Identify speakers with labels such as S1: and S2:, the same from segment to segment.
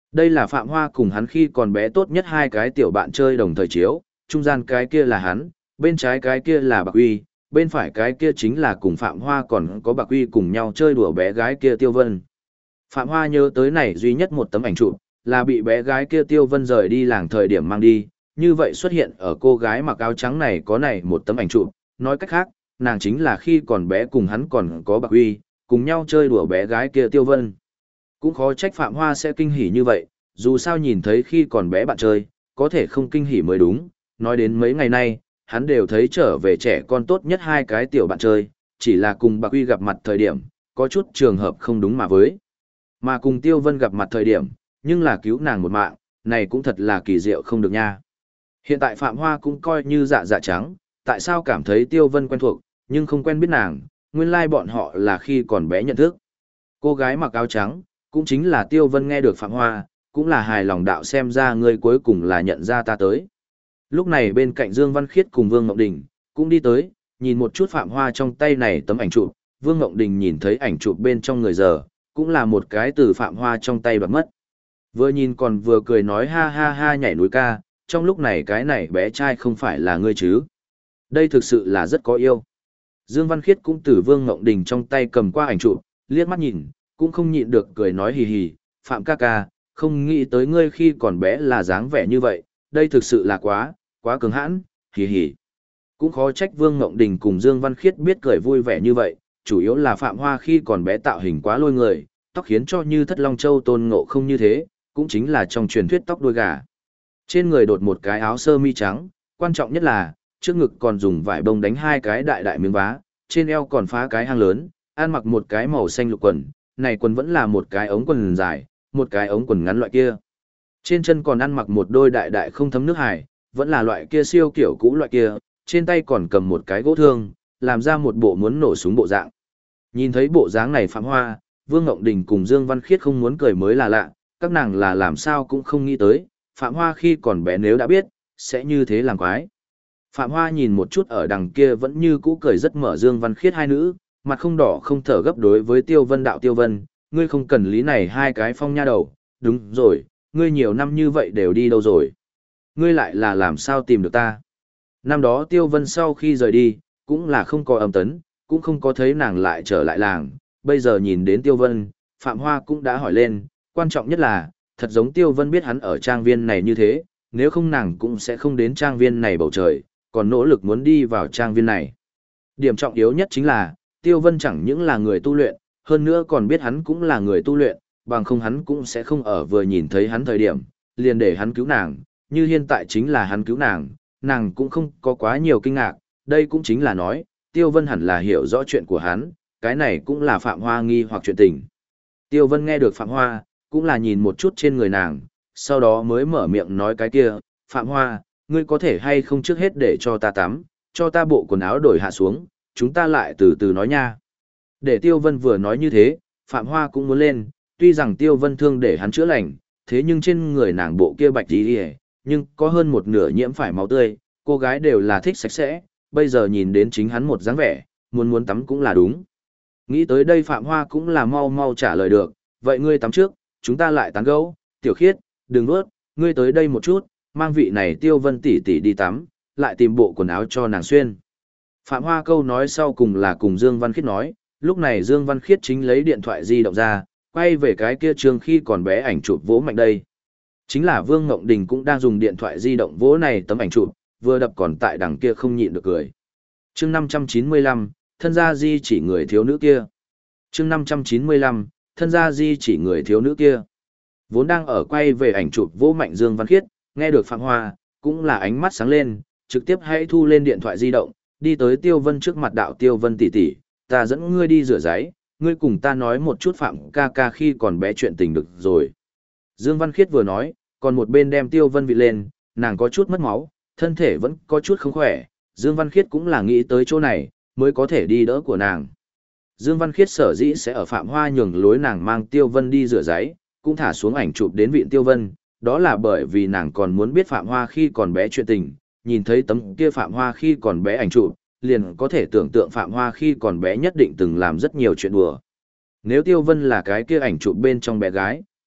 S1: Đây là Phạm Hoa cùng hắn khi còn bé tốt nhất hai cái tiểu bạn chơi đồng thời chiếu, trung gian cái kia là hắn, bên trái cái kia là Bạc Uy, bên phải cái kia chính là cùng Phạm Hoa còn có Bạc Uy cùng nhau chơi đùa bé gái kia Tiêu Vân. Phạm Hoa nhớ tới này duy nhất một tấm ảnh chụp, là bị bé gái kia Tiêu Vân rời đi làng thời điểm mang đi, như vậy xuất hiện ở cô gái mặc áo trắng này có này một tấm ảnh chụp, nói cách khác, nàng chính là khi còn bé cùng hắn còn có Bạc Uy, cùng nhau chơi đùa bé gái kia Tiêu Vân. Cũng khó trách Phạm Hoa sẽ kinh hỉ như vậy, dù sao nhìn thấy khi còn bé bạn chơi, có thể không kinh hỉ mới đúng, nói đến mấy ngày nay, hắn đều thấy trở về trẻ con tốt nhất hai cái tiểu bạn chơi, chỉ là cùng Bạc Uy gặp mặt thời điểm, có chút trường hợp không đúng mà với. Mà cùng Tiêu Vân gặp mặt thời điểm, nhưng là cứu nàng một mạng, này cũng thật là kỳ diệu không được nha. Hiện tại Phạm Hoa cũng coi như dạ dạ trắng, tại sao cảm thấy Tiêu Vân quen thuộc, nhưng không quen biết nàng, nguyên lai bọn họ là khi còn bé nhận thức. Cô gái mặc áo trắng, cũng chính là Tiêu Vân nghe được Phạm Hoa, cũng là hài lòng đạo xem ra ngươi cuối cùng là nhận ra ta tới. Lúc này bên cạnh Dương Văn Khiết cùng Vương Ngọc Đình, cũng đi tới, nhìn một chút Phạm Hoa trong tay này tấm ảnh chụp, Vương Ngọc Đình nhìn thấy ảnh chụp bên trong người giờ, cũng là một cái từ Phạm Hoa trong tay đoạt mất. Vừa nhìn còn vừa cười nói ha ha ha nhảy núi ca, trong lúc này cái này bé trai không phải là ngươi chứ. Đây thực sự là rất có yêu. Dương Văn Khiết cũng từ Vương Ngọc Đình trong tay cầm qua ảnh chụp, liếc mắt nhìn, cũng không nhịn được cười nói hì hì, Phạm ca ca, không nghĩ tới ngươi khi còn bé là dáng vẻ như vậy, đây thực sự là quá cứng hãn, hì hì. Cũng khó trách Vương Ngọc Đình cùng Dương Văn Khiết biết cười vui vẻ như vậy, chủ yếu là Phạm Hoa khi còn bé tạo hình quá lôi người, tóc khiến cho như Thất Long Châu Tôn Ngộ không như thế, cũng chính là trong truyền thuyết tóc đuôi gà. Trên người đột một cái áo sơ mi trắng, quan trọng nhất là, trước ngực còn dùng vải bông đánh hai cái đại đại miếng vá, trên eo còn phá cái hang lớn, ăn mặc một cái màu xanh lục quần, này quần vẫn là một cái ống quần dài, một cái ống quần ngắn loại kia. Trên chân còn ăn mặc một đôi đại đại không thấm nước hải, vẫn là loại kia siêu kiểu cũ loại kia, trên tay còn cầm một cái gỗ thương, làm ra một bộ muốn nổ súng bộ dạng. Nhìn thấy bộ dáng này Phạm Hoa, Vương Ngọc Đình cùng Dương Văn Khiết không muốn cười mới là lạ, các nàng là làm sao cũng không nghĩ tới, Phạm Hoa khi còn bé nếu đã biết, sẽ như thế làm quái. Phạm Hoa nhìn một chút ở đằng kia vẫn như cũ cười rất mở Dương Văn Khiết hai nữ, mặt không đỏ không thở gấp đối với Tiêu Vân đạo Tiêu Vân, ngươi không cần lý này hai cái phong nha đầu, đúng rồi, ngươi nhiều năm như vậy đều đi đâu rồi? Ngươi lại là làm sao tìm được ta? Năm đó Tiêu Vân sau khi rời đi, cũng là không có âm tấn, cũng không có thấy nàng lại trở lại làng, bây giờ nhìn đến Tiêu Vân, Phạm Hoa cũng đã hỏi lên, quan trọng nhất là, thật giống Tiêu Vân biết hắn ở trang viên này như thế, nếu không nàng cũng sẽ không đến trang viên này bầu trời, còn nỗ lực muốn đi vào trang viên này. Điểm trọng yếu nhất chính là, Tiêu Vân chẳng những là người tu luyện, hơn nữa còn biết hắn cũng là người tu luyện, bằng không hắn cũng sẽ không ở vừa nhìn thấy hắn thời điểm, liền để hắn cứu nàng, như hiện tại chính là hắn cứu nàng, nàng cũng không có quá nhiều kinh ngạc, đây cũng chính là nói, Tiêu Vân hẳn là hiểu rõ chuyện của hắn, cái này cũng là Phạm Hoa nghi hoặc chuyện tình. Tiêu Vân nghe được Phạm Hoa, cũng là nhìn một chút trên người nàng, sau đó mới mở miệng nói cái kia, Phạm Hoa, ngươi có thể hay không trước hết để cho ta tắm, cho ta bộ quần áo đổi hạ xuống, chúng ta lại từ từ nói nha. Để Tiêu Vân vừa nói như thế, Phạm Hoa cũng muốn lên, tuy rằng Tiêu Vân thương để hắn chữa lành, thế nhưng trên người nàng bộ kia bạch tí đi nhưng có hơn một nửa nhiễm phải máu tươi, cô gái đều là thích sạch sẽ, bây giờ nhìn đến chính hắn một dáng vẻ, muốn tắm cũng là đúng. Nghĩ tới đây Phạm Hoa cũng là mau mau trả lời được, vậy ngươi tắm trước, chúng ta lại tán gẫu, Tiểu Khiết, đừng nuốt, ngươi tới đây một chút, mang vị này Tiêu Vân tỷ tỷ đi tắm, lại tìm bộ quần áo cho nàng xuyên. Phạm Hoa câu nói sau cùng là cùng Dương Văn Khiết nói, lúc này Dương Văn Khiết chính lấy điện thoại di động ra, quay về cái kia trường khi còn bé ảnh chụp vỗ mạnh đây. Chính là Vương Ngộng Đình cũng đang dùng điện thoại di động vỗ này tấm ảnh chụp, vừa đập còn tại đằng kia không nhịn được cười. Chương 595, thân gia di chỉ người thiếu nữ kia. Chương 595, thân gia di chỉ người thiếu nữ kia. Vốn đang ở quay về ảnh chụp vỗ mạnh Dương Văn Khiết, nghe được Phạm Hoa, cũng là ánh mắt sáng lên, trực tiếp hãy thu lên điện thoại di động, đi tới Tiêu Vân trước mặt đạo Tiêu Vân tỷ tỷ, ta dẫn ngươi đi rửa giấy, ngươi cùng ta nói một chút Phạm ca ca khi còn bé chuyện tình được rồi. Dương Văn Khiết vừa nói, còn một bên đem Tiêu Vân vị lên, nàng có chút mất máu, thân thể vẫn có chút không khỏe, Dương Văn Khiết cũng là nghĩ tới chỗ này, mới có thể đi đỡ của nàng. Dương Văn Khiết sở dĩ sẽ ở Phạm Hoa nhường lối nàng mang Tiêu Vân đi rửa giấy, cũng thả xuống ảnh chụp đến viện Tiêu Vân, đó là bởi vì nàng còn muốn biết Phạm Hoa khi còn bé chuyện tình, nhìn thấy tấm kia Phạm Hoa khi còn bé ảnh chụp, liền có thể tưởng tượng Phạm Hoa khi còn bé nhất định từng làm rất nhiều chuyện đùa. Nếu Tiêu Vân là cái kia ảnh chụp bên trong bé gái,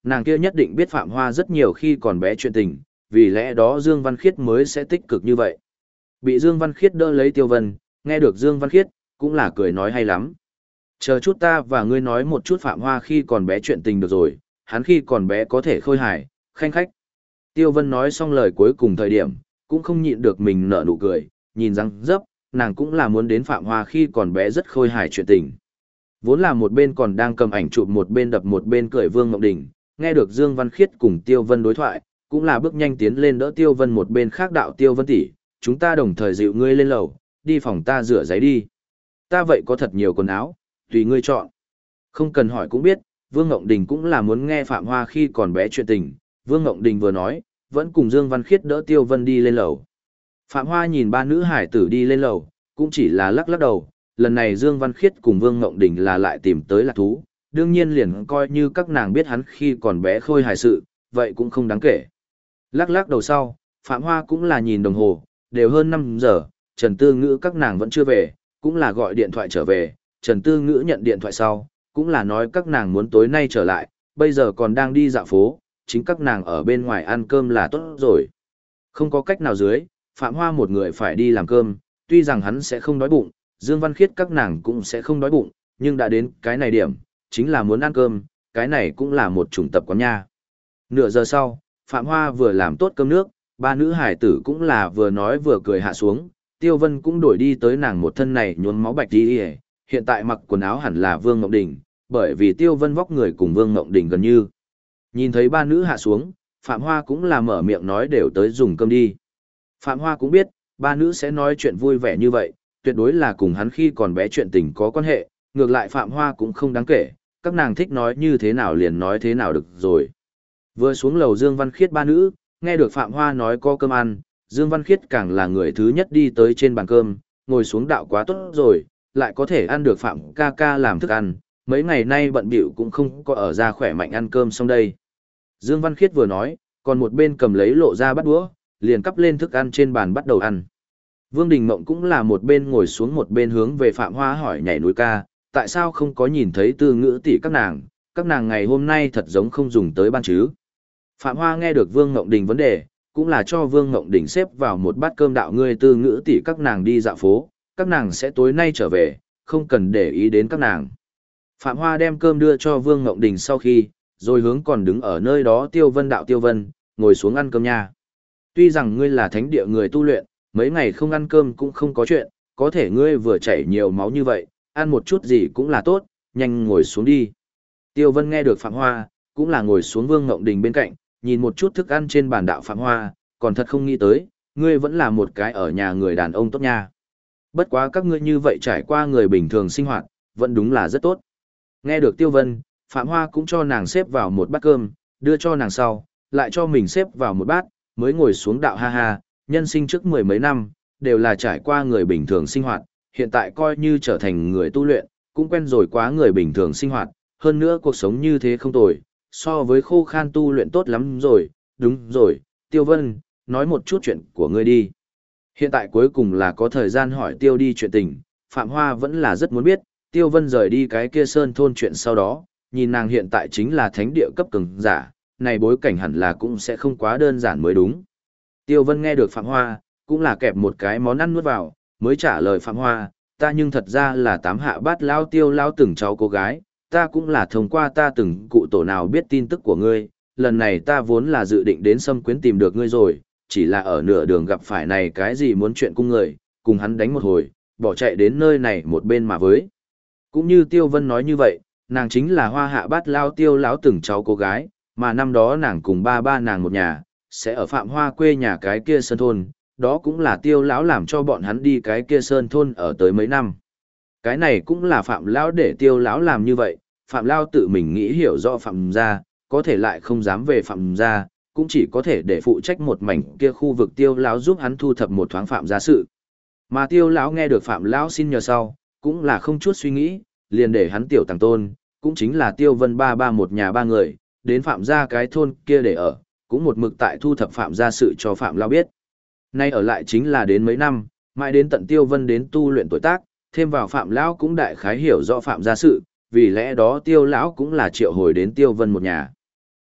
S1: nàng kia nhất định biết Phạm Hoa rất nhiều khi còn bé chuyện tình, vì lẽ đó Dương Văn Khiết mới sẽ tích cực như vậy. Bị Dương Văn Khiết đỡ lấy Tiêu Vân, nghe được Dương Văn Khiết, cũng là cười nói hay lắm. Chờ chút ta và ngươi nói một chút Phạm Hoa khi còn bé chuyện tình được rồi, hắn khi còn bé có thể khôi hài, khanh khách. Tiêu Vân nói xong lời cuối cùng thời điểm, cũng không nhịn được mình nở nụ cười, nhìn răng dấp, nàng cũng là muốn đến Phạm Hoa khi còn bé rất khôi hài chuyện tình. Vốn là một bên còn đang cầm ảnh chụp một bên đập một bên cười Vương Ngọc Đình, nghe được Dương Văn Khiết cùng Tiêu Vân đối thoại, cũng là bước nhanh tiến lên đỡ Tiêu Vân một bên khác đạo Tiêu Vân tỷ, chúng ta đồng thời dịu ngươi lên lầu, đi phòng ta rửa giấy đi. Ta vậy có thật nhiều quần áo, tùy ngươi chọn. Không cần hỏi cũng biết, Vương Ngọc Đình cũng là muốn nghe Phạm Hoa khi còn bé chuyện tình, Vương Ngọc Đình vừa nói, vẫn cùng Dương Văn Khiết đỡ Tiêu Vân đi lên lầu. Phạm Hoa nhìn ba nữ hải tử đi lên lầu, cũng chỉ là lắc lắc đầu, lần này Dương Văn Khiết cùng Vương Ngọc Đình là lại tìm tới lạc thú, đương nhiên liền coi như các nàng biết hắn khi còn bé khôi hài sự, vậy cũng không đáng kể. Lắc lắc đầu sau, Phạm Hoa cũng là nhìn đồng hồ, đều hơn 5 giờ, Trần Tư Ngữ các nàng vẫn chưa về, cũng là gọi điện thoại trở về, Trần Tư Ngữ nhận điện thoại sau, cũng là nói các nàng muốn tối nay trở lại, bây giờ còn đang đi dạo phố, chính các nàng ở bên ngoài ăn cơm là tốt rồi. Không có cách nào dưới, Phạm Hoa một người phải đi làm cơm, tuy rằng hắn sẽ không đói bụng, Dương Văn Khiết các nàng cũng sẽ không đói bụng, nhưng đã đến cái này điểm, chính là muốn ăn cơm, cái này cũng là một chủng tập quán nha. Nửa giờ sau, Phạm Hoa vừa làm tốt cơm nước, ba nữ hải tử cũng là vừa nói vừa cười hạ xuống, Tiêu Vân cũng đổi đi tới nàng một thân này nhuốm máu bạch đi, hiện tại mặc quần áo hẳn là Vương Ngọc Đình, bởi vì Tiêu Vân vóc người cùng Vương Ngọc Đình gần như. Nhìn thấy ba nữ hạ xuống, Phạm Hoa cũng là mở miệng nói đều tới dùng cơm đi. Phạm Hoa cũng biết, ba nữ sẽ nói chuyện vui vẻ như vậy, tuyệt đối là cùng hắn khi còn bé chuyện tình có quan hệ, ngược lại Phạm Hoa cũng không đáng kể, các nàng thích nói như thế nào liền nói thế nào được rồi. Vừa xuống lầu Dương Văn Khiết ba nữ, nghe được Phạm Hoa nói có cơm ăn, Dương Văn Khiết càng là người thứ nhất đi tới trên bàn cơm, ngồi xuống đạo quá tốt rồi, lại có thể ăn được Phạm ca ca làm thức ăn, mấy ngày nay bận bịu cũng không có ở ra khỏe mạnh ăn cơm xong đây. Dương Văn Khiết vừa nói, còn một bên cầm lấy lộ ra bắt đũa, liền cắp lên thức ăn trên bàn bắt đầu ăn. Vương Đình Mộng cũng là một bên ngồi xuống một bên hướng về Phạm Hoa hỏi nhảy núi ca, tại sao không có nhìn thấy Tư Ngữ tỷ các nàng ngày hôm nay thật giống không dùng tới ban chứ. Phạm Hoa nghe được Vương Ngộng Đình vấn đề, cũng là cho Vương Ngộng Đình xếp vào một bát cơm đạo ngươi Tư Ngữ tỷ các nàng đi dạo phố, các nàng sẽ tối nay trở về, không cần để ý đến các nàng. Phạm Hoa đem cơm đưa cho Vương Ngộng Đình sau khi, rồi hướng còn đứng ở nơi đó Tiêu Vân đạo Tiêu Vân, ngồi xuống ăn cơm nha. Tuy rằng ngươi là thánh địa người tu luyện, mấy ngày không ăn cơm cũng không có chuyện, có thể ngươi vừa chảy nhiều máu như vậy, ăn một chút gì cũng là tốt, nhanh ngồi xuống đi. Tiêu Vân nghe được Phạm Hoa, cũng là ngồi xuống Vương Ngộng Đình bên cạnh, nhìn một chút thức ăn trên bàn đạo Phạm Hoa, còn thật không nghĩ tới, ngươi vẫn là một cái ở nhà người đàn ông tốt nha. Bất quá các ngươi như vậy trải qua người bình thường sinh hoạt, vẫn đúng là rất tốt. Nghe được Tiêu Vân, Phạm Hoa cũng cho nàng xếp vào một bát cơm, đưa cho nàng sau, lại cho mình xếp vào một bát, mới ngồi xuống đạo ha ha, nhân sinh trước 10 mấy năm, đều là trải qua người bình thường sinh hoạt, hiện tại coi như trở thành người tu luyện, cũng quen rồi quá người bình thường sinh hoạt, hơn nữa cuộc sống như thế không tồi, so với khô khan tu luyện tốt lắm rồi, đúng rồi, Tiêu Vân, nói một chút chuyện của ngươi đi. Hiện tại cuối cùng là có thời gian hỏi Tiêu đi chuyện tình, Phạm Hoa vẫn là rất muốn biết, Tiêu Vân rời đi cái kia sơn thôn chuyện sau đó, nhìn nàng hiện tại chính là thánh địa cấp cường giả, này bối cảnh hẳn là cũng sẽ không quá đơn giản mới đúng. Tiêu Vân nghe được Phạm Hoa, cũng là kẹp một cái món ăn nuốt vào, mới trả lời Phạm Hoa, ta nhưng thật ra là tám hạ bát lao Tiêu lao từng cháu cô gái, ta cũng là thông qua ta từng cụ tổ nào biết tin tức của ngươi, lần này ta vốn là dự định đến Sâm Quyến tìm được ngươi rồi, chỉ là ở nửa đường gặp phải này cái gì muốn chuyện cung người, cùng hắn đánh một hồi, bỏ chạy đến nơi này một bên mà với. Cũng như Tiêu Vân nói như vậy, nàng chính là hoa hạ bát lao Tiêu lão từng cháu cô gái, mà năm đó nàng cùng ba nàng một nhà, sẽ ở Phạm Hoa quê nhà cái kia sơn thôn, đó cũng là Tiêu lão làm cho bọn hắn đi cái kia sơn thôn ở tới mấy năm. Cái này cũng là Phạm lão để Tiêu lão làm như vậy, Phạm lão tự mình nghĩ hiểu rõ Phạm gia, có thể lại không dám về Phạm gia, cũng chỉ có thể để phụ trách một mảnh kia khu vực Tiêu lão giúp hắn thu thập một thoáng Phạm gia sự. Mà Tiêu lão nghe được Phạm lão xin nhờ sau, cũng là không chút suy nghĩ, liền để hắn tiểu tàng tôn, cũng chính là Tiêu Vân ba một nhà ba người, đến Phạm gia cái thôn kia để ở, cũng một mực tại thu thập Phạm gia sự cho Phạm lão biết. Nay ở lại chính là đến mấy năm, mãi đến tận Tiêu Vân đến tu luyện tuổi tác, thêm vào Phạm lão cũng đại khái hiểu rõ Phạm gia sự, vì lẽ đó Tiêu lão cũng là triệu hồi đến Tiêu Vân một nhà.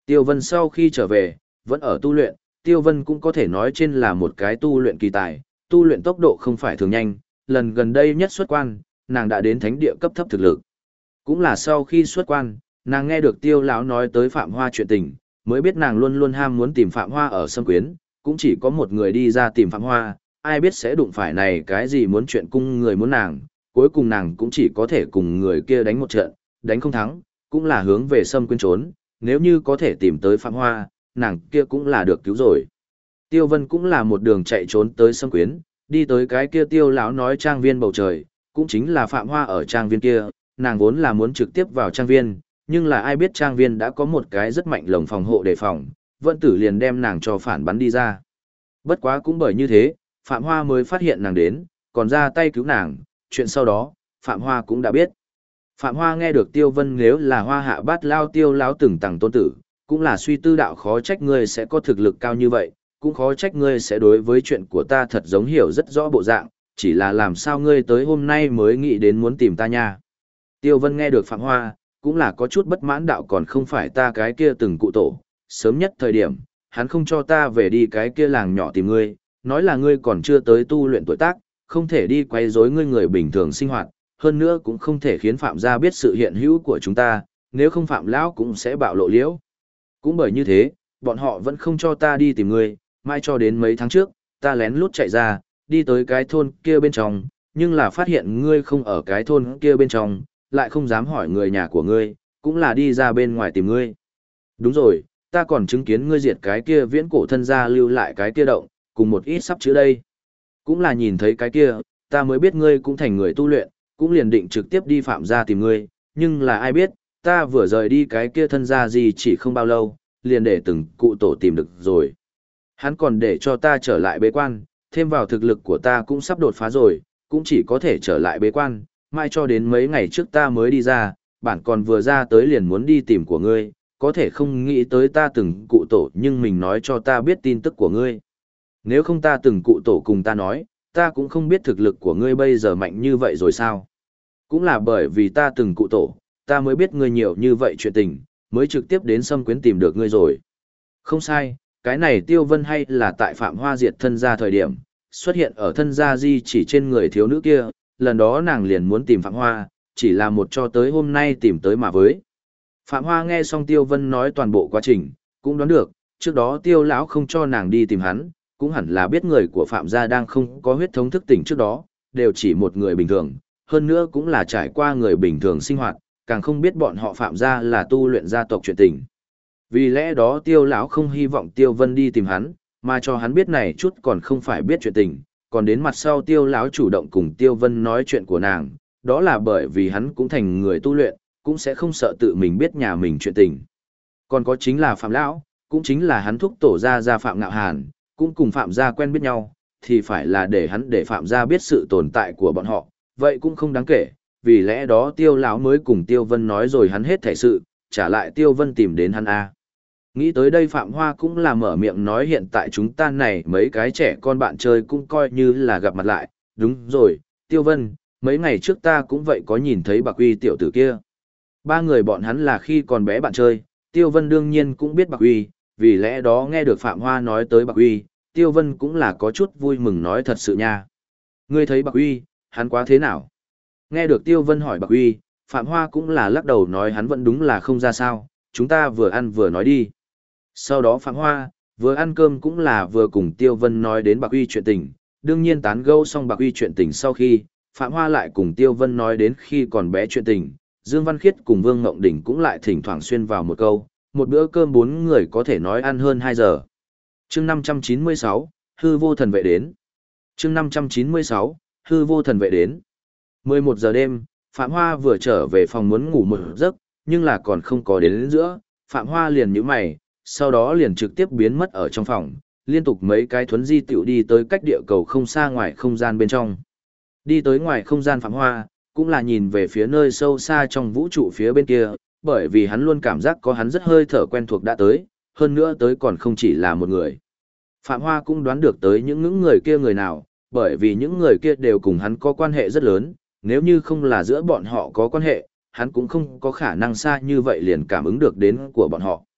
S1: Tiêu Vân sau khi trở về, vẫn ở tu luyện, Tiêu Vân cũng có thể nói trên là một cái tu luyện kỳ tài, tu luyện tốc độ không phải thường nhanh, lần gần đây nhất xuất quan, nàng đã đến thánh địa cấp thấp thực lực. Cũng là sau khi xuất quan, nàng nghe được Tiêu lão nói tới Phạm Hoa chuyện tình, mới biết nàng luôn luôn ham muốn tìm Phạm Hoa ở Sâm Quyến, cũng chỉ có một người đi ra tìm Phạm Hoa, ai biết sẽ đụng phải này cái gì muốn chuyện cung người muốn nàng, cuối cùng nàng cũng chỉ có thể cùng người kia đánh một trận, đánh không thắng, cũng là hướng về Sâm Quyến trốn, nếu như có thể tìm tới Phạm Hoa, nàng kia cũng là được cứu rồi. Tiêu Vân cũng là một đường chạy trốn tới Sâm Quyến, đi tới cái kia Tiêu lão nói trang viên bầu trời, cũng chính là Phạm Hoa ở trang viên kia, nàng vốn là muốn trực tiếp vào trang viên, nhưng là ai biết trang viên đã có một cái rất mạnh lồng phòng hộ đề phòng, Vân Tử liền đem nàng cho phản bắn đi ra. Bất quá cũng bởi như thế, Phạm Hoa mới phát hiện nàng đến, còn ra tay cứu nàng, chuyện sau đó, Phạm Hoa cũng đã biết. Phạm Hoa nghe được Tiêu Vân nếu là Hoa Hạ Bát Lao Tiêu lão từng tầng tôn tử, cũng là suy tư đạo khó trách ngươi sẽ có thực lực cao như vậy, cũng khó trách ngươi sẽ đối với chuyện của ta thật giống hiểu rất rõ bộ dạng, chỉ là làm sao ngươi tới hôm nay mới nghĩ đến muốn tìm ta nha. Tiêu Vân nghe được Phạm Hoa, cũng là có chút bất mãn đạo còn không phải ta cái kia từng cụ tổ, sớm nhất thời điểm, hắn không cho ta về đi cái kia làng nhỏ tìm ngươi, nói là ngươi còn chưa tới tu luyện tuổi tác, không thể đi quấy rối ngươi người bình thường sinh hoạt, hơn nữa cũng không thể khiến Phạm gia biết sự hiện hữu của chúng ta, nếu không Phạm lão cũng sẽ bạo lộ liễu. Cũng bởi như thế, bọn họ vẫn không cho ta đi tìm ngươi, mai cho đến mấy tháng trước, ta lén lút chạy ra, đi tới cái thôn kia bên trong, nhưng là phát hiện ngươi không ở cái thôn kia bên trong, lại không dám hỏi người nhà của ngươi, cũng là đi ra bên ngoài tìm ngươi. Đúng rồi, ta còn chứng kiến ngươi diệt cái kia viễn cổ thân gia lưu lại cái kia động, cùng một ít sắp chữa đây. Cũng là nhìn thấy cái kia, ta mới biết ngươi cũng thành người tu luyện, cũng liền định trực tiếp đi Phạm gia tìm ngươi, nhưng là ai biết, ta vừa rời đi cái kia thân gia gì chỉ không bao lâu, liền để từng cụ tổ tìm được rồi. Hắn còn để cho ta trở lại bế quan, thêm vào thực lực của ta cũng sắp đột phá rồi, cũng chỉ có thể trở lại bế quan, mai cho đến mấy ngày trước ta mới đi ra, bản còn vừa ra tới liền muốn đi tìm của ngươi, có thể không nghĩ tới ta từng cụ tổ nhưng mình nói cho ta biết tin tức của ngươi. Nếu không ta từng cụ tổ cùng ta nói, ta cũng không biết thực lực của ngươi bây giờ mạnh như vậy rồi sao. Cũng là bởi vì ta từng cụ tổ, ta mới biết ngươi nhiều như vậy chuyện tình, mới trực tiếp đến Sâm Quyến tìm được ngươi rồi. Không sai, cái này Tiêu Vân hay là tại Phạm Hoa diệt thân gia thời điểm, xuất hiện ở thân gia di chỉ trên người thiếu nữ kia, lần đó nàng liền muốn tìm Phạm Hoa, chỉ là một cho tới hôm nay tìm tới mà với. Phạm Hoa nghe xong Tiêu Vân nói toàn bộ quá trình, cũng đoán được, trước đó Tiêu lão không cho nàng đi tìm hắn, cũng hẳn là biết người của Phạm gia đang không có huyết thống thức tỉnh trước đó, đều chỉ một người bình thường, hơn nữa cũng là trải qua người bình thường sinh hoạt, càng không biết bọn họ Phạm gia là tu luyện gia tộc chuyện tình. Vì lẽ đó Tiêu lão không hy vọng Tiêu Vân đi tìm hắn, mà cho hắn biết này chút còn không phải biết chuyện tình, còn đến mặt sau Tiêu lão chủ động cùng Tiêu Vân nói chuyện của nàng, đó là bởi vì hắn cũng thành người tu luyện, cũng sẽ không sợ tự mình biết nhà mình chuyện tình. Còn có chính là Phạm lão, cũng chính là hắn thúc tổ gia Phạm Ngạo Hàn, cũng cùng Phạm gia quen biết nhau, thì phải là để hắn để Phạm gia biết sự tồn tại của bọn họ, vậy cũng không đáng kể, vì lẽ đó Tiêu lão mới cùng Tiêu Vân nói rồi hắn hết thảy sự, trả lại Tiêu Vân tìm đến hắn a. Nghĩ tới đây Phạm Hoa cũng là mở miệng nói hiện tại chúng ta này mấy cái trẻ con bạn chơi cũng coi như là gặp mặt lại, đúng rồi, Tiêu Vân, mấy ngày trước ta cũng vậy có nhìn thấy Bạc Uy tiểu tử kia. Ba người bọn hắn là khi còn bé bạn chơi, Tiêu Vân đương nhiên cũng biết Bạc Uy, vì lẽ đó nghe được Phạm Hoa nói tới Bạc Uy, Tiêu Vân cũng là có chút vui mừng nói thật sự nha. Ngươi thấy Bạc Uy, hắn quá thế nào? Nghe được Tiêu Vân hỏi Bạc Uy, Phạm Hoa cũng là lắc đầu nói hắn vẫn đúng là không ra sao, chúng ta vừa ăn vừa nói đi. Sau đó Phạm Hoa, vừa ăn cơm cũng là vừa cùng Tiêu Vân nói đến Bạc Uy chuyện tình, đương nhiên tán gẫu xong Bạc Uy chuyện tình sau khi, Phạm Hoa lại cùng Tiêu Vân nói đến khi còn bé chuyện tình, Dương Văn Khiết cùng Vương Ngộng Đỉnh cũng lại thỉnh thoảng xuyên vào một câu, một bữa cơm bốn người có thể nói ăn hơn 2 giờ. Chương 596, hư vô thần vệ đến. Chương 596, hư vô thần vệ đến. 11 giờ đêm, Phạm Hoa vừa trở về phòng muốn ngủ một giấc, nhưng là còn không có đến giữa, Phạm Hoa liền nhíu mày, sau đó liền trực tiếp biến mất ở trong phòng, liên tục mấy cái thuấn di tiểu đi tới cách địa cầu không xa ngoài không gian bên trong. Đi tới ngoài không gian Phạm Hoa, cũng là nhìn về phía nơi sâu xa trong vũ trụ phía bên kia, bởi vì hắn luôn cảm giác có hắn rất hơi thở quen thuộc đã tới, hơn nữa tới còn không chỉ là một người. Phạm Hoa cũng đoán được tới những người kia người nào, bởi vì những người kia đều cùng hắn có quan hệ rất lớn, nếu như không là giữa bọn họ có quan hệ, hắn cũng không có khả năng xa như vậy liền cảm ứng được đến của bọn họ.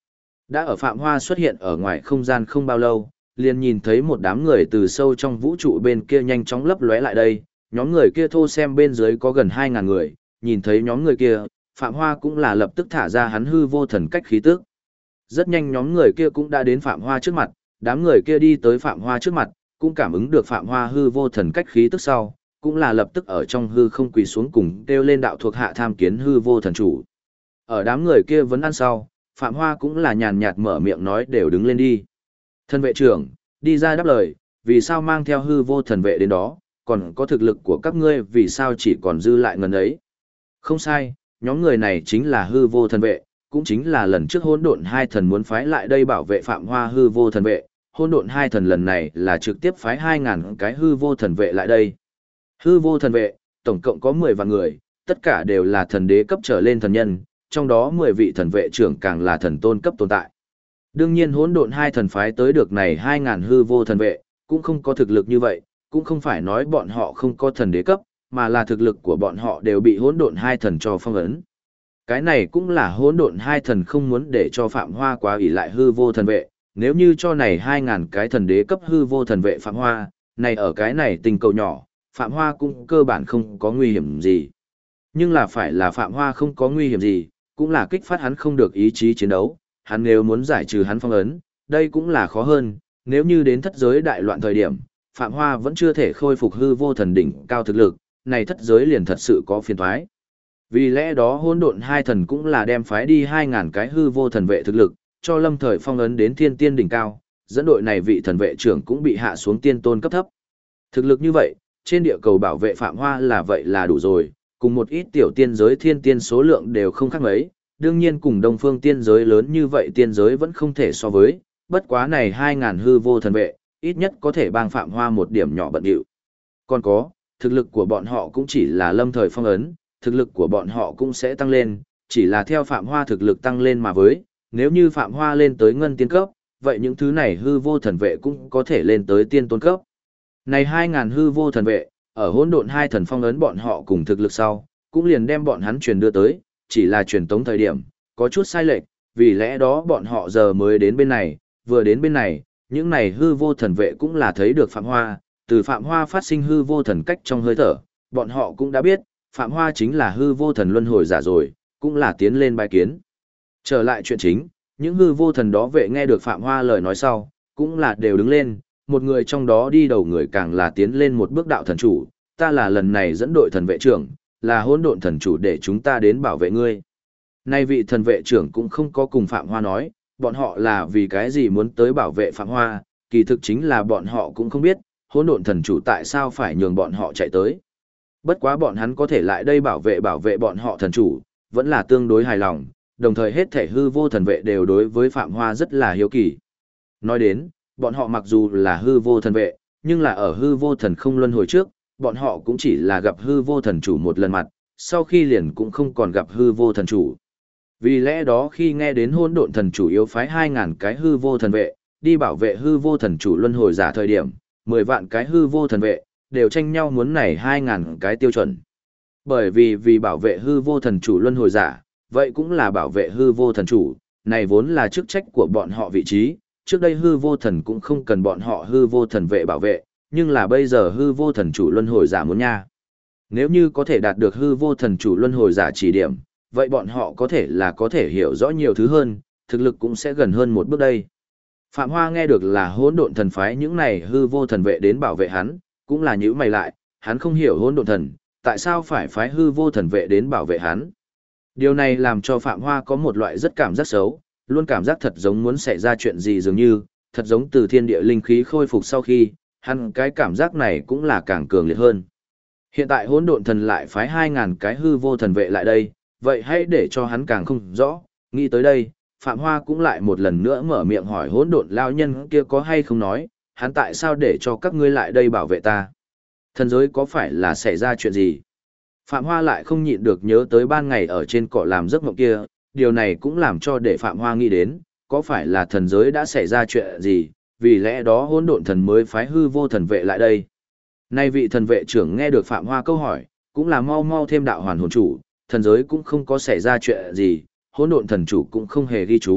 S1: Đã ở Phạm Hoa xuất hiện ở ngoài không gian không bao lâu, liền nhìn thấy một đám người từ sâu trong vũ trụ bên kia nhanh chóng lấp lóe lại đây, nhóm người kia thô xem bên dưới có gần 2.000 người, nhìn thấy nhóm người kia, Phạm Hoa cũng là lập tức thả ra hắn hư vô thần cách khí tức. Rất nhanh nhóm người kia cũng đã đến Phạm Hoa trước mặt, đám người kia đi tới Phạm Hoa trước mặt, cũng cảm ứng được Phạm Hoa hư vô thần cách khí tức sau, cũng là lập tức ở trong hư không quỳ xuống cùng kêu lên đạo thuộc hạ tham kiến hư vô thần chủ. Ở đám người kia vẫn ăn sau, Phạm Hoa cũng là nhàn nhạt mở miệng nói đều đứng lên đi. Thần vệ trưởng, đi ra đáp lời, vì sao mang theo hư vô thần vệ đến đó, còn có thực lực của các ngươi vì sao chỉ còn dư lại ngần ấy. Không sai, nhóm người này chính là hư vô thần vệ, cũng chính là lần trước hỗn độn hai thần muốn phái lại đây bảo vệ Phạm Hoa hư vô thần vệ, hỗn độn hai thần lần này là trực tiếp phái 2.000 cái hư vô thần vệ lại đây. Hư vô thần vệ, tổng cộng có 10 vạn người, tất cả đều là thần đế cấp trở lên thần nhân, trong đó 10 vị thần vệ trưởng càng là thần tôn cấp tồn tại. Đương nhiên hỗn độn hai thần phái tới được này 2.000 hư vô thần vệ, cũng không có thực lực như vậy, cũng không phải nói bọn họ không có thần đế cấp, mà là thực lực của bọn họ đều bị hỗn độn hai thần cho phong ấn. Cái này cũng là hỗn độn hai thần không muốn để cho Phạm Hoa quá ỷ lại hư vô thần vệ, nếu như cho này 2.000 cái thần đế cấp hư vô thần vệ Phạm Hoa, này ở cái này tình cầu nhỏ, Phạm Hoa cũng cơ bản không có nguy hiểm gì. Nhưng là phải là Phạm Hoa không có nguy hiểm gì, cũng là kích phát hắn không được ý chí chiến đấu, hắn nếu muốn giải trừ hắn phong ấn, đây cũng là khó hơn, nếu như đến thất giới đại loạn thời điểm, Phạm Hoa vẫn chưa thể khôi phục hư vô thần đỉnh cao thực lực, này thất giới liền thật sự có phiền toái. Vì lẽ đó hỗn độn hai thần cũng là đem phái đi 2.000 cái hư vô thần vệ thực lực, cho lâm thời phong ấn đến thiên tiên đỉnh cao, dẫn đội này vị thần vệ trưởng cũng bị hạ xuống tiên tôn cấp thấp. Thực lực như vậy, trên địa cầu bảo vệ Phạm Hoa là vậy là đủ rồi, cùng một ít tiểu tiên giới thiên tiên số lượng đều không khác mấy, đương nhiên cùng đông phương tiên giới lớn như vậy tiên giới vẫn không thể so với, bất quá này 2.000 hư vô thần vệ, ít nhất có thể bang Phạm Hoa một điểm nhỏ bận điệu. Còn có, thực lực của bọn họ cũng chỉ là lâm thời phong ấn, thực lực của bọn họ cũng sẽ tăng lên, chỉ là theo Phạm Hoa thực lực tăng lên mà với, nếu như Phạm Hoa lên tới ngân tiên cấp, vậy những thứ này hư vô thần vệ cũng có thể lên tới tiên tôn cấp. Này 2.000 hư vô thần vệ, ở hỗn độn hai thần phong ấn bọn họ cùng thực lực sau, cũng liền đem bọn hắn truyền đưa tới, chỉ là truyền tống thời điểm, có chút sai lệch, vì lẽ đó bọn họ giờ mới đến bên này, vừa đến bên này, những này hư vô thần vệ cũng là thấy được Phạm Hoa, từ Phạm Hoa phát sinh hư vô thần cách trong hơi thở, bọn họ cũng đã biết, Phạm Hoa chính là hư vô thần luân hồi giả rồi, cũng là tiến lên bài kiến. Trở lại chuyện chính, những hư vô thần đó vệ nghe được Phạm Hoa lời nói sau, cũng là đều đứng lên, một người trong đó đi đầu người càng là tiến lên một bước đạo thần chủ, ta là lần này dẫn đội thần vệ trưởng, là hỗn độn thần chủ để chúng ta đến bảo vệ ngươi. Nay vị thần vệ trưởng cũng không có cùng Phạm Hoa nói, bọn họ là vì cái gì muốn tới bảo vệ Phạm Hoa, kỳ thực chính là bọn họ cũng không biết, hỗn độn thần chủ tại sao phải nhường bọn họ chạy tới. Bất quá bọn hắn có thể lại đây bảo vệ bọn họ thần chủ, vẫn là tương đối hài lòng, đồng thời hết thể hư vô thần vệ đều đối với Phạm Hoa rất là hiếu kỳ. Nói đến, bọn họ mặc dù là hư vô thần vệ, nhưng là ở hư vô thần không luân hồi trước, bọn họ cũng chỉ là gặp hư vô thần chủ một lần mặt, sau khi liền cũng không còn gặp hư vô thần chủ. Vì lẽ đó khi nghe đến hỗn độn thần chủ yếu phái 2.000 cái hư vô thần vệ, đi bảo vệ hư vô thần chủ luân hồi giả thời điểm, 10 vạn cái hư vô thần vệ, đều tranh nhau muốn này 2.000 cái tiêu chuẩn. Bởi vì bảo vệ hư vô thần chủ luân hồi giả, vậy cũng là bảo vệ hư vô thần chủ, này vốn là chức trách của bọn họ vị trí, trước đây hư vô thần cũng không cần bọn họ hư vô thần vệ bảo vệ, nhưng là bây giờ hư vô thần chủ luân hồi giả muốn nha. Nếu như có thể đạt được hư vô thần chủ luân hồi giả chỉ điểm, vậy bọn họ có thể hiểu rõ nhiều thứ hơn, thực lực cũng sẽ gần hơn một bước đây. Phạm Hoa nghe được là hỗn độn thần phái những này hư vô thần vệ đến bảo vệ hắn, cũng là nhíu mày lại, hắn không hiểu hỗn độn thần, tại sao phải phái hư vô thần vệ đến bảo vệ hắn. Điều này làm cho Phạm Hoa có một loại rất cảm giác xấu, luôn cảm giác thật giống muốn xảy ra chuyện gì dường như, thật giống từ thiên địa linh khí khôi phục sau khi, hắn cái cảm giác này cũng là càng cường liệt hơn. Hiện tại hỗn độn thần lại phái 2.000 cái hư vô thần vệ lại đây, vậy hãy để cho hắn càng không rõ, nghĩ tới đây, Phạm Hoa cũng lại một lần nữa mở miệng hỏi hỗn độn lao nhân kia có hay không nói, hắn tại sao để cho các ngươi lại đây bảo vệ ta? Thần giới có phải là xảy ra chuyện gì? Phạm Hoa lại không nhịn được nhớ tới ban ngày ở trên cỏ làm giấc mộng kia, điều này cũng làm cho để Phạm Hoa nghĩ đến, có phải là thần giới đã xảy ra chuyện gì, vì lẽ đó hỗn độn thần mới phái hư vô thần vệ lại đây. Nay vị thần vệ trưởng nghe được Phạm Hoa câu hỏi, cũng là mau mau thêm đạo hoàn hồn chủ, thần giới cũng không có xảy ra chuyện gì, hỗn độn thần chủ cũng không hề ghi chú,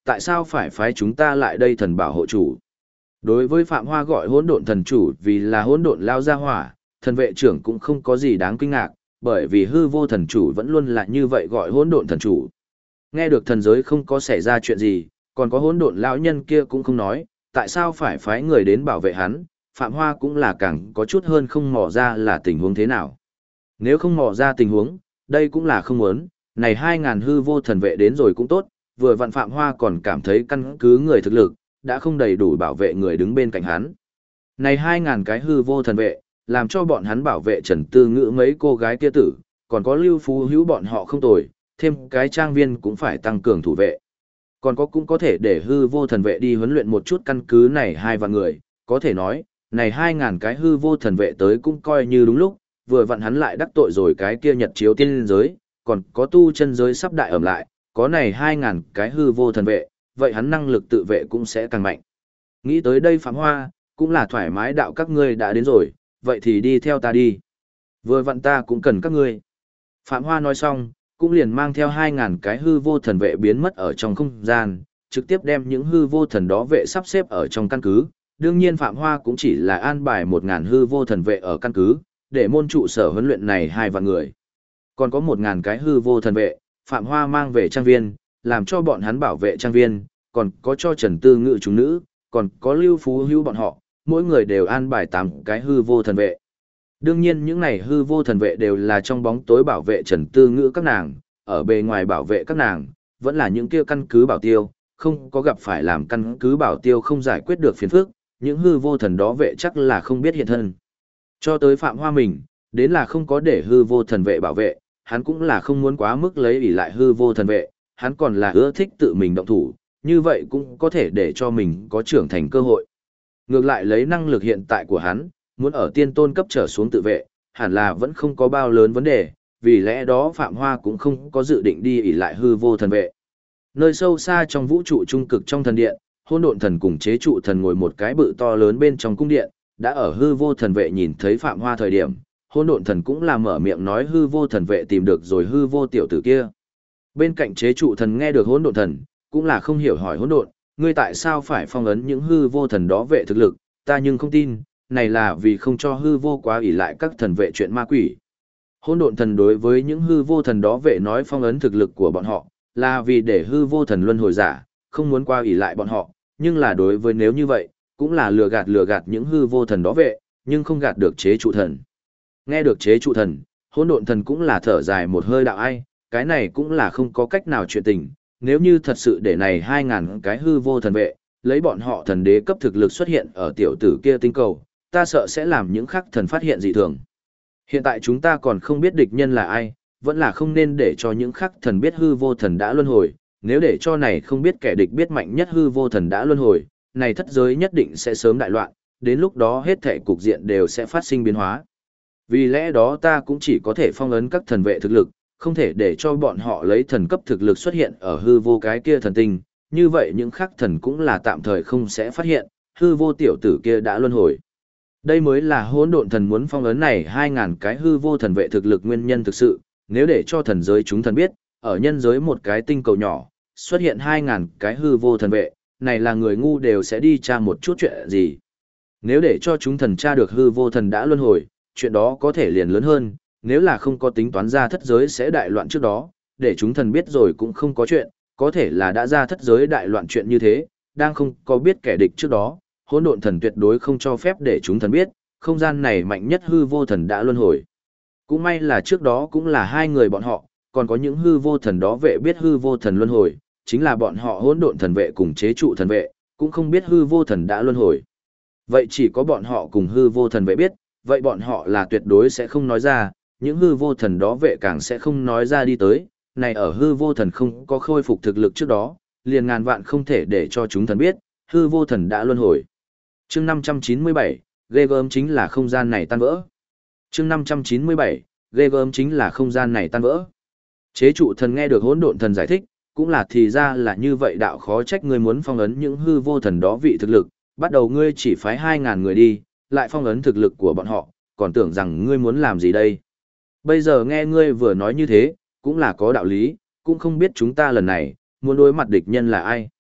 S1: tại sao phải phái chúng ta lại đây thần bảo hộ chủ? Đối với Phạm Hoa gọi hỗn độn thần chủ vì là hỗn độn lao ra hỏa, thần vệ trưởng cũng không có gì đáng kinh ngạc, bởi vì hư vô thần chủ vẫn luôn là như vậy gọi hỗn độn thần chủ. Nghe được thần giới không có xảy ra chuyện gì, còn có hỗn độn lão nhân kia cũng không nói, tại sao phải phái người đến bảo vệ hắn, Phạm Hoa cũng là càng có chút hơn không mò ra là tình huống thế nào. Nếu không mò ra tình huống, đây cũng là không muốn, này 2.000 hư vô thần vệ đến rồi cũng tốt, vừa vặn Phạm Hoa còn cảm thấy căn cứ người thực lực, đã không đầy đủ bảo vệ người đứng bên cạnh hắn. Này 2.000 cái hư vô thần vệ, làm cho bọn hắn bảo vệ Trần Tư Ngữ mấy cô gái kia tử, còn có Lưu Phú Hữu bọn họ không tồi, thêm cái trang viên cũng phải tăng cường thủ vệ. Còn có cũng có thể để hư vô thần vệ đi huấn luyện một chút căn cứ này 2 vạn người, có thể nói, này 2.000 cái hư vô thần vệ tới cũng coi như đúng lúc, vừa vặn hắn lại đắc tội rồi cái kia Nhật chiếu tiên giới, còn có tu chân giới sắp đại ẩm lại, có này 2.000 cái hư vô thần vệ, vậy hắn năng lực tự vệ cũng sẽ càng mạnh. Nghĩ tới đây Phạm Hoa, cũng là thoải mái đạo các ngươi đã đến rồi, vậy thì đi theo ta đi. Vừa vặn ta cũng cần các ngươi. Phạm Hoa nói xong, cũng liền mang theo 2.000 cái hư vô thần vệ biến mất ở trong không gian, trực tiếp đem những hư vô thần đó vệ sắp xếp ở trong căn cứ. Đương nhiên Phạm Hoa cũng chỉ là an bài 1.000 hư vô thần vệ ở căn cứ, để môn trụ sở huấn luyện này 2 vạn người. Còn có 1.000 cái hư vô thần vệ, Phạm Hoa mang về trang viên, làm cho bọn hắn bảo vệ trang viên, còn có cho Trần Tư Ngự chúng nữ, còn có Lưu Phú Hữu bọn họ, mỗi người đều an bài 8 cái hư vô thần vệ. Đương nhiên những này hư vô thần vệ đều là trong bóng tối bảo vệ Trần Tư Ngữ các nàng, ở bề ngoài bảo vệ các nàng, vẫn là những kia căn cứ bảo tiêu, không có gặp phải làm căn cứ bảo tiêu không giải quyết được phiền phức, những hư vô thần đó vệ chắc là không biết hiện thân. Cho tới Phạm Hoa mình, đến là không có để hư vô thần vệ bảo vệ, hắn cũng là không muốn quá mức lấy ỷ lại hư vô thần vệ, hắn còn là ưa thích tự mình động thủ, như vậy cũng có thể để cho mình có trưởng thành cơ hội. Ngược lại lấy năng lực hiện tại của hắn, muốn ở tiên tôn cấp trở xuống tự vệ, hẳn là vẫn không có bao lớn vấn đề, vì lẽ đó Phạm Hoa cũng không có dự định đi ỷ lại hư vô thần vệ. Nơi sâu xa trong vũ trụ trung cực trong thần điện, Hỗn Độn Thần cùng Chế Trụ Thần ngồi một cái bự to lớn bên trong cung điện, đã ở hư vô thần vệ nhìn thấy Phạm Hoa thời điểm, Hỗn Độn Thần cũng là mở miệng nói hư vô thần vệ tìm được rồi hư vô tiểu tử kia. Bên cạnh Chế Trụ Thần nghe được Hỗn Độn Thần, cũng là không hiểu hỏi Hỗn Độn, ngươi tại sao phải phong ấn những hư vô thần đó vệ thực lực, ta nhưng không tin, này là vì không cho hư vô quá ỷ lại các thần vệ chuyện ma quỷ. Hỗn Độn Thần đối với những hư vô thần đó vệ nói phong ấn thực lực của bọn họ, là vì để hư vô thần luân hồi giả, không muốn qua ỷ lại bọn họ, nhưng là đối với nếu như vậy, cũng là lừa gạt những hư vô thần đó vệ, nhưng không gạt được Chế Trụ Thần. Nghe được Chế Trụ Thần, Hỗn Độn Thần cũng là thở dài một hơi đạo ai, cái này cũng là không có cách nào chuyện tình, nếu như thật sự để này 2.000 cái hư vô thần vệ, lấy bọn họ thần đế cấp thực lực xuất hiện ở tiểu tử kia tinh cầu, ta sợ sẽ làm những khắc thần phát hiện dị thường. Hiện tại chúng ta còn không biết địch nhân là ai, vẫn là không nên để cho những khắc thần biết hư vô thần đã luân hồi, nếu để cho này không biết kẻ địch biết mạnh nhất hư vô thần đã luân hồi, này thất giới nhất định sẽ sớm đại loạn, đến lúc đó hết thảy cục diện đều sẽ phát sinh biến hóa. Vì lẽ đó ta cũng chỉ có thể phong ấn các thần vệ thực lực, không thể để cho bọn họ lấy thần cấp thực lực xuất hiện ở hư vô cái kia thần tinh, như vậy những khắc thần cũng là tạm thời không sẽ phát hiện, hư vô tiểu tử kia đã luân hồi. Đây mới là Hỗn Độn Thần muốn phong ấn này 2.000 cái hư vô thần vệ thực lực nguyên nhân thực sự, nếu để cho thần giới chúng thần biết, ở nhân giới một cái tinh cầu nhỏ, xuất hiện 2.000 cái hư vô thần vệ, này là người ngu đều sẽ đi tra một chút chuyện gì. Nếu để cho chúng thần tra được hư vô thần đã luân hồi, chuyện đó có thể liền lớn hơn, nếu là không có tính toán ra thất giới sẽ đại loạn trước đó, để chúng thần biết rồi cũng không có chuyện, có thể là đã ra thất giới đại loạn chuyện như thế, đang không có biết kẻ địch trước đó, Hỗn Độn Thần tuyệt đối không cho phép để chúng thần biết, không gian này mạnh nhất hư vô thần đã luân hồi. Cũng may là trước đó cũng là 2 người bọn họ, còn có những hư vô thần đó vệ biết hư vô thần luân hồi, chính là bọn họ Hỗn Độn Thần vệ cùng Chế Trụ Thần vệ, cũng không biết hư vô thần đã luân hồi. Vậy chỉ có bọn họ cùng hư vô thần vệ biết, vậy bọn họ là tuyệt đối sẽ không nói ra, những hư vô thần đó vệ càng sẽ không nói ra đi tới, này ở hư vô thần không có khôi phục thực lực trước đó, liền ngàn vạn không thể để cho chúng thần biết, hư vô thần đã luân hồi. Chương 597, ghê gớm chính là không gian này tan vỡ. Chương 597, ghê gớm chính là không gian này tan vỡ. Chế Trụ Thần nghe được Hỗn Độn Thần giải thích, cũng là thì ra là như vậy, đạo khó trách ngươi muốn phong ấn những hư vô thần đó vị thực lực, bắt đầu ngươi chỉ phái 2.000 người đi, lại phong ấn thực lực của bọn họ, còn tưởng rằng ngươi muốn làm gì đây. Bây giờ nghe ngươi vừa nói như thế, cũng là có đạo lý, cũng không biết chúng ta lần này, muốn đối mặt địch nhân là ai.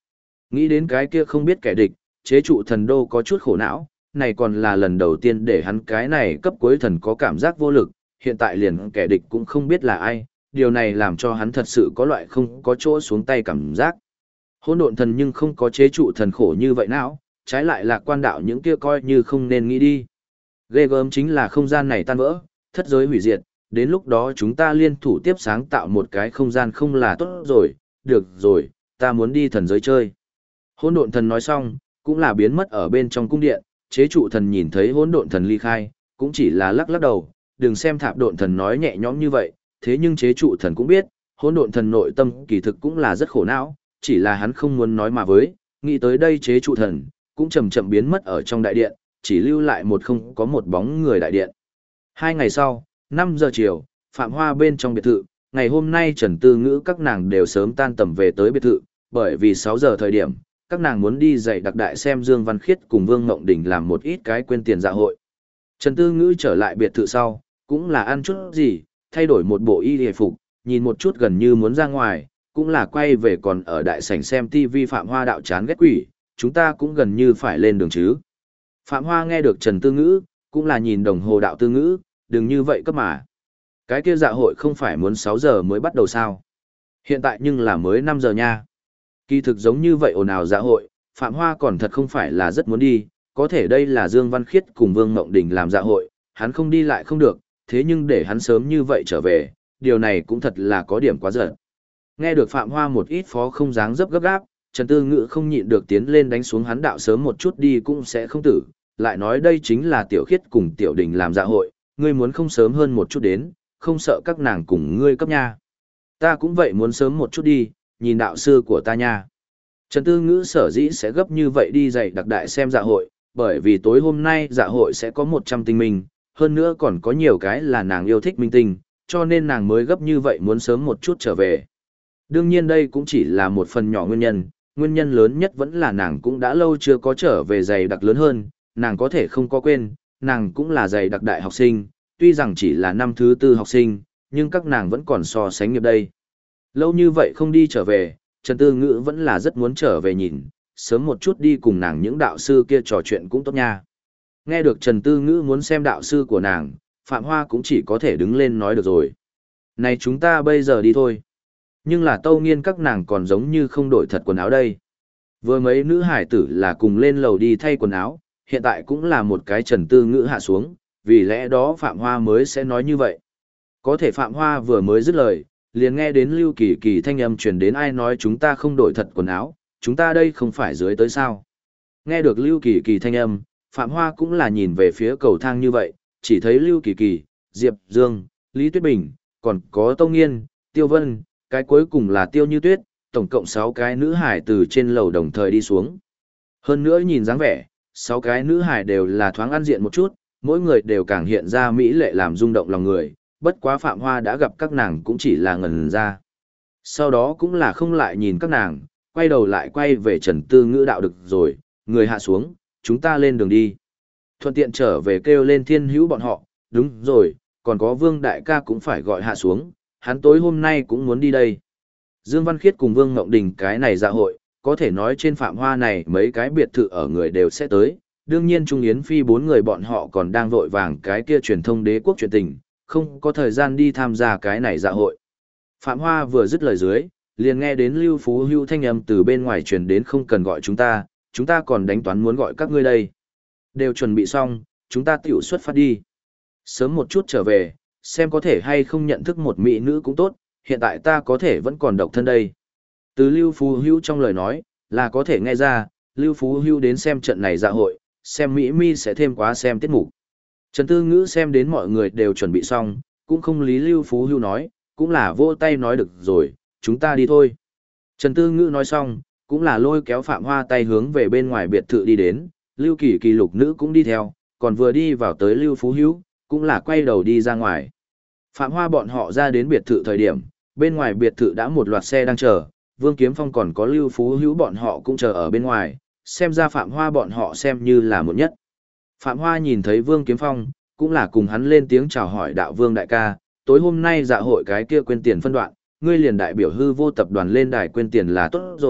S1: Nghĩ đến cái kia không biết kẻ địch, chế trụ thần đô có chút khổ não, này còn là lần đầu tiên để hắn cái này cấp cuối thần có cảm giác vô lực, hiện tại liền kẻ địch cũng không biết là ai, điều này làm cho hắn thật sự có loại không có chỗ xuống tay cảm giác. Hỗn độn thần nhưng không có chế trụ thần khổ như vậy não, trái lại là quan đạo những kia coi như không nên nghĩ đi. Ghê gớm chính là không gian này tan vỡ, thất giới hủy diệt, đến lúc đó chúng ta liên thủ tiếp sáng tạo một cái không gian không là tốt rồi, được rồi, ta muốn đi thần giới chơi. Hỗn độn thần nói xong, cũng là biến mất ở bên trong cung điện, chế trụ thần nhìn thấy hỗn độn thần ly khai, cũng chỉ là lắc lắc đầu, đừng xem thạp độn thần nói nhẹ nhõm như vậy, thế nhưng chế trụ thần cũng biết, hỗn độn thần nội tâm kỳ thực cũng là rất khổ não, chỉ là hắn không muốn nói mà với, nghĩ tới đây chế trụ thần, cũng chậm chậm biến mất ở trong đại điện, chỉ lưu lại một không có một bóng người đại điện. 2 ngày sau, 5 giờ chiều, Phạm Hoa bên trong biệt thự, ngày hôm nay Trần Tư Ngữ các nàng đều sớm tan tầm về tới biệt thự, bởi vì 6 giờ thời điểm, các nàng muốn đi dạy đặc đại xem Dương Văn Khiết cùng Vương Ngộng Đình làm một ít cái quên tiền dạ hội. Trần Tư Ngữ trở lại biệt thự sau, cũng là ăn chút gì, thay đổi một bộ y hề phục, nhìn một chút gần như muốn ra ngoài, cũng là quay về còn ở đại sảnh xem TV Phạm Hoa đạo chán ghét quỷ, chúng ta cũng gần như phải lên đường chứ. Phạm Hoa nghe được Trần Tư Ngữ, cũng là nhìn đồng hồ đạo Tư Ngữ, đừng như vậy cấp mà. Cái kia dạ hội không phải muốn 6 giờ mới bắt đầu sao? Hiện tại nhưng là mới 5 giờ nha. Kỳ thực giống như vậy ồn ào dạ hội, Phạm Hoa còn thật không phải là rất muốn đi, có thể đây là Dương Văn Khiết cùng Vương Ngộng Đình làm dạ hội, hắn không đi lại không được, thế nhưng để hắn sớm như vậy trở về, điều này cũng thật là có điểm quá giận. Nghe được Phạm Hoa một ít phó không dáng dấp gấp gáp, Trần Tư Ngữ không nhịn được tiến lên đánh xuống hắn đạo sớm một chút đi cũng sẽ không tử, lại nói đây chính là Tiểu Khiết cùng Tiểu Đình làm dạ hội, ngươi muốn không sớm hơn một chút đến, không sợ các nàng cùng ngươi cấp nha. Ta cũng vậy muốn sớm một chút đi, nhìn đạo sư của ta nha. Trần Tư Ngữ sở dĩ sẽ gấp như vậy đi dạy đặc đại xem dạ hội, bởi vì tối hôm nay dạ hội sẽ có 100 tinh minh, hơn nữa còn có nhiều cái là nàng yêu thích minh tinh, cho nên nàng mới gấp như vậy muốn sớm một chút trở về. Đương nhiên đây cũng chỉ là một phần nhỏ nguyên nhân lớn nhất vẫn là nàng cũng đã lâu chưa có trở về dạy đặc lớn hơn, nàng có thể không có quên, nàng cũng là dạy đặc đại học sinh, tuy rằng chỉ là năm thứ 4 học sinh, nhưng các nàng vẫn còn so sánh nghiệp đây. Lâu như vậy không đi trở về, Trần Tư Ngữ vẫn là rất muốn trở về nhìn, sớm một chút đi cùng nàng những đạo sư kia trò chuyện cũng tốt nha. Nghe được Trần Tư Ngữ muốn xem đạo sư của nàng, Phạm Hoa cũng chỉ có thể đứng lên nói được rồi. Này chúng ta bây giờ đi thôi. Nhưng là Tâu Nghiên các nàng còn giống như không đổi thật quần áo đây. Vừa mấy nữ hải tử là cùng lên lầu đi thay quần áo, hiện tại cũng là một cái Trần Tư Ngữ hạ xuống, vì lẽ đó Phạm Hoa mới sẽ nói như vậy. Có thể Phạm Hoa vừa mới dứt lời, liền nghe đến Lưu Kỳ Kỳ thanh âm truyền đến ai nói chúng ta không đổi thật quần áo, chúng ta đây không phải dưới tới sao. Nghe được Lưu Kỳ Kỳ thanh âm, Phạm Hoa cũng là nhìn về phía cầu thang như vậy, chỉ thấy Lưu Kỳ Kỳ, Diệp Dương, Lý Tuyết Bình, còn có Tâu Nghiên, Tiêu Vân, cái cuối cùng là Tiêu Như Tuyết, tổng cộng 6 cái nữ hải từ trên lầu đồng thời đi xuống. Hơn nữa nhìn dáng vẻ, 6 cái nữ hải đều là thoáng ăn diện một chút, mỗi người đều càng hiện ra mỹ lệ làm rung động lòng người, bất quá Phạm Hoa đã gặp các nàng cũng chỉ là ngần ra. Sau đó cũng là không lại nhìn các nàng, quay đầu lại quay về Trần Tư Ngữ đạo được rồi, người hạ xuống, chúng ta lên đường đi. Thuận tiện trở về kêu lên Thiên Hữu bọn họ, đúng rồi, còn có Vương Đại ca cũng phải gọi hạ xuống, hắn tối hôm nay cũng muốn đi đây. Dương Văn Khiết cùng Vương Ngộng Đình cái này dạ hội, có thể nói trên Phạm Hoa này mấy cái biệt thự ở người đều sẽ tới, đương nhiên Trung Yến Phi 4 người bọn họ còn đang vội vàng cái kia truyền thông đế quốc truyền tình, không có thời gian đi tham gia cái này dạ hội. Phạm Hoa vừa dứt lời dưới, liền nghe đến Lưu Phú Hưu thanh âm từ bên ngoài truyền đến không cần gọi chúng ta còn đánh toán muốn gọi các ngươi đây. Đều chuẩn bị xong, chúng ta tiểu xuất phát đi. Sớm một chút trở về, xem có thể hay không nhận thức một mỹ nữ cũng tốt, hiện tại ta có thể vẫn còn độc thân đây. Từ Lưu Phú Hưu trong lời nói, là có thể nghe ra, Lưu Phú Hưu đến xem trận này dạ hội, xem Mỹ Mi sẽ thêm quá xem tiết mục. Trần Tư Ngữ xem đến mọi người đều chuẩn bị xong, cũng không lý Lưu Phú Hưu nói, cũng là vỗ tay nói được rồi, chúng ta đi thôi. Trần Tư Ngữ nói xong, cũng là lôi kéo Phạm Hoa tay hướng về bên ngoài biệt thự đi đến, Lưu Kỳ Kỳ lục nữ cũng đi theo, còn vừa đi vào tới Lưu Phú Hưu, cũng là quay đầu đi ra ngoài. Phạm Hoa bọn họ ra đến biệt thự thời điểm, bên ngoài biệt thự đã một loạt xe đang chờ, Vương Kiếm Phong còn có Lưu Phú Hưu bọn họ cũng chờ ở bên ngoài, xem ra Phạm Hoa bọn họ xem như là một nhất. Phạm Hoa nhìn thấy Vương Kiếm Phong, cũng là cùng hắn lên tiếng chào hỏi đạo Vương đại ca, tối hôm nay dạ hội cái kia quên tiền phân đoạn, ngươi liền đại biểu hư vô tập đoàn lên đài quên tiền là tốt rồi,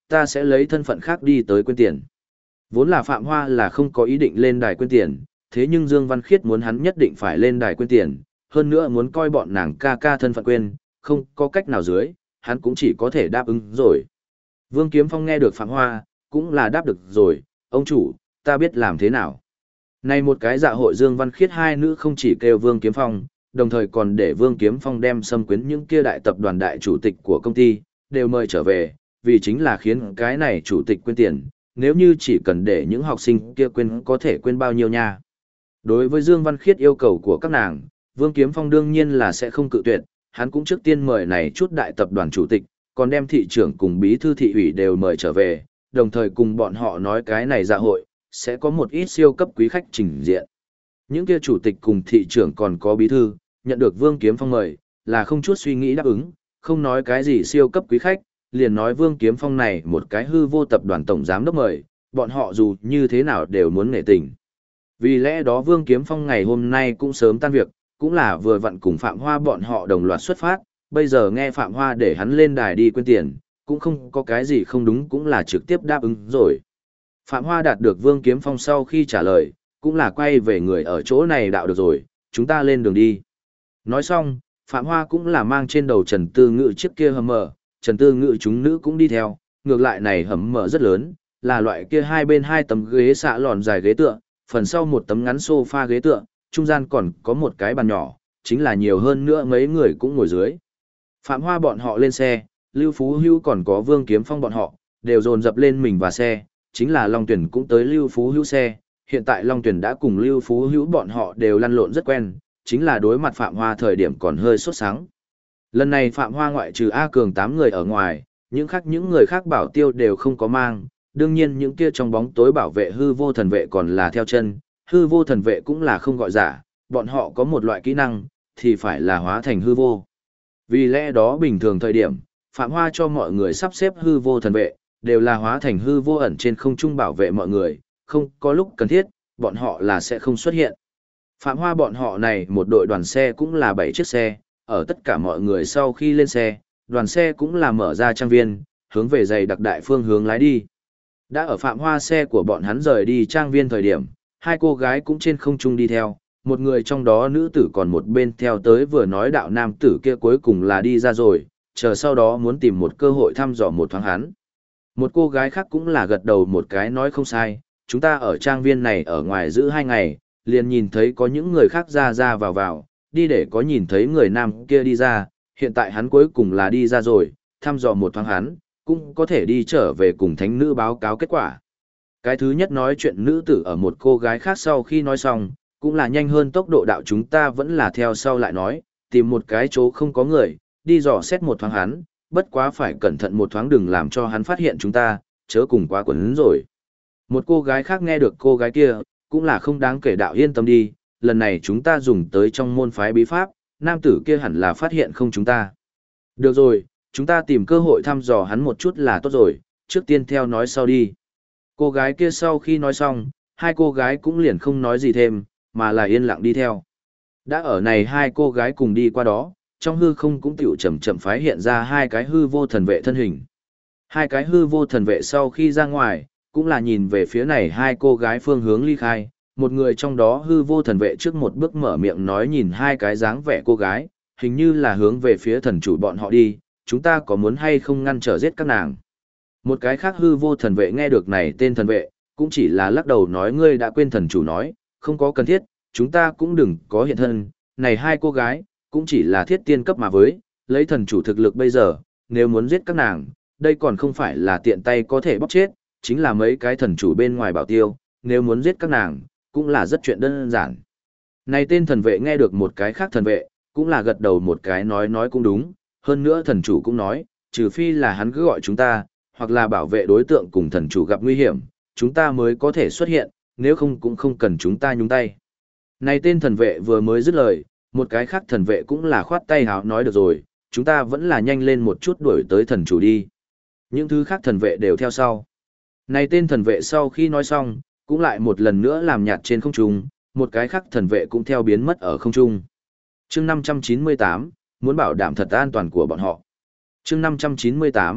S1: ta sẽ lấy thân phận khác đi tới quên tiền. Vốn là Phạm Hoa là không có ý định lên đài quên tiền, thế nhưng Dương Văn Khiết muốn hắn nhất định phải lên đài quên tiền, hơn nữa muốn coi bọn nàng ca ca thân phận quên, không có cách nào dưới, hắn cũng chỉ có thể đáp ứng rồi. Vương Kiếm Phong nghe được Phạm Hoa, cũng là đáp được rồi, ông chủ, ta biết làm thế nào. Này một cái dạ hội Dương Văn Khiết hai nữ không chỉ kêu Vương Kiếm Phong, đồng thời còn để Vương Kiếm Phong đem xâm quyến những kia đại tập đoàn đại chủ tịch của công ty, đều mời trở về, vì chính là khiến cái này chủ tịch quên tiền, nếu như chỉ cần để những học sinh kia quên có thể quên bao nhiêu nha. Đối với Dương Văn Khiết yêu cầu của các nàng, Vương Kiếm Phong đương nhiên là sẽ không cự tuyệt, hắn cũng trước tiên mời này chút đại tập đoàn chủ tịch, còn đem thị trưởng cùng bí thư thị ủy đều mời trở về, đồng thời cùng bọn họ nói cái này dạ hội, sẽ có một ít siêu cấp quý khách trình diện. Những kia chủ tịch cùng thị trưởng còn có bí thư, nhận được Vương Kiếm Phong mời, là không chút suy nghĩ đáp ứng, không nói cái gì siêu cấp quý khách, liền nói Vương Kiếm Phong này một cái hư vô tập đoàn tổng giám đốc mời, bọn họ dù như thế nào đều muốn nể tình. Vì lẽ đó Vương Kiếm Phong ngày hôm nay cũng sớm tan việc, cũng là vừa vặn cùng Phạm Hoa bọn họ đồng loạt xuất phát, bây giờ nghe Phạm Hoa để hắn lên đài đi quên tiền, cũng không có cái gì không đúng cũng là trực tiếp đáp ứng rồi. Phạm Hoa đạt được Vương Kiếm Phong sau khi trả lời, cũng là quay về người ở chỗ này đạo được rồi, chúng ta lên đường đi. Nói xong, Phạm Hoa cũng là mang trên đầu Trần Tư Ngự chiếc kia hầm mở, Trần Tư Ngự chúng nữ cũng đi theo, ngược lại này hầm mở rất lớn, là loại kia hai bên hai tấm ghế xạ lòn dài ghế tựa, phần sau một tấm ngắn sofa ghế tựa, trung gian còn có một cái bàn nhỏ, chính là nhiều hơn nữa mấy người cũng ngồi dưới. Phạm Hoa bọn họ lên xe, Lưu Phú Hữu còn có Vương Kiếm Phong bọn họ, đều dồn dập lên mình và xe, chính là Long Tuyển cũng tới Lưu Phú Hữu xe, hiện tại Long Tuyển đã cùng Lưu Phú Hữu bọn họ đều lăn lộn rất quen, chính là đối mặt Phạm Hoa thời điểm còn hơi sốt sắng. Lần này Phạm Hoa ngoại trừ A Cường 8 người ở ngoài, những người khác bảo tiêu đều không có mang, đương nhiên những kia trong bóng tối bảo vệ hư vô thần vệ còn là theo chân, hư vô thần vệ cũng là không gọi giả, bọn họ có một loại kỹ năng, thì phải là hóa thành hư vô. Vì lẽ đó bình thường thời điểm, Phạm Hoa cho mọi người sắp xếp hư vô thần vệ, đều là hóa thành hư vô ẩn trên không trung bảo vệ mọi người, không có lúc cần thiết, bọn họ là sẽ không xuất hiện. Phạm Hoa bọn họ này một đội đoàn xe cũng là 7 chiếc xe, ở tất cả mọi người sau khi lên xe, đoàn xe cũng là mở ra trang viên, hướng về dày đặc đại phương hướng lái đi. Đã ở Phạm Hoa xe của bọn hắn rời đi trang viên thời điểm, hai cô gái cũng trên không trung đi theo, một người trong đó nữ tử còn một bên theo tới vừa nói đạo nam tử kia cuối cùng là đi ra rồi, chờ sau đó muốn tìm một cơ hội thăm dò một thoáng hắn. Một cô gái khác cũng là gật đầu một cái nói không sai, chúng ta ở trang viên này ở ngoài giữ 2 ngày, liền nhìn thấy có những người khác ra vào, đi để có nhìn thấy người nam kia đi ra, hiện tại hắn cuối cùng là đi ra rồi, thăm dò một thoáng hắn, cũng có thể đi trở về cùng thánh nữ báo cáo kết quả. Cái thứ nhất nói chuyện nữ tử ở một cô gái khác sau khi nói xong, cũng là nhanh hơn tốc độ đạo chúng ta vẫn là theo sau lại nói, tìm một cái chỗ không có người, đi dò xét một thoáng hắn, bất quá phải cẩn thận một thoáng đừng làm cho hắn phát hiện chúng ta, chớ cùng quá quấn rồi. Một cô gái khác nghe được cô gái kia, cũng là không đáng kể đạo yên tâm đi, lần này chúng ta dùng tới trong môn phái bí pháp, nam tử kia hẳn là phát hiện không chúng ta. Được rồi, chúng ta tìm cơ hội thăm dò hắn một chút là tốt rồi, trước tiên theo nói sau đi. Cô gái kia sau khi nói xong, hai cô gái cũng liền không nói gì thêm, mà là yên lặng đi theo. Đã ở này hai cô gái cùng đi qua đó, trong hư không cũng tiểu chậm chậm phái hiện ra hai cái hư vô thần vệ thân hình. Hai cái hư vô thần vệ sau khi ra ngoài, cũng là nhìn về phía này hai cô gái phương hướng ly khai, một người trong đó hư vô thần vệ trước một bước mở miệng nói nhìn hai cái dáng vẻ cô gái, hình như là hướng về phía thần chủ bọn họ đi, chúng ta có muốn hay không ngăn trở giết các nàng. Một cái khác hư vô thần vệ nghe được này tên thần vệ, cũng chỉ là lắc đầu nói ngươi đã quên thần chủ nói, không có cần thiết, chúng ta cũng đừng có hiện thân, này hai cô gái, cũng chỉ là thiết tiên cấp mà với, lấy thần chủ thực lực bây giờ, nếu muốn giết các nàng, đây còn không phải là tiện tay có thể bóc chết, chính là mấy cái thần chủ bên ngoài bảo tiêu, nếu muốn giết các nàng, cũng là rất chuyện đơn giản. Này tên thần vệ nghe được một cái khác thần vệ, cũng là gật đầu một cái nói cũng đúng, hơn nữa thần chủ cũng nói, trừ phi là hắn cứ gọi chúng ta, hoặc là bảo vệ đối tượng cùng thần chủ gặp nguy hiểm, chúng ta mới có thể xuất hiện, nếu không cũng không cần chúng ta nhúng tay. Này tên thần vệ vừa mới dứt lời, một cái khác thần vệ cũng là khoát tay háo nói được rồi, chúng ta vẫn là nhanh lên một chút đuổi tới thần chủ đi. Những thứ khác thần vệ đều theo sau. Này tên thần vệ sau khi nói xong, cũng lại một lần nữa làm nhạt trên không trung, một cái khác thần vệ cũng theo biến mất ở không trung. Chương 598, muốn bảo đảm thật an toàn của bọn họ. Chương 598,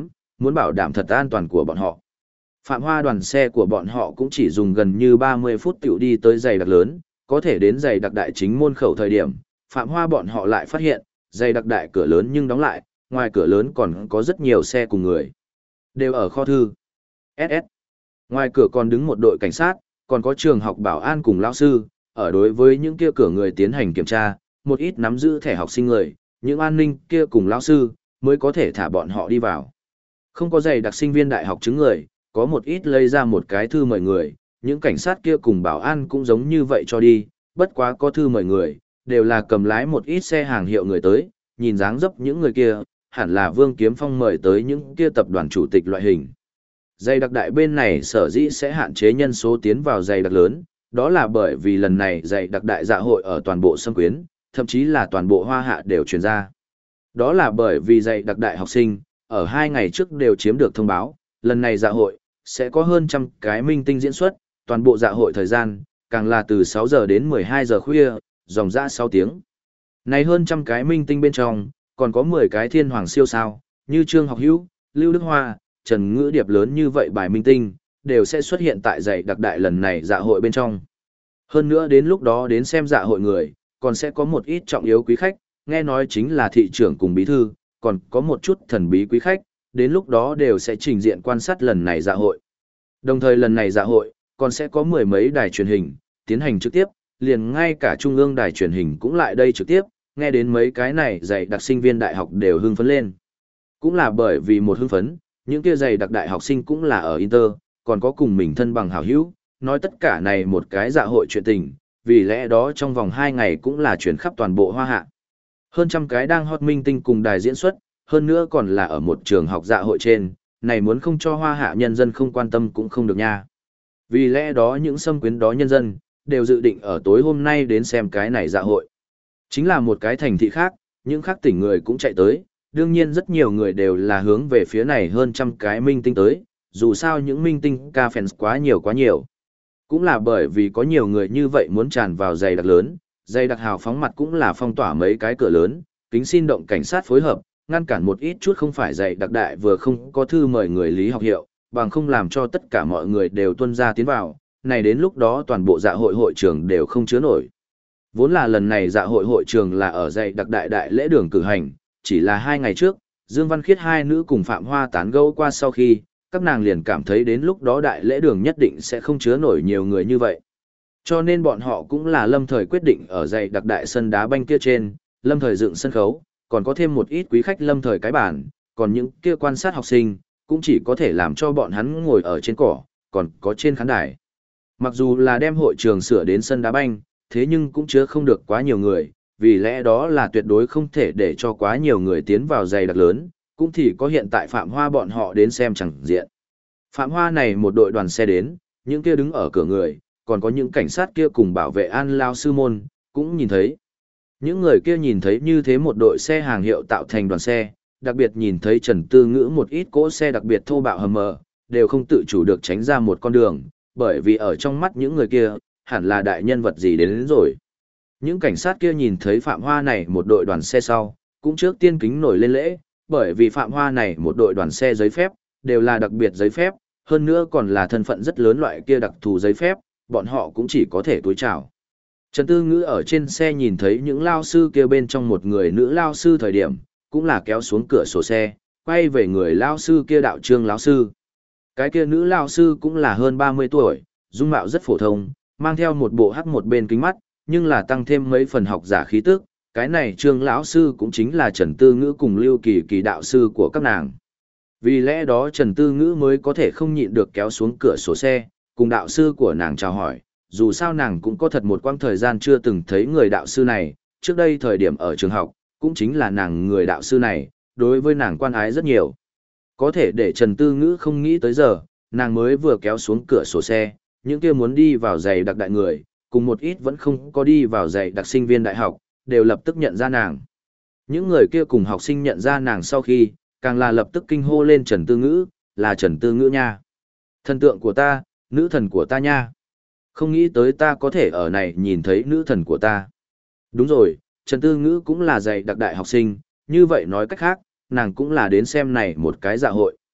S1: muốn bảo đảm thật an toàn của bọn họ. Phạm Hoa đoàn xe của bọn họ cũng chỉ dùng gần như 30 phút tiểu đi tới dày đặc lớn, có thể đến dày đặc đại chính môn khẩu thời điểm, Phạm Hoa bọn họ lại phát hiện, dày đặc đại cửa lớn nhưng đóng lại, ngoài cửa lớn còn có rất nhiều xe cùng người. Đều ở kho thư. SS. Ngoài cửa còn đứng một đội cảnh sát, còn có trường học bảo an cùng lão sư, ở đối với những kia cửa người tiến hành kiểm tra, một ít nắm giữ thẻ học sinh người, những an ninh kia cùng lão sư, mới có thể thả bọn họ đi vào. Không có dày đặc sinh viên đại học chứng người, có một ít lấy ra một cái thư mời người, những cảnh sát kia cùng bảo an cũng giống như vậy cho đi, bất quá có thư mời người, đều là cầm lái một ít xe hàng hiệu người tới, nhìn dáng dấp những người kia, hẳn là Vương Kiếm Phong mời tới những kia tập đoàn chủ tịch loại hình. Dày đặc đại bên này sở dĩ sẽ hạn chế nhân số tiến vào dày đặc lớn, đó là bởi vì lần này dày đặc đại dạ hội ở toàn bộ Sâm Quyến, thậm chí là toàn bộ Hoa Hạ đều truyền ra. Đó là bởi vì dày đặc đại học sinh, ở 2 ngày trước đều chiếm được thông báo, lần này dạ hội, sẽ có hơn trăm cái minh tinh diễn xuất, toàn bộ dạ hội thời gian, càng là từ 6 giờ đến 12 giờ khuya, dòng dã 6 tiếng. Này hơn trăm cái minh tinh bên trong, còn có 10 cái thiên hoàng siêu sao, như Trương Học Hữu, Lưu Đức Hoa, Trần Ngữ Điệp lớn như vậy bài minh tinh, đều sẽ xuất hiện tại dạy đặc đại lần này dạ hội bên trong. Hơn nữa đến lúc đó đến xem dạ hội người, còn sẽ có một ít trọng yếu quý khách, nghe nói chính là thị trưởng cùng bí thư, còn có một chút thần bí quý khách, đến lúc đó đều sẽ trình diện quan sát lần này dạ hội. Đồng thời lần này dạ hội, còn sẽ có 10 mấy đài truyền hình, tiến hành trực tiếp, liền ngay cả trung ương đài truyền hình cũng lại đây trực tiếp, nghe đến mấy cái này dạy đặc sinh viên đại học đều hưng phấn lên. Cũng là bởi vì một hưng phấn, những kia dạy đặc đại học sinh cũng là ở Inter, còn có cùng mình thân bằng hảo hữu, nói tất cả này một cái dạ hội chuyện tình, vì lẽ đó trong vòng 2 ngày cũng là chuyển khắp toàn bộ Hoa Hạ. Hơn trăm cái đang hot minh tinh cùng đài diễn xuất, hơn nữa còn là ở một trường học dạ hội trên, này muốn không cho Hoa Hạ nhân dân không quan tâm cũng không được nha. Vì lẽ đó những Sâm Quyến đó nhân dân, đều dự định ở tối hôm nay đến xem cái này dạ hội. Chính là một cái thành thị khác, những khác tỉnh người cũng chạy tới, đương nhiên rất nhiều người đều là hướng về phía này hơn trăm cái minh tinh tới, dù sao những minh tinh ca fans quá nhiều quá nhiều. Cũng là bởi vì có nhiều người như vậy muốn tràn vào dày đặc lớn, dày đặc hào phóng mặt cũng là phong tỏa mấy cái cửa lớn, kính xin động cảnh sát phối hợp, ngăn cản một ít chút không phải dày đặc đại vừa không có thư mời người lý học hiệu, bằng không làm cho tất cả mọi người đều tuân ra tiến vào, này đến lúc đó toàn bộ dạ hội hội trường đều không chứa nổi. Vốn là lần này dạ hội hội trường là ở dạy đặc đại đại lễ đường cử hành, chỉ là 2 ngày trước, Dương Văn Khiết hai nữ cùng Phạm Hoa tán gẫu qua sau khi, các nàng liền cảm thấy đến lúc đó đại lễ đường nhất định sẽ không chứa nổi nhiều người như vậy. Cho nên bọn họ cũng là lâm thời quyết định ở dạy đặc đại sân đá banh kia trên, lâm thời dựng sân khấu, còn có thêm một ít quý khách lâm thời cái bản, còn những kia quan sát học sinh, cũng chỉ có thể làm cho bọn hắn ngồi ở trên cỏ, còn có trên khán đài. Mặc dù là đem hội trường sửa đến sân đá banh, thế nhưng cũng chứa không được quá nhiều người, vì lẽ đó là tuyệt đối không thể để cho quá nhiều người tiến vào dày đặc lớn, cũng thì có hiện tại Phạm Hoa bọn họ đến xem chẳng diện. Phạm Hoa này một đội đoàn xe đến, những kia đứng ở cửa người, còn có những cảnh sát kia cùng bảo vệ an lao sư môn, cũng nhìn thấy. Những người kia nhìn thấy như thế một đội xe hàng hiệu tạo thành đoàn xe, đặc biệt nhìn thấy Trần Tư Ngữ một ít cỗ xe đặc biệt thô bạo hầm mờ, đều không tự chủ được tránh ra một con đường, bởi vì ở trong mắt những người kia, hẳn là đại nhân vật gì đến rồi. Những cảnh sát kia nhìn thấy Phạm Hoa này một đội đoàn xe sau, cũng trước tiên kính nổi lên lễ, bởi vì Phạm Hoa này một đội đoàn xe giấy phép, đều là đặc biệt giấy phép, hơn nữa còn là thân phận rất lớn loại kia đặc thù giấy phép, bọn họ cũng chỉ có thể túi chào. Trần Tư Ngữ ở trên xe nhìn thấy những lao sư kia bên trong một người nữ lao sư thời điểm, cũng là kéo xuống cửa sổ xe, quay về người lao sư kia đạo Trương lão sư. Cái kia nữ lao sư cũng là hơn 30 tuổi, dung mạo rất phổ thông, mang theo một bộ hắc một bên kính mắt, nhưng là tăng thêm mấy phần học giả khí tức, cái này Trương lão sư cũng chính là Trần Tư Ngữ cùng Lưu Kỳ Kỳ đạo sư của các nàng. Vì lẽ đó Trần Tư Ngữ mới có thể không nhịn được kéo xuống cửa sổ xe, cùng đạo sư của nàng chào hỏi, dù sao nàng cũng có thật một quãng thời gian chưa từng thấy người đạo sư này, trước đây thời điểm ở trường học, cũng chính là nàng người đạo sư này, đối với nàng quan ái rất nhiều. Có thể để Trần Tư Ngữ không nghĩ tới giờ, nàng mới vừa kéo xuống cửa sổ xe, những kia muốn đi vào giày đặc đại người, cùng một ít vẫn không có đi vào giày đặc sinh viên đại học, đều lập tức nhận ra nàng. Những người kia cùng học sinh nhận ra nàng sau khi, càng là lập tức kinh hô lên Trần Tư Ngữ, là Trần Tư Ngữ nha. Thần tượng của ta, nữ thần của ta nha. Không nghĩ tới ta có thể ở này nhìn thấy nữ thần của ta. Đúng rồi, Trần Tư Ngữ cũng là giày đặc đại học sinh, như vậy nói cách khác, nàng cũng là đến xem này một cái dạ hội.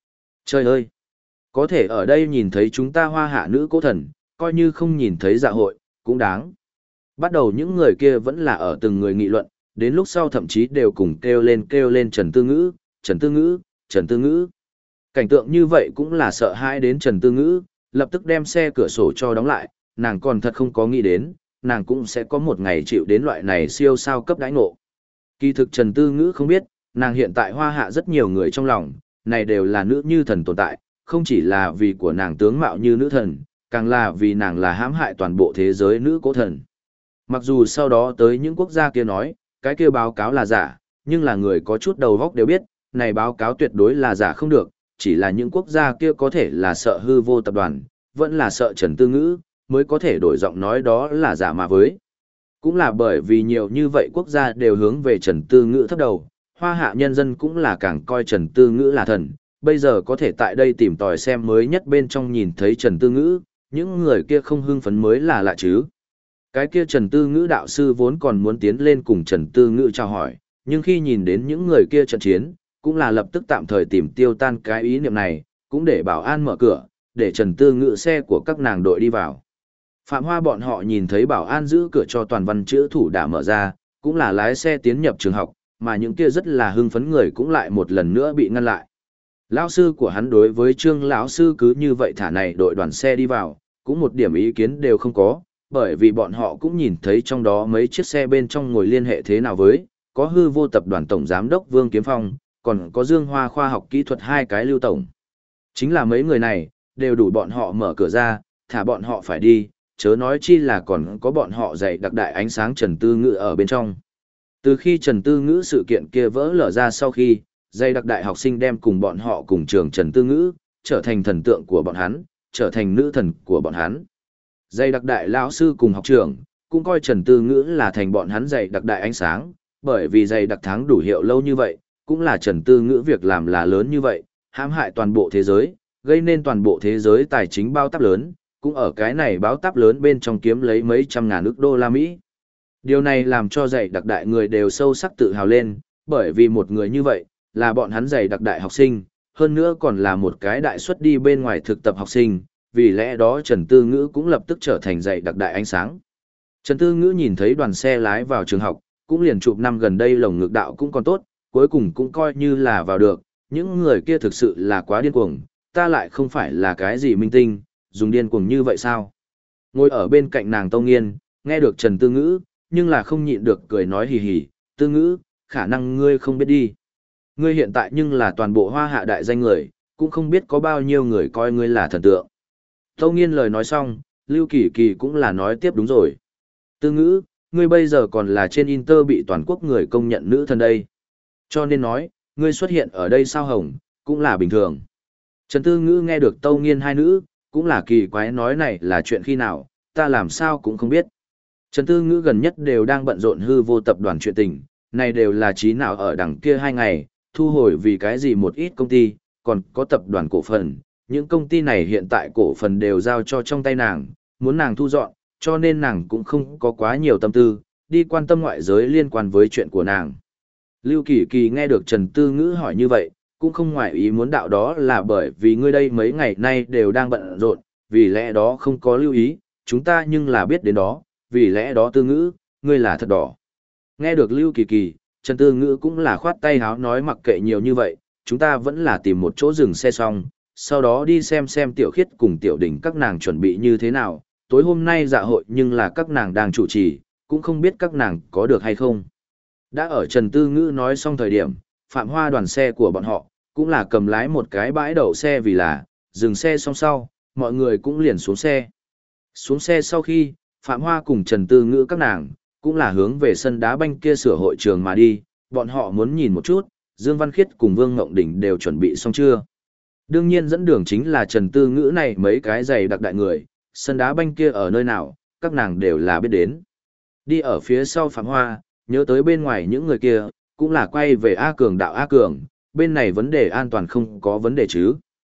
S1: Trời ơi! Có thể ở đây nhìn thấy chúng ta hoa hạ nữ cố thần, coi như không nhìn thấy dạ hội, cũng đáng. Bắt đầu những người kia vẫn là ở từng người nghị luận, đến lúc sau thậm chí đều cùng kêu lên Trần Tư Ngữ, Trần Tư Ngữ, Trần Tư Ngữ. Cảnh tượng như vậy cũng là sợ hãi đến Trần Tư Ngữ, lập tức đem xe cửa sổ cho đóng lại, nàng còn thật không có nghĩ đến, nàng cũng sẽ có một ngày chịu đến loại này siêu sao cấp đãi ngộ. Kỳ thực Trần Tư Ngữ không biết, nàng hiện tại hoa hạ rất nhiều người trong lòng, này đều là nữ như thần tồn tại, không chỉ là vì của nàng tướng mạo như nữ thần, càng là vì nàng là hãm hại toàn bộ thế giới nữ cố thần. Mặc dù sau đó tới những quốc gia kia nói, cái kia báo cáo là giả, nhưng là người có chút đầu óc đều biết, này báo cáo tuyệt đối là giả không được, chỉ là những quốc gia kia có thể là sợ hư vô tập đoàn, vẫn là sợ Trần Tư Ngữ, mới có thể đổi giọng nói đó là giả mà với. Cũng là bởi vì nhiều như vậy quốc gia đều hướng về Trần Tư Ngữ thấp đầu, hoa hạ nhân dân cũng là càng coi Trần Tư Ngữ là thần, bây giờ có thể tại đây tìm tòi xem mới nhất bên trong nhìn thấy Trần Tư Ngữ, những người kia không hưng phấn mới là lạ chứ. Cái kia Trần Tư Ngữ đạo sư vốn còn muốn tiến lên cùng Trần Tư Ngữ chào hỏi, nhưng khi nhìn đến những người kia trận chiến, cũng là lập tức tạm thời tìm tiêu tan cái ý niệm này, cũng để bảo an mở cửa, để Trần Tư Ngữ xe của các nàng đội đi vào. Phạm Hoa bọn họ nhìn thấy bảo an giữ cửa cho toàn văn chữ thủ đã mở ra, cũng là lái xe tiến nhập trường học, mà những kia rất là hưng phấn người cũng lại một lần nữa bị ngăn lại. Lão sư của hắn đối với Trương lão sư cứ như vậy thả này đội đoàn xe đi vào, cũng một điểm ý kiến đều không có, bởi vì bọn họ cũng nhìn thấy trong đó mấy chiếc xe bên trong ngồi liên hệ thế nào với, có hư vô tập đoàn tổng giám đốc Vương Kiếm Phong, còn có Dương Hoa khoa học kỹ thuật hai cái lưu tổng. Chính là mấy người này, đều đủ bọn họ mở cửa ra, thả bọn họ phải đi, chớ nói chi là còn có bọn họ dạy đặc đại ánh sáng Trần Tư Ngữ ở bên trong. Từ khi Trần Tư Ngữ sự kiện kia vỡ lở ra sau khi, dạy đặc đại học sinh đem cùng bọn họ cùng trường Trần Tư Ngữ, trở thành thần tượng của bọn hắn, trở thành nữ thần của bọn hắn. Dạy đặc đại lão sư cùng học trưởng, cũng coi Trần Tư Ngữ là thành bọn hắn dạy đặc đại ánh sáng, bởi vì dạy đặc tháng đủ hiệu lâu như vậy, cũng là Trần Tư Ngữ việc làm là lớn như vậy, hãm hại toàn bộ thế giới, gây nên toàn bộ thế giới tài chính bao táp lớn, cũng ở cái này báo táp lớn bên trong kiếm lấy mấy trăm ngàn ức đô la Mỹ. Điều này làm cho dạy đặc đại người đều sâu sắc tự hào lên, bởi vì một người như vậy, là bọn hắn dạy đặc đại học sinh, hơn nữa còn là một cái đại xuất đi bên ngoài thực tập học sinh, vì lẽ đó Trần Tư Ngữ cũng lập tức trở thành dạy đặc đại ánh sáng. Trần Tư Ngữ nhìn thấy đoàn xe lái vào trường học, cũng liền chụp năm gần đây lồng ngực đạo cũng còn tốt, cuối cùng cũng coi như là vào được, những người kia thực sự là quá điên cuồng, ta lại không phải là cái gì minh tinh, dùng điên cuồng như vậy sao? Ngồi ở bên cạnh nàng Tông Nghiên, nghe được Trần Tư Ngữ, nhưng là không nhịn được cười nói hì hì, Tư Ngữ, khả năng ngươi không biết đi. Ngươi hiện tại nhưng là toàn bộ hoa hạ đại danh người, cũng không biết có bao nhiêu người coi ngươi là thần tượng. Tông Nghiên lời nói xong, Lưu Kỳ Kỳ cũng là nói tiếp đúng rồi. Tư Ngữ, ngươi bây giờ còn là trên Inter bị toàn quốc người công nhận nữ thần đây. Cho nên nói, ngươi xuất hiện ở đây sao hồng, cũng là bình thường. Trần Tư Ngữ nghe được Tâu Nghiên hai nữ, cũng là kỳ quái nói này là chuyện khi nào, ta làm sao cũng không biết. Trần Tư Ngữ gần nhất đều đang bận rộn hư vô tập đoàn chuyện tình, này đều là trí nào ở đằng kia 2 ngày, thu hồi vì cái gì một ít công ty, còn có tập đoàn cổ phần, những công ty này hiện tại cổ phần đều giao cho trong tay nàng, muốn nàng thu dọn, cho nên nàng cũng không có quá nhiều tâm tư, đi quan tâm ngoại giới liên quan với chuyện của nàng. Lưu Kỳ Kỳ nghe được Trần Tư Ngữ hỏi như vậy, cũng không ngoại ý muốn đạo đó là bởi vì ngươi đây mấy ngày nay đều đang bận rộn, vì lẽ đó không có lưu ý, chúng ta nhưng là biết đến đó, vì lẽ đó Tư Ngữ, ngươi là thật đỏ. Nghe được Lưu Kỳ Kỳ, Trần Tư Ngữ cũng là khoát tay háo nói mặc kệ nhiều như vậy, chúng ta vẫn là tìm một chỗ dừng xe xong, sau đó đi xem Tiểu Khiết cùng Tiểu Đình các nàng chuẩn bị như thế nào, tối hôm nay dạ hội nhưng là các nàng đang chủ trì, cũng không biết các nàng có được hay không. Đã ở Trần Tư Ngữ nói xong thời điểm, Phạm Hoa đoàn xe của bọn họ, cũng là cầm lái một cái bãi đậu xe vì là, dừng xe xong sau, mọi người cũng liền xuống xe. Xuống xe sau khi, Phạm Hoa cùng Trần Tư Ngữ các nàng, cũng là hướng về sân đá banh kia sửa hội trường mà đi, bọn họ muốn nhìn một chút, Dương Văn Khiết cùng Vương Ngộng Đỉnh đều chuẩn bị xong chưa. Đương nhiên dẫn đường chính là Trần Tư Ngữ này mấy cái giày đặc đại người, sân đá banh kia ở nơi nào, các nàng đều là biết đến. Đi ở phía sau Phạm Hoa, nhớ tới bên ngoài những người kia, cũng là quay về A Cường đạo A Cường, bên này vấn đề an toàn không có vấn đề chứ.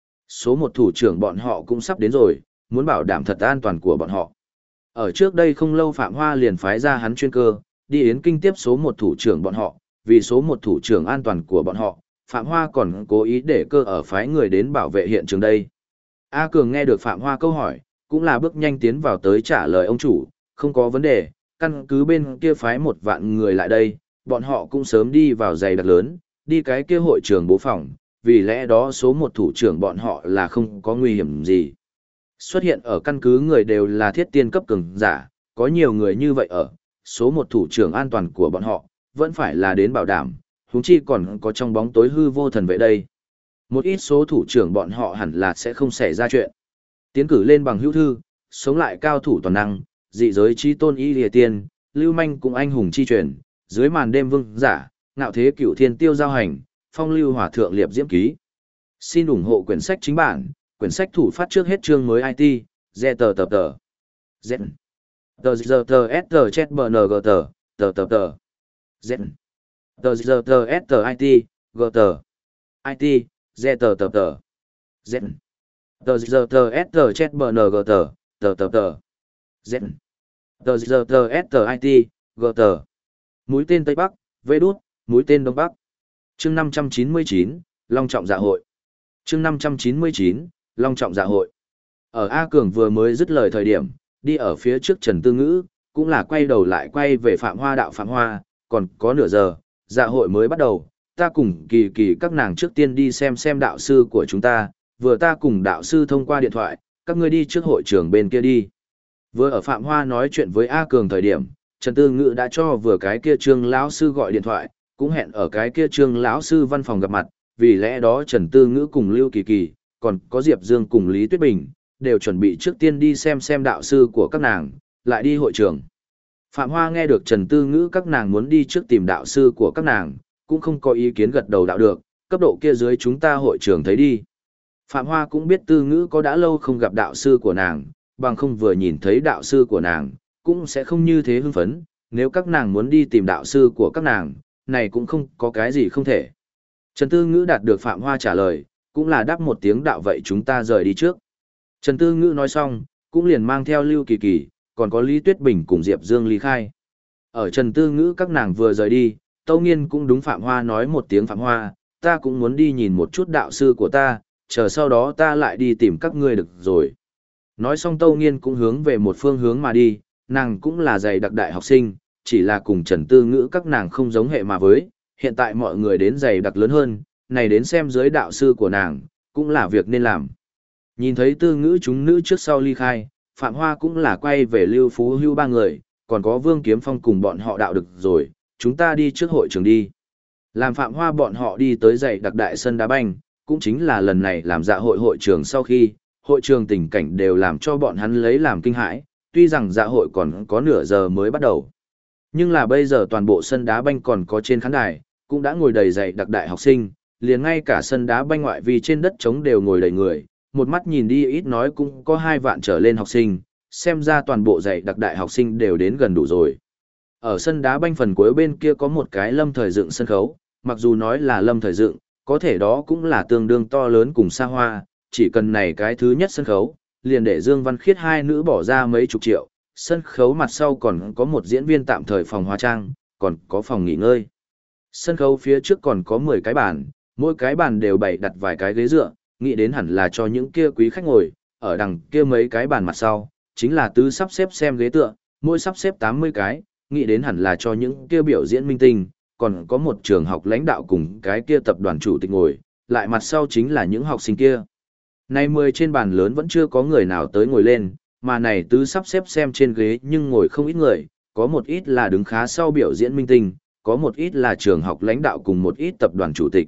S1: Số 1 thủ trưởng bọn họ cũng sắp đến rồi, muốn bảo đảm thật an toàn của bọn họ. Ở trước đây không lâu Phạm Hoa liền phái ra hắn chuyên cơ, đi Yến Kinh tiếp số 1 thủ trưởng bọn họ, vì số 1 thủ trưởng an toàn của bọn họ, Phạm Hoa còn cố ý để cơ ở phái người đến bảo vệ hiện trường đây. A Cường nghe được Phạm Hoa câu hỏi, cũng là bước nhanh tiến vào tới trả lời ông chủ, không có vấn đề, căn cứ bên kia phái 1 vạn người lại đây, bọn họ cũng sớm đi vào dày đặc lớn, đi cái kia hội trường bố phòng, vì lẽ đó số 1 thủ trưởng bọn họ là không có nguy hiểm gì. Xuất hiện ở căn cứ người đều là thiết tiên cấp cường giả, có nhiều người như vậy ở, số 1 thủ trưởng an toàn của bọn họ, vẫn phải là đến bảo đảm, huống chi còn có trong bóng tối hư vô thần vệ đây. Một ít số thủ trưởng bọn họ hẳn là sẽ không xảy ra chuyện. Tiến cử lên bằng hữu thư, sống lại cao thủ toàn năng, dị giới chi tôn y lìa tiên, lưu manh cùng anh hùng chi truyền, dưới màn đêm vương giả, ngạo thế cửu thiên tiêu giao hành, phong lưu hỏa thượng liệp diễm ký. Xin ủng hộ quyển sách chính bản, quyển sách thủ phát trước hết chương mới IT, Z tờ tập tờ. Z. Tờ giờ tờ S tờ chết bờ nờ gờ tờ, tờ tập tờ. Z. Tờ giờ tờ S tờ IT, G tờ. IT, Z tờ tập tờ. Z. Tờ giờ tờ S tờ chết bờ nờ gờ tờ, tờ tập tờ. Z. Tờ giờ tờ S tờ IT, G tờ. Mũi tên Tây Bắc, vê đút, mũi tên Đông Bắc. Chương 599, Long trọng dạ hội. Chương 599, Long trọng dạ hội. Ở A Cường vừa mới dứt lời thời điểm, đi ở phía trước Trần Tư Ngữ, cũng là quay đầu lại quay về Phạm Hoa đạo Phạm Hoa, còn có nửa giờ, dạ hội mới bắt đầu, ta cùng kỳ kỳ các nàng trước tiên đi xem đạo sư của chúng ta, vừa ta cùng đạo sư thông qua điện thoại, các ngươi đi trước hội trường bên kia đi. Vừa ở Phạm Hoa nói chuyện với A Cường thời điểm, Trần Tư Ngữ đã cho vừa cái kia Trương lão sư gọi điện thoại, cũng hẹn ở cái kia Trương lão sư văn phòng gặp mặt, vì lẽ đó Trần Tư Ngữ cùng Lưu Kỳ Kỳ, còn có Diệp Dương cùng Lý Tuyết Bình, đều chuẩn bị trước tiên đi xem đạo sư của các nàng, lại đi hội trường. Phạm Hoa nghe được Trần Tư Ngữ các nàng muốn đi trước tìm đạo sư của các nàng, cũng không có ý kiến gật đầu đạo được, cấp độ kia dưới chúng ta hội trường thấy đi. Phạm Hoa cũng biết Tư Ngữ có đã lâu không gặp đạo sư của nàng, bằng không vừa nhìn thấy đạo sư của nàng, cũng sẽ không như thế hưng phấn, nếu các nàng muốn đi tìm đạo sư của các nàng, này cũng không có cái gì không thể. Trần Tư Ngữ đạt được Phạm Hoa trả lời, cũng là đáp một tiếng đạo vậy chúng ta rời đi trước. Trần Tư Ngữ nói xong, cũng liền mang theo Lưu Kỳ Kỳ, còn có Lý Tuyết Bình cùng Diệp Dương ly khai. Ở Trần Tư Ngữ các nàng vừa rời đi, Tâu Nghiên cũng đúng Phạm Hoa nói một tiếng Phạm Hoa, ta cũng muốn đi nhìn một chút đạo sư của ta, chờ sau đó ta lại đi tìm các ngươi được rồi. Nói xong Tâu Nghiên cũng hướng về một phương hướng mà đi, nàng cũng là dày đặc đại học sinh, chỉ là cùng Trần Tư Ngữ các nàng không giống hệ mà với, hiện tại mọi người đến dày đặc lớn hơn, này đến xem dưới đạo sư của nàng, cũng là việc nên làm. Nhìn thấy Tư Ngữ chúng nữ trước sau ly khai, Phạm Hoa cũng là quay về Lưu Phú Hưu ba người, còn có Vương Kiếm Phong cùng bọn họ đạo được rồi, chúng ta đi trước hội trường đi. Làm Phạm Hoa bọn họ đi tới dạy đặc đại sân đá banh, cũng chính là lần này làm dạ hội trường sau khi, hội trường tình cảnh đều làm cho bọn hắn lấy làm kinh hãi, tuy rằng dạ hội còn có nửa giờ mới bắt đầu. Nhưng là bây giờ toàn bộ sân đá banh còn có trên khán đài, cũng đã ngồi đầy dạy đặc đại học sinh, liền ngay cả sân đá banh ngoại vì trên đất trống đều ngồi đầy người, một mắt nhìn đi ít nói cũng có 2 vạn trở lên học sinh, xem ra toàn bộ dạy đặc đại học sinh đều đến gần đủ rồi. Ở sân đá banh phần cuối bên kia có một cái lâm thời dựng sân khấu, mặc dù nói là lâm thời dựng, có thể đó cũng là tương đương to lớn cùng xa hoa, chỉ cần này cái thứ nhất sân khấu, liền để Dương Văn Khiết hai nữ bỏ ra mấy chục triệu, sân khấu mặt sau còn có một diễn viên tạm thời phòng hóa trang, còn có phòng nghỉ ngơi. Sân khấu phía trước còn có 10 cái bàn, mỗi cái bàn đều bày đặt vài cái ghế dựa, nghĩ đến hẳn là cho những kia quý khách ngồi, ở đằng kia mấy cái bàn mặt sau, chính là tứ sắp xếp xem ghế tựa, mỗi sắp xếp 80 cái, nghĩ đến hẳn là cho những kia biểu diễn minh tinh, còn có một trường học lãnh đạo cùng cái kia tập đoàn chủ tịch ngồi, lại mặt sau chính là những học sinh kia. Nay 10 trên bàn lớn vẫn chưa có người nào tới ngồi lên, mà này tứ sắp xếp xem trên ghế nhưng ngồi không ít người, có một ít là đứng khá sau biểu diễn minh tinh, có một ít là trường học lãnh đạo cùng một ít tập đoàn chủ tịch.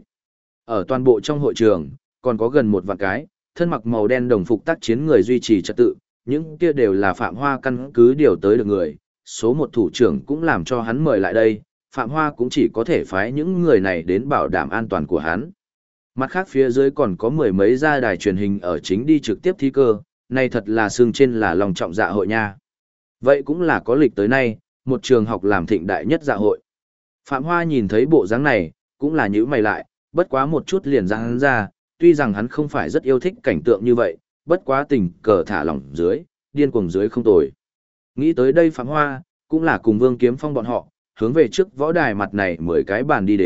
S1: Ở toàn bộ trong hội trường, còn có gần 1 vạn cái, thân mặc màu đen đồng phục tác chiến người duy trì trật tự, những kia đều là Phạm Hoa căn cứ điều tới được người, số 1 thủ trưởng cũng làm cho hắn mời lại đây, Phạm Hoa cũng chỉ có thể phái những người này đến bảo đảm an toàn của hắn. Mặt khác phía dưới còn có 10 mấy gia đài truyền hình ở chính đi trực tiếp thi cơ, này thật là xương trên là lòng trọng dạ hội nha. Vậy cũng là có lịch tới nay, một trường học làm thịnh đại nhất dạ hội. Phạm Hoa nhìn thấy bộ dáng này, cũng là nhíu mày lại, bất quá một chút liền ra hắn ra, tuy rằng hắn không phải rất yêu thích cảnh tượng như vậy, bất quá tình cờ thả lỏng dưới, điên cuồng dưới không tồi. Nghĩ tới đây Phạm Hoa, cũng là cùng Vương Kiếm Phong bọn họ, hướng về trước võ đài mặt này 10 cái bàn đi đến,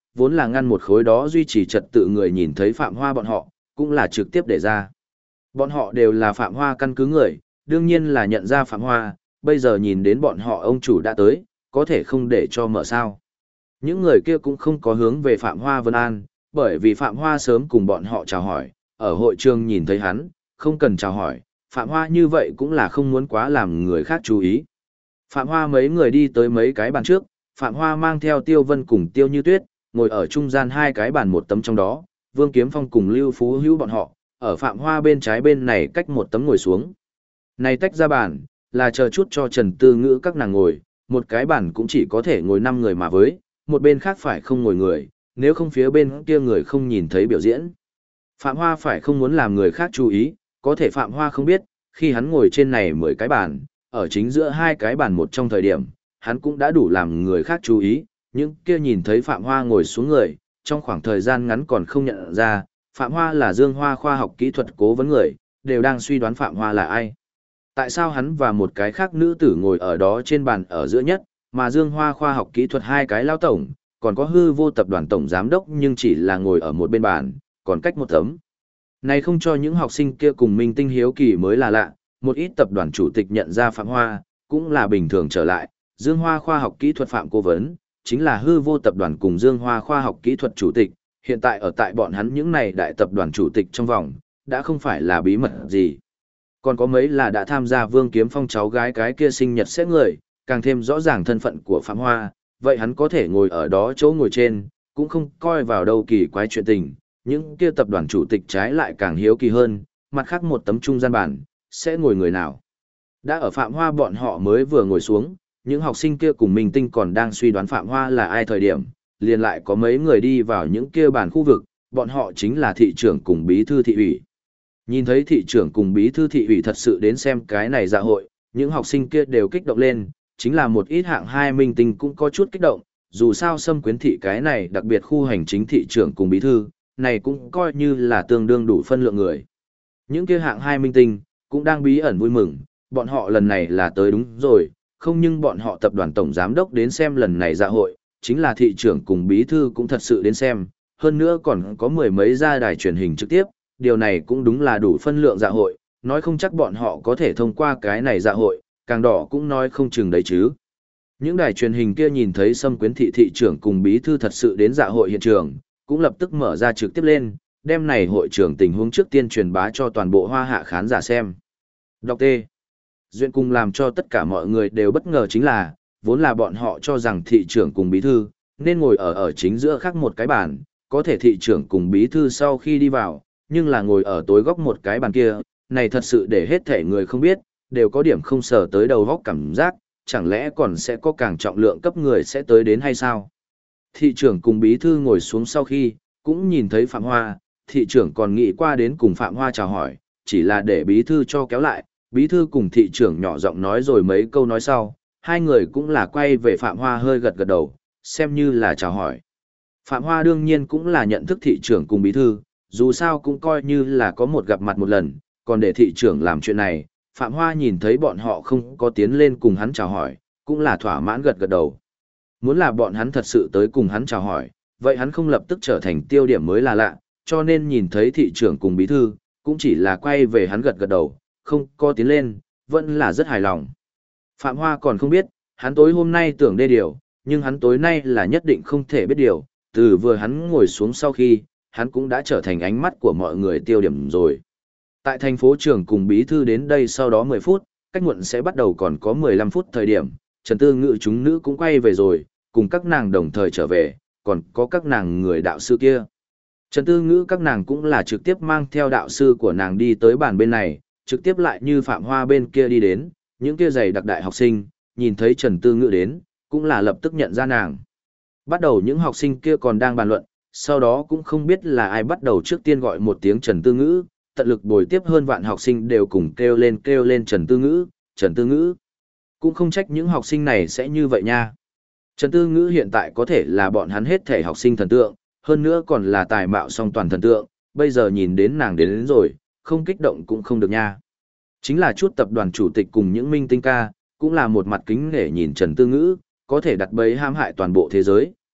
S1: vốn là ngăn một khối đó duy trì trật tự người nhìn thấy Phạm Hoa bọn họ, cũng là trực tiếp để ra. Bọn họ đều là Phạm Hoa căn cứ người, đương nhiên là nhận ra Phạm Hoa, bây giờ nhìn đến bọn họ ông chủ đã tới, có thể không để cho mở sao. Những người kia cũng không có hướng về Phạm Hoa Vân An, bởi vì Phạm Hoa sớm cùng bọn họ chào hỏi, ở hội trường nhìn thấy hắn, không cần chào hỏi, Phạm Hoa như vậy cũng là không muốn quá làm người khác chú ý. Phạm Hoa mấy người đi tới mấy cái bàn trước, Phạm Hoa mang theo Tiêu Vân cùng Tiêu Như Tuyết, ngồi ở trung gian hai cái bàn một tấm trong đó, Vương Kiếm Phong cùng Lưu Phú Hữu bọn họ, ở Phạm Hoa bên trái bên này cách một tấm ngồi xuống. Này tách ra bàn, là chờ chút cho Trần Tư Ngữ các nàng ngồi, một cái bàn cũng chỉ có thể ngồi 5 người mà với, một bên khác phải không ngồi người, nếu không phía bên kia người không nhìn thấy biểu diễn. Phạm Hoa phải không muốn làm người khác chú ý, có thể Phạm Hoa không biết, khi hắn ngồi trên này 10 cái bàn, ở chính giữa hai cái bàn một trong thời điểm, hắn cũng đã đủ làm người khác chú ý, những kia nhìn thấy Phạm Hoa ngồi xuống người, trong khoảng thời gian ngắn còn không nhận ra, Phạm Hoa là Dương Hoa khoa học kỹ thuật cố vấn người, đều đang suy đoán Phạm Hoa là ai. Tại sao hắn và một cái khác nữ tử ngồi ở đó trên bàn ở giữa nhất, mà Dương Hoa khoa học kỹ thuật hai cái lao tổng, còn có hư vô tập đoàn tổng giám đốc nhưng chỉ là ngồi ở một bên bàn, còn cách một tấm. Này không cho những học sinh kia cùng Minh Tinh hiếu kỳ mới là lạ, một ít tập đoàn chủ tịch nhận ra Phạm Hoa, cũng là bình thường trở lại, Dương Hoa khoa học kỹ thuật Phạm cố vấn, chính là hư vô tập đoàn cùng Dương Hoa khoa học kỹ thuật chủ tịch, hiện tại ở tại bọn hắn những này đại tập đoàn chủ tịch trong vòng, đã không phải là bí mật gì. Còn có mấy là đã tham gia Vương Kiếm Phong cháu gái cái kia sinh nhật sẽ người, càng thêm rõ ràng thân phận của Phạm Hoa, vậy hắn có thể ngồi ở đó chỗ ngồi trên, cũng không coi vào đâu kỳ quái chuyện tình, những kia tập đoàn chủ tịch trái lại càng hiếu kỳ hơn, mặt khác một tấm trung gian bản, sẽ ngồi người nào. Đã ở Phạm Hoa bọn họ mới vừa ngồi xuống, những học sinh kia cùng Minh Tinh còn đang suy đoán Phạm Hoa là ai thời điểm, liền lại có mấy người đi vào những kia bàn khu vực, bọn họ chính là thị trưởng cùng bí thư thị ủy. Nhìn thấy thị trưởng cùng bí thư thị ủy thật sự đến xem cái này dạ hội, những học sinh kia đều kích động lên, chính là một ít hạng 2 Minh Tinh cũng có chút kích động, dù sao Sâm Quyến thị cái này đặc biệt khu hành chính thị trưởng cùng bí thư, này cũng coi như là tương đương đủ phân lượng người. Những kia hạng 2 Minh Tinh cũng đang bí ẩn vui mừng, bọn họ lần này là tới đúng rồi, không nhưng bọn họ tập đoàn tổng giám đốc đến xem lần này dạ hội, chính là thị trưởng cùng bí thư cũng thật sự đến xem, hơn nữa còn có mười mấy gia đài truyền hình trực tiếp, điều này cũng đúng là đủ phân lượng dạ hội, nói không chắc bọn họ có thể thông qua cái này dạ hội, càng đỏ cũng nói không chừng đấy chứ. Những đài truyền hình kia nhìn thấy Sâm Quyến thị thị trưởng cùng bí thư thật sự đến dạ hội hiện trường, cũng lập tức mở ra trực tiếp lên, đem này hội trưởng tình huống trước tiên truyền bá cho toàn bộ Hoa Hạ khán giả xem. Đọc T. Duyên cùng làm cho tất cả mọi người đều bất ngờ chính là, vốn là bọn họ cho rằng thị trưởng cùng bí thư, nên ngồi ở chính giữa khác một cái bàn, có thể thị trưởng cùng bí thư sau khi đi vào, nhưng là ngồi ở tối góc một cái bàn kia, này thật sự để hết thể người không biết, đều có điểm không sờ tới đầu góc cảm giác, chẳng lẽ còn sẽ có càng trọng lượng cấp người sẽ tới đến hay sao? Thị trưởng cùng bí thư ngồi xuống sau khi, cũng nhìn thấy Phạm Hoa, thị trưởng còn nghĩ qua đến cùng Phạm Hoa chào hỏi, chỉ là để bí thư cho kéo lại, bí thư cùng thị trưởng nhỏ giọng nói rồi mấy câu nói sau, hai người cũng là quay về Phạm Hoa hơi gật gật đầu, xem như là chào hỏi. Phạm Hoa đương nhiên cũng là nhận thức thị trưởng cùng bí thư, dù sao cũng coi như là có một gặp mặt một lần, còn để thị trưởng làm chuyện này, Phạm Hoa nhìn thấy bọn họ không có tiến lên cùng hắn chào hỏi, cũng là thỏa mãn gật gật đầu. Muốn là bọn hắn thật sự tới cùng hắn chào hỏi, vậy hắn không lập tức trở thành tiêu điểm mới là lạ, cho nên nhìn thấy thị trưởng cùng bí thư, cũng chỉ là quay về hắn gật gật đầu, không có tiến lên, vẫn là rất hài lòng. Phạm Hoa còn không biết, hắn tối hôm nay tưởng đê điều, nhưng hắn tối nay là nhất định không thể biết điều, từ vừa hắn ngồi xuống sau khi, hắn cũng đã trở thành ánh mắt của mọi người tiêu điểm rồi. Tại thành phố trưởng cùng bí thư đến đây sau đó 10 phút, cách muộn sẽ bắt đầu còn có 15 phút thời điểm, Trần Tư Ngữ chúng nữ cũng quay về rồi, cùng các nàng đồng thời trở về, còn có các nàng người đạo sư kia. Trần Tư Ngữ các nàng cũng là trực tiếp mang theo đạo sư của nàng đi tới bàn bên này, trực tiếp lại như Phạm Hoa bên kia đi đến, những kia giày đặc đại học sinh, nhìn thấy Trần Tư Ngữ đến, cũng là lập tức nhận ra nàng. Bắt đầu những học sinh kia còn đang bàn luận, sau đó cũng không biết là ai bắt đầu trước tiên gọi một tiếng Trần Tư Ngữ, tận lực bồi tiếp hơn vạn học sinh đều cùng kêu lên Trần Tư Ngữ, Trần Tư Ngữ. Cũng không trách những học sinh này sẽ như vậy nha. Trần Tư Ngữ hiện tại có thể là bọn hắn hết thể học sinh thần tượng, hơn nữa còn là tài mạo song toàn thần tượng, bây giờ nhìn đến nàng đến rồi, không kích động cũng không được nha. Chính là chút tập đoàn chủ tịch cùng những minh tinh ca, cũng là một mặt kính nể nhìn Trần Tư Ngữ, có thể đặt bẫy hãm hại toàn bộ thế giới,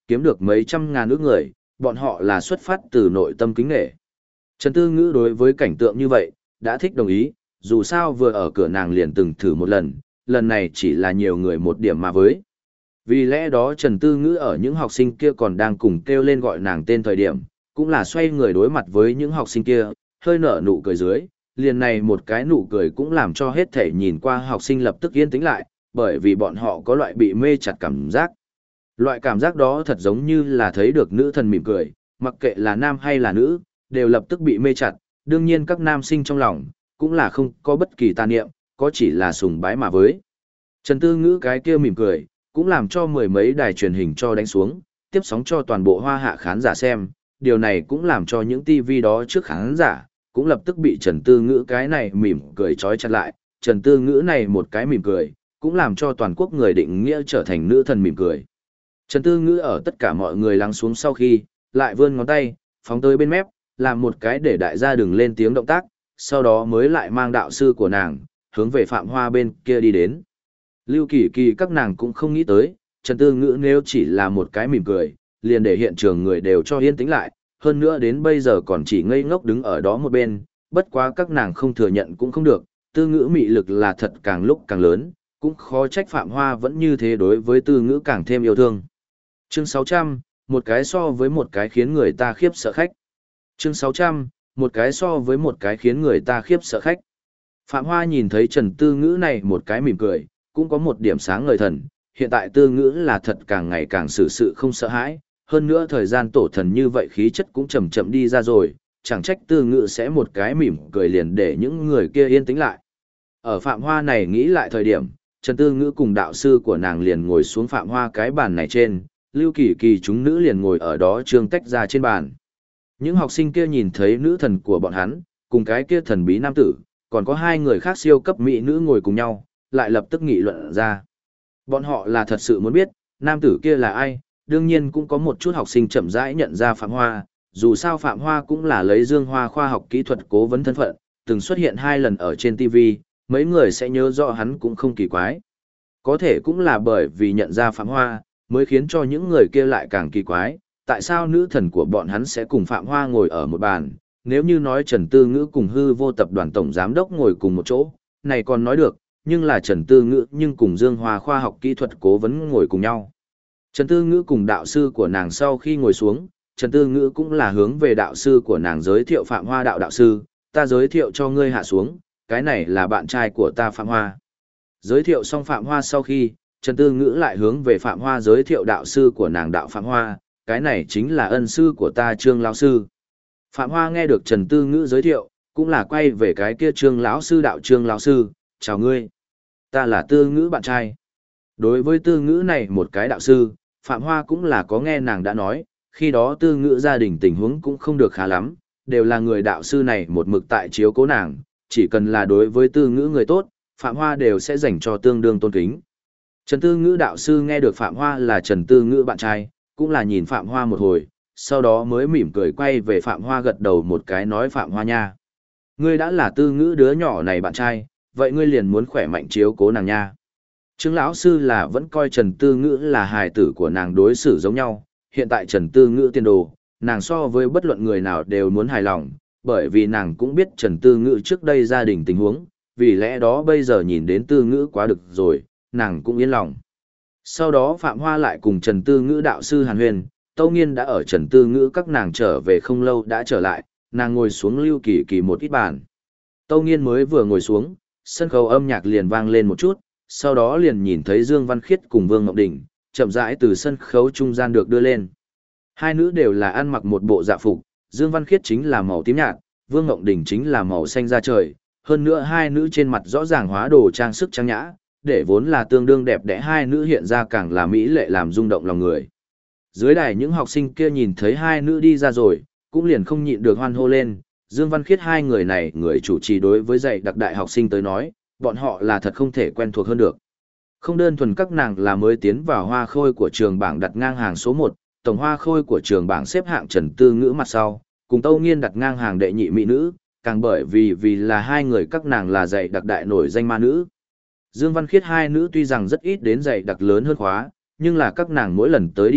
S1: kiếm được mấy trăm ngàn ước người, bọn họ là xuất phát từ nội tâm kính nể. Trần Tư Ngữ đối với cảnh tượng như vậy, đã thích đồng ý, dù sao vừa ở cửa nàng liền từng thử một lần này chỉ là nhiều người một điểm mà với. Vì lẽ đó Trần Tư Ngữ ở những học sinh kia còn đang cùng kêu lên gọi nàng tên thời điểm, cũng là xoay người đối mặt với những học sinh kia, hơi nở nụ cười dưới, liền này một cái nụ cười cũng làm cho hết thể nhìn qua học sinh lập tức yên tĩnh lại, bởi vì bọn họ có loại bị mê chặt cảm giác. Loại cảm giác đó thật giống như là thấy được nữ thần mỉm cười, mặc kệ là nam hay là nữ, đều lập tức bị mê chặt, đương nhiên các nam sinh trong lòng, cũng là không có bất kỳ tà niệm, có chỉ là sùng bái mà với. Trần Tư Ngữ cái kia mỉm cười, cũng làm cho mười mấy đài truyền hình cho đánh xuống, tiếp sóng cho toàn bộ Hoa Hạ khán giả xem, điều này cũng làm cho những TV đó trước khán giả, cũng lập tức bị Trần Tư Ngữ cái này mỉm cười trói chặt lại, Trần Tư Ngữ này một cái mỉm cười, cũng làm cho toàn quốc người định nghĩa trở thành nữ thần mỉm cười. Trần Tư Ngữ ở tất cả mọi người lắng xuống sau khi, lại vươn ngón tay, phóng tới bên mép, làm một cái để đại gia đừng lên tiếng động tác, sau đó mới lại mang đạo sư của nàng, hướng về Phạm Hoa bên kia đi đến. Lưu Kỳ Kỳ các nàng cũng không nghĩ tới, Trần Tư Ngữ nếu chỉ là một cái mỉm cười, liền để hiện trường người đều cho yên tĩnh lại, hơn nữa đến bây giờ còn chỉ ngây ngốc đứng ở đó một bên, bất quá các nàng không thừa nhận cũng không được, Tư Ngữ mị lực là thật càng lúc càng lớn, cũng khó trách Phạm Hoa vẫn như thế đối với Tư Ngữ càng thêm yêu thương. Chương 600, một cái so với một cái khiến người ta khiếp sợ khách. Chương 600, một cái so với một cái khiến người ta khiếp sợ khách. Phạm Hoa nhìn thấy Trần Tư Ngữ này một cái mỉm cười, cũng có một điểm sáng ngời thần, hiện tại Tư Ngữ là thật càng ngày càng xử sự không sợ hãi, hơn nữa thời gian tổ thần như vậy khí chất cũng chậm chậm đi ra rồi, chẳng trách Tư Ngữ sẽ một cái mỉm cười liền để những người kia yên tĩnh lại. Ở Phạm Hoa này nghĩ lại thời điểm, Trần Tư Ngữ cùng đạo sư của nàng liền ngồi xuống Phạm Hoa cái bàn này trên, Lưu Kỳ Kỳ chúng nữ liền ngồi ở đó trương tách ra trên bàn. Những học sinh kia nhìn thấy nữ thần của bọn hắn, cùng cái kia thần bí nam tử, còn có hai người khác siêu cấp mỹ nữ ngồi cùng nhau, lại lập tức nghị luận ra. Bọn họ là thật sự muốn biết, nam tử kia là ai, đương nhiên cũng có một chút học sinh chậm rãi nhận ra Phạm Hoa, dù sao Phạm Hoa cũng là lấy Dương Hoa khoa học kỹ thuật cố vấn thân phận, từng xuất hiện 2 lần ở trên TV, mấy người sẽ nhớ rõ hắn cũng không kỳ quái. Có thể cũng là bởi vì nhận ra Phạm Hoa, mới khiến cho những người kia lại càng kỳ quái, tại sao nữ thần của bọn hắn sẽ cùng Phạm Hoa ngồi ở một bàn, nếu như nói Trần Tư Ngữ cùng hư vô tập đoàn tổng giám đốc ngồi cùng một chỗ, này còn nói được, nhưng là Trần Tư Ngữ nhưng cùng Dương Hoa khoa học kỹ thuật cố vấn ngồi cùng nhau. Trần Tư Ngữ cùng đạo sư của nàng sau khi ngồi xuống, Trần Tư Ngữ cũng là hướng về đạo sư của nàng giới thiệu Phạm Hoa đạo sư, ta giới thiệu cho ngươi hạ xuống, cái này là bạn trai của ta Phạm Hoa. Giới thiệu xong Phạm Hoa sau khi, Trần Tư Ngữ lại hướng về Phạm Hoa giới thiệu đạo sư của nàng đạo Phạm Hoa, cái này chính là ân sư của ta Trương lão sư. Phạm Hoa nghe được Trần Tư Ngữ giới thiệu, cũng là quay về cái kia Trương lão sư đạo Trương lão sư, chào ngươi. Ta là Tư Ngữ bạn trai. Đối với Tư Ngữ này một cái đạo sư, Phạm Hoa cũng là có nghe nàng đã nói, khi đó Tư Ngữ gia đình tình huống cũng không được khá lắm, đều là người đạo sư này một mực tại chiếu cố nàng, chỉ cần là đối với Tư Ngữ người tốt, Phạm Hoa đều sẽ dành cho tương đương tôn kính. Trần Tư Ngữ đạo sư nghe được Phạm Hoa là Trần Tư Ngữ bạn trai, cũng là nhìn Phạm Hoa một hồi, sau đó mới mỉm cười quay về Phạm Hoa gật đầu một cái nói Phạm Hoa nha. Ngươi đã là Tư Ngữ đứa nhỏ này bạn trai, vậy ngươi liền muốn khỏe mạnh chiếu cố nàng nha. Trương lão sư là vẫn coi Trần Tư Ngữ là hài tử của nàng đối xử giống nhau, hiện tại Trần Tư Ngữ tiền đồ, nàng so với bất luận người nào đều muốn hài lòng, bởi vì nàng cũng biết Trần Tư Ngữ trước đây gia đình tình huống, vì lẽ đó bây giờ nhìn đến Tư Ngữ quá được rồi, nàng cũng yên lòng. Sau đó Phạm Hoa lại cùng Trần Tư Ngữ đạo sư Hàn Huyền, Tâu Nghiên đã ở Trần Tư Ngữ các nàng trở về không lâu đã trở lại, nàng ngồi xuống Lưu Kỳ Kỳ một ít bàn. Tâu Nghiên mới vừa ngồi xuống, sân khấu âm nhạc liền vang lên một chút, sau đó liền nhìn thấy Dương Văn Khiết cùng Vương Ngọc Đình, chậm rãi từ sân khấu trung gian được đưa lên. Hai nữ đều là ăn mặc một bộ dạ phục, Dương Văn Khiết chính là màu tím nhạt, Vương Ngọc Đình chính là màu xanh da trời, hơn nữa hai nữ trên mặt rõ ràng hóa đồ trang sức trang nhã, để vốn là tương đương đẹp đẽ hai nữ hiện ra càng là mỹ lệ làm rung động lòng người. Dưới đài những học sinh kia nhìn thấy hai nữ đi ra rồi, cũng liền không nhịn được hoan hô lên, Dương Văn Khiết hai người này người chủ trì đối với dạy đặc đại học sinh tới nói, bọn họ là thật không thể quen thuộc hơn được. Không đơn thuần các nàng là mới tiến vào hoa khôi của trường bảng đặt ngang hàng số 1, tổng hoa khôi của trường bảng xếp hạng Trần Tư Ngữ mặt sau, cùng Tâu Nghiên đặt ngang hàng đệ nhị mỹ nữ, càng bởi vì là hai người các nàng là dạy đặc đại nổi danh ma nữ. Dương Văn Khiết hai nữ tuy rằng rất ít đến dạy đặc lớn hơn khóa, nhưng là các nàng mỗi lần tới đi học,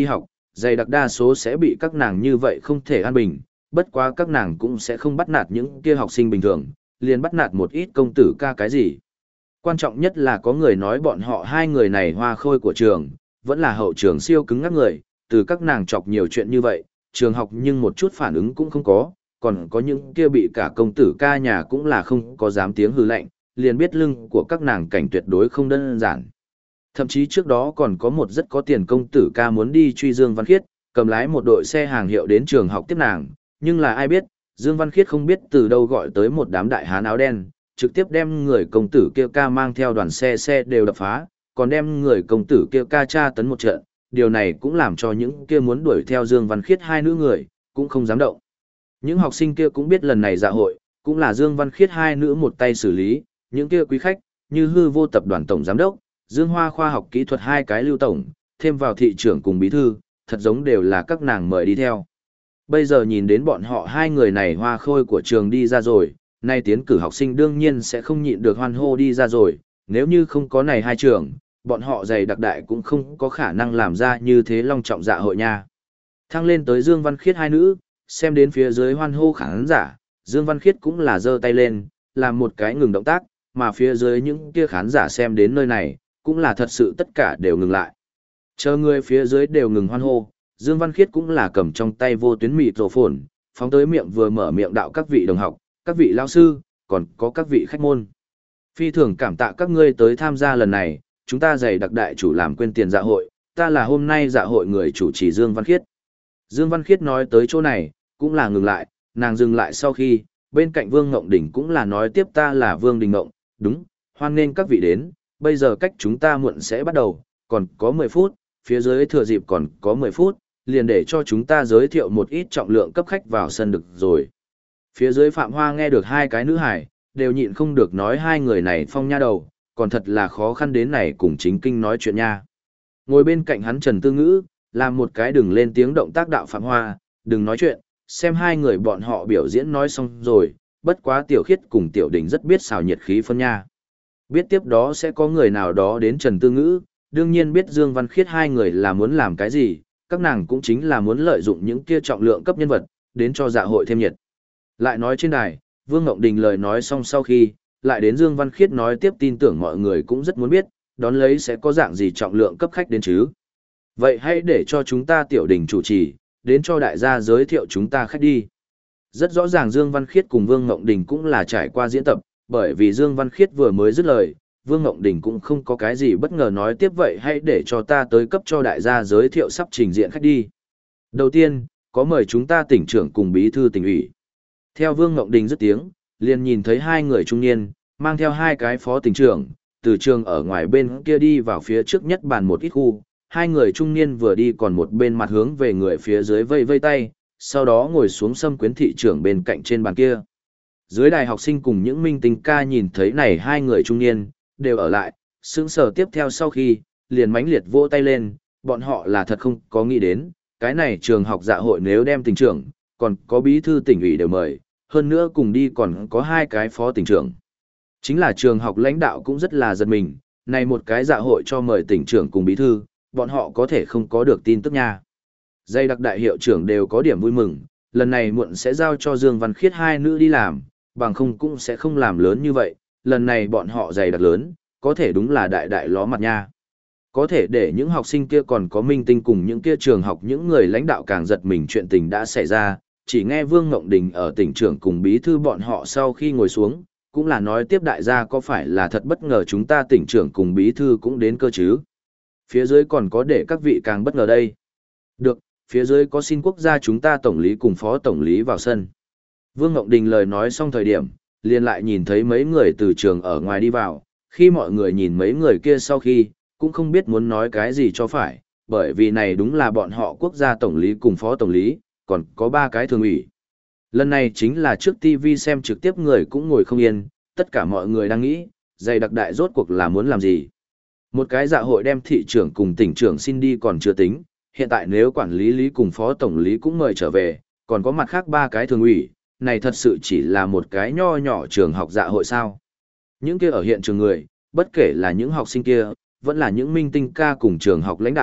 S1: dày đặc đa số sẽ bị các nàng như vậy không thể an bình, bất quá các nàng cũng sẽ không bắt nạt những kia học sinh bình thường, liền bắt nạt một ít công tử ca cái gì. Quan trọng nhất là có người nói bọn họ hai người này hoa khôi của trường, vẫn là hậu trường siêu cứng ngắc người, từ các nàng chọc nhiều chuyện như vậy, trường học nhưng một chút phản ứng cũng không có, còn có những kia bị cả công tử ca nhà cũng là không có dám tiếng hư lạnh, liền biết lưng của các nàng cảnh tuyệt đối không đơn giản. Thậm chí trước đó còn có một rất có tiền công tử ca muốn đi truy Dương Văn Khiết, cầm lái một đội xe hàng hiệu đến trường học tiếp nàng, nhưng là ai biết, Dương Văn Khiết không biết từ đâu gọi tới một đám đại hán áo đen, trực tiếp đem người công tử kia ca mang theo đoàn xe đều đập phá, còn đem người công tử kia ca tra tấn một trận, điều này cũng làm cho những kia muốn đuổi theo Dương Văn Khiết hai nữ người, cũng không dám động. Những học sinh kia cũng biết lần này dạ hội, cũng là Dương Văn Khiết hai nữ một tay xử lý, những kia quý khách, như hư vô tập đoàn tổng giám đốc, Dương Hoa khoa học kỹ thuật hai cái lưu tổng, thêm vào thị trưởng cùng bí thư, thật giống đều là các nàng mời đi theo. Bây giờ nhìn đến bọn họ hai người này hoa khôi của trường đi ra rồi, nay tiến cử học sinh đương nhiên sẽ không nhịn được hoan hô đi ra rồi, nếu như không có này hai trường, bọn họ dày đặc đại cũng không có khả năng làm ra như thế long trọng dạ hội nha. Thăng lên tới Dương Văn Khiết hai nữ, xem đến phía dưới hoan hô khán giả, Dương Văn Khiết cũng là giơ tay lên, làm một cái ngừng động tác, mà phía dưới những kia khán giả xem đến nơi này, cũng là thật sự tất cả đều ngừng lại. Chờ người phía dưới đều ngừng hoan hô, Dương Văn Khiết cũng là cầm trong tay vô tuyến mịt rổ phồn, phóng tới miệng vừa mở miệng đạo các vị đồng học, các vị lao sư, còn có các vị khách môn. Phi thường cảm tạ các ngươi tới tham gia lần này, chúng ta dày đặc đại chủ làm quên tiền dạ hội, ta là hôm nay dạ hội người chủ trì Dương Văn Khiết. Dương Văn Khiết nói tới chỗ này, cũng là ngừng lại, nàng dừng lại sau khi, bên cạnh Vương Ngộng Đình cũng là nói tiếp ta là Vương Đình Ngộng, đúng, hoan nên các vị đến, bây giờ cách chúng ta muộn sẽ bắt đầu, còn có 10 phút, phía dưới thừa dịp còn có 10 phút, liền để cho chúng ta giới thiệu một ít trọng lượng cấp khách vào sân được rồi. Phía dưới Phạm Hoa nghe được hai cái nữ hải, đều nhịn không được nói hai người này phong nha đầu, còn thật là khó khăn đến này cùng chính kinh nói chuyện nha. Ngồi bên cạnh hắn Trần Tư Ngữ, làm một cái đừng lên tiếng động tác đạo Phạm Hoa, đừng nói chuyện, xem hai người bọn họ biểu diễn nói xong rồi, bất quá Tiểu Khiết cùng Tiểu Đình rất biết xào nhiệt khí phân nha. Biết tiếp đó sẽ có người nào đó đến Trần Tư Ngữ, đương nhiên biết Dương Văn Khiết hai người là muốn làm cái gì, các nàng cũng chính là muốn lợi dụng những kia trọng lượng cấp nhân vật, đến cho dạ hội thêm nhiệt. Lại nói trên đài, Vương Ngộng Đình lời nói xong sau khi, lại đến Dương Văn Khiết nói tiếp tin tưởng mọi người cũng rất muốn biết, đón lấy sẽ có dạng gì trọng lượng cấp khách đến chứ. Vậy hãy để cho chúng ta Tiểu Đình chủ trì, đến cho đại gia giới thiệu chúng ta khách đi. Rất rõ ràng Dương Văn Khiết cùng Vương Ngộng Đình cũng là trải qua diễn tập, bởi vì Dương Văn Khiết vừa mới dứt lời, Vương Ngộng Đình cũng không có cái gì bất ngờ nói tiếp vậy hãy để cho ta tới cấp cho đại gia giới thiệu sắp trình diện khách đi. Đầu tiên, có mời chúng ta tỉnh trưởng cùng bí thư tỉnh ủy. Theo Vương Ngộng Đình dứt tiếng, liền nhìn thấy hai người trung niên, mang theo hai cái phó tỉnh trưởng, từ trường ở ngoài bên kia đi vào phía trước nhất bàn một ít khu. Hai người trung niên vừa đi còn một bên mặt hướng về người phía dưới vây vây tay, sau đó ngồi xuống xâm quyến thị trưởng bên cạnh trên bàn kia. Dưới đài học sinh cùng những minh tinh ca nhìn thấy này hai người trung niên, đều ở lại, sững sờ tiếp theo sau khi, liền mãnh liệt vỗ tay lên, bọn họ là thật không có nghĩ đến, cái này trường học dạ hội nếu đem tỉnh trưởng, còn có bí thư tỉnh ủy đều mời, hơn nữa cùng đi còn có hai cái phó tỉnh trưởng. Chính là trường học lãnh đạo cũng rất là giật mình, này một cái dạ hội cho mời tỉnh trưởng cùng bí thư, bọn họ có thể không có được tin tức nha. Dây đặc đại hiệu trưởng đều có điểm vui mừng, lần này muộn sẽ giao cho Dương Văn Khiết hai nữ đi làm, bằng không cũng sẽ không làm lớn như vậy, lần này bọn họ dày đặc lớn, có thể đúng là đại đại ló mặt nha. Có thể để những học sinh kia còn có minh tinh cùng những kia trường học những người lãnh đạo càng giật mình chuyện tình đã xảy ra, chỉ nghe Vương Ngộng Đình ở tỉnh trưởng cùng bí thư bọn họ sau khi ngồi xuống, cũng là nói tiếp đại gia có phải là thật bất ngờ chúng ta tỉnh trưởng cùng bí thư cũng đến cơ chứ. Phía dưới còn có để các vị càng bất ngờ đây. Được, phía dưới có xin quốc gia chúng ta tổng lý cùng phó tổng lý vào sân. Vương Ngộng Đình lời nói xong thời điểm, liền lại nhìn thấy mấy người từ trường ở ngoài đi vào, khi mọi người nhìn mấy người kia sau khi, cũng không biết muốn nói cái gì cho phải, bởi vì này đúng là bọn họ quốc gia tổng lý cùng phó tổng lý, còn có ba cái thường ủy. Lần này chính là trước TV xem trực tiếp người cũng ngồi không yên, tất cả mọi người đang nghĩ, dày đặc đại rốt cuộc là muốn làm gì. Một cái dạ hội đem thị trưởng cùng tỉnh trưởng xin đi còn chưa tính, hiện tại nếu quản lý lý cùng phó tổng lý cũng mời trở về, còn có mặt khác ba cái thường ủy, này thật sự chỉ là một cái nho nhỏ trường học dạ hội sao. Những kia ở hiện trường người, bất kể là những học sinh kia, vẫn là những minh tinh ca cùng trường học lãnh đạo,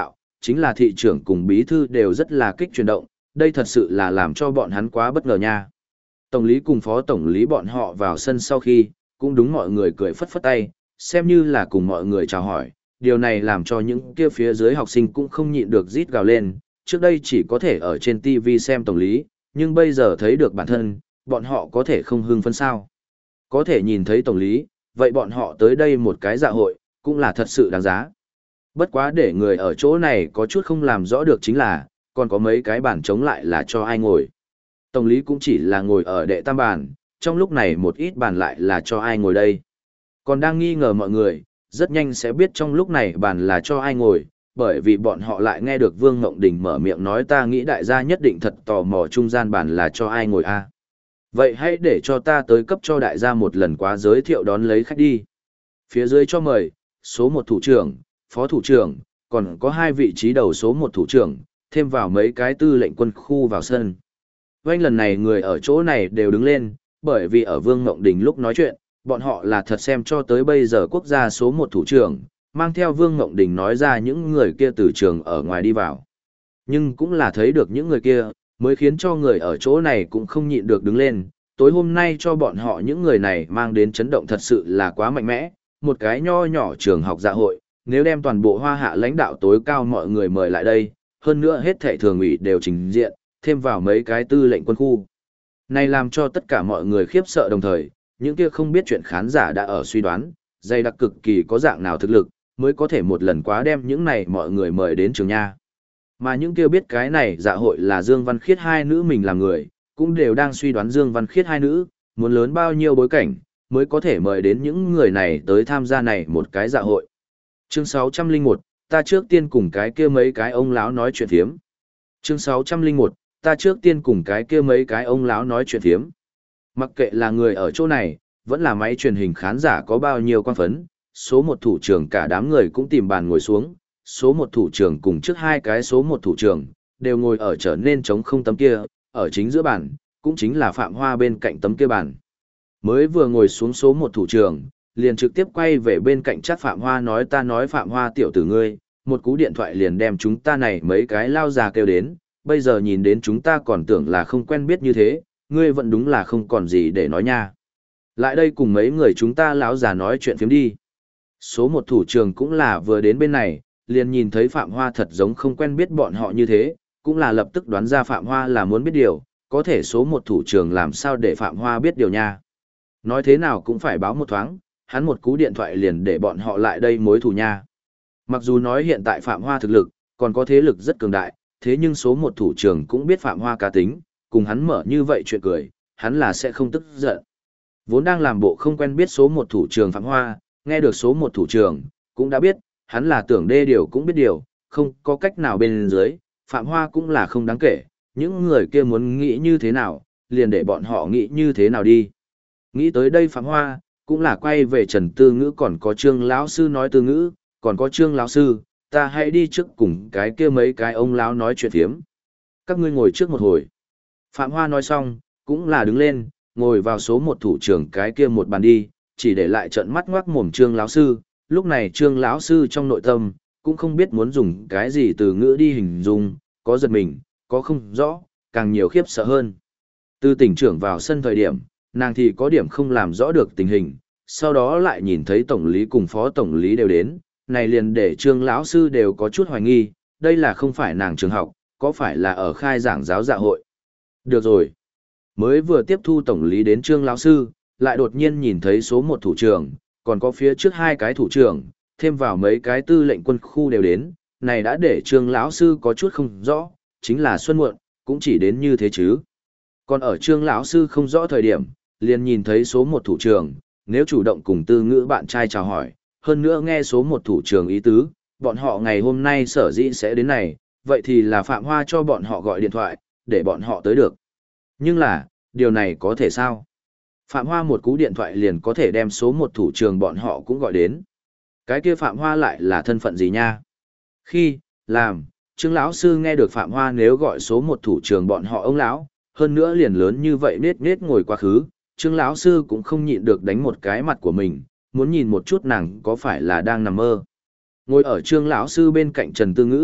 S1: chính là thị trưởng cùng bí thư đều rất là kích chuyển động, đây thật sự là làm cho bọn hắn quá bất ngờ nha. Tổng lý cùng phó tổng lý bọn họ vào sân sau khi, cũng đúng mọi người cười phất phất tay, xem như là cùng mọi người chào hỏi, điều này làm cho những kia phía dưới học sinh cũng không nhịn được rít gào lên, trước đây chỉ có thể ở trên TV xem tổng lý, nhưng bây giờ thấy được bản thân, bọn họ có thể không hưng phấn sao. Có thể nhìn thấy tổng lý, vậy bọn họ tới đây một cái dạ hội, cũng là thật sự đáng giá. Bất quá để người ở chỗ này có chút không làm rõ được chính là, còn có mấy cái bàn trống lại là cho ai ngồi. Tổng lý cũng chỉ là ngồi ở đệ tam bàn, trong lúc này một ít bàn lại là cho ai ngồi đây. Còn đang nghi ngờ mọi người, rất nhanh sẽ biết trong lúc này bàn là cho ai ngồi, bởi vì bọn họ lại nghe được Vương Ngộng Đình mở miệng nói ta nghĩ đại gia nhất định thật tò mò trung gian bàn là cho ai ngồi a. Vậy hãy để cho ta tới cấp cho đại gia một lần quá giới thiệu đón lấy khách đi. Phía dưới cho mời, số 1 thủ trưởng, phó thủ trưởng, còn có 2 vị trí đầu số 1 thủ trưởng, thêm vào mấy cái tư lệnh quân khu vào sân. Vành lần này người ở chỗ này đều đứng lên, bởi vì ở Vương Ngộng Đình lúc nói chuyện, bọn họ là thật xem cho tới bây giờ quốc gia số 1 thủ trưởng, mang theo Vương Ngộng Đình nói ra những người kia từ trường ở ngoài đi vào. Nhưng cũng là thấy được những người kia, mới khiến cho người ở chỗ này cũng không nhịn được đứng lên. Tối hôm nay cho bọn họ những người này mang đến chấn động thật sự là quá mạnh mẽ, một cái nho nhỏ trường học dạ hội, nếu đem toàn bộ Hoa Hạ lãnh đạo tối cao mọi người mời lại đây, hơn nữa hết thảy thường ủy đều trình diện, thêm vào mấy cái tư lệnh quân khu. Này làm cho tất cả mọi người khiếp sợ đồng thời, những kia không biết chuyện khán giả đã ở suy đoán, dày đặc cực kỳ có dạng nào thực lực, mới có thể một lần quá đem những này mọi người mời đến trường nha. Mà những kia biết cái này dạ hội là Dương Văn Khiết hai nữ mình làm người, cũng đều đang suy đoán Dương Văn Khiết hai nữ, muốn lớn bao nhiêu bối cảnh, mới có thể mời đến những người này tới tham gia này một cái dạ hội. Chương 601, ta trước tiên cùng cái kia mấy cái ông lão nói chuyện thiếm. Chương 601, ta trước tiên cùng cái kia mấy cái ông lão nói chuyện thiếm. Mặc kệ là người ở chỗ này, vẫn là máy truyền hình khán giả có bao nhiêu quan phấn, số 1 thủ trưởng cả đám người cũng tìm bàn ngồi xuống, số 1 thủ trưởng cùng trước 2 cái số 1 thủ trưởng, đều ngồi ở trở nên trống không tấm kia, ở chính giữa bàn, cũng chính là Phạm Hoa bên cạnh tấm kia bàn. Mới vừa ngồi xuống số 1 thủ trưởng, liền trực tiếp quay về bên cạnh chắc Phạm Hoa nói ta nói Phạm Hoa tiểu tử ngươi, một cú điện thoại liền đem chúng ta này mấy cái lao già kêu đến, bây giờ nhìn đến chúng ta còn tưởng là không quen biết như thế, ngươi vẫn đúng là không còn gì để nói nha. Lại đây cùng mấy người chúng ta lão già nói chuyện phiếm đi. Số 1 thủ trưởng cũng là vừa đến bên này, liền nhìn thấy Phạm Hoa thật giống không quen biết bọn họ như thế, cũng là lập tức đoán ra Phạm Hoa là muốn biết điều, có thể số 1 thủ trưởng làm sao để Phạm Hoa biết điều nha. Nói thế nào cũng phải báo một thoáng, hắn một cú điện thoại liền để bọn họ lại đây mối thù nha. Mặc dù nói hiện tại Phạm Hoa thực lực, còn có thế lực rất cường đại, thế nhưng số 1 thủ trưởng cũng biết Phạm Hoa cá tính, cùng hắn mở như vậy chuyện cười, hắn là sẽ không tức giận. Vốn đang làm bộ không quen biết số 1 thủ trưởng Phạm Hoa, nghe được số 1 thủ trưởng, cũng đã biết, hắn là tưởng đê điều cũng biết điều, không có cách nào bên dưới, Phạm Hoa cũng là không đáng kể, những người kia muốn nghĩ như thế nào, liền để bọn họ nghĩ như thế nào đi. Nghĩ tới đây Phạm Hoa, cũng là quay về Trần Tư Ngữ còn có Trương lão sư nói Tư Ngữ, còn có Trương lão sư, ta hãy đi trước cùng cái kia mấy cái ông lão nói chuyện thiếm. Các ngươi ngồi trước một hồi. Phạm Hoa nói xong, cũng là đứng lên, ngồi vào số 1 thủ trưởng cái kia một bàn đi, chỉ để lại trận mắt ngoác mồm Trương lão sư, lúc này Trương lão sư trong nội tâm cũng không biết muốn dùng cái gì từ ngữ đi hình dung, có giật mình, có không rõ, càng nhiều khiếp sợ hơn. Từ tỉnh trưởng vào sân thời điểm, nàng thì có điểm không làm rõ được tình hình, sau đó lại nhìn thấy tổng lý cùng phó tổng lý đều đến, này liền để Trương lão sư đều có chút hoài nghi, đây là không phải nàng trường học, có phải là ở khai giảng giáo dạ hội. Được rồi. Mới vừa tiếp thu tổng lý đến Trương lão sư, lại đột nhiên nhìn thấy số 1 thủ trưởng, còn có phía trước 2 cái thủ trưởng, thêm vào mấy cái tư lệnh quân khu đều đến, này đã để Trương lão sư có chút không rõ, chính là xuân muộn, cũng chỉ đến như thế chứ. Còn ở Trương lão sư không rõ thời điểm, liền nhìn thấy số 1 thủ trưởng, nếu chủ động cùng Tư Ngữ bạn trai chào hỏi, hơn nữa nghe số 1 thủ trưởng ý tứ, bọn họ ngày hôm nay sở dĩ sẽ đến này, vậy thì là Phạm Hoa cho bọn họ gọi điện thoại, để bọn họ tới được. Nhưng là, điều này có thể sao? Phạm Hoa một cú điện thoại liền có thể đem số 1 thủ trưởng bọn họ cũng gọi đến. Cái kia Phạm Hoa lại là thân phận gì nha? Khi, làm, Trương lão sư nghe được Phạm Hoa nếu gọi số 1 thủ trưởng bọn họ ông lão, hơn nữa liền lớn như vậy nết nết ngồi quá khứ, Trương lão sư cũng không nhịn được đánh một cái mặt của mình, muốn nhìn một chút nàng có phải là đang nằm mơ. Ngồi ở Trương lão sư bên cạnh Trần Tư Ngữ,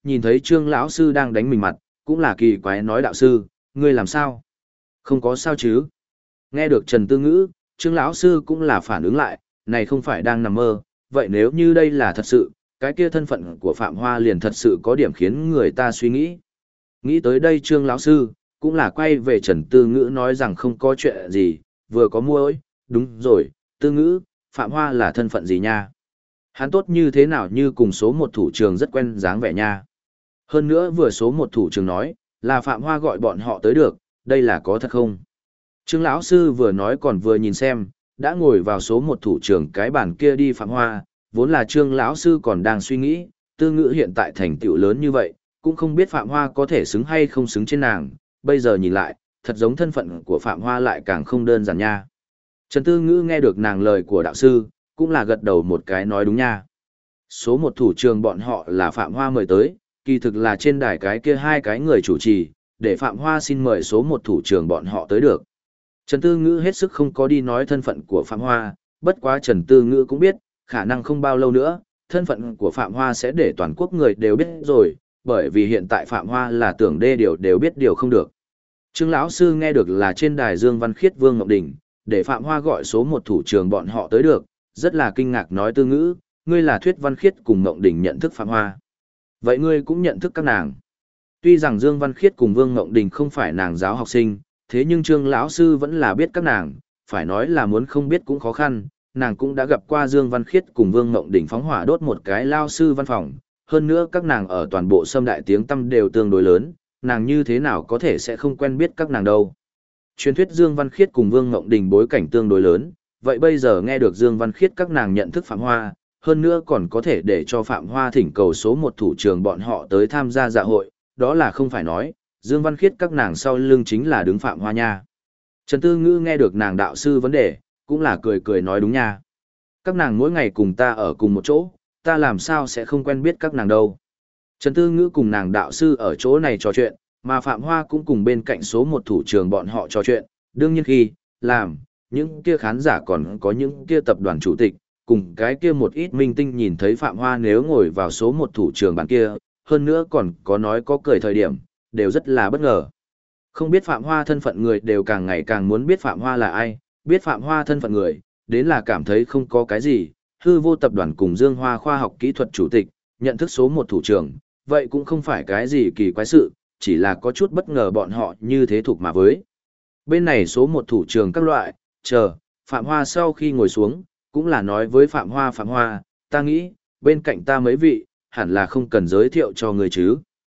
S1: nhìn thấy Trương lão sư đang đánh mình mặt, cũng là kỳ quái nói đạo sư, ngươi làm sao? Không có sao chứ? Nghe được Trần Tư Ngữ, Trương lão sư cũng là phản ứng lại, này không phải đang nằm mơ, vậy nếu như đây là thật sự, cái kia thân phận của Phạm Hoa liền thật sự có điểm khiến người ta suy nghĩ. Nghĩ tới đây Trương lão sư cũng là quay về Trần Tư Ngữ nói rằng không có chuyện gì, vừa có mua ơi, đúng rồi, Tư Ngữ, Phạm Hoa là thân phận gì nha? Hắn tốt như thế nào như cùng số một thủ trường rất quen dáng vẻ nha. Hơn nữa vừa số một thủ trường nói, là Phạm Hoa gọi bọn họ tới được, đây là có thật không? Trương lão sư vừa nói còn vừa nhìn xem, đã ngồi vào số một thủ trường cái bàn kia đi Phạm Hoa, vốn là Trương lão sư còn đang suy nghĩ, Tư Ngữ hiện tại thành tựu lớn như vậy, cũng không biết Phạm Hoa có thể xứng hay không xứng trên nàng, bây giờ nhìn lại, thật giống thân phận của Phạm Hoa lại càng không đơn giản nha. Trần Tư Ngữ nghe được nàng lời của đạo sư, cũng là gật đầu một cái nói đúng nha. Số một thủ trường bọn họ là Phạm Hoa mời tới, kỳ thực là trên đài cái kia hai cái người chủ trì, để Phạm Hoa xin mời số một thủ trường bọn họ tới được. Trần Tư Ngữ hết sức không có đi nói thân phận của Phạm Hoa, bất quá Trần Tư Ngữ cũng biết, khả năng không bao lâu nữa, thân phận của Phạm Hoa sẽ để toàn quốc người đều biết rồi, bởi vì hiện tại Phạm Hoa là tưởng đê đều biết điều không được. Trương lão sư nghe được là trên đài Dương Văn Khiết Vương Ngọc Đình, để Phạm Hoa gọi số một thủ trường bọn họ tới được, rất là kinh ngạc nói Tư Ngữ, ngươi là Thuyết Văn Khiết cùng Ngọc Đình nhận thức Phạm Hoa. Vậy ngươi cũng nhận thức các nàng. Tuy rằng Dương Văn Khiết cùng Vương Ngọc Đình không phải nàng giáo học sinh, thế nhưng Trương lão sư vẫn là biết các nàng, phải nói là muốn không biết cũng khó khăn, nàng cũng đã gặp qua Dương Văn Khiết cùng Vương Ngọc Đình phóng hỏa đốt một cái lao sư văn phòng, hơn nữa các nàng ở toàn bộ Sâm Đại tiếng tăm đều tương đối lớn, nàng như thế nào có thể sẽ không quen biết các nàng đâu. Truyền thuyết Dương Văn Khiết cùng Vương Ngọc Đình bối cảnh tương đối lớn, vậy bây giờ nghe được Dương Văn Khiết các nàng nhận thức Phạm Hoa, hơn nữa còn có thể để cho Phạm Hoa thỉnh cầu số một thủ trường bọn họ tới tham gia dạ hội, đó là không phải nói, Dương Văn Khiết các nàng sau lưng chính là đứng Phạm Hoa nha. Trần Tư Ngữ nghe được nàng đạo sư vấn đề, cũng là cười cười nói đúng nha. Các nàng mỗi ngày cùng ta ở cùng một chỗ, ta làm sao sẽ không quen biết các nàng đâu. Trần Tư Ngữ cùng nàng đạo sư ở chỗ này trò chuyện, mà Phạm Hoa cũng cùng bên cạnh số một thủ trường bọn họ trò chuyện, đương nhiên khi, làm, những kia khán giả còn có những kia tập đoàn chủ tịch, cùng cái kia một ít minh tinh nhìn thấy Phạm Hoa nếu ngồi vào số một thủ trường bàn kia, hơn nữa còn có nói có cười thời điểm, đều rất là bất ngờ. Không biết Phạm Hoa thân phận người đều càng ngày càng muốn biết Phạm Hoa là ai, biết Phạm Hoa thân phận người, đến là cảm thấy không có cái gì, hư vô tập đoàn cùng Dương Hoa khoa học kỹ thuật chủ tịch, nhận thức số một thủ trưởng, vậy cũng không phải cái gì kỳ quái sự, chỉ là có chút bất ngờ bọn họ như thế thuộc mà với. Bên này số một thủ trưởng các loại, chờ, Phạm Hoa sau khi ngồi xuống, cũng là nói với Phạm Hoa, ta nghĩ, bên cạnh ta mấy vị, hẳn là không cần giới thiệu cho người chứ.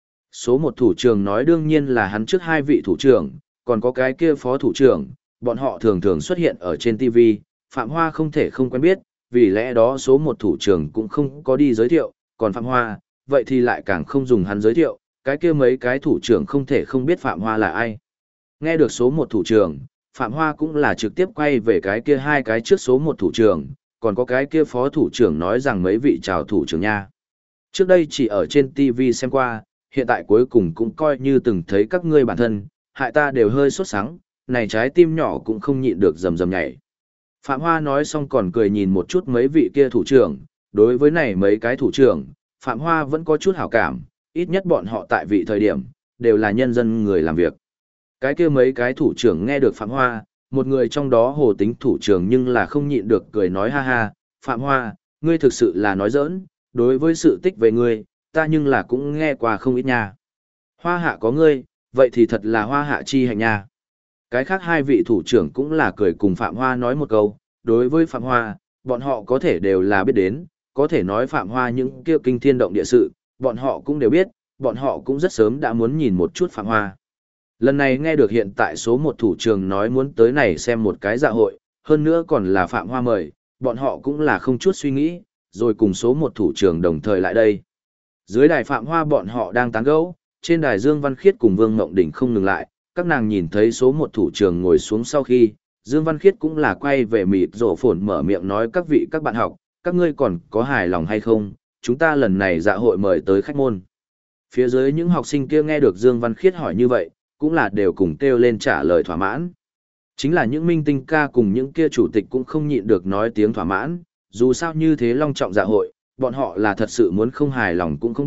S1: Số một thủ trưởng nói đương nhiên là hắn trước hai vị thủ trưởng, còn có cái kia phó thủ trưởng, bọn họ thường thường xuất hiện ở trên TV, Phạm Hoa không thể không quen biết, vì lẽ đó số một thủ trưởng cũng không có đi giới thiệu, còn Phạm Hoa, vậy thì lại càng không dùng hắn giới thiệu, cái kia mấy cái thủ trưởng không thể không biết Phạm Hoa là ai. Nghe được số một thủ trưởng, Phạm Hoa cũng là trực tiếp quay về cái kia hai cái trước số một thủ trưởng, còn có cái kia phó thủ trưởng nói rằng mấy vị chào thủ trưởng nha. Trước đây chỉ ở trên TV xem qua, hiện tại cuối cùng cũng coi như từng thấy các ngươi bản thân, hại ta đều hơi sốt sắng, này trái tim nhỏ cũng không nhịn được rầm rầm nhảy. Phạm Hoa nói xong còn cười nhìn một chút mấy vị kia thủ trưởng, đối với này mấy cái thủ trưởng, Phạm Hoa vẫn có chút hảo cảm, ít nhất bọn họ tại vị thời điểm, đều là nhân dân người làm việc. Cái kia mấy cái thủ trưởng nghe được Phạm Hoa, một người trong đó hồ tính thủ trưởng nhưng là không nhịn được cười nói ha ha, Phạm Hoa, ngươi thực sự là nói giỡn, đối với sự tích về ngươi, ta nhưng là cũng nghe qua không ít nha. Hoa hạ có ngươi, vậy thì thật là hoa hạ chi hạnh nha. Cái khác hai vị thủ trưởng cũng là cười cùng Phạm Hoa nói một câu, đối với Phạm Hoa, bọn họ có thể đều là biết đến, có thể nói Phạm Hoa những kia kinh thiên động địa sự, bọn họ cũng đều biết, bọn họ cũng rất sớm đã muốn nhìn một chút Phạm Hoa. Lần này nghe được hiện tại số một thủ trưởng nói muốn tới này xem một cái dạ hội, hơn nữa còn là Phạm Hoa mời, bọn họ cũng là không chút suy nghĩ, rồi cùng số một thủ trưởng đồng thời lại đây. Dưới đài Phạm Hoa bọn họ đang tán gẫu, trên đài Dương Văn Khiết cùng Vương Ngộng Đình không ngừng lại, các nàng nhìn thấy số một thủ trưởng ngồi xuống sau khi, Dương Văn Khiết cũng là quay về mịt rổ phồn mở miệng nói các vị các bạn học, các ngươi còn có hài lòng hay không, chúng ta lần này dạ hội mời tới khách môn. Phía dưới những học sinh kia nghe được Dương Văn Khiết hỏi như vậy, cũng là đều cùng kêu lên trả lời thỏa mãn. Chính là những minh tinh ca cùng những kia chủ tịch cũng không nhịn được nói tiếng thỏa mãn, dù sao như thế long trọng dạ hội, bọn họ là thật sự muốn không hài lòng cũng không biết,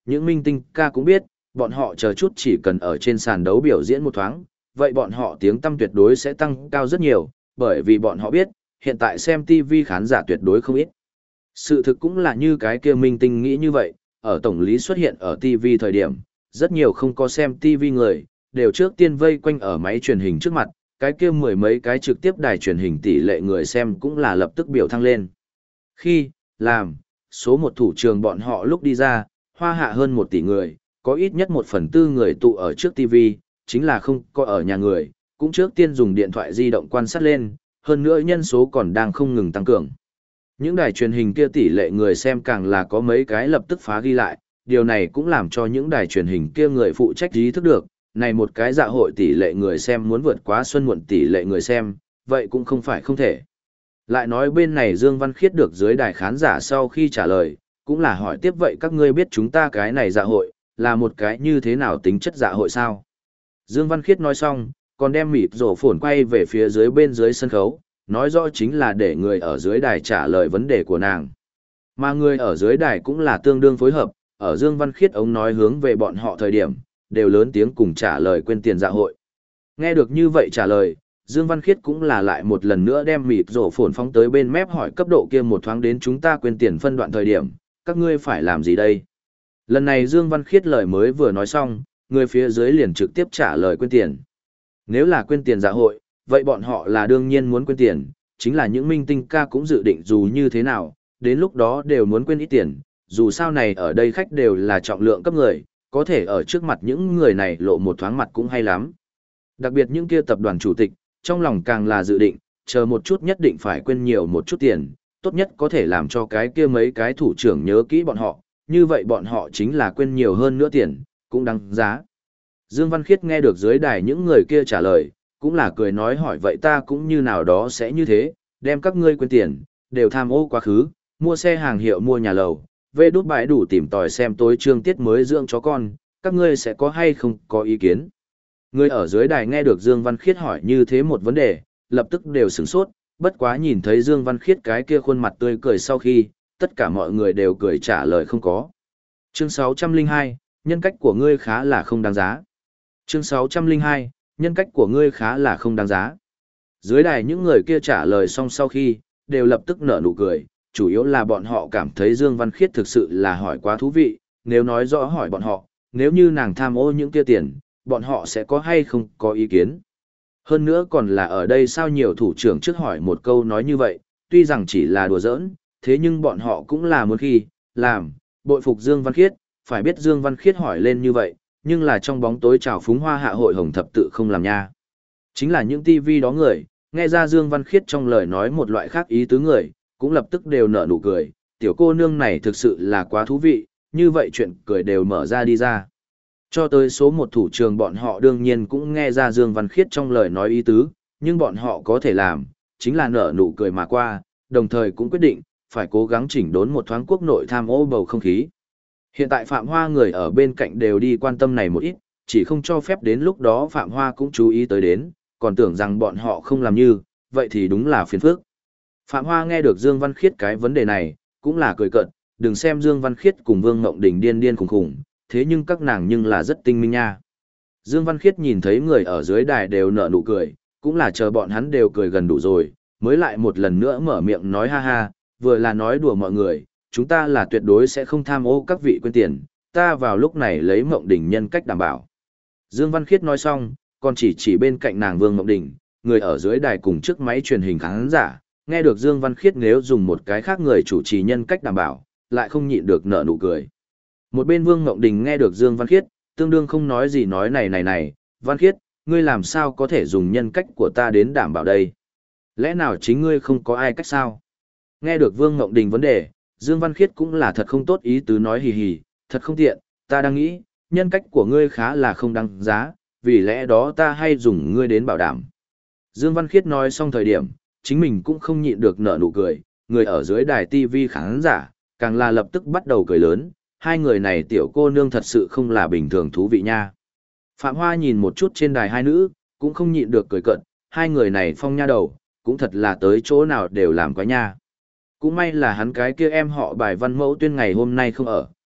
S1: Những minh tinh ca cũng biết, bọn họ chờ chút chỉ cần ở trên sàn đấu biểu diễn một thoáng, vậy bọn họ tiếng tăm tuyệt đối sẽ tăng cao rất nhiều, bởi vì bọn họ biết, hiện tại xem TV khán giả tuyệt đối không ít. Sự thực cũng là như cái kia minh tinh nghĩ như vậy, ở tổng lý xuất hiện ở TV thời điểm, rất nhiều không có xem TV người, đều trước tiên vây quanh ở máy truyền hình trước mặt, cái kia mười mấy cái trực tiếp đài truyền hình tỷ lệ người xem cũng là lập tức biểu thăng lên. Khi, làm, số một thủ trường bọn họ lúc đi ra, hoa hạ hơn 1 tỷ người, có ít nhất 1/4 người tụ ở trước TV, chính là không có ở nhà người, cũng trước tiên dùng điện thoại di động quan sát lên, hơn nữa nhân số còn đang không ngừng tăng cường. Những đài truyền hình kia tỷ lệ người xem càng là có mấy cái lập tức phá ghi lại, điều này cũng làm cho những đài truyền hình kia người phụ trách ý thức được, này một cái dạ hội tỷ lệ người xem muốn vượt quá xuân muộn tỷ lệ người xem, vậy cũng không phải không thể. Lại nói bên này Dương Văn Khiết được dưới đài khán giả sau khi trả lời, cũng là hỏi tiếp vậy các ngươi biết chúng ta cái này dạ hội, là một cái như thế nào tính chất dạ hội sao? Dương Văn Khiết nói xong, còn đem mịt rổ phồn quay về phía dưới bên dưới sân khấu, nói rõ chính là để người ở dưới đài trả lời vấn đề của nàng. Mà người ở dưới đài cũng là tương đương phối hợp, ở Dương Văn Khiết ống nói hướng về bọn họ thời điểm, đều lớn tiếng cùng trả lời quên tiền dạ hội. Nghe được như vậy trả lời, Dương Văn Khiết cũng là lại một lần nữa đem mịt rổ phồn phóng tới bên mép hỏi cấp độ kia một thoáng đến chúng ta quên tiền phân đoạn thời điểm, các ngươi phải làm gì đây? Lần này Dương Văn Khiết lời mới vừa nói xong, người phía dưới liền trực tiếp trả lời quên tiền. Nếu là quên tiền dạ hội, vậy bọn họ là đương nhiên muốn quên tiền, chính là những minh tinh ca cũng dự định dù như thế nào, đến lúc đó đều muốn quên ít tiền, dù sao này ở đây khách đều là trọng lượng cấp người, có thể ở trước mặt những người này lộ một thoáng mặt cũng hay lắm. Đặc biệt những kia tập đoàn chủ tịch, trong lòng càng là dự định, chờ một chút nhất định phải quên nhiều một chút tiền, tốt nhất có thể làm cho cái kia mấy cái thủ trưởng nhớ kỹ bọn họ, như vậy bọn họ chính là quên nhiều hơn nữa tiền, cũng đáng giá. Dương Văn Khiết nghe được dưới đài những người kia trả lời, cũng là cười nói hỏi vậy ta cũng như nào đó sẽ như thế, đem các ngươi quên tiền, đều tham ô quá khứ, mua xe hàng hiệu mua nhà lầu, về đút bãi đủ tìm tòi xem tối chương tiết mới dưỡng chó con, các ngươi sẽ có hay không có ý kiến. Người ở dưới đài nghe được Dương Văn Khiết hỏi như thế một vấn đề, lập tức đều sửng sốt, bất quá nhìn thấy Dương Văn Khiết cái kia khuôn mặt tươi cười sau khi, tất cả mọi người đều cười trả lời không có. Chương 602, nhân cách của ngươi khá là không đáng giá. Chương 602, nhân cách của ngươi khá là không đáng giá. Dưới đài những người kia trả lời xong sau khi, đều lập tức nở nụ cười, chủ yếu là bọn họ cảm thấy Dương Văn Khiết thực sự là hỏi quá thú vị, nếu nói rõ hỏi bọn họ, nếu như nàng tham ô những kia tiền, bọn họ sẽ có hay không có ý kiến. Hơn nữa còn là ở đây sao nhiều thủ trưởng trước hỏi một câu nói như vậy, tuy rằng chỉ là đùa giỡn, thế nhưng bọn họ cũng là muốn khi, làm, bội phục Dương Văn Khiết, phải biết Dương Văn Khiết hỏi lên như vậy, nhưng là trong bóng tối trào phúng hoa hạ hội hồng thập tự không làm nha. Chính là những tivi đó người, nghe ra Dương Văn Khiết trong lời nói một loại khác ý tứ người, cũng lập tức đều nở nụ cười, tiểu cô nương này thực sự là quá thú vị, như vậy chuyện cười đều mở ra đi ra. Cho tới số một thủ trường bọn họ đương nhiên cũng nghe ra Dương Văn Khiết trong lời nói ý tứ, nhưng bọn họ có thể làm, chính là nở nụ cười mà qua, đồng thời cũng quyết định, phải cố gắng chỉnh đốn một thoáng quốc nội tham ô bầu không khí. Hiện tại Phạm Hoa người ở bên cạnh đều đi quan tâm này một ít, chỉ không cho phép đến lúc đó Phạm Hoa cũng chú ý tới đến, còn tưởng rằng bọn họ không làm như, vậy thì đúng là phiền phức. Phạm Hoa nghe được Dương Văn Khiết cái vấn đề này, cũng là cười cợt, đừng xem Dương Văn Khiết cùng Vương Ngộng Đình điên điên khùng khùng, thế nhưng các nàng nhưng là rất tinh minh nha. Dương Văn Khiết nhìn thấy người ở dưới đài đều nở nụ cười, cũng là chờ bọn hắn đều cười gần đủ rồi, mới lại một lần nữa mở miệng nói ha ha, vừa là nói đùa mọi người, chúng ta là tuyệt đối sẽ không tham ô các vị quên tiền, ta vào lúc này lấy Mộng Đình nhân cách đảm bảo. Dương Văn Khiết nói xong, còn chỉ bên cạnh nàng Vương Mộng Đình, người ở dưới đài cùng trước máy truyền hình khán giả, nghe được Dương Văn Khiết nếu dùng một cái khác người chủ trì nhân cách đảm bảo, lại không nhịn được nở nụ cười. Một bên Vương Mộng Đình nghe được Dương Văn Khiết, tương đương không nói gì nói này, Văn Khiết, ngươi làm sao có thể dùng nhân cách của ta đến đảm bảo đây? Lẽ nào chính ngươi không có ai cách sao? Nghe được Vương Mộng Đình vấn đề, Dương Văn Khiết cũng là thật không tốt ý tứ nói hì hì, thật không tiện, ta đang nghĩ, nhân cách của ngươi khá là không đáng giá, vì lẽ đó ta hay dùng ngươi đến bảo đảm. Dương Văn Khiết nói xong thời điểm, chính mình cũng không nhịn được nở nụ cười, người ở dưới đài TV khán giả, càng là lập tức bắt đầu cười lớn, hai người này tiểu cô nương thật sự không là bình thường thú vị nha. Phạm Hoa nhìn một chút trên đài hai nữ, cũng không nhịn được cười cợt, hai người này phong nha đầu, cũng thật là tới chỗ nào đều làm quái nha. Cũng may là hắn cái kia em họ bài văn mẫu tuyên ngày hôm nay không ở,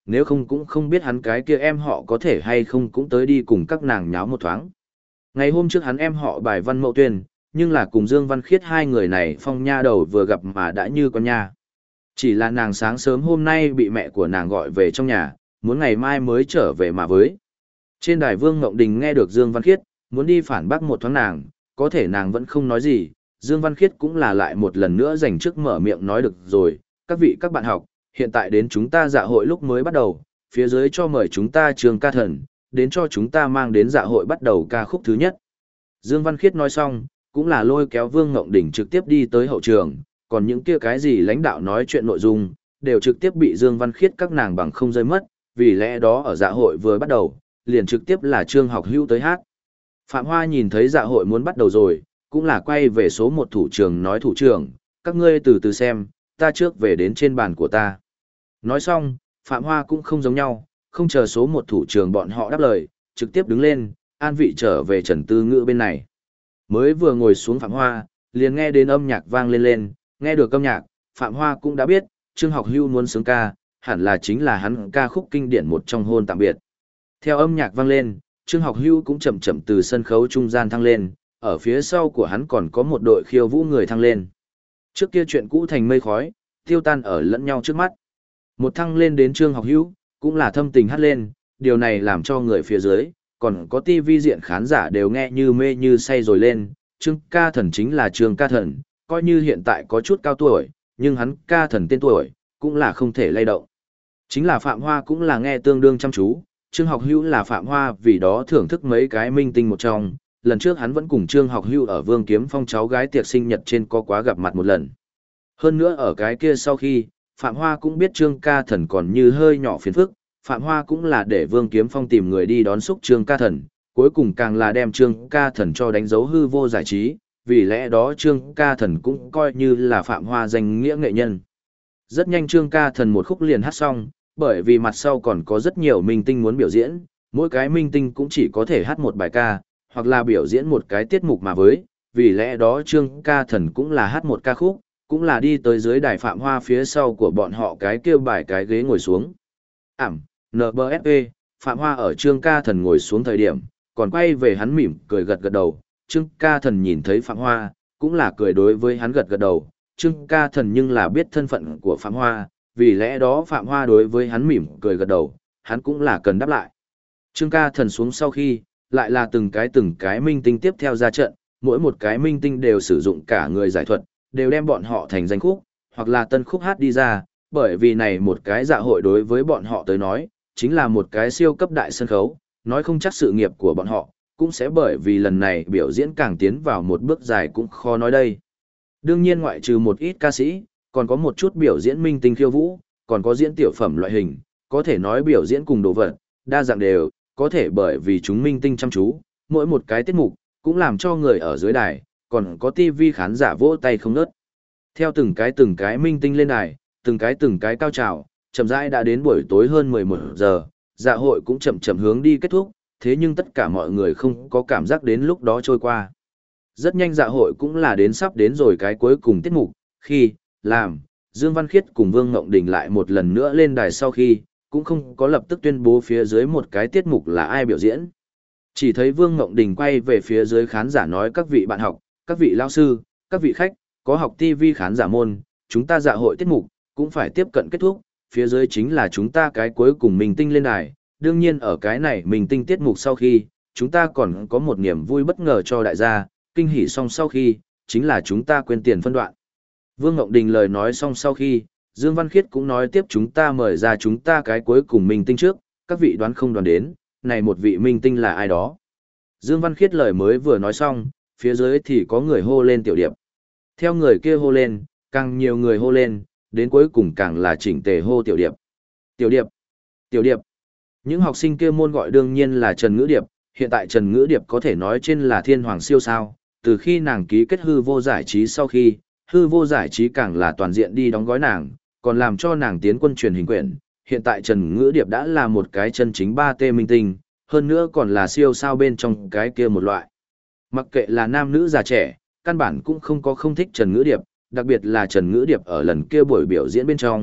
S1: nếu không cũng không biết hắn cái kia em họ có thể hay không cũng tới đi cùng các nàng nháo một thoáng. Ngày hôm trước hắn em họ bài văn mậu tuyên, nhưng là cùng Dương Văn Khiết hai người này phong nha đầu vừa gặp mà đã như con nha. Chỉ là nàng sáng sớm hôm nay bị mẹ của nàng gọi về trong nhà, muốn ngày mai mới trở về mà với. Trên đài Vương Ngộng Đình nghe được Dương Văn Khiết, muốn đi phản bác một thoáng nàng, có thể nàng vẫn không nói gì, Dương Văn Khiết cũng là lại một lần nữa dành trước mở miệng nói được rồi, các vị các bạn học, hiện tại đến chúng ta dạ hội lúc mới bắt đầu, phía dưới cho mời chúng ta Trường Ca Thần, đến cho chúng ta mang đến dạ hội bắt đầu ca khúc thứ nhất. Dương Văn Khiết nói xong, cũng là lôi kéo Vương Ngộng Đình trực tiếp đi tới hậu trường, còn những kia cái gì lãnh đạo nói chuyện nội dung, đều trực tiếp bị Dương Văn Khiết các nàng bằng không rơi mất, vì lẽ đó ở dạ hội vừa bắt đầu, liền trực tiếp là Trương Học Hữu tới hát. Phạm Hoa nhìn thấy dạ hội muốn bắt đầu rồi, cũng là quay về số một thủ trưởng nói thủ trưởng, các ngươi từ từ xem, ta trước về đến trên bàn của ta. Nói xong, Phạm Hoa cũng không giống nhau, không chờ số một thủ trưởng bọn họ đáp lời, trực tiếp đứng lên, an vị trở về Trần Tư Ngữ bên này. Mới vừa ngồi xuống Phạm Hoa, liền nghe đến âm nhạc vang lên lên, nghe được âm nhạc, Phạm Hoa cũng đã biết, Trương Học Hữu muốn sướng ca, hẳn là chính là hắn ca khúc kinh điển một trong hôn tạm biệt. Theo âm nhạc vang lên, Trương Học Hữu cũng chậm chậm từ sân khấu trung gian thăng lên, ở phía sau của hắn còn có một đội khiêu vũ người thăng lên. Trước kia chuyện cũ thành mây khói, tiêu tan ở lẫn nhau trước mắt. Một thăng lên đến Trương Học Hữu, cũng là thâm tình hát lên, điều này làm cho người phía dưới, còn có TV diện khán giả đều nghe như mê như say rồi lên. Trương Ca Thần chính là Trương Ca Thần, coi như hiện tại có chút cao tuổi, nhưng hắn Ca Thần tên tuổi, cũng là không thể lay động. Chính là Phạm Hoa cũng là nghe tương đương chăm chú, Trương Học Hữu là Phạm Hoa vì đó thưởng thức mấy cái minh tinh một trong, lần trước hắn vẫn cùng Trương Học Hữu ở Vương Kiếm Phong cháu gái tiệc sinh nhật trên có quá gặp mặt một lần. Hơn nữa ở cái kia sau khi, Phạm Hoa cũng biết Trương Ca Thần còn như hơi nhỏ phiền phức, Phạm Hoa cũng là để Vương Kiếm Phong tìm người đi đón xúc Trương Ca Thần, cuối cùng càng là đem Trương Ca Thần cho đánh dấu hư vô giải trí, vì lẽ đó Trương Ca Thần cũng coi như là Phạm Hoa danh nghĩa nghệ nhân. Rất nhanh Trương Ca Thần một khúc liền hát xong, bởi vì mặt sau còn có rất nhiều minh tinh muốn biểu diễn, mỗi cái minh tinh cũng chỉ có thể hát một bài ca, hoặc là biểu diễn một cái tiết mục mà với, vì lẽ đó Trương Ca Thần cũng là hát một ca khúc, cũng là đi tới dưới đài Phạm Hoa phía sau của bọn họ cái kêu bài cái ghế ngồi xuống. NBFE, Phạm Hoa ở Trương Ca Thần ngồi xuống thời điểm, còn quay về hắn mỉm cười gật gật đầu, Trương Ca Thần nhìn thấy Phạm Hoa, cũng là cười đối với hắn gật gật đầu, Trương Ca Thần nhưng là biết thân phận của Phạm Hoa, vì lẽ đó Phạm Hoa đối với hắn mỉm cười gật đầu, hắn cũng là cần đáp lại. Trương Ca Thần xuống sau khi, lại là từng cái minh tinh tiếp theo ra trận, mỗi một cái minh tinh đều sử dụng cả người giải thuật, đều đem bọn họ thành danh khúc, hoặc là tân khúc hát đi ra, bởi vì này một cái dạ hội đối với bọn họ tới nói, chính là một cái siêu cấp đại sân khấu, nói không chắc sự nghiệp của bọn họ, cũng sẽ bởi vì lần này biểu diễn càng tiến vào một bước dài cũng khó nói đây. Đương nhiên ngoại trừ một ít ca sĩ, còn có một chút biểu diễn minh tinh khiêu vũ, còn có diễn tiểu phẩm loại hình, có thể nói biểu diễn cùng đồ vật, đa dạng đều, có thể bởi vì chúng minh tinh chăm chú, mỗi một cái tiết mục, cũng làm cho người ở dưới đài, còn có TV khán giả vỗ tay không ngớt. Theo từng cái minh tinh lên đài, từng cái cao trào, chậm rãi đã đến buổi tối hơn 11 giờ, dạ hội cũng chậm chậm hướng đi kết thúc, thế nhưng tất cả mọi người không có cảm giác đến lúc đó trôi qua. Rất nhanh dạ hội cũng là đến sắp đến rồi cái cuối cùng tiết mục, khi, làm, Dương Văn Khiết cùng Vương Ngộng Đình lại một lần nữa lên đài sau khi, cũng không có lập tức tuyên bố phía dưới một cái tiết mục là ai biểu diễn. Chỉ thấy Vương Ngộng Đình quay về phía dưới khán giả nói các vị bạn học, các vị lao sư, các vị khách, có học TV khán giả môn, chúng ta dạ hội tiết mục, cũng phải tiếp cận kết thúc, phía dưới chính là chúng ta cái cuối cùng mình tinh lên đài, đương nhiên ở cái này mình tinh tiết mục sau khi, chúng ta còn có một niềm vui bất ngờ cho đại gia, kinh hỉ xong sau khi, chính là chúng ta quên tiền phân đoạn. Vương Ngộng Đình lời nói xong sau khi, Dương Văn Khiết cũng nói tiếp chúng ta mời ra chúng ta cái cuối cùng minh tinh trước, các vị đoán không đoán đến, này một vị minh tinh là ai đó. Dương Văn Khiết lời mới vừa nói xong, phía dưới thì có người hô lên Tiểu Điệp. Theo người kia hô lên, càng nhiều người hô lên, đến cuối cùng càng là chỉnh tề hô Tiểu Điệp. Tiểu Điệp, Tiểu Điệp. Những học sinh kia môn gọi đương nhiên là Trần Ngữ Điệp, hiện tại Trần Ngữ Điệp có thể nói trên là thiên hoàng siêu sao, từ khi nàng ký kết hư vô giải trí sau khi, hư vô giải trí càng là toàn diện đi đóng gói nàng, còn làm cho nàng tiến quân truyền hình quyển. Hiện tại Trần Ngữ Điệp đã là một cái chân chính 3T minh tinh, hơn nữa còn là siêu sao bên trong cái kia một loại. Mặc kệ là nam nữ già trẻ, căn bản cũng không có không thích Trần Ngữ Điệp, đặc biệt là Trần Ngữ Điệp ở lần kia buổi biểu diễn bên trong,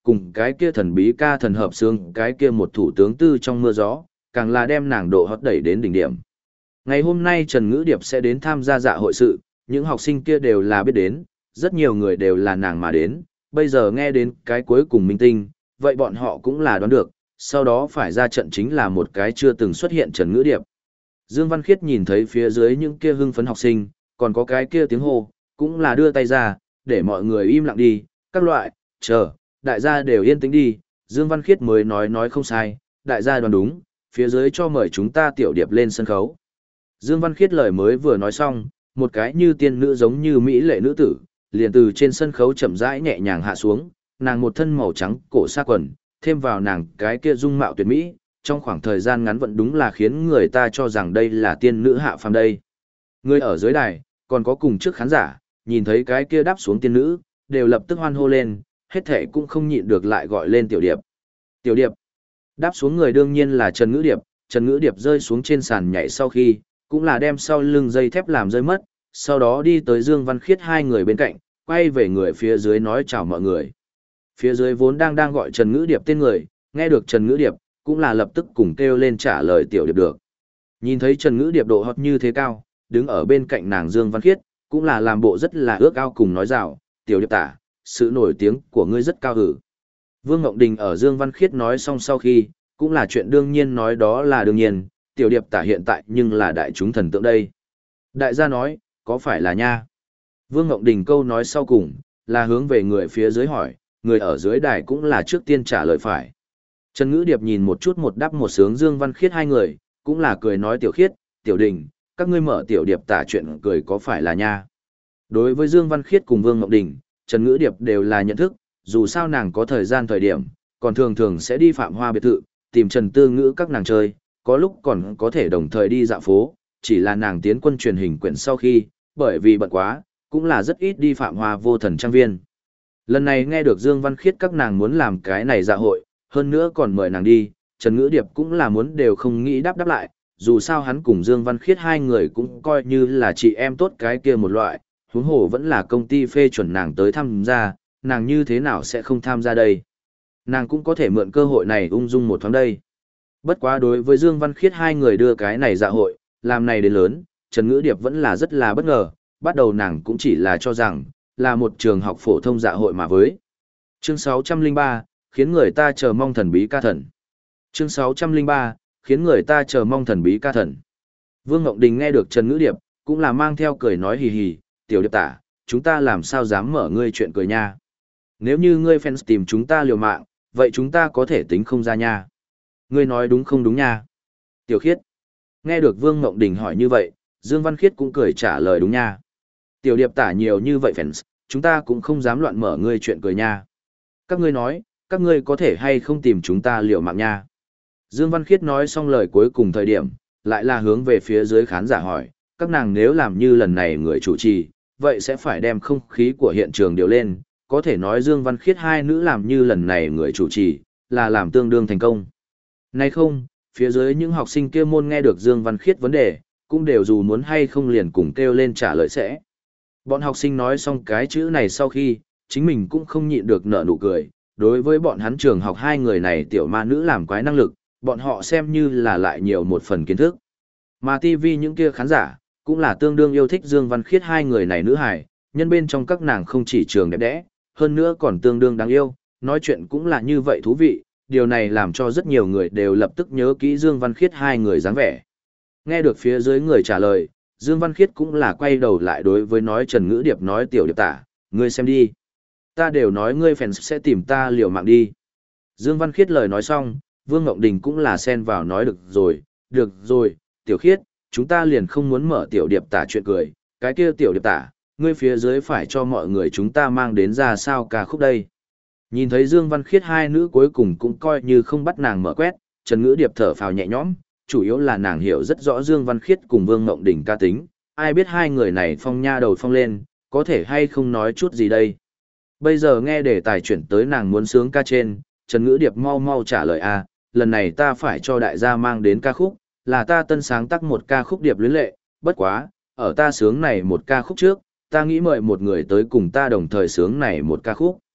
S1: cùng cái kia thần bí ca thần hợp xướng cái kia một thủ tướng tư trong mưa gió, càng là đem nàng độ hot đẩy đến đỉnh điểm. Ngày hôm nay Trần Ngữ Điệp sẽ đến tham gia dạ hội sự, những học sinh kia đều là biết đến, rất nhiều người đều là nàng mà đến, bây giờ nghe đến cái cuối cùng minh tinh, vậy bọn họ cũng là đoán được, sau đó phải ra trận chính là một cái chưa từng xuất hiện Trần Ngữ Điệp. Dương Văn Khiết nhìn thấy phía dưới những kia hưng phấn học sinh, còn có cái kia tiếng hô, cũng là đưa tay ra, để mọi người im lặng đi, các loại, chờ, đại gia đều yên tĩnh đi, Dương Văn Khiết mới nói không sai, đại gia đoán đúng, phía dưới cho mời chúng ta Tiểu Điệp lên sân khấu. Dương Văn Khiết lời mới vừa nói xong, một cái như tiên nữ giống như mỹ lệ nữ tử, liền từ trên sân khấu chậm rãi nhẹ nhàng hạ xuống, nàng một thân màu trắng cổ sa quần, thêm vào nàng cái kia dung mạo tuyệt mỹ, trong khoảng thời gian ngắn vẫn đúng là khiến người ta cho rằng đây là tiên nữ hạ phàm đây. Người ở dưới đài, còn có cùng trước khán giả, nhìn thấy cái kia đáp xuống tiên nữ, đều lập tức hoan hô lên, hết thảy cũng không nhịn được lại gọi lên Tiểu Điệp. Tiểu Điệp. Đáp xuống người đương nhiên là Trần Ngữ Điệp, Trần Ngữ Điệp rơi xuống trên sàn nhảy sau khi, cũng là đem sau lưng dây thép làm rơi mất, sau đó đi tới Dương Văn Khiết hai người bên cạnh, quay về người phía dưới nói chào mọi người. Phía dưới vốn đang gọi Trần Ngữ Điệp tên người, nghe được Trần Ngữ Điệp, cũng là lập tức cùng kêu lên trả lời Tiểu Điệp được. Nhìn thấy Trần Ngữ Điệp độ hot như thế cao, đứng ở bên cạnh nàng Dương Văn Khiết, cũng là làm bộ rất là ước ao cùng nói rào, Tiểu Điệp tả, sự nổi tiếng của ngươi rất cao hử. Vương Ngộng Đình ở Dương Văn Khiết nói xong sau khi, cũng là chuyện đương nhiên nói đó là đương nhiên, Tiểu Điệp tả hiện tại nhưng là đại chúng thần tượng đây. Đại gia nói, có phải là nha? Vương Ngộng Đình câu nói sau cùng, là hướng về người phía dưới hỏi, người ở dưới đài cũng là trước tiên trả lời phải. Trần Ngữ Điệp nhìn một chút một đáp một sướng Dương Văn Khiết hai người, cũng là cười nói Tiểu Khiết, Tiểu Đình, các ngươi mở Tiểu Điệp tả chuyện cười có phải là nha? Đối với Dương Văn Khiết cùng Vương Ngộng Đình, Trần Ngữ Điệp đều là nhận thức, dù sao nàng có thời gian thời điểm, còn thường thường sẽ đi Phạm Hoa biệt thự, tìm Trần Tư Ngữ các nàng chơi, có lúc còn có thể đồng thời đi dạo phố, chỉ là nàng tiến quân truyền hình quyển sau khi, bởi vì bận quá, cũng là rất ít đi Phạm Hoa vô thần trang viên. Lần này nghe được Dương Văn Khiết các nàng muốn làm cái này dạ hội, hơn nữa còn mời nàng đi, Trần Ngữ Điệp cũng là muốn đều không nghĩ đáp lại, dù sao hắn cùng Dương Văn Khiết hai người cũng coi như là chị em tốt cái kia một loại, huống hồ vẫn là công ty phê chuẩn nàng tới tham gia, nàng như thế nào sẽ không tham gia đây. Nàng cũng có thể mượn cơ hội này ung dung một thoáng đây. Bất quá đối với Dương Văn Khiết hai người đưa cái này dạ hội, làm này đến lớn, Trần Ngữ Điệp vẫn là rất là bất ngờ, bắt đầu nàng cũng chỉ là cho rằng, là một trường học phổ thông dạ hội mà với. Chương 603, khiến người ta chờ mong thần bí ca thần. Chương 603, khiến người ta chờ mong thần bí ca thần. Vương Ngộng Đình nghe được Trần Ngữ Điệp, cũng là mang theo cười nói hì hì, Tiểu Điệp tả, chúng ta làm sao dám mở ngươi chuyện cười nha. Nếu như ngươi fans tìm chúng ta liều mạng, vậy chúng ta có thể tính không ra nha. Ngươi nói đúng không đúng nha. Tiểu Khiết. Nghe được Vương Ngộng Đình hỏi như vậy, Dương Văn Khiết cũng cười trả lời đúng nha. Tiểu Điệp tả nhiều như vậy fans, chúng ta cũng không dám loạn mở ngươi chuyện cười nha. Các ngươi nói, các ngươi có thể hay không tìm chúng ta liều mạng nha. Dương Văn Khiết nói xong lời cuối cùng thời điểm, lại là hướng về phía dưới khán giả hỏi, các nàng nếu làm như lần này người chủ trì, vậy sẽ phải đem không khí của hiện trường điều lên, có thể nói Dương Văn Khiết hai nữ làm như lần này người chủ trì, là làm tương đương thành công. Nay không, phía dưới những học sinh kia môn nghe được Dương Văn Khiết vấn đề, cũng đều dù muốn hay không liền cùng kêu lên trả lời sẽ. Bọn học sinh nói xong cái chữ này sau khi, chính mình cũng không nhịn được nở nụ cười, đối với bọn hắn trường học hai người này tiểu ma nữ làm quái năng lực, bọn họ xem như là lại nhiều một phần kiến thức. Mà TV những kia khán giả, cũng là tương đương yêu thích Dương Văn Khiết hai người này nữ hài, nhân bên trong các nàng không chỉ trường đẹp đẽ, hơn nữa còn tương đương đáng yêu, nói chuyện cũng là như vậy thú vị, điều này làm cho rất nhiều người đều lập tức nhớ kỹ Dương Văn Khiết hai người dáng vẻ. Nghe được phía dưới người trả lời, Dương Văn Khiết cũng là quay đầu lại đối với nói Trần Ngữ Điệp nói Tiểu Điệp tả, ngươi xem đi. Ta đều nói ngươi fans sẽ tìm ta liều mạng đi. Dương Văn Khiết lời nói xong, Vương Ngộng Đình cũng là xen vào nói được rồi, Tiểu Khiết, chúng ta liền không muốn mở Tiểu Điệp tả chuyện cười, cái kia Tiểu Điệp tả, ngươi phía dưới phải cho mọi người chúng ta mang đến ra sao ca khúc đây. Nhìn thấy Dương Văn Khiết hai nữ cuối cùng cũng coi như không bắt nàng mở quét, Trần Ngữ Điệp thở phào nhẹ nhõm, chủ yếu là nàng hiểu rất rõ Dương Văn Khiết cùng Vương Ngộng Đình ca tính, ai biết hai người này phong nha đầu phong lên, có thể hay không nói chút gì đây. Bây giờ nghe đề tài chuyển tới nàng muốn sướng ca trên, Trần Ngữ Điệp mau mau trả lời a, lần này ta phải cho đại gia mang đến ca khúc, là ta tân sáng tác một ca khúc điệp luyến lệ, bất quá, ở ta sướng này một ca khúc trước, ta nghĩ mời một người tới cùng ta đồng thời sướng này một ca khúc.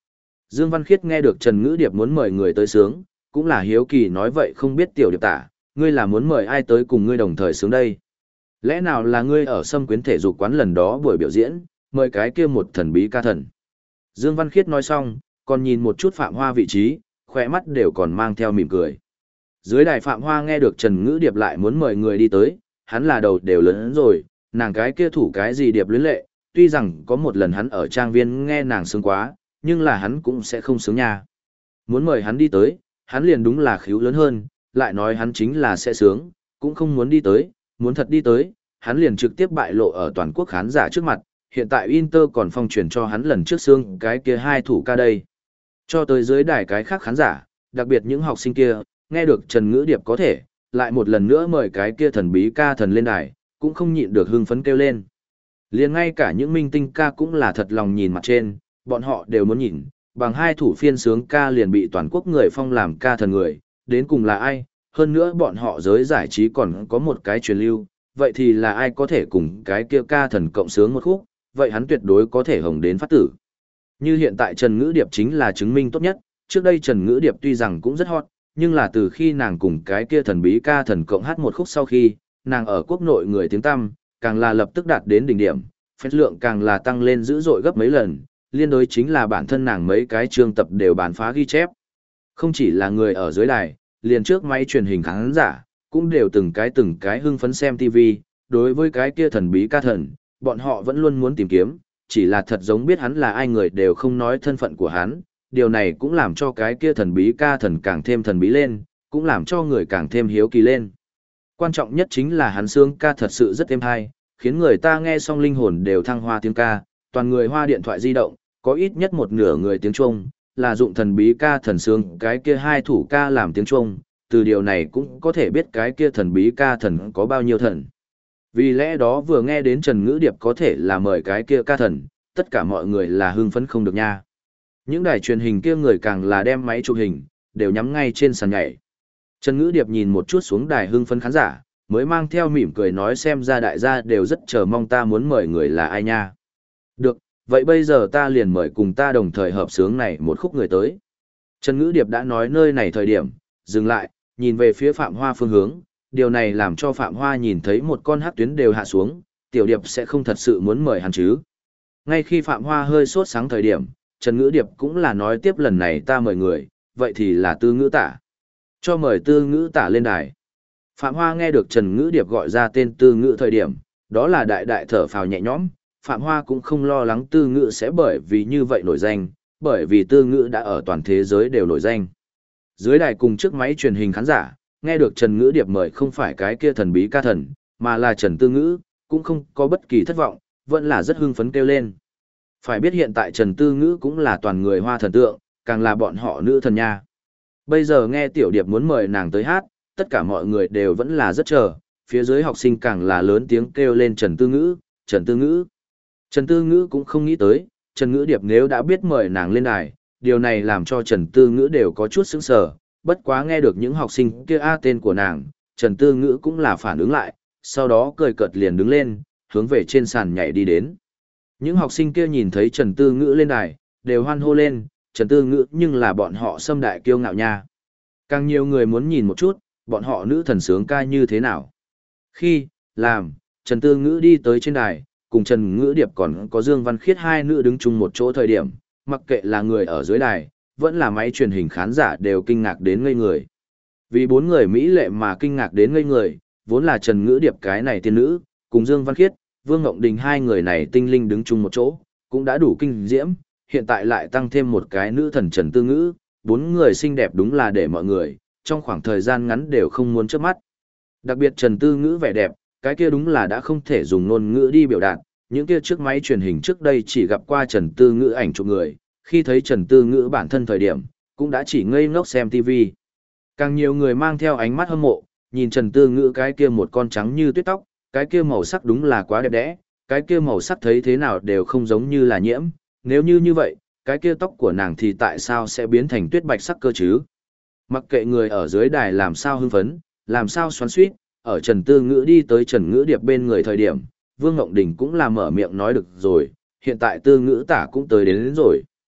S1: Dương Văn Khiết nghe được Trần Ngữ Điệp muốn mời người tới sướng, cũng là hiếu kỳ nói vậy không biết tiểu điệp tả, ngươi là muốn mời ai tới cùng ngươi đồng thời sướng đây? Lẽ nào là ngươi ở Sâm Quyến thể dục quán lần đó buổi biểu diễn, mời cái kia một thần bí ca thần? Dương Văn Khiết nói xong, còn nhìn một chút Phạm Hoa vị trí, khỏe mắt đều còn mang theo mỉm cười. Dưới đài Phạm Hoa nghe được Trần Ngữ Điệp lại muốn mời người đi tới, hắn là đầu đều lớn rồi, nàng cái kia thủ cái gì điệp luyến lệ, tuy rằng có một lần hắn ở trang viên nghe nàng sướng quá, nhưng là hắn cũng sẽ không sướng nha. Muốn mời hắn đi tới, hắn liền đúng là khíu lớn hơn, lại nói hắn chính là sẽ sướng, cũng không muốn đi tới, muốn thật đi tới, hắn liền trực tiếp bại lộ ở toàn quốc khán giả trước mặt, hiện tại Inter còn phong truyền cho hắn lần trước sướng cái kia hai thủ ca đây. Cho tới dưới đài cái khác khán giả, đặc biệt những học sinh kia, nghe được Trần Ngữ Điệp có thể, lại một lần nữa mời cái kia thần bí ca thần lên đài, cũng không nhịn được hưng phấn kêu lên. Liền ngay cả những minh tinh ca cũng là thật lòng nhìn mặt trên, bọn họ đều muốn nhìn, bằng hai thủ phiên sướng ca liền bị toàn quốc người phong làm ca thần người, đến cùng là ai, hơn nữa bọn họ giới giải trí còn có một cái truyền lưu, vậy thì là ai có thể cùng cái kia ca thần cộng sướng một khúc, vậy hắn tuyệt đối có thể hồng đến phát tử. Như hiện tại Trần Ngữ Điệp chính là chứng minh tốt nhất, trước đây Trần Ngữ Điệp tuy rằng cũng rất hot, nhưng là từ khi nàng cùng cái kia thần bí ca thần cộng hát một khúc sau khi, nàng ở quốc nội người tiếng tăm, càng là lập tức đạt đến đỉnh điểm, phép lượng càng là tăng lên dữ dội gấp mấy lần, liên đối chính là bản thân nàng mấy cái chương tập đều bán phá ghi chép. Không chỉ là người ở dưới đài, liền trước máy truyền hình khán giả, cũng đều từng cái hưng phấn xem TV, đối với cái kia thần bí ca thần, bọn họ vẫn luôn muốn tìm kiếm, chỉ là thật giống biết hắn là ai người đều không nói thân phận của hắn, điều này cũng làm cho cái kia thần bí ca thần càng thêm thần bí lên, cũng làm cho người càng thêm hiếu kỳ lên. Quan trọng nhất chính là hắn sướng ca thật sự rất êm hay, khiến người ta nghe xong linh hồn đều thăng hoa tiếng ca, toàn người hoa điện thoại di động, có ít nhất một nửa người tiếng Trung, là dụng thần bí ca thần sướng cái kia hai thủ ca làm tiếng Trung, từ điều này cũng có thể biết cái kia thần bí ca thần có bao nhiêu thần. Vì lẽ đó vừa nghe đến Trần Ngữ Điệp có thể là mời cái kia ca thần, tất cả mọi người là hưng phấn không được nha. Những đài truyền hình kia người càng là đem máy chụp hình, đều nhắm ngay trên sàn nhảy. Trần Ngữ Điệp nhìn một chút xuống đài hưng phấn khán giả, mới mang theo mỉm cười nói xem ra đại gia đều rất chờ mong ta muốn mời người là ai nha. Được, vậy bây giờ ta liền mời cùng ta đồng thời hợp sướng này một khúc người tới. Trần Ngữ Điệp đã nói nơi này thời điểm, dừng lại, nhìn về phía Phạm Hoa phương hướng, điều này làm cho Phạm Hoa nhìn thấy một con hắc tuyến đều hạ xuống, Tiểu Điệp sẽ không thật sự muốn mời hắn chứ. Ngay khi Phạm Hoa hơi sốt sáng thời điểm, Trần Ngữ Điệp cũng là nói tiếp lần này ta mời người, vậy thì là Tư Ngữ Tả. Cho mời Tư Ngữ Tả lên đài. Phạm Hoa nghe được Trần Ngữ Điệp gọi ra tên Tư Ngữ thời điểm, đó là đại đại thở phào nhẹ nhõm, Phạm Hoa cũng không lo lắng Tư Ngữ sẽ bởi vì như vậy nổi danh, bởi vì Tư Ngữ đã ở toàn thế giới đều nổi danh. Dưới đài cùng trước máy truyền hình khán giả, nghe được Trần Ngữ Điệp mời không phải cái kia thần bí ca thần, mà là Trần Tư Ngữ, cũng không có bất kỳ thất vọng, vẫn là rất hưng phấn kêu lên. Phải biết hiện tại Trần Tư Ngữ cũng là toàn người hoa thần tượng, càng là bọn họ nữ thần nha. Bây giờ nghe Tiểu Điệp muốn mời nàng tới hát, tất cả mọi người đều vẫn là rất chờ, phía dưới học sinh càng là lớn tiếng kêu lên Trần Tư Ngữ, Trần Tư Ngữ. Trần Tư Ngữ cũng không nghĩ tới, Trần Ngữ Điệp nếu đã biết mời nàng lên đài, điều này làm cho Trần Tư Ngữ đều có chút sững sờ, bất quá nghe được những học sinh kia tên của nàng, Trần Tư Ngữ cũng là phản ứng lại, sau đó cười cợt liền đứng lên, hướng về trên sàn nhảy đi đến. Những học sinh kia nhìn thấy Trần Tư Ngữ lên đài, đều hoan hô lên, Trần Tư Ngữ nhưng là bọn họ xâm đại kiêu ngạo nha. Càng nhiều người muốn nhìn một chút, bọn họ nữ thần sướng ca như thế nào. Khi, làm, Trần Tư Ngữ đi tới trên đài, cùng Trần Ngữ Điệp còn có Dương Văn Khiết hai nữ đứng chung một chỗ thời điểm, mặc kệ là người ở dưới đài, vẫn là máy truyền hình khán giả đều kinh ngạc đến ngây người. Vì bốn người Mỹ lệ mà kinh ngạc đến ngây người, vốn là Trần Ngữ Điệp cái này tiên nữ, cùng Dương Văn Khiết, Vương Ngộng Đình hai người này tinh linh đứng chung một chỗ, cũng đã đủ kinh diễm, hiện tại lại tăng thêm một cái nữ thần Trần Tư Ngữ, bốn người xinh đẹp đúng là để mọi người, trong khoảng thời gian ngắn đều không muốn chớp mắt. Đặc biệt Trần Tư Ngữ vẻ đẹp, cái kia đúng là đã không thể dùng ngôn ngữ đi biểu đạt, những kia trước máy truyền hình trước đây chỉ gặp qua Trần Tư Ngữ ảnh chụp người, khi thấy Trần Tư Ngữ bản thân thời điểm, cũng đã chỉ ngây ngốc xem TV. Càng nhiều người mang theo ánh mắt hâm mộ, nhìn Trần Tư Ngữ cái kia một con trắng như tuyết tóc, cái kia màu sắc đúng là quá đẹp đẽ, cái kia màu sắc thấy thế nào đều không giống như là nhiễm, nếu như vậy, cái kia tóc của nàng thì tại sao sẽ biến thành tuyết bạch sắc cơ chứ? Mặc kệ người ở dưới đài làm sao hưng phấn, làm sao xoắn xuýt, ở Trần Tư Ngữ đi tới Trần Ngữ Điệp bên người thời điểm, Vương Ngộng Đình cũng là mở miệng nói được rồi, hiện tại Tư Ngữ tả cũng tới đến rồi.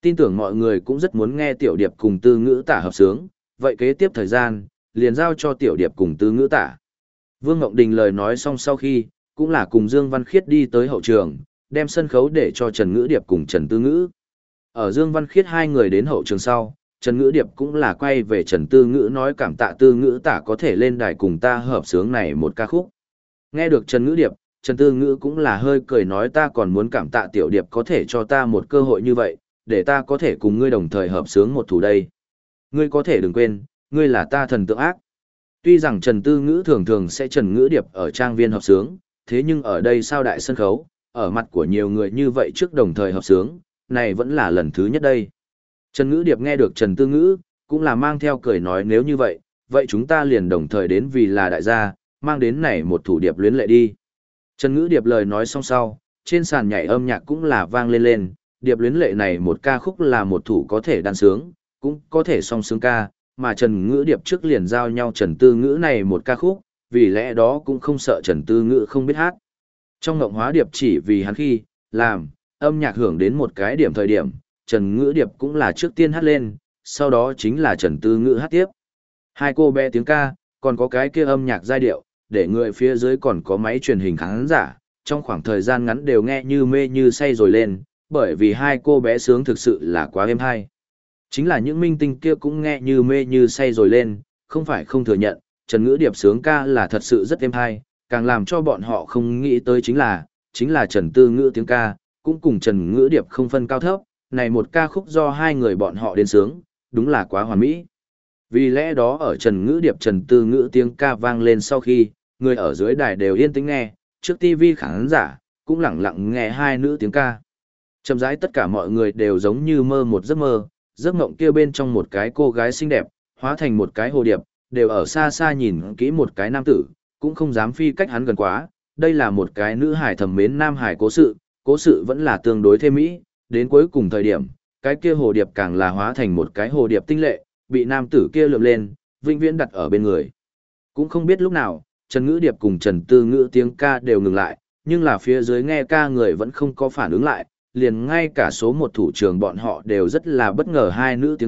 S1: Tin tưởng mọi người cũng rất muốn nghe Tiểu Điệp cùng Tư Ngữ Tả hợp sướng, vậy kế tiếp thời gian, liền giao cho Tiểu Điệp cùng Tư Ngữ Tả. Vương Ngộng Đình lời nói xong sau khi, cũng là cùng Dương Văn Khiết đi tới hậu trường, đem sân khấu để cho Trần Ngữ Điệp cùng Trần Tư Ngữ. Ở Dương Văn Khiết hai người đến hậu trường sau, Trần Ngữ Điệp cũng là quay về Trần Tư Ngữ nói cảm tạ Tư Ngữ Tả có thể lên đài cùng ta hợp sướng này một ca khúc. Nghe được Trần Ngữ Điệp, Trần Tư Ngữ cũng là hơi cười nói ta còn muốn cảm tạ Tiểu Điệp có thể cho ta một cơ hội như vậy, để ta có thể cùng ngươi đồng thời hợp sướng một thủ đây. Ngươi có thể đừng quên, ngươi là ta thần tượng ác. Tuy rằng Trần Tư Ngữ thường thường sẽ Trần Ngữ Điệp ở trang viên hợp sướng, thế nhưng ở đây sao đại sân khấu, ở mặt của nhiều người như vậy trước đồng thời hợp sướng, này vẫn là lần thứ nhất đây. Trần Ngữ Điệp nghe được Trần Tư Ngữ, cũng là mang theo cười nói nếu như vậy, vậy chúng ta liền đồng thời đến vì là đại gia, mang đến này một thủ điệp luyến lệ đi. Trần Ngữ Điệp lời nói xong sau, trên sàn nhảy âm nhạc cũng là vang lên lên, điệp luyến lệ này một ca khúc là một thủ có thể đan sướng, cũng có thể song sướng ca, mà Trần Ngữ Điệp trước liền giao nhau Trần Tư Ngữ này một ca khúc, vì lẽ đó cũng không sợ Trần Tư Ngữ không biết hát. Trong Ngộng Hóa Điệp chỉ vì hắn khi, làm, âm nhạc hưởng đến một cái điểm thời điểm, Trần Ngữ Điệp cũng là trước tiên hát lên, sau đó chính là Trần Tư Ngữ hát tiếp. Hai cô bé tiếng ca, còn có cái kia âm nhạc giai điệu, để người phía dưới còn có máy truyền hình khán giả, trong khoảng thời gian ngắn đều nghe như mê như say rồi lên, bởi vì hai cô bé sướng thực sự là quá êm hay. Chính là những minh tinh kia cũng nghe như mê như say rồi lên, không phải không thừa nhận, Trần Ngữ Điệp sướng ca là thật sự rất êm hay, càng làm cho bọn họ không nghĩ tới chính là Trần Tư Ngữ tiếng ca, cũng cùng Trần Ngữ Điệp không phân cao thấp, này một ca khúc do hai người bọn họ đến sướng, đúng là quá hoàn mỹ. Vì lẽ đó ở Trần Ngữ Điệp Trần Tư Ngữ tiếng ca vang lên sau khi, người ở dưới đài đều yên tĩnh nghe, trước TV khán giả, cũng lặng lặng nghe hai nữ tiếng ca. Chậm rãi tất cả mọi người đều giống như mơ một giấc mơ, giấc mộng kia bên trong một cái cô gái xinh đẹp, hóa thành một cái hồ điệp, đều ở xa xa nhìn kỹ một cái nam tử, cũng không dám phi cách hắn gần quá. Đây là một cái nữ hải thầm mến nam hải cố sự vẫn là tương đối thêm mỹ, đến cuối cùng thời điểm, cái kia hồ điệp càng là hóa thành một cái hồ điệp tinh lệ, bị nam tử kia lượm lên, vĩnh viễn đặt ở bên người. Cũng không biết lúc nào, Trần Ngữ Điệp cùng Trần Tư Ngữ tiếng ca đều ngừng lại, nhưng là phía dưới nghe ca người vẫn không có phản ứng lại, liền ngay cả số một thủ trưởng bọn họ đều rất là bất ngờ hai nữ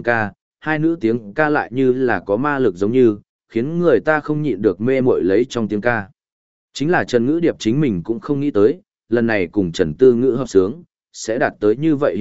S1: tiếng ca lại như là có ma lực giống như, khiến người ta không nhịn được mê muội lấy trong tiếng ca. Chính là Trần Ngữ Điệp chính mình cũng không nghĩ tới, lần này cùng Trần Tư Ngữ hợp sướng, sẽ đạt tới như vậy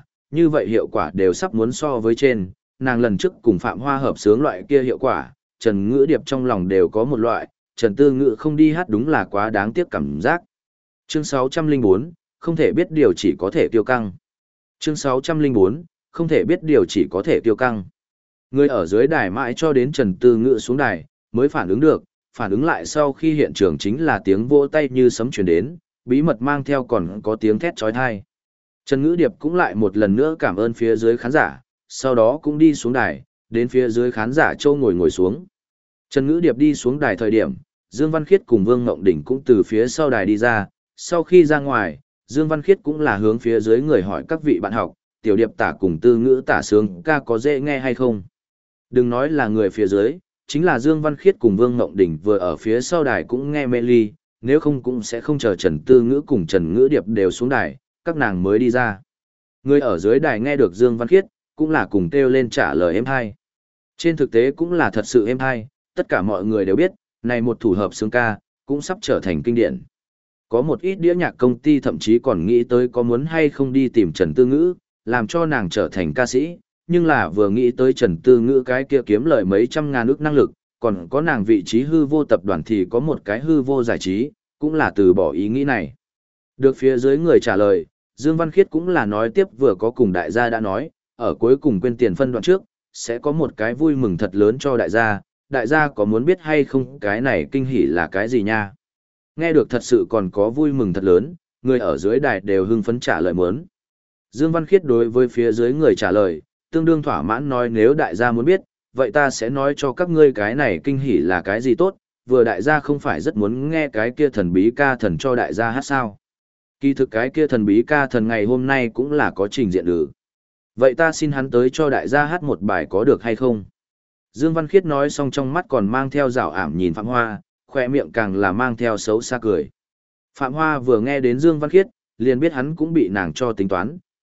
S1: hiệu quả đều sắp muốn so với trên, nàng lần trước cùng Phạm Hoa hợp sướng loại kia hiệu quả, Trần Ngữ Điệp trong lòng đều có một loại, Trần Tư Ngữ không đi hát đúng là quá đáng tiếc cảm giác. Chương 604, không thể biết điều chỉ có thể kiêu căng. Chương 604, không thể biết điều chỉ có thể kiêu căng. Người ở dưới đài mãi cho đến Trần Tư Ngữ xuống đài, mới phản ứng được, phản ứng lại sau khi hiện trường chính là tiếng vỗ tay như sấm truyền đến, bí mật mang theo còn có tiếng thét chói tai. Trần Ngữ Điệp cũng lại một lần nữa cảm ơn phía dưới khán giả, sau đó cũng đi xuống đài, đến phía dưới khán giả châu ngồi xuống. Trần Ngữ Điệp đi xuống đài thời điểm, Dương Văn Khiết cùng Vương Ngộng Đỉnh cũng từ phía sau đài đi ra, sau khi ra ngoài, Dương Văn Khiết cũng là hướng phía dưới người hỏi các vị bạn học, Tiểu Điệp Tả cùng Tư Ngữ Tả sướng ca có dễ nghe hay không. Đừng nói là người phía dưới, chính là Dương Văn Khiết cùng Vương Ngộng Đỉnh vừa ở phía sau đài cũng nghe mê ly, nếu không cũng sẽ không chờ Trần Tư Ngữ cùng Trần Ngữ Điệp đều xuống đài, các nàng mới đi ra. Người ở dưới đài nghe được Dương Văn Khiết, cũng là cùng kêu lên trả lời êm hay. Trên thực tế cũng là thật sự êm hay, tất cả mọi người đều biết, này một thủ hợp sướng ca, cũng sắp trở thành kinh điển. Có một ít đĩa nhạc công ty thậm chí còn nghĩ tới có muốn hay không đi tìm Trần Tư Ngữ, làm cho nàng trở thành ca sĩ, nhưng là vừa nghĩ tới Trần Tư Ngữ cái kia kiếm lời mấy trăm ngàn ức năng lực, còn có nàng vị trí hư vô tập đoàn thì có một cái hư vô giải trí, cũng là từ bỏ ý nghĩ này. Được phía dưới người trả lời, Dương Văn Khiết cũng là nói tiếp vừa có cùng đại gia đã nói, ở cuối cùng quên tiền phân đoạn trước, sẽ có một cái vui mừng thật lớn cho đại gia có muốn biết hay không cái này kinh hỉ là cái gì nha. Nghe được thật sự còn có vui mừng thật lớn, người ở dưới đài đều hưng phấn trả lời muốn. Dương Văn Khiết đối với phía dưới người trả lời, tương đương thỏa mãn nói nếu đại gia muốn biết, vậy ta sẽ nói cho các ngươi cái này kinh hỉ là cái gì tốt, vừa đại gia không phải rất muốn nghe cái kia thần bí ca thần cho đại gia hát sao. Kỳ thực cái kia thần bí ca thần ngày hôm nay cũng là có trình diện ử. Vậy ta xin hắn tới cho đại gia hát một bài có được hay không? Dương Văn Khiết nói xong trong mắt còn mang theo rảo ảm nhìn Phạm Hoa, khoe miệng càng là mang theo xấu xa cười. Phạm Hoa vừa nghe đến Dương Văn Khiết, liền biết hắn cũng bị nàng cho tính toán,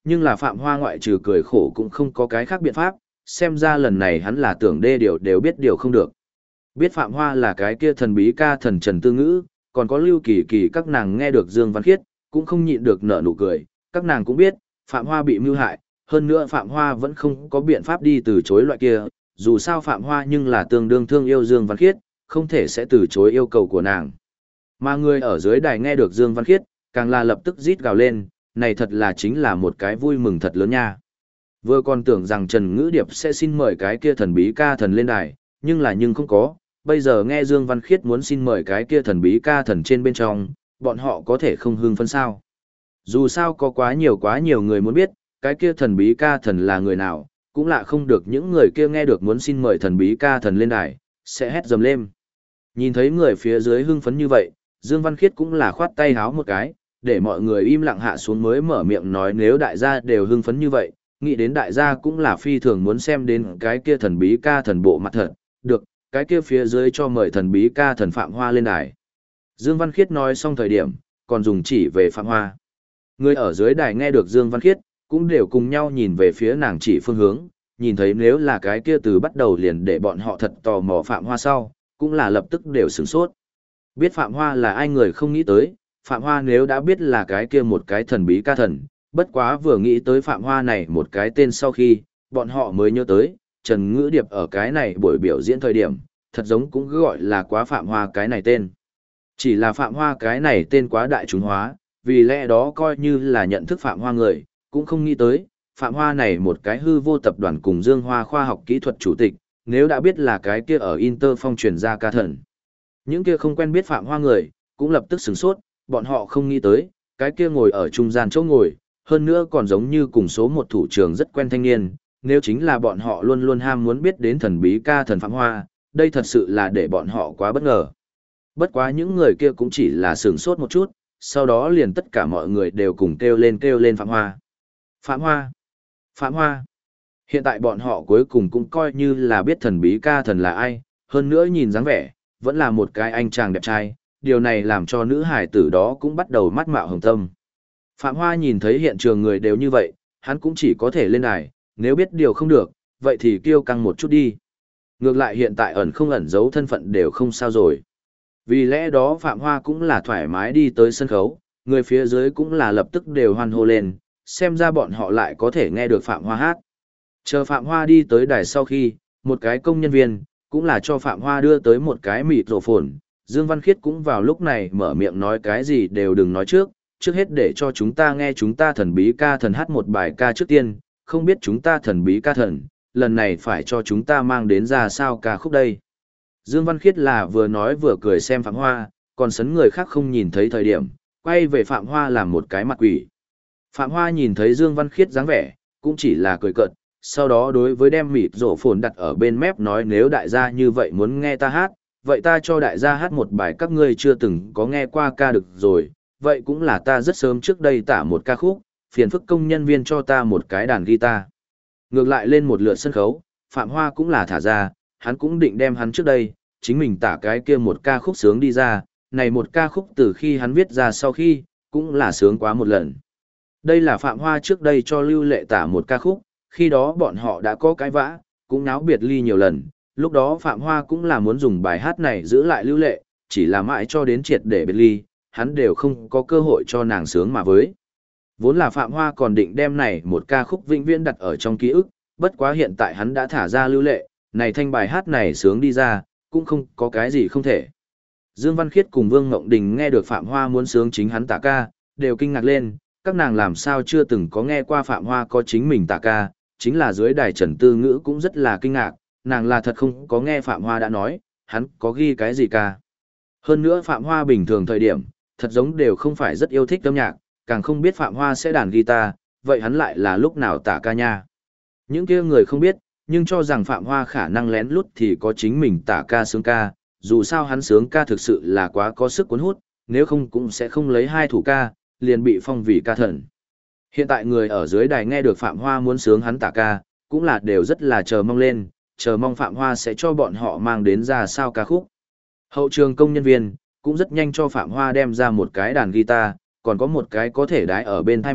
S1: nhưng là Phạm Hoa ngoại trừ cười khổ cũng không có cái khác biện pháp, xem ra lần này hắn là tưởng đê điều đều biết điều không được. Biết Phạm Hoa là cái kia thần bí ca thần Trần Tư Ngữ, còn có Lưu Kỳ Kỳ các nàng nghe được Dương Văn Khiết, cũng không nhịn được nở nụ cười, các nàng cũng biết, Phạm Hoa bị mưu hại, hơn nữa Phạm Hoa vẫn không có biện pháp đi từ chối loại kia, dù sao Phạm Hoa nhưng là tương đương thương yêu Dương Văn Khiết, không thể sẽ từ chối yêu cầu của nàng. Mà người ở dưới đài nghe được Dương Văn Khiết, càng là lập tức rít gào lên, này thật là chính là một cái vui mừng thật lớn nha. Vừa còn tưởng rằng Trần Ngữ Điệp sẽ xin mời cái kia thần bí ca thần lên đài, nhưng không có, bây giờ nghe Dương Văn Khiết muốn xin mời cái kia thần bí ca thần trên bên trong, bọn họ có thể không hưng phấn sao. Dù sao có quá nhiều người muốn biết, cái kia thần bí ca thần là người nào, cũng lạ không được những người kia nghe được muốn xin mời thần bí ca thần lên đài, sẽ hét dầm lên. Nhìn thấy người phía dưới hưng phấn như vậy, Dương Văn Khiết cũng là khoát tay háo một cái, để mọi người im lặng hạ xuống mới mở miệng nói nếu đại gia đều hưng phấn như vậy, nghĩ đến đại gia cũng là phi thường muốn xem đến cái kia thần bí ca thần bộ mặt thật, được, cái kia phía dưới cho mời thần bí ca thần Phạm Hoa lên đài. Dương Văn Khiết nói xong thời điểm, còn dùng chỉ về Phạm Hoa. Người ở dưới đài nghe được Dương Văn Khiết, cũng đều cùng nhau nhìn về phía nàng chỉ phương hướng, nhìn thấy nếu là cái kia từ bắt đầu liền để bọn họ thật tò mò Phạm Hoa sau, cũng là lập tức đều sửng sốt. Biết Phạm Hoa là ai người không nghĩ tới, Phạm Hoa nếu đã biết là cái kia một cái thần bí ca thần, bất quá vừa nghĩ tới Phạm Hoa này một cái tên sau khi, bọn họ mới nhớ tới, Trần Ngữ Điệp ở cái này buổi biểu diễn thời điểm, thật giống cũng gọi là quá Phạm Hoa cái này tên. Chỉ là Phạm Hoa cái này tên quá đại chúng hóa, vì lẽ đó coi như là nhận thức Phạm Hoa người, cũng không nghĩ tới, Phạm Hoa này một cái hư vô tập đoàn cùng Dương Hoa khoa học kỹ thuật chủ tịch, nếu đã biết là cái kia ở Inter Phong truyền ra ca thần. Những kia không quen biết Phạm Hoa người, cũng lập tức sửng sốt, bọn họ không nghĩ tới, cái kia ngồi ở trung gian chỗ ngồi, hơn nữa còn giống như cùng số một thủ trưởng rất quen thanh niên, nếu chính là bọn họ luôn luôn ham muốn biết đến thần bí ca thần Phạm Hoa, đây thật sự là để bọn họ quá bất ngờ. Bất quá những người kia cũng chỉ là sửng sốt một chút, sau đó liền tất cả mọi người đều cùng kêu lên Phạm Hoa. Phạm Hoa! Phạm Hoa! Hiện tại bọn họ cuối cùng cũng coi như là biết thần bí ca thần là ai, hơn nữa nhìn dáng vẻ, vẫn là một cái anh chàng đẹp trai, điều này làm cho nữ hải tử đó cũng bắt đầu mắt mạo hồng tâm. Phạm Hoa nhìn thấy hiện trường người đều như vậy, hắn cũng chỉ có thể lên đài, nếu biết điều không được, vậy thì kiêu căng một chút đi. Ngược lại hiện tại ẩn không ẩn giấu thân phận đều không sao rồi. Vì lẽ đó Phạm Hoa cũng là thoải mái đi tới sân khấu, người phía dưới cũng là lập tức đều hoan hô lên, xem ra bọn họ lại có thể nghe được Phạm Hoa hát. Chờ Phạm Hoa đi tới đài sau khi, một cái công nhân viên, cũng là cho Phạm Hoa đưa tới một cái mịt rổ phồn. Dương Văn Khiết cũng vào lúc này mở miệng nói cái gì đều đừng nói trước hết để cho chúng ta nghe chúng ta thần bí ca thần hát một bài ca trước tiên, không biết chúng ta thần bí ca thần, lần này phải cho chúng ta mang đến ra sao ca khúc đây. Dương Văn Khiết là vừa nói vừa cười xem Phạm Hoa, còn sấn người khác không nhìn thấy thời điểm, quay về Phạm Hoa làm một cái mặt quỷ. Phạm Hoa nhìn thấy Dương Văn Khiết dáng vẻ, cũng chỉ là cười cợt, sau đó đối với đem mịt rổ phồn đặt ở bên mép nói nếu đại gia như vậy muốn nghe ta hát, vậy ta cho đại gia hát một bài các ngươi chưa từng có nghe qua ca được rồi, vậy cũng là ta rất sớm trước đây tả một ca khúc, phiền phức công nhân viên cho ta một cái đàn guitar. Ngược lại lên một lượt sân khấu, Phạm Hoa cũng là thả ra, hắn cũng định đem hắn trước đây, chính mình tả cái kia một ca khúc sướng đi ra, này một ca khúc từ khi hắn viết ra sau khi, cũng là sướng quá một lần. Đây là Phạm Hoa trước đây cho Lưu Lệ tả một ca khúc, khi đó bọn họ đã có cái vã, cũng náo biệt ly nhiều lần, lúc đó Phạm Hoa cũng là muốn dùng bài hát này giữ lại Lưu Lệ, chỉ là mãi cho đến triệt để biệt ly, hắn đều không có cơ hội cho nàng sướng mà với. Vốn là Phạm Hoa còn định đem này một ca khúc vĩnh viễn đặt ở trong ký ức, bất quá hiện tại hắn đã thả ra Lưu Lệ, này thanh bài hát này sướng đi ra, cũng không có cái gì không thể. Dương Văn Khiết cùng Vương Ngộng Đình nghe được Phạm Hoa muốn sướng chính hắn tả ca, đều kinh ngạc lên, các nàng làm sao chưa từng có nghe qua Phạm Hoa có chính mình tả ca, chính là dưới đài Trần Tư Ngữ cũng rất là kinh ngạc, nàng là thật không có nghe Phạm Hoa đã nói, hắn có ghi cái gì ca. Hơn nữa Phạm Hoa bình thường thời điểm, thật giống đều không phải rất yêu thích âm nhạc, càng không biết Phạm Hoa sẽ đàn guitar, vậy hắn lại là lúc nào tả ca nha. Những kia người không biết, nhưng cho rằng Phạm Hoa khả năng lén lút thì có chính mình tả ca sướng ca, dù sao hắn sướng ca thực sự là quá có sức cuốn hút, nếu không cũng sẽ không lấy hai thủ ca, liền bị phong vì ca thần. Hiện tại người ở dưới đài nghe được Phạm Hoa muốn sướng hắn tả ca, cũng là đều rất là chờ mong lên, chờ mong Phạm Hoa sẽ cho bọn họ mang đến ra sao ca khúc. Hậu trường công nhân viên, cũng rất nhanh cho Phạm Hoa đem ra một cái đàn guitar, còn có một cái có thể đái ở bên thai mạch,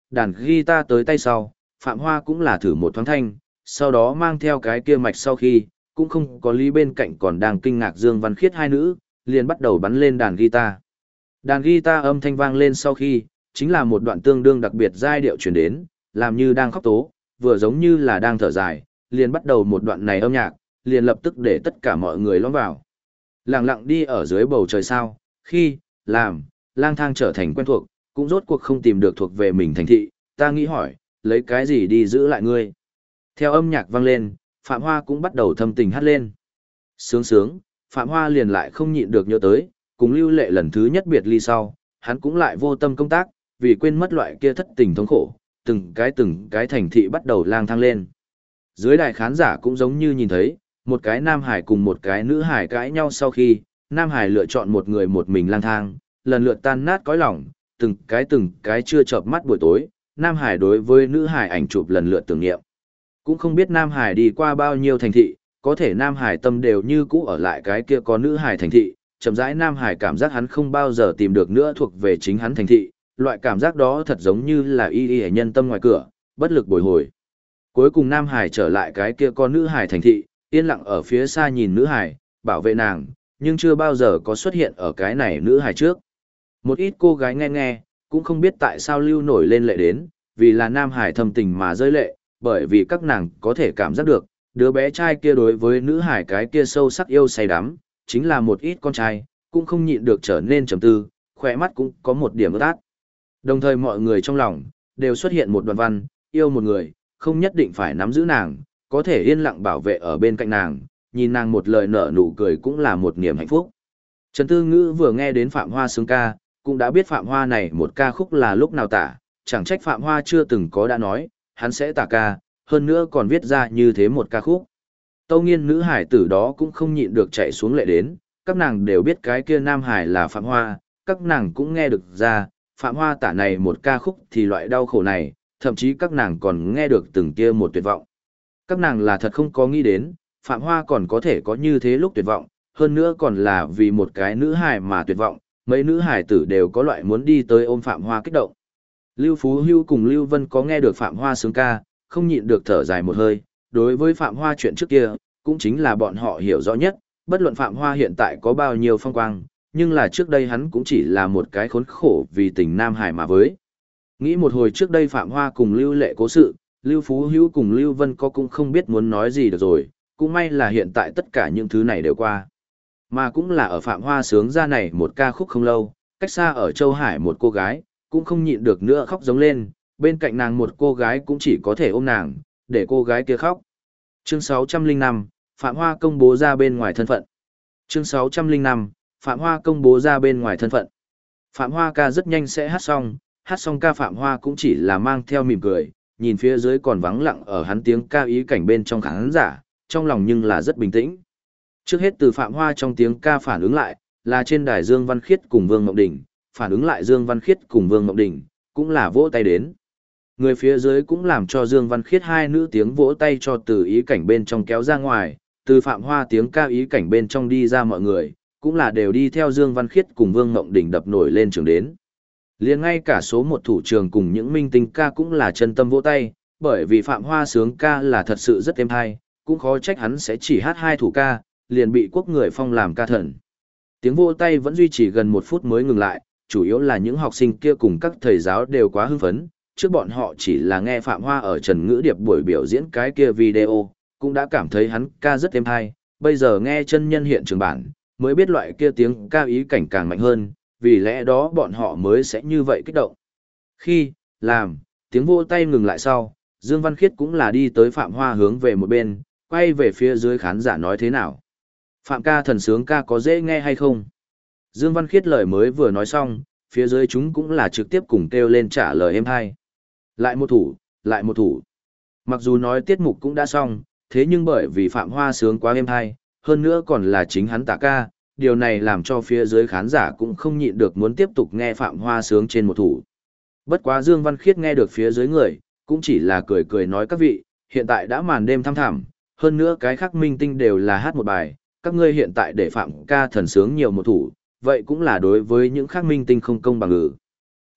S1: đàn guitar tới tay sau, Phạm Hoa cũng là thử một thoáng thanh, sau đó mang theo cái kia mạch sau khi, cũng không có lý bên cạnh còn đang kinh ngạc Dương Văn Khiết hai nữ, liền bắt đầu bắn lên đàn guitar. Đàn guitar âm thanh vang lên sau khi, chính là một đoạn tương đương đặc biệt giai điệu truyền đến, làm như đang khóc tố, vừa giống như là đang thở dài, liền bắt đầu một đoạn này âm nhạc, liền lập tức để tất cả mọi người lõm vào. Lặng lặng đi ở dưới bầu trời sao, khi, làm, lang thang trở thành quen thuộc, cũng rốt cuộc không tìm được thuộc về mình thành thị, ta nghĩ hỏi, lấy cái gì đi giữ lại ngươi. Theo âm nhạc vang lên, Phạm Hoa cũng bắt đầu thâm tình hát lên. Sướng sướng, Phạm Hoa liền lại không nhịn được nhớ tới, cùng Lưu Lệ lần thứ nhất biệt ly sau, hắn cũng lại vô tâm công tác, vì quên mất loại kia thất tình thống khổ, từng cái thành thị bắt đầu lang thang lên. Dưới đài khán giả cũng giống như nhìn thấy, một cái nam hải cùng một cái nữ hải cãi nhau sau khi, nam hải lựa chọn một người một mình lang thang, lần lượt tan nát cõi lòng, từng cái chưa chợp mắt buổi tối, nam hải đối với nữ hải ảnh chụp lần lượt tưởng niệm. Cũng không biết nam hải đi qua bao nhiêu thành thị, có thể nam hải tâm đều như cũ ở lại cái kia có nữ hải thành thị, chậm rãi nam hải cảm giác hắn không bao giờ tìm được nữa thuộc về chính hắn thành thị, loại cảm giác đó thật giống như là y nhân tâm ngoài cửa, bất lực bồi hồi. Cuối cùng nam hải trở lại cái kia có nữ hải thành thị, yên lặng ở phía xa nhìn nữ hải, bảo vệ nàng, nhưng chưa bao giờ có xuất hiện ở cái này nữ hải trước. Một ít cô gái nghe nghe, cũng không biết tại sao lưu nổi lên lệ đến, vì là nam hải thầm tình mà rơi lệ, bởi vì các nàng có thể cảm giác được, đứa bé trai kia đối với nữ hải cái kia sâu sắc yêu say đắm, chính là một ít con trai, cũng không nhịn được trở nên trầm tư, khỏe mắt cũng có một điểm ướt át. Đồng thời mọi người trong lòng, đều xuất hiện một đoạn văn, yêu một người, không nhất định phải nắm giữ nàng, có thể yên lặng bảo vệ ở bên cạnh nàng, nhìn nàng một lời nở nụ cười cũng là một niềm hạnh phúc. Trần Tư Ngữ vừa nghe đến Phạm Hoa sướng ca, cũng đã biết Phạm Hoa này một ca khúc là lúc nào tả, chẳng trách Phạm Hoa chưa từng có đã nói, hắn sẽ tả ca, hơn nữa còn viết ra như thế một ca khúc. Tâu Nghiên nữ hải tử đó cũng không nhịn được chạy xuống lệ đến, các nàng đều biết cái kia nam hải là Phạm Hoa, các nàng cũng nghe được ra, Phạm Hoa tả này một ca khúc thì loại đau khổ này, thậm chí các nàng còn nghe được từng kia một tuyệt vọng. Các nàng là thật không có nghĩ đến, Phạm Hoa còn có thể có như thế lúc tuyệt vọng, hơn nữa còn là vì một cái nữ hài mà tuyệt vọng, mấy nữ hài tử đều có loại muốn đi tới ôm Phạm Hoa kích động. Lưu Phú Hưu cùng Lưu Vân có nghe được Phạm Hoa sướng ca, không nhịn được thở dài một hơi, đối với Phạm Hoa chuyện trước kia, cũng chính là bọn họ hiểu rõ nhất, bất luận Phạm Hoa hiện tại có bao nhiêu phong quang, nhưng là trước đây hắn cũng chỉ là một cái khốn khổ vì tình nam hài mà với. Nghĩ một hồi trước đây Phạm Hoa cùng Lưu Lệ cố sự, Lưu Phú Hữu cùng Lưu Vân có cũng không biết muốn nói gì được rồi, cũng may là hiện tại tất cả những thứ này đều qua. Mà cũng là ở Phạm Hoa sướng ra này một ca khúc không lâu, cách xa ở Châu Hải một cô gái, cũng không nhịn được nữa khóc giống lên, bên cạnh nàng một cô gái cũng chỉ có thể ôm nàng, để cô gái kia khóc. Chương 605, Phạm Hoa công bố ra bên ngoài thân phận. Chương 605, Phạm Hoa công bố ra bên ngoài thân phận. Phạm Hoa ca rất nhanh sẽ hát xong ca Phạm Hoa cũng chỉ là mang theo mỉm cười, nhìn phía dưới còn vắng lặng ở hắn tiếng ca ý cảnh bên trong khán giả, trong lòng nhưng là rất bình tĩnh. Trước hết từ Phạm Hoa trong tiếng ca phản ứng lại, là trên đài Dương Văn Khiết cùng Vương Ngọc Đình, phản ứng lại Dương Văn Khiết cùng Vương Ngọc Đình, cũng là vỗ tay đến. Người phía dưới cũng làm cho Dương Văn Khiết hai nữ tiếng vỗ tay cho từ ý cảnh bên trong kéo ra ngoài, từ Phạm Hoa tiếng ca ý cảnh bên trong đi ra mọi người, cũng là đều đi theo Dương Văn Khiết cùng Vương Ngọc Đình đập nổi lên trường đến. Liền ngay cả số một thủ trường cùng những minh tinh ca cũng là chân tâm vỗ tay, bởi vì Phạm Hoa sướng ca là thật sự rất êm hay, cũng khó trách hắn sẽ chỉ hát hai thủ ca, liền bị quốc người phong làm ca thần. Tiếng vỗ tay vẫn duy trì gần 1 phút mới ngừng lại, chủ yếu là những học sinh kia cùng các thầy giáo đều quá hưng phấn, trước bọn họ chỉ là nghe Phạm Hoa ở Trần Ngữ Điệp buổi biểu diễn cái kia video, cũng đã cảm thấy hắn ca rất êm hay, bây giờ nghe chân nhân hiện trường bản, mới biết loại kia tiếng ca ý cảnh càng mạnh hơn, vì lẽ đó bọn họ mới sẽ như vậy kích động. Khi, làm, tiếng vỗ tay ngừng lại sau, Dương Văn Khiết cũng là đi tới Phạm Hoa hướng về một bên, quay về phía dưới khán giả nói thế nào. Phạm ca thần sướng ca có dễ nghe hay không? Dương Văn Khiết lời mới vừa nói xong, phía dưới chúng cũng là trực tiếp cùng kêu lên trả lời êm hay. Lại một thủ, lại một thủ. Mặc dù nói tiết mục cũng đã xong, thế nhưng bởi vì Phạm Hoa sướng quá êm hay, hơn nữa còn là chính hắn tả ca, điều này làm cho phía dưới khán giả cũng không nhịn được muốn tiếp tục nghe Phạm Hoa sướng trên một thủ. Bất quá Dương Văn Khiết nghe được phía dưới người, cũng chỉ là cười cười nói các vị, hiện tại đã màn đêm thăm thẳm, hơn nữa cái khác minh tinh đều là hát một bài, các ngươi hiện tại để Phạm ca thần sướng nhiều một thủ, vậy cũng là đối với những khác minh tinh không công bằng ngữ.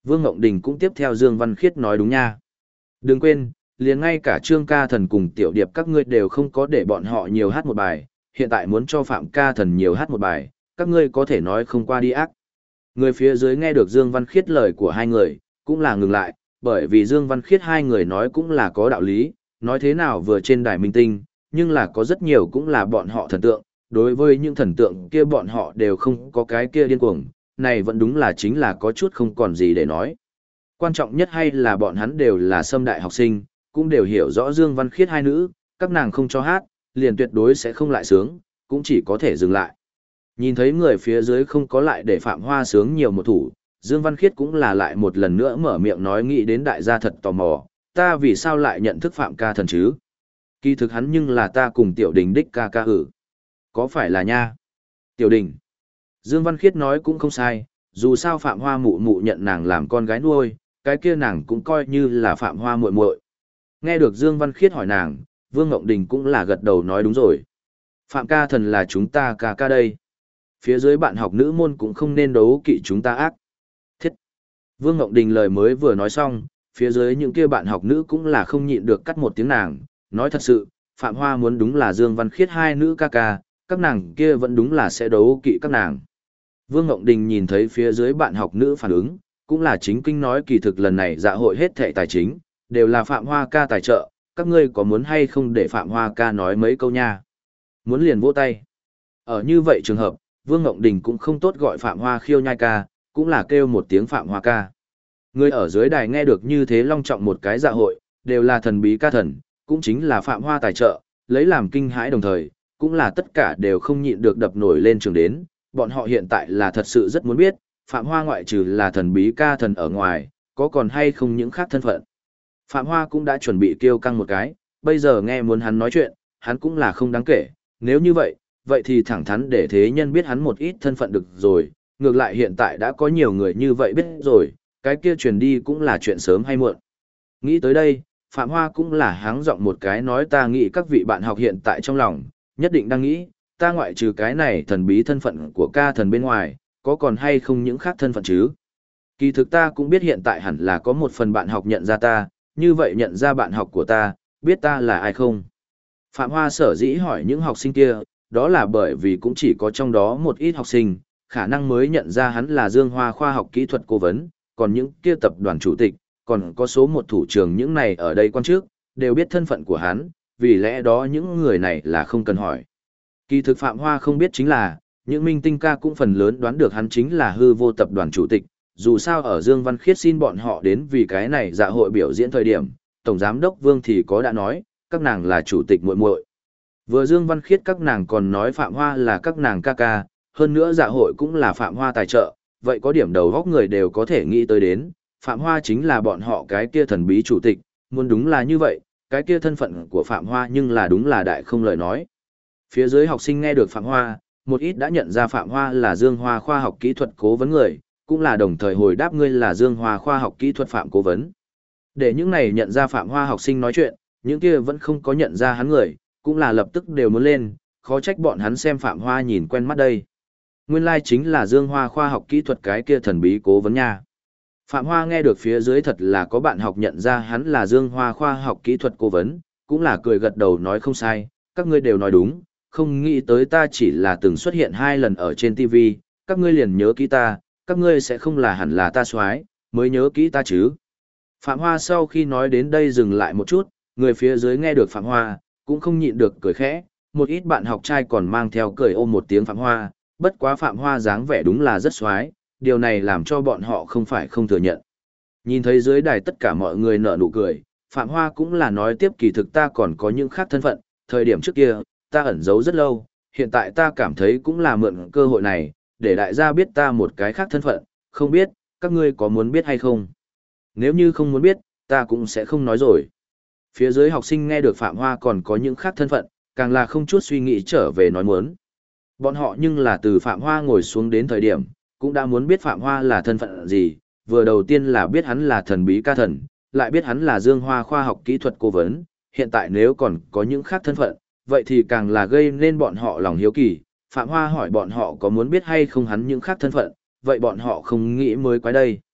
S1: Vương Ngộng Đình cũng tiếp theo Dương Văn Khiết nói đúng nha. Đừng quên, liền ngay cả Trương Ca Thần cùng Tiểu Điệp các ngươi đều không có để bọn họ nhiều hát một bài, hiện tại muốn cho Phạm Ca Thần nhiều hát một bài, các ngươi có thể nói không qua đi ác. Người phía dưới nghe được Dương Văn Khiết lời của hai người, cũng là ngừng lại, bởi vì Dương Văn Khiết hai người nói cũng là có đạo lý, nói thế nào vừa trên đài minh tinh, nhưng là có rất nhiều cũng là bọn họ thần tượng, đối với những thần tượng kia bọn họ đều không có cái kia điên cuồng, này vẫn đúng là chính là có chút không còn gì để nói. Quan trọng nhất hay là bọn hắn đều là sâm đại học sinh, cũng đều hiểu rõ Dương Văn Khiết hai nữ, các nàng không cho hát, liền tuyệt đối sẽ không lại sướng, cũng chỉ có thể dừng lại. Nhìn thấy người phía dưới không có lại để Phạm Hoa sướng nhiều một thủ, Dương Văn Khiết cũng là lại một lần nữa mở miệng nói nghĩ đến đại gia thật tò mò, ta vì sao lại nhận thức Phạm Ca Thần chứ? Kỳ thực hắn nhưng là ta cùng Tiểu Đình đích ca ca ử. Có phải là nha? Tiểu Đình. Dương Văn Khiết nói cũng không sai, dù sao Phạm Hoa mụ mụ nhận nàng làm con gái nuôi, cái kia nàng cũng coi như là Phạm Hoa muội muội. Nghe được Dương Văn Khiết hỏi nàng, Vương Ngộng Đình cũng là gật đầu nói đúng rồi. Phạm Ca Thần là chúng ta ca ca đây. Phía dưới bạn học nữ môn cũng không nên đấu kỵ chúng ta ác. Thiết. Vương Ngộng Đình lời mới vừa nói xong, phía dưới những kia bạn học nữ cũng là không nhịn được cắt một tiếng nàng. Nói thật sự, Phạm Hoa muốn đúng là Dương Văn Khiết hai nữ ca ca, các nàng kia vẫn đúng là sẽ đấu kỵ các nàng. Vương Ngộng Đình nhìn thấy phía dưới bạn học nữ phản ứng, cũng là chính kinh nói kỳ thực lần này dạ hội hết thệ tài chính, đều là Phạm Hoa ca tài trợ, các ngươi có muốn hay không để Phạm Hoa ca nói mấy câu nha? Muốn liền vỗ tay. Ở như vậy trường hợp, Vương Ngộng Đình cũng không tốt gọi Phạm Hoa khiêu nhai ca, cũng là kêu một tiếng Phạm Hoa ca. Người ở dưới đài nghe được như thế long trọng một cái dạ hội, đều là thần bí ca thần, cũng chính là Phạm Hoa tài trợ, lấy làm kinh hãi đồng thời, cũng là tất cả đều không nhịn được đập nổi lên trường đến, bọn họ hiện tại là thật sự rất muốn biết, Phạm Hoa ngoại trừ là thần bí ca thần ở ngoài, có còn hay không những khác thân phận. Phạm Hoa cũng đã chuẩn bị kêu căng một cái, bây giờ nghe muốn hắn nói chuyện, hắn cũng là không đáng kể, nếu như vậy, vậy thì thẳng thắn để thế nhân biết hắn một ít thân phận được rồi, ngược lại hiện tại đã có nhiều người như vậy biết rồi, cái kia truyền đi cũng là chuyện sớm hay muộn. Nghĩ tới đây, Phạm Hoa cũng là háng giọng một cái nói ta nghĩ các vị bạn học hiện tại trong lòng, nhất định đang nghĩ, ta ngoại trừ cái này thần bí thân phận của ca thần bên ngoài, có còn hay không những khác thân phận chứ? Kỳ thực ta cũng biết hiện tại hẳn là có một phần bạn học nhận ra ta, như vậy nhận ra bạn học của ta, biết ta là ai không? Phạm Hoa sở dĩ hỏi những học sinh kia, đó là bởi vì cũng chỉ có trong đó một ít học sinh, khả năng mới nhận ra hắn là Dương Hoa khoa học kỹ thuật cố vấn, còn những kia tập đoàn chủ tịch, còn có số một thủ trưởng những này ở đây quan trước, đều biết thân phận của hắn, vì lẽ đó những người này là không cần hỏi. Kỳ thực Phạm Hoa không biết chính là, những minh tinh ca cũng phần lớn đoán được hắn chính là hư vô tập đoàn chủ tịch, dù sao ở Dương Văn Khiết xin bọn họ đến vì cái này dạ hội biểu diễn thời điểm, Tổng Giám đốc Vương thì có đã nói, các nàng là chủ tịch muội muội. Vừa Dương Văn Khiết các nàng còn nói Phạm Hoa là các nàng ca ca, hơn nữa dạ hội cũng là Phạm Hoa tài trợ, vậy có điểm đầu góc người đều có thể nghĩ tới đến, Phạm Hoa chính là bọn họ cái kia thần bí chủ tịch, muốn đúng là như vậy, cái kia thân phận của Phạm Hoa nhưng là đúng là đại không lời nói. Phía dưới học sinh nghe được Phạm Hoa, một ít đã nhận ra Phạm Hoa là Dương Hoa khoa học kỹ thuật cố vấn người, cũng là đồng thời hồi đáp ngươi là Dương Hoa khoa học kỹ thuật Phạm cố vấn. Để những này nhận ra Phạm Hoa học sinh nói chuyện, những kia vẫn không có nhận ra hắn người, cũng là lập tức đều muốn lên, khó trách bọn hắn xem Phạm Hoa nhìn quen mắt đây. Nguyên lai chính là Dương Hoa khoa học kỹ thuật cái kia thần bí cố vấn nha. Phạm Hoa nghe được phía dưới thật là có bạn học nhận ra hắn là Dương Hoa khoa học kỹ thuật cố vấn, cũng là cười gật đầu nói không sai, các ngươi đều nói đúng, không nghĩ tới ta chỉ là từng xuất hiện 2 lần ở trên TV, các ngươi liền nhớ kỹ ta, các ngươi sẽ không là hẳn là ta soái mới nhớ kỹ ta chứ. Phạm Hoa sau khi nói đến đây dừng lại một chút, người phía dưới nghe được Phạm Hoa, cũng không nhịn được cười khẽ, một ít bạn học trai còn mang theo cười ôm một tiếng Phạm Hoa, bất quá Phạm Hoa dáng vẻ đúng là rất soái, điều này làm cho bọn họ không phải không thừa nhận. Nhìn thấy dưới đài tất cả mọi người nở nụ cười, Phạm Hoa cũng là nói tiếp kỳ thực ta còn có những khác thân phận, thời điểm trước kia, ta ẩn giấu rất lâu, hiện tại ta cảm thấy cũng là mượn cơ hội này, để đại gia biết ta một cái khác thân phận, không biết, các ngươi có muốn biết hay không? Nếu như không muốn biết, ta cũng sẽ không nói rồi. Phía dưới học sinh nghe được Phạm Hoa còn có những khác thân phận, càng là không chút suy nghĩ trở về nói muốn. Bọn họ nhưng là từ Phạm Hoa ngồi xuống đến thời điểm, cũng đã muốn biết Phạm Hoa là thân phận gì, vừa đầu tiên là biết hắn là thần bí ca thần, lại biết hắn là Dương Hoa khoa học kỹ thuật cố vấn, hiện tại nếu còn có những khác thân phận, vậy thì càng là gây nên bọn họ lòng hiếu kỳ. Phạm Hoa hỏi bọn họ có muốn biết hay không hắn những khác thân phận, vậy bọn họ không nghĩ mới quái đây.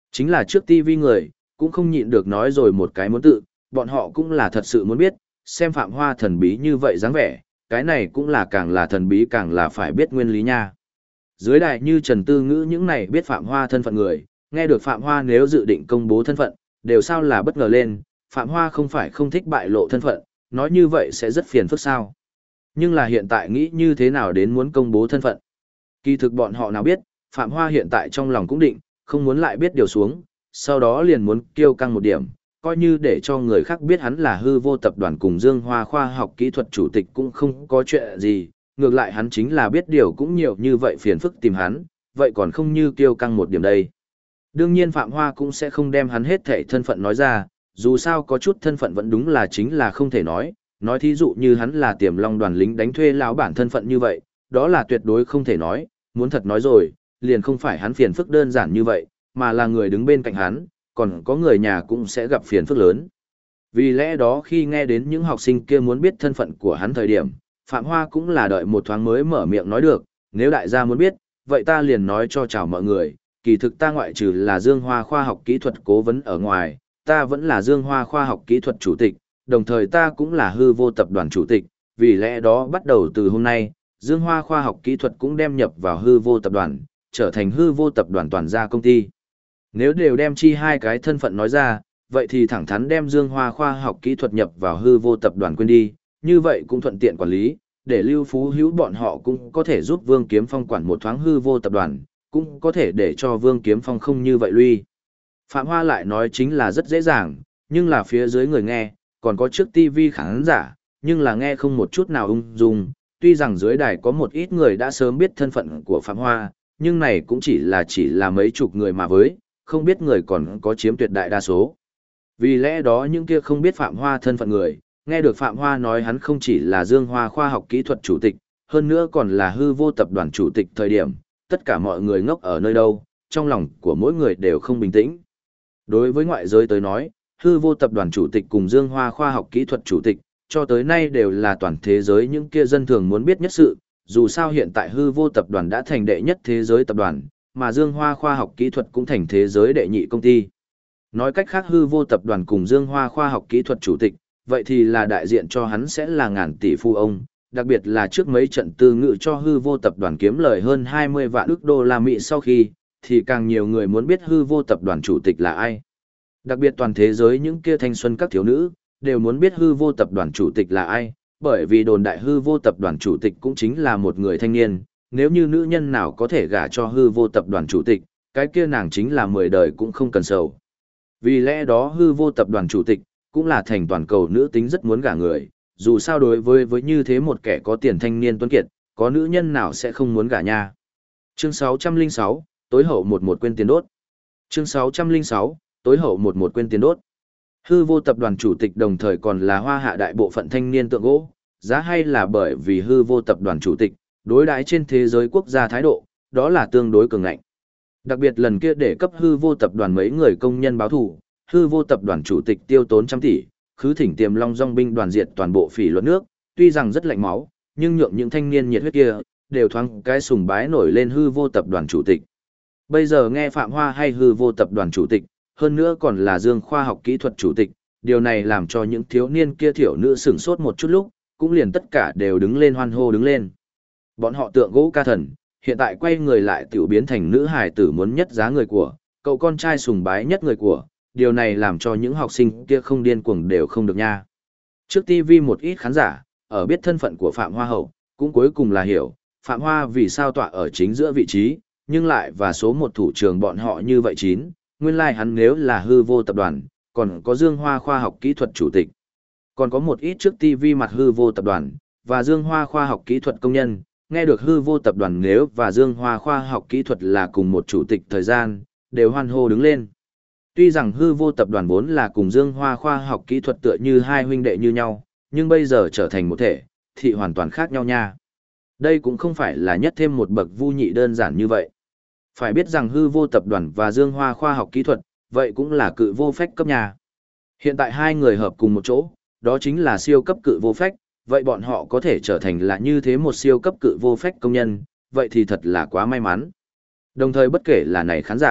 S1: Chính là trước TV người, cũng không nhịn được nói rồi một cái muốn tự, bọn họ cũng là thật sự muốn biết, xem Phạm Hoa thần bí như vậy dáng vẻ, cái này cũng là càng là thần bí càng là phải biết nguyên lý nha. Dưới đài như Trần Tư Ngữ những này biết Phạm Hoa thân phận người, nghe được Phạm Hoa nếu dự định công bố thân phận, đều sao là bất ngờ lên, Phạm Hoa không phải không thích bại lộ thân phận, nói như vậy sẽ rất phiền phức sao. Nhưng là hiện tại nghĩ như thế nào đến muốn công bố thân phận. Kỳ thực bọn họ nào biết, Phạm Hoa hiện tại trong lòng cũng định, không muốn lại biết điều xuống, sau đó liền muốn kiêu căng một điểm, coi như để cho người khác biết hắn là hư vô tập đoàn cùng Dương Hoa khoa học kỹ thuật chủ tịch cũng không có chuyện gì, ngược lại hắn chính là biết điều cũng nhiều như vậy phiền phức tìm hắn, vậy còn không như kiêu căng một điểm đây. Đương nhiên Phạm Hoa cũng sẽ không đem hắn hết thảy thân phận nói ra, dù sao có chút thân phận vẫn đúng là chính là không thể nói thí dụ như hắn là Tiềm Long đoàn lính đánh thuê lão bản thân phận như vậy, đó là tuyệt đối không thể nói, muốn thật nói rồi, liền không phải hắn phiền phức đơn giản như vậy, mà là người đứng bên cạnh hắn, còn có người nhà cũng sẽ gặp phiền phức lớn. Vì lẽ đó khi nghe đến những học sinh kia muốn biết thân phận của hắn thời điểm, Phạm Hoa cũng là đợi một thoáng mới mở miệng nói được, nếu đại gia muốn biết, vậy ta liền nói cho chào mọi người, kỳ thực ta ngoại trừ là Dương Hoa khoa học kỹ thuật cố vấn ở ngoài, ta vẫn là Dương Hoa khoa học kỹ thuật chủ tịch, đồng thời ta cũng là hư vô tập đoàn chủ tịch, vì lẽ đó bắt đầu từ hôm nay, Dương Hoa khoa học kỹ thuật cũng đem nhập vào hư vô tập đoàn, trở thành hư vô tập đoàn toàn gia công ty. Nếu đều đem chi hai cái thân phận nói ra, vậy thì thẳng thắn đem Dương Hoa khoa học kỹ thuật nhập vào hư vô tập đoàn quên đi, như vậy cũng thuận tiện quản lý, để Lưu Phú Hữu bọn họ cũng có thể giúp Vương Kiếm Phong quản một thoáng hư vô tập đoàn, cũng có thể để cho Vương Kiếm Phong không như vậy lui. Phạm Hoa lại nói chính là rất dễ dàng, nhưng là phía dưới người nghe, còn có trước TV khán giả, nhưng là nghe không một chút nào ung dung, tuy rằng dưới đài có một ít người đã sớm biết thân phận của Phạm Hoa, nhưng này cũng chỉ là mấy chục người mà với, không biết người còn có chiếm tuyệt đại đa số. Vì lẽ đó những kia không biết Phạm Hoa thân phận người, nghe được Phạm Hoa nói hắn không chỉ là Dương Hoa khoa học kỹ thuật chủ tịch, hơn nữa còn là hư vô tập đoàn chủ tịch thời điểm, tất cả mọi người ngốc ở nơi đâu, trong lòng của mỗi người đều không bình tĩnh. Đối với ngoại giới tới nói, hư vô tập đoàn chủ tịch cùng Dương Hoa khoa học kỹ thuật chủ tịch, cho tới nay đều là toàn thế giới những kia dân thường muốn biết nhất sự, dù sao hiện tại hư vô tập đoàn đã thành đệ nhất thế giới tập đoàn, mà Dương Hoa khoa học kỹ thuật cũng thành thế giới đệ nhị công ty. Nói cách khác hư vô tập đoàn cùng Dương Hoa khoa học kỹ thuật chủ tịch, vậy thì là đại diện cho hắn sẽ là ngàn tỷ phu ông, đặc biệt là trước mấy trận tư ngự cho hư vô tập đoàn kiếm lời hơn 20 vạn ức đô la Mỹ sau khi, thì càng nhiều người muốn biết hư vô tập đoàn chủ tịch là ai. Đặc biệt toàn thế giới những kia thanh xuân các thiếu nữ, đều muốn biết hư vô tập đoàn chủ tịch là ai, bởi vì đồn đại hư vô tập đoàn chủ tịch cũng chính là một người thanh niên, nếu như nữ nhân nào có thể gả cho hư vô tập đoàn chủ tịch, cái kia nàng chính là 10 đời cũng không cần sầu. Vì lẽ đó hư vô tập đoàn chủ tịch, cũng là thành toàn cầu nữ tính rất muốn gả người, dù sao đối với như thế một kẻ có tiền thanh niên tuấn kiệt, có nữ nhân nào sẽ không muốn gả nha. Chương 606, tối hậu một quên tiền đốt. Chương 606, tối hậu một quên tiền đốt. Hư vô tập đoàn chủ tịch đồng thời còn là hoa hạ đại bộ phận thanh niên tượng gỗ, giá hay là bởi vì hư vô tập đoàn chủ tịch, đối đãi trên thế giới quốc gia thái độ, đó là tương đối cường ngạnh. Đặc biệt lần kia để cấp hư vô tập đoàn mấy người công nhân báo thù, hư vô tập đoàn chủ tịch tiêu tốn trăm tỷ, khứ thỉnh Tiềm Long dòng binh đoàn diệt toàn bộ phỉ luật nước, tuy rằng rất lạnh máu, nhưng nhượng những thanh niên nhiệt huyết kia, đều thoáng cái sùng bái nổi lên hư vô tập đoàn chủ tịch. Bây giờ nghe Phạm Hoa hay hư vô tập đoàn chủ tịch, hơn nữa còn là Dương khoa học kỹ thuật chủ tịch, điều này làm cho những thiếu niên kia thiểu nữ sửng sốt một chút lúc, cũng liền tất cả đều đứng lên hoan hô đứng lên. Bọn họ tượng gỗ ca thần, hiện tại quay người lại tiểu biến thành nữ hài tử muốn nhất giá người của, cậu con trai sùng bái nhất người của, điều này làm cho những học sinh kia không điên cuồng đều không được nha. Trước TV một ít khán giả, ở biết thân phận của Phạm Hoa hậu, cũng cuối cùng là hiểu, Phạm Hoa vì sao tọa ở chính giữa vị trí, nhưng lại và số một thủ trường bọn họ như vậy chín, nguyên lai hắn nếu là hư vô tập đoàn, còn có Dương Hoa khoa học kỹ thuật chủ tịch. Còn có một ít trước TV mặt hư vô tập đoàn, và Dương Hoa khoa học kỹ thuật công nhân, nghe được hư vô tập đoàn nếu và Dương Hoa khoa học kỹ thuật là cùng một chủ tịch thời gian, đều hoan hô đứng lên. Tuy rằng hư vô tập đoàn vốn là cùng Dương Hoa khoa học kỹ thuật tựa như hai huynh đệ như nhau, nhưng bây giờ trở thành một thể, thì hoàn toàn khác nhau nha. Đây cũng không phải là nhất thêm một bậc vu nhị đơn giản như vậy. Phải biết rằng hư vô tập đoàn và Dương Hoa khoa học kỹ thuật, vậy cũng là cự vô phách cấp nhà. Hiện tại hai người hợp cùng một chỗ, đó chính là siêu cấp cự vô phách, vậy bọn họ có thể trở thành là như thế một siêu cấp cự vô phách công nhân, vậy thì thật là quá may mắn. Đồng thời bất kể là này khán giả,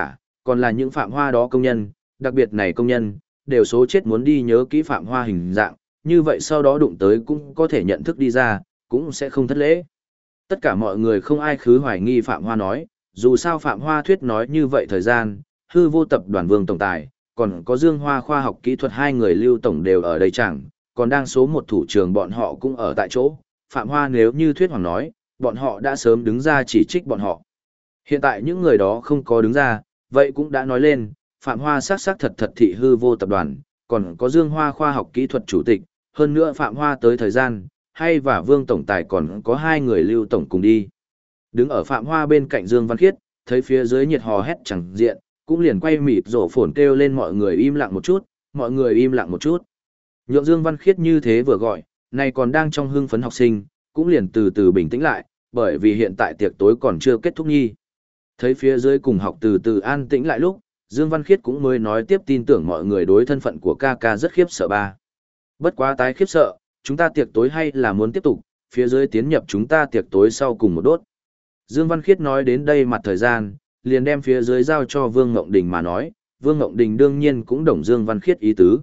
S1: còn là những Phạm Hoa đó công nhân, đặc biệt này công nhân, đều số chết muốn đi nhớ kỹ Phạm Hoa hình dạng, như vậy sau đó đụng tới cũng có thể nhận thức đi ra, cũng sẽ không thất lễ. Tất cả mọi người không ai khứ hoài nghi Phạm Hoa nói, dù sao Phạm Hoa thuyết nói như vậy thời gian, hư vô tập đoàn Vương Tổng Tài, còn có Dương Hoa khoa học kỹ thuật hai người Lưu Tổng đều ở đây chẳng, còn đang số một thủ trưởng bọn họ cũng ở tại chỗ. Phạm Hoa nếu như thuyết hoàng nói, bọn họ đã sớm đứng ra chỉ trích bọn họ. Hiện tại những người đó không có đứng ra, vậy cũng đã nói lên, Phạm Hoa xác thật thật thị hư vô tập đoàn, còn có Dương Hoa khoa học kỹ thuật chủ tịch, hơn nữa Phạm Hoa tới thời gian, hay và Vương Tổng Tài còn có hai người Lưu Tổng cùng đi. Đứng ở Phạm Hoa bên cạnh Dương Văn Khiết, thấy phía dưới nhiệt hò hét chẳng diện, cũng liền quay mịt rổ phồn kêu lên mọi người im lặng một chút, mọi người im lặng một chút. Nhượng Dương Văn Khiết như thế vừa gọi, này còn đang trong hưng phấn học sinh, cũng liền từ từ bình tĩnh lại, bởi vì hiện tại tiệc tối còn chưa kết thúc nhi. Thấy phía dưới cùng học từ từ an tĩnh lại lúc, Dương Văn Khiết cũng mới nói tiếp tin tưởng mọi người đối thân phận của ca ca rất khiếp sợ ba. Bất quá tái khiếp sợ, chúng ta tiệc tối hay là muốn tiếp tục, phía dưới tiến nhập chúng ta tiệc tối sau cùng một đốt. Dương Văn Khiết nói đến đây mặt thời gian, liền đem phía dưới giao cho Vương Ngộng Đình mà nói, Vương Ngộng Đình đương nhiên cũng đồng Dương Văn Khiết ý tứ.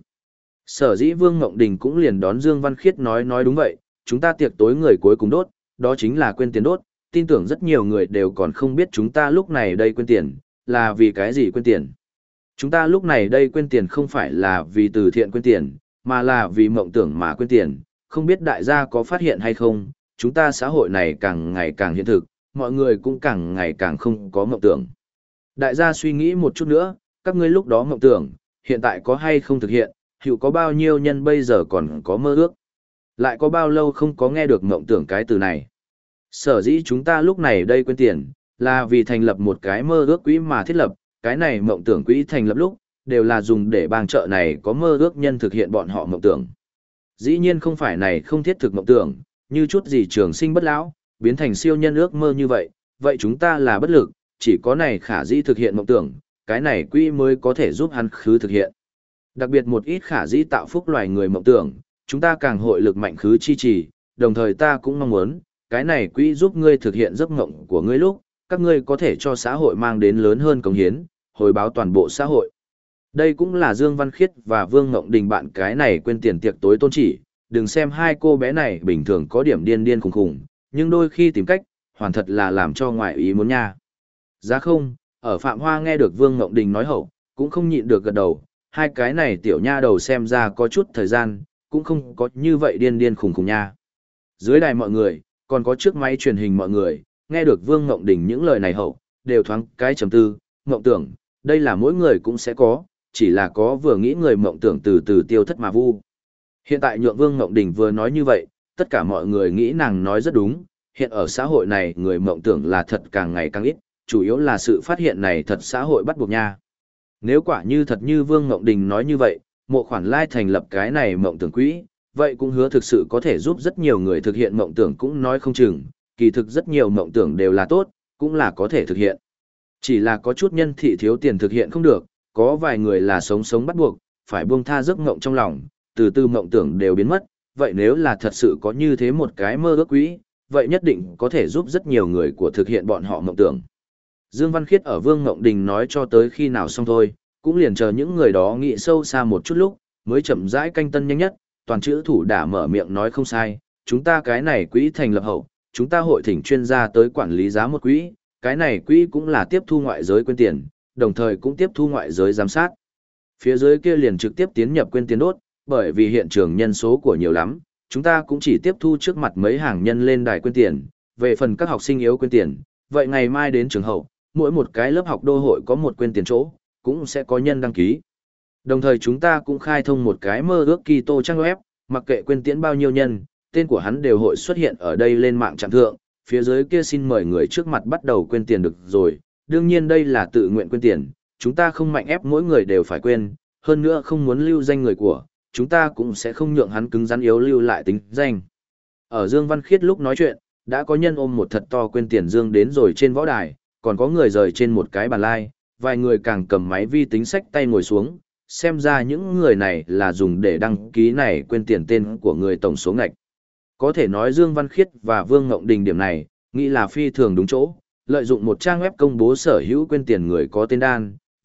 S1: Sở dĩ Vương Ngộng Đình cũng liền đón Dương Văn Khiết nói đúng vậy, chúng ta tiệc tối người cuối cùng đốt, đó chính là quên tiền đốt, tin tưởng rất nhiều người đều còn không biết chúng ta lúc này đây quên tiền, là vì cái gì quên tiền. Chúng ta lúc này đây quên tiền không phải là vì từ thiện quên tiền, mà là vì mộng tưởng mà quên tiền, không biết đại gia có phát hiện hay không, chúng ta xã hội này càng ngày càng hiện thực, mọi người cũng càng ngày càng không có mộng tưởng. Đại gia suy nghĩ một chút nữa, các ngươi lúc đó mộng tưởng, hiện tại có hay không thực hiện, hiệu có bao nhiêu nhân bây giờ còn có mơ ước. Lại có bao lâu không có nghe được mộng tưởng cái từ này. Sở dĩ chúng ta lúc này đây quên tiền, là vì thành lập một cái mơ ước quỹ mà thiết lập, cái này mộng tưởng quỹ thành lập lúc, đều là dùng để bang trợ này có mơ ước nhân thực hiện bọn họ mộng tưởng. Dĩ nhiên không phải này không thiết thực mộng tưởng, như chút gì trường sinh bất lão, biến thành siêu nhân ước mơ như vậy, vậy chúng ta là bất lực, chỉ có này khả dĩ thực hiện mộng tưởng, cái này quỹ mới có thể giúp hắn khứ thực hiện. Đặc biệt một ít khả dĩ tạo phúc loài người mộng tưởng, chúng ta càng hội lực mạnh khứ chi trì, đồng thời ta cũng mong muốn, cái này quỹ giúp ngươi thực hiện giấc mộng của ngươi lúc, các ngươi có thể cho xã hội mang đến lớn hơn cống hiến, hồi báo toàn bộ xã hội. Đây cũng là Dương Văn Khiết và Vương Ngộng Đình bạn cái này quên tiền tiệc tối tôn chỉ, đừng xem hai cô bé này bình thường có điểm điên khùng khùng, nhưng đôi khi tìm cách, hoàn thật là làm cho ngoại ý muốn nha. Giá không, ở Phạm Hoa nghe được Vương Ngộng Đình nói hậu, cũng không nhịn được gật đầu, hai cái này tiểu nha đầu xem ra có chút thời gian, cũng không có như vậy điên khùng khùng nha. Dưới đài mọi người, còn có trước máy truyền hình mọi người, nghe được Vương Ngộng Đình những lời này hậu, đều thoáng cái trầm tư, mộng tưởng, đây là mỗi người cũng sẽ có, chỉ là có vừa nghĩ người mộng tưởng từ từ tiêu thất mà vu. Hiện tại nhượng Vương Ngộng Đình vừa nói như vậy, tất cả mọi người nghĩ nàng nói rất đúng, hiện ở xã hội này người mộng tưởng là thật càng ngày càng ít, chủ yếu là sự phát hiện này thật xã hội bắt buộc nha. Nếu quả như thật như Vương Ngộng Đình nói như vậy, Mộ Khoản Lai thành lập cái này mộng tưởng quỹ, vậy cũng hứa thực sự có thể giúp rất nhiều người thực hiện mộng tưởng cũng nói không chừng, kỳ thực rất nhiều mộng tưởng đều là tốt, cũng là có thể thực hiện. Chỉ là có chút nhân thị thiếu tiền thực hiện không được, có vài người là sống bắt buộc, phải buông tha giấc mộng trong lòng, từ từ mộng tưởng đều biến mất, vậy nếu là thật sự có như thế một cái mơ ước quỹ, vậy nhất định có thể giúp rất nhiều người của thực hiện bọn họ mộng tưởng. Dương Văn Khiết ở Vương Ngộng Đình nói cho tới khi nào xong thôi, cũng liền chờ những người đó nghĩ sâu xa một chút lúc, mới chậm rãi canh tân nhanh nhất, toàn chữ thủ đã mở miệng nói không sai, chúng ta cái này quỹ thành lập hậu, chúng ta hội thỉnh chuyên gia tới quản lý giá một quỹ, cái này quỹ cũng là tiếp thu ngoại giới quên tiền, đồng thời cũng tiếp thu ngoại giới giám sát. Phía dưới kia liền trực tiếp tiến nhập quên tiền đốt, bởi vì hiện trường nhân số của nhiều lắm, chúng ta cũng chỉ tiếp thu trước mặt mấy hàng nhân lên đài quên tiền, về phần các học sinh yếu quên tiền, vậy ngày mai đến trường hậu, mỗi một cái lớp học đô hội có một quên tiền chỗ, cũng sẽ có nhân đăng ký. Đồng thời chúng ta cũng khai thông một cái mơ ước Kitô trang web, mặc kệ quên tiễn bao nhiêu nhân, tên của hắn đều hội xuất hiện ở đây lên mạng trạng thượng, phía dưới kia xin mời người trước mặt bắt đầu quên tiền được rồi, đương nhiên đây là tự nguyện quên tiền, chúng ta không mạnh ép mỗi người đều phải quên, hơn nữa không muốn lưu danh người của, chúng ta cũng sẽ không nhượng hắn cứng rắn yếu lưu lại tính danh. Ở Dương Văn Khiết lúc nói chuyện, đã có nhân ôm một thật to quên tiền dương đến rồi trên võ đài, còn có người rời trên một cái bàn lai, vài người càng cầm máy vi tính sách tay ngồi xuống, xem ra những người này là dùng để đăng ký này quên tiền tên của người tổng số ngạch. Có thể nói Dương Văn Khiết và Vương Ngộng Đình điểm này, nghĩ là phi thường đúng chỗ, lợi dụng một trang web công bố sở hữu quên tiền người có tên đan,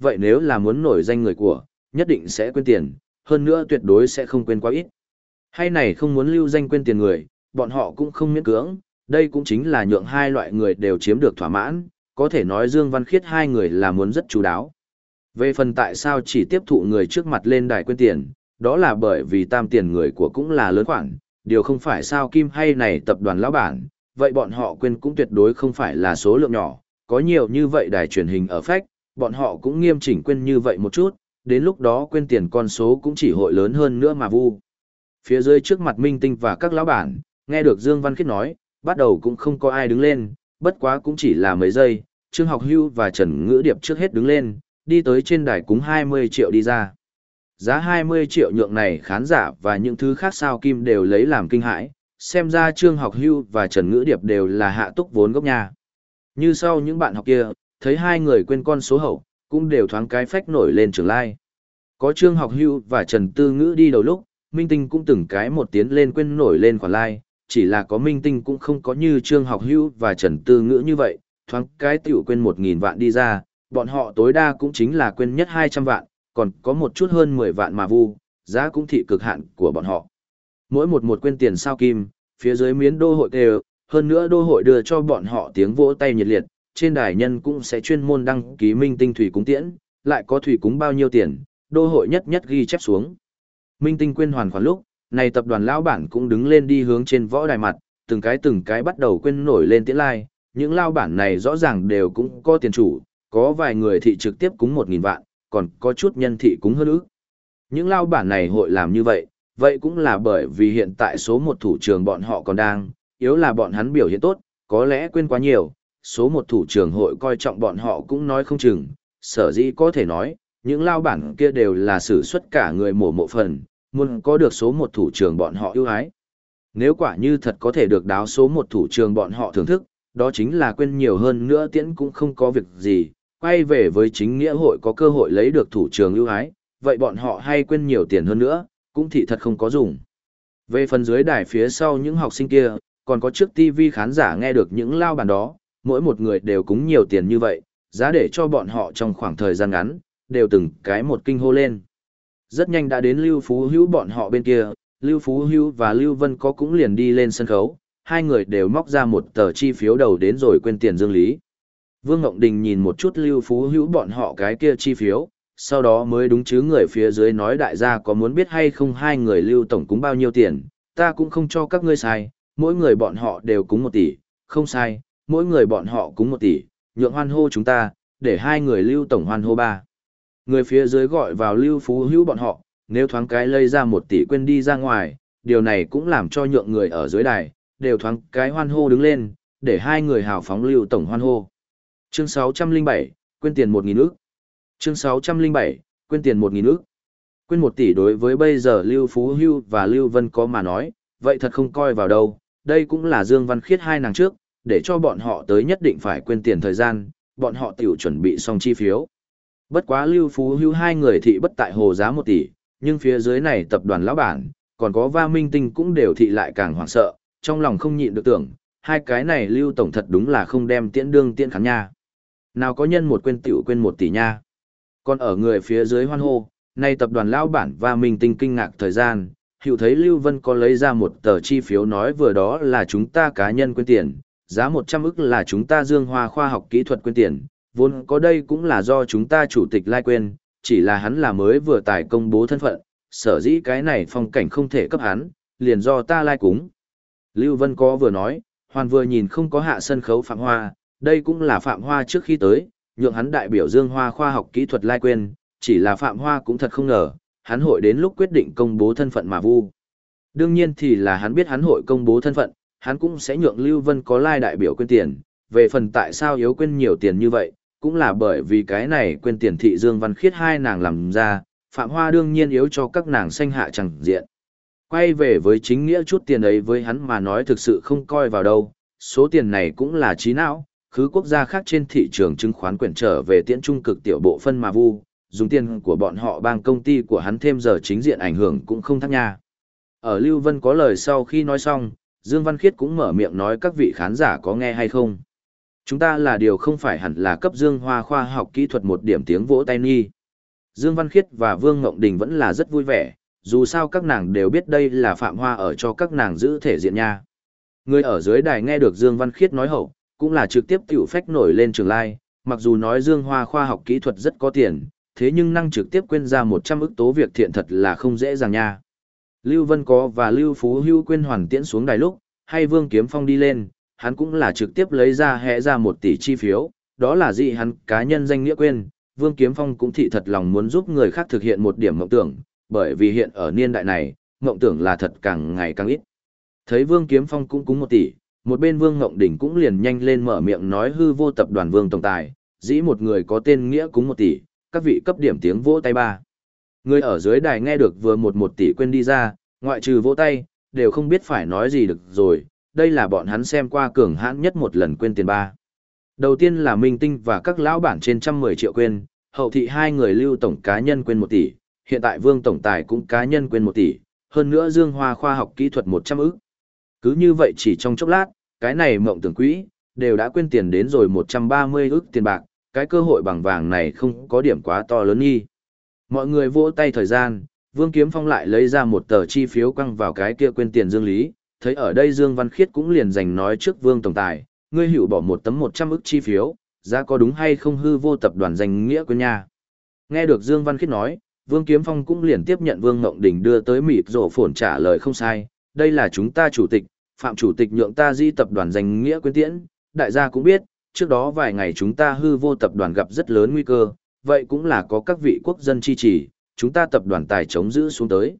S1: vậy nếu là muốn nổi danh người của, nhất định sẽ quên tiền, hơn nữa tuyệt đối sẽ không quên quá ít. Hay này không muốn lưu danh quên tiền người, bọn họ cũng không miễn cưỡng, đây cũng chính là nhượng hai loại người đều chiếm được thỏa mãn, có thể nói Dương Văn Khiết hai người là muốn rất chú đáo. Về phần tại sao chỉ tiếp thụ người trước mặt lên đài quên tiền, đó là bởi vì tam tiền người của cũng là lớn khoản, điều không phải sao Kim hay này tập đoàn lão bản, vậy bọn họ quên cũng tuyệt đối không phải là số lượng nhỏ, có nhiều như vậy đài truyền hình ở phách, bọn họ cũng nghiêm chỉnh quên như vậy một chút, đến lúc đó quên tiền con số cũng chỉ hội lớn hơn nữa mà vu. Phía dưới trước mặt Minh Tinh và các lão bản, nghe được Dương Văn Khiết nói, bắt đầu cũng không có ai đứng lên, bất quá cũng chỉ là mấy giây, Trương Học Hưu và Trần Ngữ Điệp trước hết đứng lên, đi tới trên đài cúng 20 triệu đi ra. Giá 20 triệu nhượng này khán giả và những thứ khác sao Kim đều lấy làm kinh hãi, xem ra Trương Học Hưu và Trần Ngữ Điệp đều là hạ túc vốn gốc nhà. Như sau những bạn học kia, thấy hai người quên con số hậu, cũng đều thoáng cái phách nổi lên trường lai. Có Trương Học Hưu và Trần Tư Ngữ đi đầu lúc, Minh Tinh cũng từng cái một tiến lên quên nổi lên khoản lai, chỉ là có Minh Tinh cũng không có như Trương Học Hưu và Trần Tư Ngữ như vậy, thoáng cái tiểu quên 1.000 vạn đi ra, bọn họ tối đa cũng chính là quên nhất 200 vạn, còn có một chút hơn 10 vạn mà vu, giá cũng thị cực hạn của bọn họ. Mỗi một quên tiền sao Kim, phía dưới miến đô hội đều, hơn nữa đô hội đưa cho bọn họ tiếng vỗ tay nhiệt liệt, trên đài nhân cũng sẽ chuyên môn đăng ký Minh Tinh thủy cúng tiễn, lại có thủy cúng bao nhiêu tiền, đô hội nhất nhất ghi chép xuống. Minh Tinh quên hoàn khoản lúc, này tập đoàn lão bản cũng đứng lên đi hướng trên võ đài mặt, từng cái bắt đầu quên nổi lên tiễn lai, những lao bản này rõ ràng đều cũng có tiền chủ, có vài người thị trực tiếp cúng 1.000 vạn, còn có chút nhân thị cúng hơn ức. Những lao bản này hội làm như vậy, vậy cũng là bởi vì hiện tại số một thủ trường bọn họ còn đang, yếu là bọn hắn biểu hiện tốt, có lẽ quên quá nhiều, số một thủ trường hội coi trọng bọn họ cũng nói không chừng, sở dĩ có thể nói, những lao bản kia đều là sử xuất cả người mổ phần, muốn có được số một thủ trường bọn họ ưu ái. Nếu quả như thật có thể được đáo số một thủ trường bọn họ thưởng thức, đó chính là quên nhiều hơn nữa tiễn cũng không có việc gì, quay về với chính nghĩa hội có cơ hội lấy được thủ trường ưu ái, vậy bọn họ hay quên nhiều tiền hơn nữa, cũng thị thật không có dùng. Về phần dưới đài phía sau những học sinh kia, còn có trước TV khán giả nghe được những lao bản đó, mỗi một người đều cúng nhiều tiền như vậy, giá để cho bọn họ trong khoảng thời gian ngắn, đều từng cái một kinh hô lên. Rất nhanh đã đến Lưu Phú Hữu bọn họ bên kia, Lưu Phú Hữu và Lưu Vân có cũng liền đi lên sân khấu, hai người đều móc ra một tờ chi phiếu đầu đến rồi quên tiền dương lý. Vương Ngộng Đình nhìn một chút Lưu Phú Hữu bọn họ cái kia chi phiếu, sau đó mới đúng chứ người phía dưới nói đại gia có muốn biết hay không hai người Lưu tổng cúng bao nhiêu tiền, ta cũng không cho các ngươi sai, mỗi người bọn họ đều cúng 1 tỷ, không sai, mỗi người bọn họ cúng 1 tỷ, nhượng hoan hô chúng ta, để hai người Lưu tổng hoan hô 3. Người phía dưới gọi vào Lưu Phú Hữu bọn họ, nếu thoáng cái lây ra 1 tỷ quên đi ra ngoài, điều này cũng làm cho nhượng người ở dưới đài, đều thoáng cái hoan hô đứng lên, để hai người hào phóng Lưu tổng hoan hô. Chương 607, quên tiền 1.000 ức. Chương 607, quên tiền 1.000 ức. Quên 1 tỷ đối với bây giờ Lưu Phú Hưu và Lưu Vân có mà nói, vậy thật không coi vào đâu, đây cũng là Dương Văn Khiết hai nàng trước, để cho bọn họ tới nhất định phải quên tiền thời gian, bọn họ tiểu chuẩn bị xong chi phiếu. Bất quá Lưu Phú Hưu hai người thị bất tại hồ giá 1 tỷ, nhưng phía dưới này tập đoàn lão bản, còn có Va Minh Tinh cũng đều thị lại càng hoảng sợ, trong lòng không nhịn được tưởng, hai cái này Lưu tổng thật đúng là không đem tiễn đương tiễn khán nha. Nào có nhân một quên tiểu quên 1 tỷ nha. Còn ở người phía dưới hoan hô, nay tập đoàn lão bản và Minh Tinh kinh ngạc thời gian, hiểu thấy Lưu Vân có lấy ra một tờ chi phiếu nói vừa đó là chúng ta cá nhân quên tiền, giá 100 ức là chúng ta Dương Hoa khoa học kỹ thuật quên tiền, vốn có đây cũng là do chúng ta chủ tịch lai quên, chỉ là hắn là mới vừa tài công bố thân phận, sở dĩ cái này phong cảnh không thể cấp hắn, liền do ta lai cúng. Lưu Vân có vừa nói, hoàn vừa nhìn không có hạ sân khấu Phạm Hoa, đây cũng là Phạm Hoa trước khi tới, nhượng hắn đại biểu Dương Hoa khoa học kỹ thuật lai quên, chỉ là Phạm Hoa cũng thật không ngờ, hắn hội đến lúc quyết định công bố thân phận mà vu. Đương nhiên thì là hắn biết hắn hội công bố thân phận, hắn cũng sẽ nhượng Lưu Vân có lai đại biểu quên tiền, về phần tại sao yếu quên nhiều tiền như vậy, cũng là bởi vì cái này quên tiền thị Dương Văn Khiết hai nàng làm ra, Phạm Hoa đương nhiên yếu cho các nàng sanh hạ chẳng diện. Quay về với chính nghĩa chút tiền ấy với hắn mà nói thực sự không coi vào đâu, số tiền này cũng là trí não, khứ quốc gia khác trên thị trường chứng khoán quyển trở về tiễn trung cực tiểu bộ phân mà vu, dùng tiền của bọn họ bang công ty của hắn thêm giờ chính diện ảnh hưởng cũng không thắc nha. Ở Lưu Vân có lời sau khi nói xong, Dương Văn Khiết cũng mở miệng nói các vị khán giả có nghe hay không. Chúng ta là điều không phải hẳn là cấp Dương Hoa khoa học kỹ thuật một điểm tiếng vỗ tay nghi. Dương Văn Khiết và Vương Ngộng Đình vẫn là rất vui vẻ, dù sao các nàng đều biết đây là Phạm Hoa ở cho các nàng giữ thể diện nha. Người ở dưới đài nghe được Dương Văn Khiết nói hậu, cũng là trực tiếp tiểu phách nổi lên trường lai, mặc dù nói Dương Hoa khoa học kỹ thuật rất có tiền, thế nhưng năng trực tiếp quên ra 100 ức tố việc thiện thật là không dễ dàng nha. Lưu Vân Có và Lưu Phú Hưu quên hoàn tiễn xuống đài lúc, hay Vương Kiếm Phong đi lên, hắn cũng là trực tiếp lấy ra hẽ ra 1 tỷ chi phiếu, đó là gì hắn cá nhân danh nghĩa quên, Vương Kiếm Phong cũng thị thật lòng muốn giúp người khác thực hiện một điểm mộng tưởng, bởi vì hiện ở niên đại này, mộng tưởng là thật càng ngày càng ít. Thấy Vương Kiếm Phong cũng cúng 1 tỷ, một bên Vương Ngộng Đỉnh cũng liền nhanh lên mở miệng nói hư vô tập đoàn Vương Tổng Tài, dĩ một người có tên nghĩa cúng 1 tỷ, các vị cấp điểm tiếng vỗ tay ba. Người ở dưới đài nghe được vừa 1 tỷ quên đi ra, ngoại trừ vỗ tay, đều không biết phải nói gì được rồi, đây là bọn hắn xem qua cường hãn nhất một lần quên tiền ba. Đầu tiên là Minh Tinh và các lão bản trên 110 triệu quên, hậu thị hai người Lưu Tổng cá nhân quên 1 tỷ, hiện tại Vương Tổng Tài cũng cá nhân quên 1 tỷ, hơn nữa Dương Hoa khoa học kỹ thuật 100 ức. Cứ như vậy chỉ trong chốc lát, cái này mộng tưởng quỹ, đều đã quên tiền đến rồi 130 ức tiền bạc, cái cơ hội bằng vàng này không có điểm quá to lớn nghi. Mọi người vỗ tay thời gian, Vương Kiếm Phong lại lấy ra 1 tờ chi phiếu quăng vào cái kia quên tiền Dương Lý, thấy ở đây Dương Văn Khiết cũng liền giành nói trước Vương Tổng Tài, ngươi hiểu bỏ 1 tấm 100 ức chi phiếu, giá có đúng hay không hư vô tập đoàn danh nghĩa quên nha. Nghe được Dương Văn Khiết nói, Vương Kiếm Phong cũng liền tiếp nhận Vương Ngộng Đình đưa tới mịt rổ phồn trả lời không sai, đây là chúng ta chủ tịch, Phạm chủ tịch nhượng ta di tập đoàn danh nghĩa quyến tiễn, đại gia cũng biết, trước đó vài ngày chúng ta hư vô tập đoàn gặp rất lớn nguy cơ, vậy cũng là có các vị quốc dân chi trì, chúng ta tập đoàn tài chống giữ xuống tới.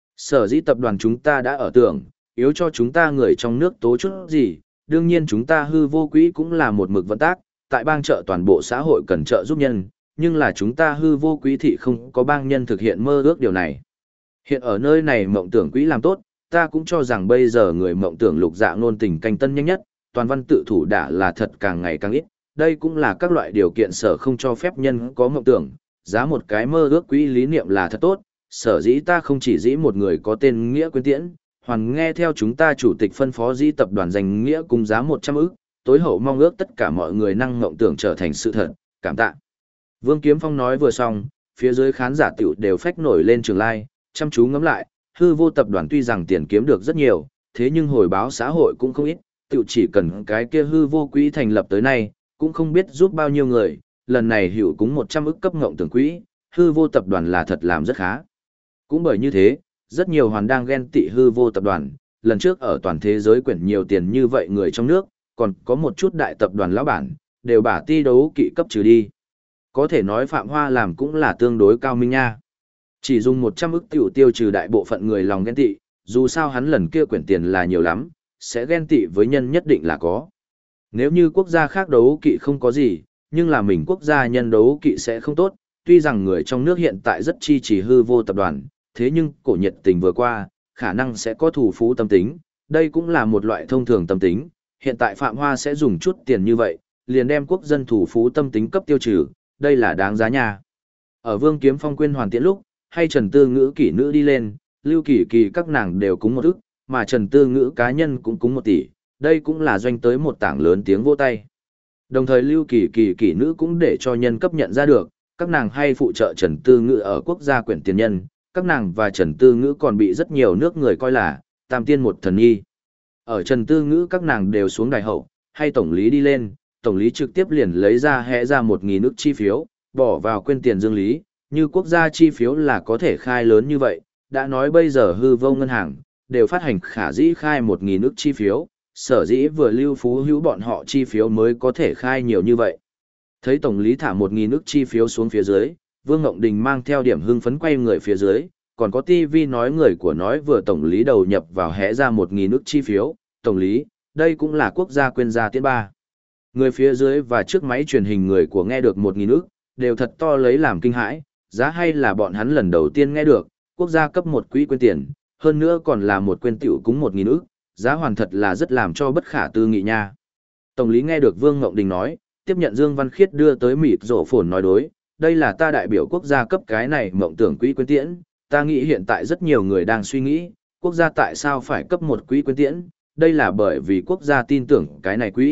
S1: Sở dĩ tập đoàn chúng ta đã ở tưởng, yếu cho chúng ta người trong nước tố chút gì, đương nhiên chúng ta hư vô quỹ cũng là một mực vận tác, tại bang trợ toàn bộ xã hội cần trợ giúp nhân, nhưng là chúng ta hư vô quỹ thị không có bang nhân thực hiện mơ ước điều này. Hiện ở nơi này mộng tưởng quỹ làm tốt, ta cũng cho rằng bây giờ người mộng tưởng lục dạ ngôn tình canh tân nhanh nhất, toàn văn tự thủ đã là thật càng ngày càng ít, đây cũng là các loại điều kiện sở không cho phép nhân có mộng tưởng, giá một cái mơ ước quỹ lý niệm là thật tốt, sở dĩ ta không chỉ dĩ một người có tên nghĩa quyến tiễn, hoàn nghe theo chúng ta chủ tịch phân phó dĩ tập đoàn danh nghĩa cùng giá 100 ức, tối hậu mong ước tất cả mọi người năng mộng tưởng trở thành sự thật, cảm tạ. Vương Kiếm Phong nói vừa xong, phía dưới khán giả tiểu đều phách nổi lên trường lai, chăm chú ngắm lại, hư vô tập đoàn tuy rằng tiền kiếm được rất nhiều, thế nhưng hồi báo xã hội cũng không ít, tiểu chỉ cần cái kia hư vô quỹ thành lập tới nay, cũng không biết giúp bao nhiêu người, lần này hữu cúng 100 ức cấp ngộng tưởng quỹ, hư vô tập đoàn là thật làm rất khá. Cũng bởi như thế, rất nhiều hoàn đang ghen tị hư vô tập đoàn, lần trước ở toàn thế giới quyển nhiều tiền như vậy người trong nước, còn có một chút đại tập đoàn lão bản, đều bả ti đấu kỵ cấp trừ đi. Có thể nói Phạm Hoa làm cũng là tương đối cao minh nha. Chỉ dùng 100 ức tiểu tiêu trừ đại bộ phận người lòng ghen tị, dù sao hắn lần kia quyển tiền là nhiều lắm, sẽ ghen tị với nhân nhất định là có. Nếu như quốc gia khác đấu kỵ không có gì, nhưng là mình quốc gia nhân đấu kỵ sẽ không tốt, tuy rằng người trong nước hiện tại rất chi trì hư vô tập đoàn, thế nhưng cổ nhiệt tình vừa qua, khả năng sẽ có thủ phú tâm tính, đây cũng là một loại thông thường tâm tính, hiện tại Phạm Hoa sẽ dùng chút tiền như vậy, liền đem quốc dân thủ phú tâm tính cấp tiêu trừ, đây là đáng giá nha. Ở Vương Kiếm Phong quên hoàn tiễn lúc, hay Trần Tư Ngữ kỷ nữ đi lên, Lưu Kỳ Kỳ các nàng đều cúng 1 ức, mà Trần Tư Ngữ cá nhân cũng cúng 1 tỷ, đây cũng là doanh tới một tảng lớn tiếng vỗ tay. Đồng thời Lưu Kỳ Kỳ kỷ nữ cũng để cho nhân cấp nhận ra được, các nàng hay phụ trợ Trần Tư Ngữ ở quốc gia quyển tiền nhân, các nàng và Trần Tư Ngữ còn bị rất nhiều nước người coi là tam tiên một thần nhi. Ở Trần Tư Ngữ các nàng đều xuống đài hậu, hay tổng lý đi lên, tổng lý trực tiếp liền lấy ra hẽ ra 1.000 ức chi phiếu, bỏ vào quên tiền Dương Lý, như quốc gia chi phiếu là có thể khai lớn như vậy, đã nói bây giờ hư vô ngân hàng, đều phát hành khả dĩ khai 1.000 ức chi phiếu, sở dĩ vừa Lưu Phú Hữu bọn họ chi phiếu mới có thể khai nhiều như vậy. Thấy tổng lý thả 1.000 ức chi phiếu xuống phía dưới, Vương Ngộng Đình mang theo điểm hưng phấn quay người phía dưới, còn có TV nói người của nói vừa tổng lý đầu nhập vào hẽ ra 1.000 ức chi phiếu, tổng lý, đây cũng là quốc gia quên gia tiễn ba. Người phía dưới và trước máy truyền hình người của nghe được 1.000 ức, đều thật to lấy làm kinh hãi, giá hay là bọn hắn lần đầu tiên nghe được, quốc gia cấp một quỹ quên tiền, hơn nữa còn là một quên tiểu cúng 1.000 ức, giá hoàn thật là rất làm cho bất khả tư nghị nha. Tổng lý nghe được Vương Ngộng Đình nói, tiếp nhận Dương Văn Khiết đưa tới mịt rổ phồn nói đối, đây là ta đại biểu quốc gia cấp cái này mộng tưởng quỹ quên tiễn, ta nghĩ hiện tại rất nhiều người đang suy nghĩ, quốc gia tại sao phải cấp một quỹ quên tiễn, đây là bởi vì quốc gia tin tưởng cái này quỹ,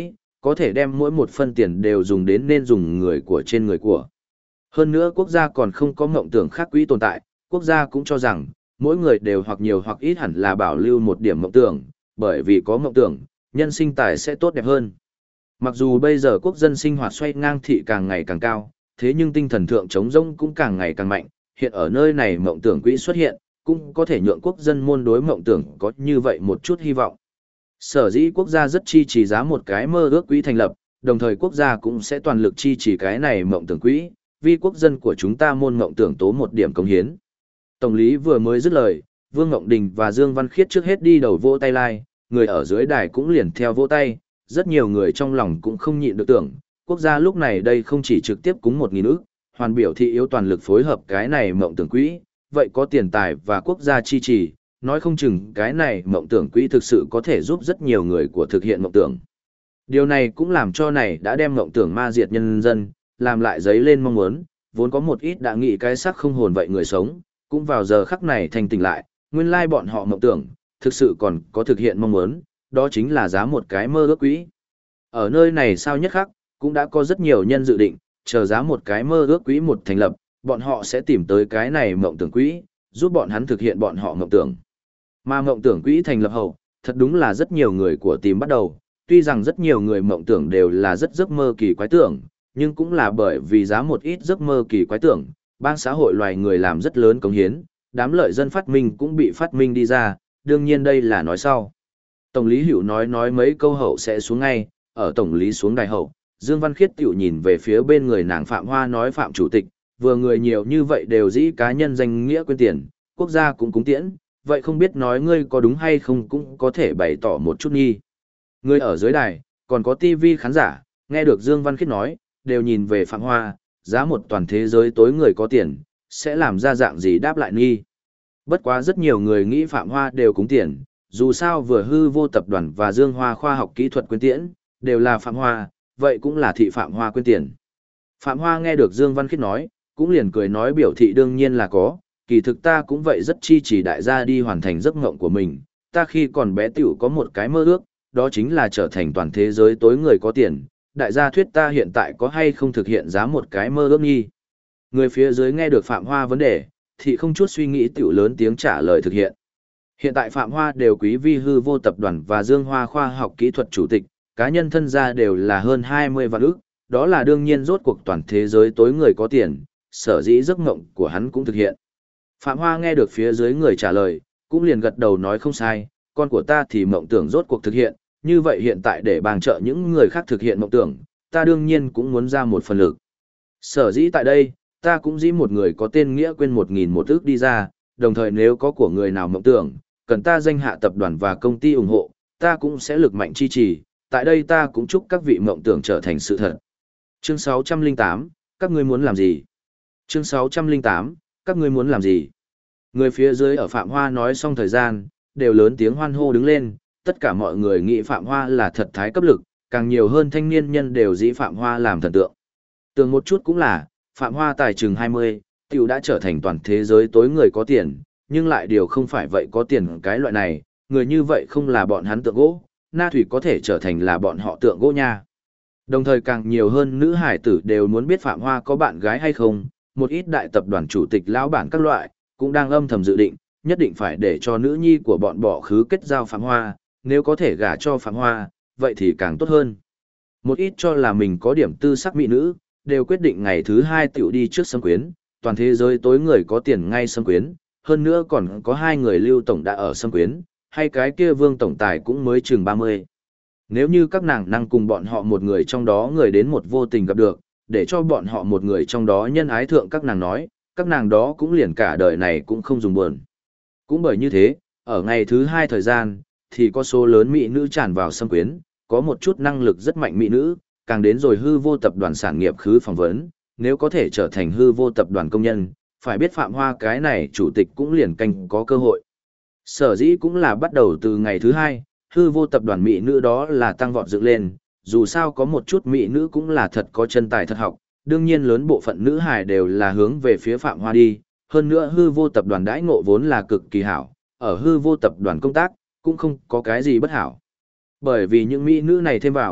S1: có thể đem mỗi một phân tiền đều dùng đến nên dùng người của trên người của. Hơn nữa quốc gia còn không có mộng tưởng khác quỹ tồn tại, quốc gia cũng cho rằng, mỗi người đều hoặc nhiều hoặc ít hẳn là bảo lưu một điểm mộng tưởng, bởi vì có mộng tưởng, nhân sinh tài sẽ tốt đẹp hơn. Mặc dù bây giờ quốc dân sinh hoạt xoay ngang thị càng ngày càng cao, thế nhưng tinh thần thượng chống rông cũng càng ngày càng mạnh, hiện ở nơi này mộng tưởng quỹ xuất hiện, cũng có thể nhượng quốc dân môn đối mộng tưởng có như vậy một chút hy vọng. Sở dĩ quốc gia rất chi trì giá một cái mơ ước quỹ thành lập, đồng thời quốc gia cũng sẽ toàn lực chi trì cái này mộng tưởng quỹ, vì quốc dân của chúng ta môn mộng tưởng tố một điểm cống hiến. Tổng lý vừa mới dứt lời, Vương Ngộng Đình và Dương Văn Khiết trước hết đi đầu vỗ tay lai, người ở dưới đài cũng liền theo vỗ tay, rất nhiều người trong lòng cũng không nhịn được tưởng, quốc gia lúc này đây không chỉ trực tiếp cúng 1.000 ức, hoàn biểu thị yếu toàn lực phối hợp cái này mộng tưởng quỹ, vậy có tiền tài và quốc gia chi trì, nói không chừng cái này mộng tưởng quỹ thực sự có thể giúp rất nhiều người của thực hiện mộng tưởng. Điều này cũng làm cho này đã đem mộng tưởng ma diệt nhân dân, làm lại dấy lên mong muốn, vốn có một ít đã nghĩ cái xác không hồn vậy người sống, cũng vào giờ khắc này thành tỉnh lại, nguyên lai bọn họ mộng tưởng, thực sự còn có thực hiện mong muốn, đó chính là giá một cái mơ ước quỹ. Ở nơi này sao nhất khắc, cũng đã có rất nhiều nhân dự định, chờ giá một cái mơ ước quỹ một thành lập, bọn họ sẽ tìm tới cái này mộng tưởng quỹ, giúp bọn hắn thực hiện bọn họ mộng tưởng. Mà mộng tưởng quỹ thành lập hậu, thật đúng là rất nhiều người của tìm bắt đầu, tuy rằng rất nhiều người mộng tưởng đều là rất giấc mơ kỳ quái tưởng, nhưng cũng là bởi vì giá một ít giấc mơ kỳ quái tưởng, bang xã hội loài người làm rất lớn cống hiến, đám lợi dân phát minh cũng bị phát minh đi ra, đương nhiên đây là nói sau. Tổng lý Hữu nói mấy câu hậu sẽ xuống ngay, ở tổng lý xuống đài hậu, Dương Văn Khiết tiểu nhìn về phía bên người nàng Phạm Hoa nói Phạm Chủ tịch, vừa người nhiều như vậy đều dĩ cá nhân danh nghĩa quyên tiền, quốc gia cũng cúng tiễn, vậy không biết nói ngươi có đúng hay không cũng có thể bày tỏ một chút nghi. Người ở dưới đài, còn có TV khán giả, nghe được Dương Văn Khiết nói, đều nhìn về Phạm Hoa, giá một toàn thế giới tối người có tiền, sẽ làm ra dạng gì đáp lại nghi. Bất quá rất nhiều người nghĩ Phạm Hoa đều cúng tiền, dù sao vừa hư vô tập đoàn và Dương Hoa khoa học kỹ thuật quyên tiễn, đều là Phạm Hoa, vậy cũng là thị Phạm Hoa quyên tiền. Phạm Hoa nghe được Dương Văn Khiết nói, cũng liền cười nói biểu thị đương nhiên là có, kỳ thực ta cũng vậy rất chi chỉ đại gia đi hoàn thành giấc mộng của mình, ta khi còn bé tiểu có một cái mơ ước, đó chính là trở thành toàn thế giới tối người có tiền, đại gia thuyết ta hiện tại có hay không thực hiện giá một cái mơ ước nghi. Người phía dưới nghe được Phạm Hoa vấn đề, thì không chút suy nghĩ tiểu lớn tiếng trả lời thực hiện. Hiện tại Phạm Hoa đều quý vi hư vô tập đoàn và Dương Hoa khoa học kỹ thuật chủ tịch, cá nhân thân gia đều là hơn 20 vạn ức, đó là đương nhiên rốt cuộc toàn thế giới tối người có tiền, sở dĩ giấc mộng của hắn cũng thực hiện. Phạm Hoa nghe được phía dưới người trả lời, cũng liền gật đầu nói không sai, con của ta thì mộng tưởng rốt cuộc thực hiện, như vậy hiện tại để bàng trợ những người khác thực hiện mộng tưởng, ta đương nhiên cũng muốn ra một phần lực. Sở dĩ tại đây, ta cũng dĩ một người có tên nghĩa quên 1.000 một ức đi ra, đồng thời nếu có của người nào mộng tưởng, cần ta danh hạ tập đoàn và công ty ủng hộ, ta cũng sẽ lực mạnh chi trì, tại đây ta cũng chúc các vị mộng tưởng trở thành sự thật. Chương 608, các ngươi muốn làm gì? Chương 608, các ngươi muốn làm gì? Người phía dưới ở Phạm Hoa nói xong thời gian, đều lớn tiếng hoan hô đứng lên, tất cả mọi người nghĩ Phạm Hoa là thật thái cấp lực, càng nhiều hơn thanh niên nhân đều dĩ Phạm Hoa làm thần tượng. Tưởng một chút cũng là, Phạm Hoa tài chừng 20, tiểu đã trở thành toàn thế giới tối người có tiền, nhưng lại điều không phải vậy có tiền cái loại này, người như vậy không là bọn hắn tượng gỗ, Na Thủy có thể trở thành là bọn họ tượng gỗ nha. Đồng thời càng nhiều hơn nữ hải tử đều muốn biết Phạm Hoa có bạn gái hay không, một ít đại tập đoàn chủ tịch lão bản các loại, cũng đang âm thầm dự định, nhất định phải để cho nữ nhi của bọn bỏ khứ kết giao Phạm Hoa, nếu có thể gả cho Phạm Hoa, vậy thì càng tốt hơn. Một ít cho là mình có điểm tư sắc mỹ nữ, đều quyết định ngày thứ 2 tiểu đi trước xâm quyến, toàn thế giới tối người có tiền ngay xâm quyến, hơn nữa còn có 2 người Lưu Tổng đã ở xâm quyến, hay cái kia Vương Tổng Tài cũng mới chừng 30. Nếu như các nàng năng cùng bọn họ một người trong đó người đến một vô tình gặp được, để cho bọn họ một người trong đó nhân ái thượng các nàng nói, các nàng đó cũng liền cả đời này cũng không dùng buồn. Cũng bởi như thế, ở ngày thứ 2 thời gian, thì có số lớn mỹ nữ tràn vào xâm quyến, có một chút năng lực rất mạnh mỹ nữ, càng đến rồi hư vô tập đoàn sản nghiệp khứ phỏng vấn, nếu có thể trở thành hư vô tập đoàn công nhân, phải biết Phạm Hoa cái này chủ tịch cũng liền canh có cơ hội. Sở dĩ cũng là bắt đầu từ ngày thứ 2, hư vô tập đoàn mỹ nữ đó là tăng vọt dựng lên, dù sao có một chút mỹ nữ cũng là thật có chân tài thật học, đương nhiên lớn bộ phận nữ hài đều là hướng về phía Phạm Hoa đi, hơn nữa hư vô tập đoàn đãi ngộ vốn là cực kỳ hảo, ở hư vô tập đoàn công tác, cũng không có cái gì bất hảo. Bởi vì những mỹ nữ này thêm vào,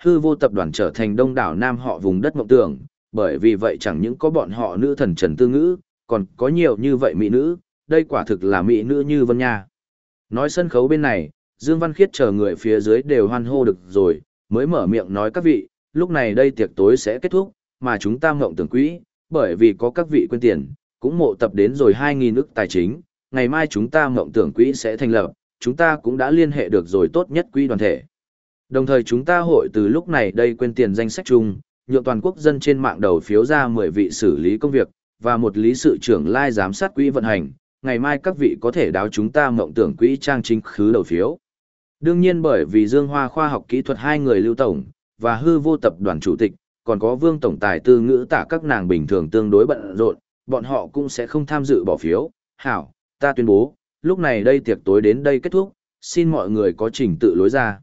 S1: hư vô tập đoàn trở thành đông đảo nam họ vùng đất mộng tưởng, bởi vì vậy chẳng những có bọn họ nữ thần Trần Tư Ngữ, còn có nhiều như vậy mỹ nữ, đây quả thực là mỹ nữ như vân nha. Nói sân khấu bên này, Dương Văn Khiết chờ người phía dưới đều hoan hô được rồi, mới mở miệng nói các vị, lúc này đây tiệc tối sẽ kết thúc, mà chúng ta mộng tưởng quỹ, bởi vì có các vị quên tiền, cũng mộ tập đến rồi 2.000 ức tài chính, ngày mai chúng ta mộng tưởng quỹ sẽ thành lập, chúng ta cũng đã liên hệ được rồi tốt nhất quỹ đoàn thể. Đồng thời chúng ta hội từ lúc này đây quên tiền danh sách chung, nhượng toàn quốc dân trên mạng đầu phiếu ra 10 vị xử lý công việc, và một lý sự trưởng lai giám sát quỹ vận hành, ngày mai các vị có thể đáo chúng ta mộng tưởng quỹ trang chính khứ đầu phiếu. Đương nhiên bởi vì Dương Hoa khoa học kỹ thuật hai người Lưu Tổng, và hư vô tập đoàn chủ tịch, còn có Vương Tổng tài Tư Ngữ tả các nàng bình thường tương đối bận rộn, bọn họ cũng sẽ không tham dự bỏ phiếu. Hảo, ta tuyên bố, lúc này đây tiệc tối đến đây kết thúc, xin mọi người có trình tự lối ra.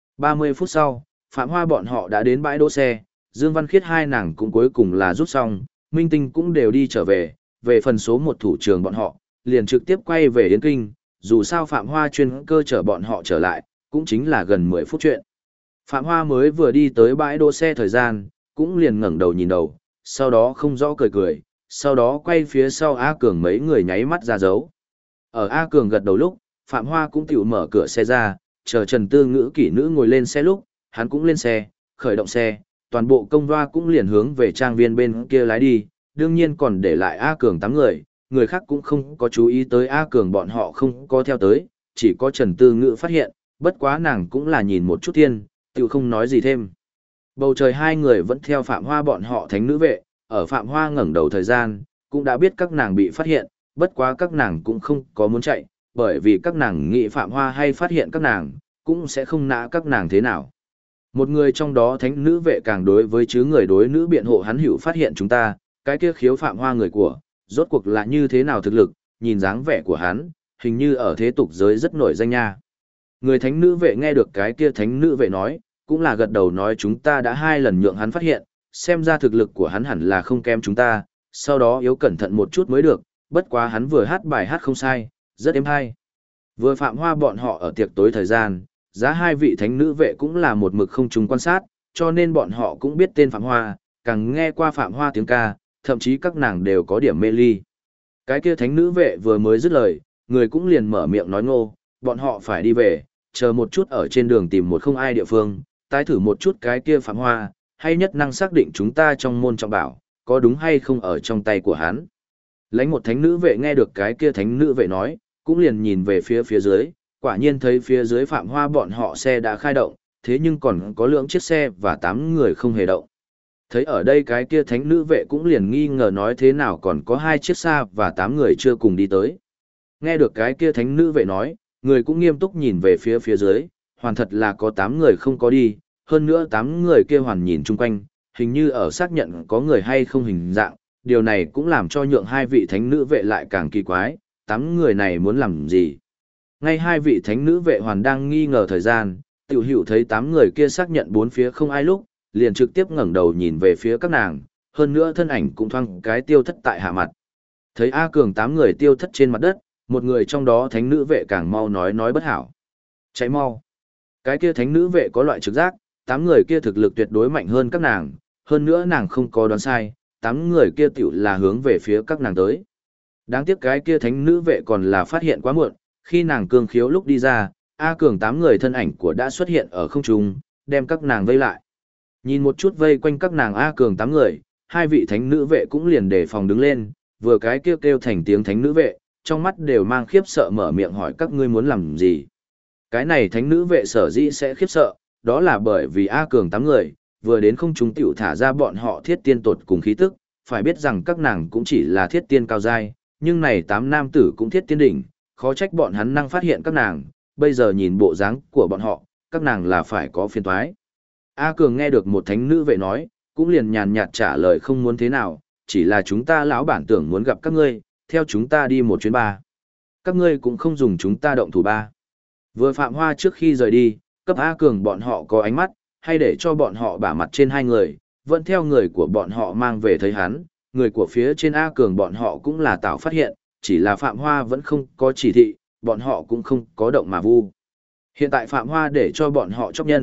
S1: 30 phút sau, Phạm Hoa bọn họ đã đến bãi đỗ xe, Dương Văn Khiết hai nàng cũng cuối cùng là rút xong, Minh Tinh cũng đều đi trở về, về phần số một thủ trường bọn họ, liền trực tiếp quay về Yến Kinh, dù sao Phạm Hoa chuyên cơ chở bọn họ trở lại, cũng chính là gần 10 phút chuyện. Phạm Hoa mới vừa đi tới bãi đỗ xe thời gian, cũng liền ngẩng đầu nhìn đầu, sau đó không rõ cười cười, sau đó quay phía sau A Cường mấy người nháy mắt ra dấu. Ở A Cường gật đầu lúc, Phạm Hoa cũng tiểu mở cửa xe ra, chờ Trần Tư Ngữ kỹ nữ ngồi lên xe lúc, hắn cũng lên xe, khởi động xe, toàn bộ công loa cũng liền hướng về trang viên bên kia lái đi, đương nhiên còn để lại A Cường 8 người, người khác cũng không có chú ý tới A Cường bọn họ không có theo tới, chỉ có Trần Tư Ngữ phát hiện, bất quá nàng cũng là nhìn một chút thiên, tiểu không nói gì thêm. Bầu trời hai người vẫn theo Phạm Hoa bọn họ thánh nữ vệ, ở Phạm Hoa ngẩng đầu thời gian, cũng đã biết các nàng bị phát hiện, bất quá các nàng cũng không có muốn chạy, bởi vì các nàng nghĩ Phạm Hoa hay phát hiện các nàng, cũng sẽ không nã các nàng thế nào. Một người trong đó thánh nữ vệ càng đối với chứ người đối nữ biện hộ hắn hữu phát hiện chúng ta, cái kia khiếu Phạm Hoa người của, rốt cuộc là như thế nào thực lực, nhìn dáng vẻ của hắn, hình như ở thế tục giới rất nổi danh nha. Người thánh nữ vệ nghe được cái kia thánh nữ vệ nói, cũng là gật đầu nói chúng ta đã 2 lần nhượng hắn phát hiện, xem ra thực lực của hắn hẳn là không kém chúng ta, sau đó yếu cẩn thận một chút mới được, bất quá hắn vừa hát bài hát không sai, rất êm hay. Vừa Phạm Hoa bọn họ ở tiệc tối thời gian, giá 2 vị thánh nữ vệ cũng là một mực không trùng quan sát, cho nên bọn họ cũng biết tên Phạm Hoa, càng nghe qua Phạm Hoa tiếng ca, thậm chí các nàng đều có điểm mê ly. Cái kia thánh nữ vệ vừa mới dứt lời, người cũng liền mở miệng nói ngô, bọn họ phải đi về, chờ một chút ở trên đường tìm một không ai địa phương, tái thử một chút cái kia Phạm Hoa, hay nhất năng xác định chúng ta trong môn trọng bảo, có đúng hay không ở trong tay của hắn. Lãnh một thánh nữ vệ nghe được cái kia thánh nữ vệ nói, cũng liền nhìn về phía dưới, quả nhiên thấy phía dưới Phạm Hoa bọn họ xe đã khai động, thế nhưng còn có lượng chiếc xe và 8 người không hề động. Thấy ở đây cái kia thánh nữ vệ cũng liền nghi ngờ nói thế nào còn có 2 chiếc xa và 8 người chưa cùng đi tới. Nghe được cái kia thánh nữ vệ nói, người cũng nghiêm túc nhìn về phía dưới, hoàn thật là có 8 người không có đi, hơn nữa 8 người kia hoàn nhìn chung quanh, hình như ở xác nhận có người hay không hình dạng, điều này cũng làm cho nhượng 2 vị thánh nữ vệ lại càng kỳ quái, 8 người này muốn làm gì. Ngay 2 vị thánh nữ vệ hoàn đang nghi ngờ thời gian, tiểu hữu thấy 8 người kia xác nhận 4 phía không ai lúc, liền trực tiếp ngẩng đầu nhìn về phía các nàng, hơn nữa thân ảnh cũng thoáng cái tiêu thất tại hạ mặt. Thấy A Cường 8 người tiêu thất trên mặt đất, một người trong đó thánh nữ vệ càng mau nói bất hảo. Chạy mau. Cái kia thánh nữ vệ có loại trực giác, 8 người kia thực lực tuyệt đối mạnh hơn các nàng, hơn nữa nàng không có đoán sai, 8 người kia tiểu là hướng về phía các nàng tới. Đáng tiếc cái kia thánh nữ vệ còn là phát hiện quá muộn, khi nàng cương khiếu lúc đi ra, A Cường 8 người thân ảnh của đã xuất hiện ở không trung, đem các nàng vây lại. Nhìn một chút vây quanh các nàng A Cường 8 người, 2 vị thánh nữ vệ cũng liền đề phòng đứng lên, vừa cái kêu thành tiếng thánh nữ vệ, trong mắt đều mang khiếp sợ mở miệng hỏi các ngươi muốn làm gì. Cái này thánh nữ vệ sở dĩ sẽ khiếp sợ, đó là bởi vì A Cường 8 người, vừa đến không trung tiểu thả ra bọn họ thiết tiên tột cùng khí tức, phải biết rằng các nàng cũng chỉ là thiết tiên cao giai, nhưng này 8 nam tử cũng thiết tiên đỉnh, khó trách bọn hắn năng phát hiện các nàng, bây giờ nhìn bộ dáng của bọn họ, các nàng là phải có phiền toái. A Cường nghe được một thánh nữ vệ nói, cũng liền nhàn nhạt trả lời không muốn thế nào, chỉ là chúng ta lão bản tưởng muốn gặp các ngươi, theo chúng ta đi một chuyến ba. Các ngươi cũng không dùng chúng ta động thủ ba. Vừa Phạm Hoa trước khi rời đi, cấp A Cường bọn họ có ánh mắt, hay để cho bọn họ bả mặt trên 2 người, vẫn theo người của bọn họ mang về thấy hắn, người của phía trên A Cường bọn họ cũng là tạo phát hiện, chỉ là Phạm Hoa vẫn không có chỉ thị, bọn họ cũng không có động mà vu. Hiện tại Phạm Hoa để cho bọn họ chóc nhân,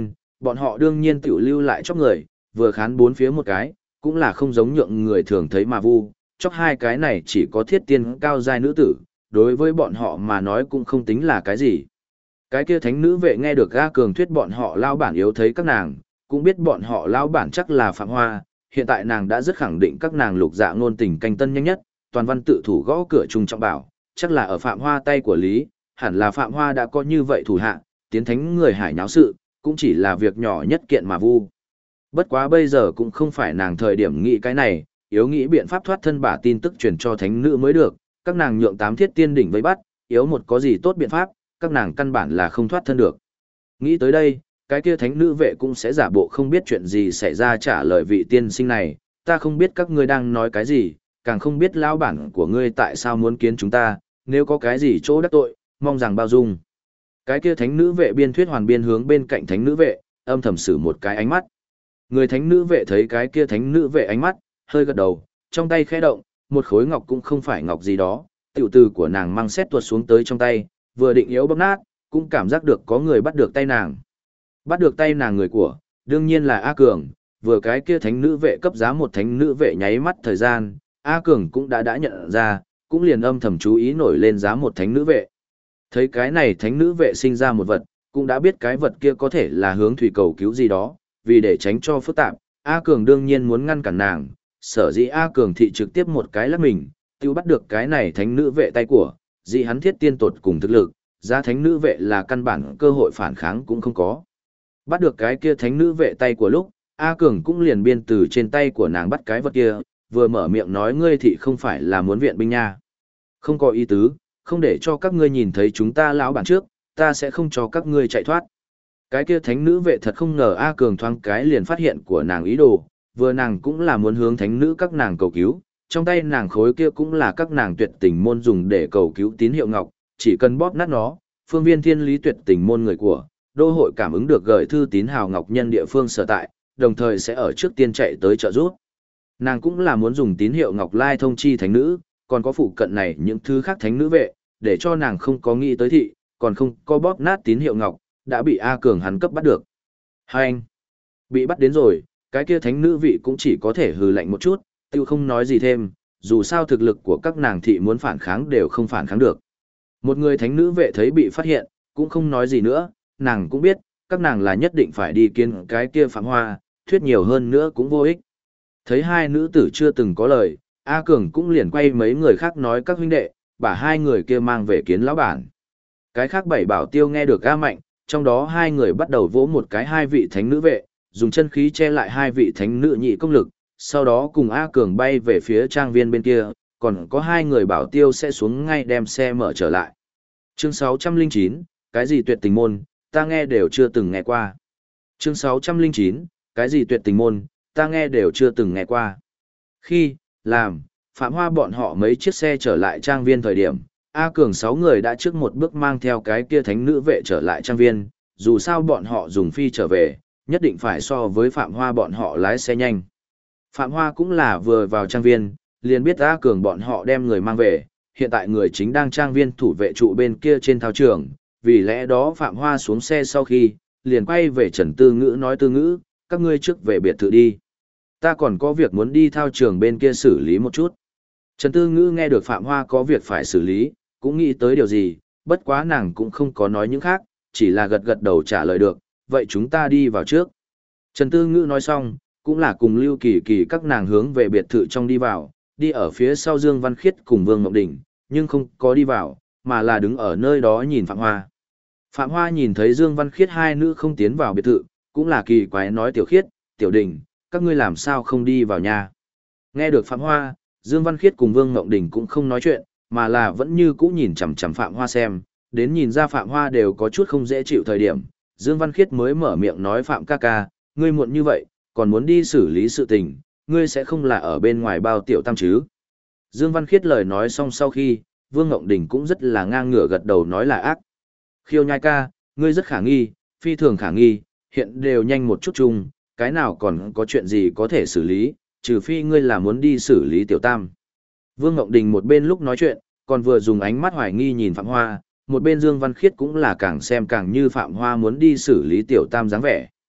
S1: Bọn họ đương nhiên tiểu lưu lại chóc người, vừa khán bốn phía một cái, cũng là không giống nhượng người thường thấy mà vu, chóc hai cái này chỉ có thiết tiên cao giai nữ tử, đối với bọn họ mà nói cũng không tính là cái gì. Cái kia thánh nữ vệ nghe được A Cường thuyết bọn họ lao bản yếu thấy các nàng, cũng biết bọn họ lao bản chắc là Phạm Hoa, hiện tại nàng đã rất khẳng định các nàng lục dạ ngôn tình canh tân nhanh nhất, toàn văn tự thủ gõ cửa trung trọng bảo, chắc là ở Phạm Hoa tay của Lý, hẳn là Phạm Hoa đã có như vậy thủ hạ, tiến thánh người hải nháo sự, cũng chỉ là việc nhỏ nhất kiện mà vu. Bất quá bây giờ cũng không phải nàng thời điểm nghĩ cái này, yếu nghĩ biện pháp thoát thân bả tin tức truyền cho thánh nữ mới được, các nàng nhượng tám thiết tiên đỉnh vây bắt, yếu một có gì tốt biện pháp, các nàng căn bản là không thoát thân được. Nghĩ tới đây, cái kia thánh nữ vệ cũng sẽ giả bộ không biết chuyện gì xảy ra trả lời vị tiên sinh này, ta không biết các ngươi đang nói cái gì, càng không biết lão bản của ngươi tại sao muốn kiến chúng ta, nếu có cái gì chỗ đắc tội, mong rằng bao dung. Cái kia thánh nữ vệ biên thuyết hoàn biên hướng bên cạnh thánh nữ vệ, âm thầm sử một cái ánh mắt. Người thánh nữ vệ thấy cái kia thánh nữ vệ ánh mắt, hơi gật đầu, trong tay khẽ động, một khối ngọc cũng không phải ngọc gì đó, tiểu từ của nàng mang xét tuột xuống tới trong tay, vừa định yếu bóp nát, cũng cảm giác được có người bắt được tay nàng. Bắt được tay nàng người của, đương nhiên là A Cường, vừa cái kia thánh nữ vệ cấp giá một thánh nữ vệ nháy mắt thời gian, A Cường cũng đã nhận ra, cũng liền âm thầm chú ý nổi lên giá một thánh nữ vệ. Thấy cái này thánh nữ vệ sinh ra một vật, cũng đã biết cái vật kia có thể là hướng thủy cầu cứu gì đó, vì để tránh cho phức tạp, A Cường đương nhiên muốn ngăn cản nàng, sở dĩ A Cường thị trực tiếp một cái lắc mình, tiêu bắt được cái này thánh nữ vệ tay của, dĩ hắn thiết tiên tột cùng thực lực, giá thánh nữ vệ là căn bản cơ hội phản kháng cũng không có. Bắt được cái kia thánh nữ vệ tay của lúc, A Cường cũng liền biên từ trên tay của nàng bắt cái vật kia, vừa mở miệng nói ngươi thị không phải là muốn viện binh nha. Không có ý tứ, không để cho các ngươi nhìn thấy chúng ta lão bản trước, ta sẽ không cho các ngươi chạy thoát. Cái kia thánh nữ vệ thật không ngờ A Cường thoáng cái liền phát hiện của nàng ý đồ, vừa nàng cũng là muốn hướng thánh nữ các nàng cầu cứu, trong tay nàng khối kia cũng là các nàng tuyệt tình môn dùng để cầu cứu tín hiệu ngọc, chỉ cần bóp nát nó, phương viên thiên lý tuyệt tình môn người của, đô hội cảm ứng được gửi thư tín hào ngọc nhân địa phương sở tại, đồng thời sẽ ở trước tiên chạy tới trợ giúp. Nàng cũng là muốn dùng tín hiệu ngọc lai thông chi thánh nữ, còn có phụ cận này những thứ khác thánh nữ vệ, để cho nàng không có nghĩ tới thị, còn không có bóp nát tín hiệu ngọc, đã bị A Cường hắn cấp bắt được. Hai anh, bị bắt đến rồi, cái kia thánh nữ vị cũng chỉ có thể hừ lạnh một chút, tiêu không nói gì thêm, dù sao thực lực của các nàng thị muốn phản kháng đều không phản kháng được. Một người thánh nữ vệ thấy bị phát hiện, cũng không nói gì nữa, nàng cũng biết, các nàng là nhất định phải đi kiên cái kia Phạm Hoa, thuyết nhiều hơn nữa cũng vô ích. Thấy hai nữ tử chưa từng có lời, A Cường cũng liền quay mấy người khác nói các huynh đệ,把hai người kia mang về kiến lão bản. Cái khác bảy bảo tiêu nghe được A Mạnh, trong đó hai người bắt đầu vỗ một cái hai vị thánh nữ vệ, dùng chân khí che lại hai vị thánh nữ nhị công lực, sau đó cùng A Cường bay về phía trang viên bên kia, còn có hai người bảo tiêu sẽ xuống ngay đem xe mở trở lại. Chương 609, cái gì tuyệt tình môn, ta nghe đều chưa từng nghe qua. Chương 609, cái gì tuyệt tình môn, ta nghe đều chưa từng nghe qua. Khi, làm, Phạm Hoa bọn họ mấy chiếc xe trở lại trang viên thời điểm, A Cường 6 người đã trước một bước mang theo cái kia thánh nữ vệ trở lại trang viên, dù sao bọn họ dùng phi trở về, nhất định phải so với Phạm Hoa bọn họ lái xe nhanh. Phạm Hoa cũng là vừa vào trang viên, liền biết A Cường bọn họ đem người mang về, hiện tại người chính đang trang viên thủ vệ trụ bên kia trên thao trường, vì lẽ đó Phạm Hoa xuống xe sau khi, liền quay về Trần Tư Ngữ nói Tư Ngữ, các ngươi trước về biệt thự đi. Ta còn có việc muốn đi thao trường bên kia xử lý một chút. Trần Tư Ngữ nghe được Phạm Hoa có việc phải xử lý, cũng nghĩ tới điều gì, bất quá nàng cũng không có nói những khác, chỉ là gật gật đầu trả lời được, vậy chúng ta đi vào trước. Trần Tư Ngữ nói xong, cũng là cùng Lưu Kỳ Kỳ các nàng hướng về biệt thự trong đi vào, đi ở phía sau Dương Văn Khiết cùng Vương Ngọc Đình, nhưng không có đi vào, mà là đứng ở nơi đó nhìn Phạm Hoa. Phạm Hoa nhìn thấy Dương Văn Khiết hai nữ không tiến vào biệt thự, cũng là kỳ quái nói Tiểu Khiết, Tiểu Đình, các ngươi làm sao không đi vào nhà. Nghe được Phạm Hoa, Dương Văn Khiết cùng Vương Ngọc Đình cũng không nói chuyện, mà là vẫn như cũ nhìn chằm chằm Phạm Hoa xem, đến nhìn ra Phạm Hoa đều có chút không dễ chịu thời điểm. Dương Văn Khiết mới mở miệng nói Phạm ca ca, ngươi muộn như vậy, còn muốn đi xử lý sự tình, ngươi sẽ không là ở bên ngoài bao tiểu tam chứ. Dương Văn Khiết lời nói xong sau khi, Vương Ngọc Đình cũng rất là ngang ngửa gật đầu nói là ác. Khiêu nhai ca, ngươi rất khả nghi, phi thường khả nghi, hiện đều nhanh một chút chung, cái nào còn có chuyện gì có thể xử lý, trừ phi ngươi là muốn đi xử lý tiểu tam. Vương Ngọc Đình một bên lúc nói chuyện, còn vừa dùng ánh mắt hoài nghi nhìn Phạm Hoa, một bên Dương Văn Khiết cũng là càng xem càng như Phạm Hoa muốn đi xử lý tiểu tam dáng vẻ.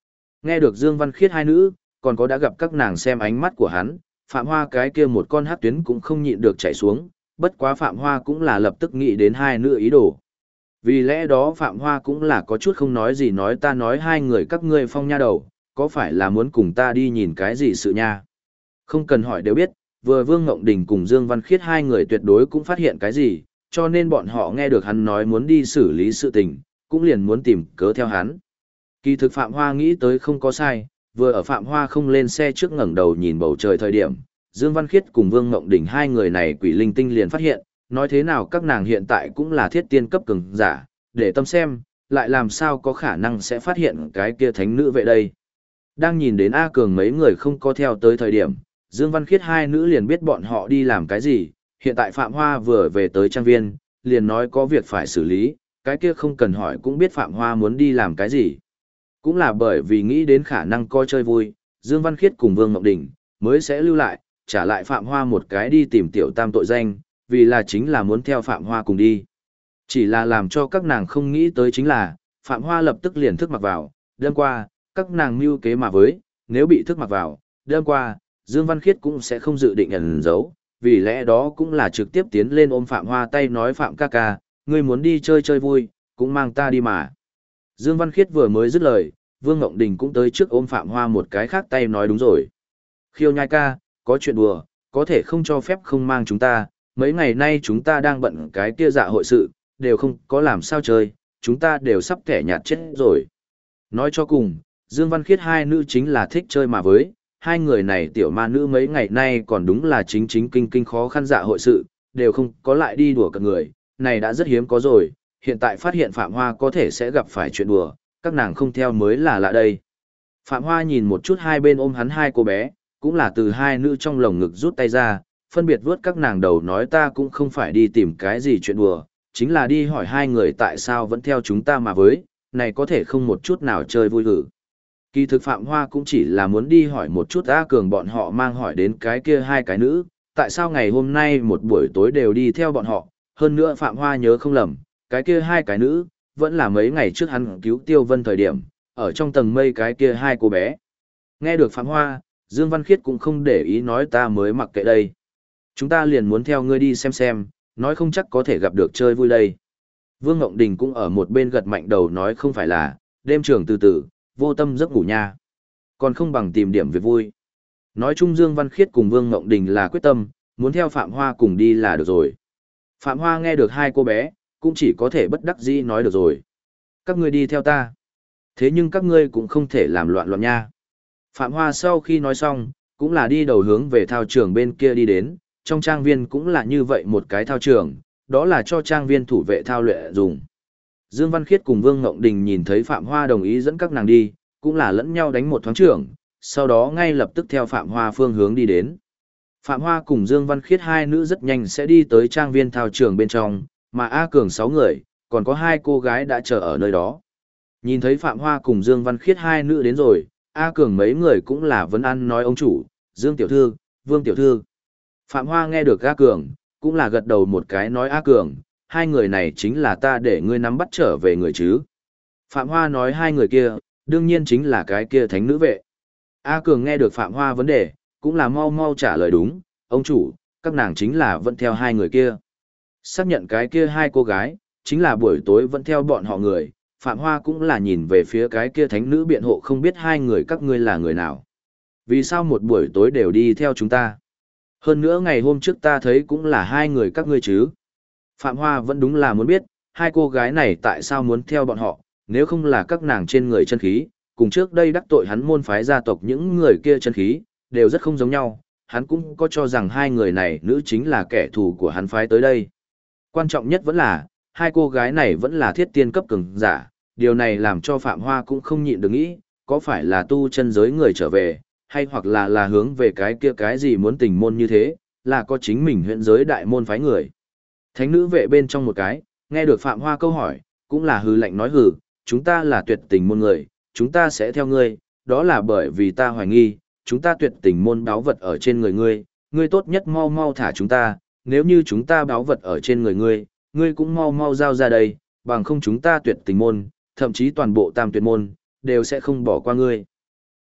S1: Nghe được Dương Văn Khiết hai nữ, còn có đã gặp các nàng xem ánh mắt của hắn, Phạm Hoa cái kia một con hắc tuyến cũng không nhịn được chảy xuống, bất quá Phạm Hoa cũng là lập tức nghĩ đến hai nữ ý đồ. Vì lẽ đó Phạm Hoa cũng là có chút không nói gì, nói ta nói hai người các ngươi phong nha đầu, có phải là muốn cùng ta đi nhìn cái gì sự nha? Không cần hỏi đều biết, vừa Vương Ngộng Đình cùng Dương Văn Khiết hai người tuyệt đối cũng phát hiện cái gì, cho nên bọn họ nghe được hắn nói muốn đi xử lý sự tình, cũng liền muốn tìm cớ theo hắn. Kỳ thực Phạm Hoa nghĩ tới không có sai, vừa ở Phạm Hoa không lên xe trước ngẩng đầu nhìn bầu trời thời điểm, Dương Văn Khiết cùng Vương Ngộng Đình hai người này quỷ linh tinh liền phát hiện, nói thế nào các nàng hiện tại cũng là thiết tiên cấp cường giả, để tâm xem, lại làm sao có khả năng sẽ phát hiện cái kia thánh nữ vệ đây. Đang nhìn đến A Cường mấy người không có theo tới thời điểm, Dương Văn Khiết hai nữ liền biết bọn họ đi làm cái gì, hiện tại Phạm Hoa vừa về tới trang viên, liền nói có việc phải xử lý, cái kia không cần hỏi cũng biết Phạm Hoa muốn đi làm cái gì. Cũng là bởi vì nghĩ đến khả năng coi chơi vui, Dương Văn Khiết cùng Vương Ngọc Đình mới sẽ lưu lại, trả lại Phạm Hoa một cái đi tìm tiểu tam tội danh, vì là chính là muốn theo Phạm Hoa cùng đi. Chỉ là làm cho các nàng không nghĩ tới chính là, Phạm Hoa lập tức liền thức mặc vào, đêm qua, các nàng mưu kế mà với, nếu bị thức mặc vào, đêm qua, Dương Văn Khiết cũng sẽ không dự định ẩn giấu, vì lẽ đó cũng là trực tiếp tiến lên ôm Phạm Hoa tay nói Phạm ca ca, ngươi muốn đi chơi chơi vui, cũng mang ta đi mà. Dương Văn Khiết vừa mới dứt lời, Vương Ngộng Đình cũng tới trước ôm Phạm Hoa một cái khác tay nói đúng rồi. Khiêu nhai ca, có chuyện đùa, có thể không cho phép không mang chúng ta, mấy ngày nay chúng ta đang bận cái kia dạ hội sự, đều không có làm sao chơi, chúng ta đều sắp kẻ nhạt chết rồi. Nói cho cùng, Dương Văn Khiết hai nữ chính là thích chơi mà với, hai người này tiểu ma nữ mấy ngày nay còn đúng là chính chính kinh kinh khó khăn dạ hội sự, đều không có lại đi đùa cợt người, này đã rất hiếm có rồi, hiện tại phát hiện Phạm Hoa có thể sẽ gặp phải chuyện đùa, các nàng không theo mới là lạ đây. Phạm Hoa nhìn một chút hai bên ôm hắn hai cô bé, cũng là từ hai nữ trong lồng ngực rút tay ra, phân biệt vớt các nàng đầu nói ta cũng không phải đi tìm cái gì chuyện đùa, chính là đi hỏi hai người tại sao vẫn theo chúng ta mà với, này có thể không một chút nào chơi vui hử. Kỳ thực Phạm Hoa cũng chỉ là muốn đi hỏi một chút A Cường bọn họ mang hỏi đến cái kia hai cái nữ, tại sao ngày hôm nay một buổi tối đều đi theo bọn họ, hơn nữa Phạm Hoa nhớ không lầm, cái kia hai cái nữ, vẫn là mấy ngày trước hắn cứu Tiêu Vân thời điểm, ở trong tầng mây cái kia hai cô bé. Nghe được Phạm Hoa, Dương Văn Khiết cũng không để ý nói ta mới mặc kệ đây. Chúng ta liền muốn theo ngươi đi xem, nói không chắc có thể gặp được chơi vui đây. Vương Ngộng Đình cũng ở một bên gật mạnh đầu nói không phải là, đêm trường từ từ, vô tâm giấc ngủ nha. Còn không bằng tìm điểm việc vui. Nói chung Dương Văn Khiết cùng Vương Ngộng Đình là quyết tâm, muốn theo Phạm Hoa cùng đi là được rồi. Phạm Hoa nghe được hai cô bé, cũng chỉ có thể bất đắc dĩ nói được rồi. Các ngươi đi theo ta. Thế nhưng các ngươi cũng không thể làm loạn loạn nha. Phạm Hoa sau khi nói xong, cũng là đi đầu hướng về thao trường bên kia đi đến, trong trang viên cũng là như vậy một cái thao trường, đó là cho trang viên thủ vệ thao luyện dùng. Dương Văn Khiết cùng Vương Ngộng Đình nhìn thấy Phạm Hoa đồng ý dẫn các nàng đi, cũng là lẫn nhau đánh một thoáng trưởng, sau đó ngay lập tức theo Phạm Hoa phương hướng đi đến. Phạm Hoa cùng Dương Văn Khiết hai nữ rất nhanh sẽ đi tới trang viên thao trường bên trong, mà A Cường 6 người, còn có hai cô gái đã chờ ở nơi đó. Nhìn thấy Phạm Hoa cùng Dương Văn Khiết hai nữ đến rồi, A Cường mấy người cũng là vấn an nói ông chủ, Dương Tiểu Thư, Vương Tiểu Thư. Phạm Hoa nghe được A Cường, cũng là gật đầu một cái nói A Cường, hai người này chính là ta để ngươi nắm bắt trở về người chứ. Phạm Hoa nói hai người kia, đương nhiên chính là cái kia thánh nữ vệ. A Cường nghe được Phạm Hoa vấn đề, cũng là mau mau trả lời đúng, ông chủ, các nàng chính là vẫn theo hai người kia. Xác nhận cái kia hai cô gái, chính là buổi tối vẫn theo bọn họ người, Phạm Hoa cũng là nhìn về phía cái kia thánh nữ biện hộ không biết hai người các ngươi là người nào. Vì sao một buổi tối đều đi theo chúng ta? Hơn nữa ngày hôm trước ta thấy cũng là hai người các ngươi chứ. Phạm Hoa vẫn đúng là muốn biết, hai cô gái này tại sao muốn theo bọn họ, nếu không là các nàng trên người chân khí, cùng trước đây đắc tội hắn môn phái gia tộc những người kia chân khí, đều rất không giống nhau, hắn cũng có cho rằng hai người này nữ chính là kẻ thù của hắn phái tới đây. Quan trọng nhất vẫn là, hai cô gái này vẫn là thiết tiên cấp cường giả, điều này làm cho Phạm Hoa cũng không nhịn được nghĩ, có phải là tu chân giới người trở về, hay hoặc là hướng về cái kia cái gì muốn tình môn như thế, là có chính mình huyện giới đại môn phái người. Thánh nữ vệ bên trong một cái, nghe được Phạm Hoa câu hỏi, cũng là hừ lạnh nói hừ, chúng ta là tuyệt tình môn người, chúng ta sẽ theo ngươi, đó là bởi vì ta hoài nghi, chúng ta tuyệt tình môn báo vật ở trên người ngươi, ngươi tốt nhất mau mau thả chúng ta, nếu như chúng ta báo vật ở trên người ngươi, ngươi cũng mau mau giao ra đây, bằng không chúng ta tuyệt tình môn, thậm chí toàn bộ tam tuyệt môn, đều sẽ không bỏ qua ngươi.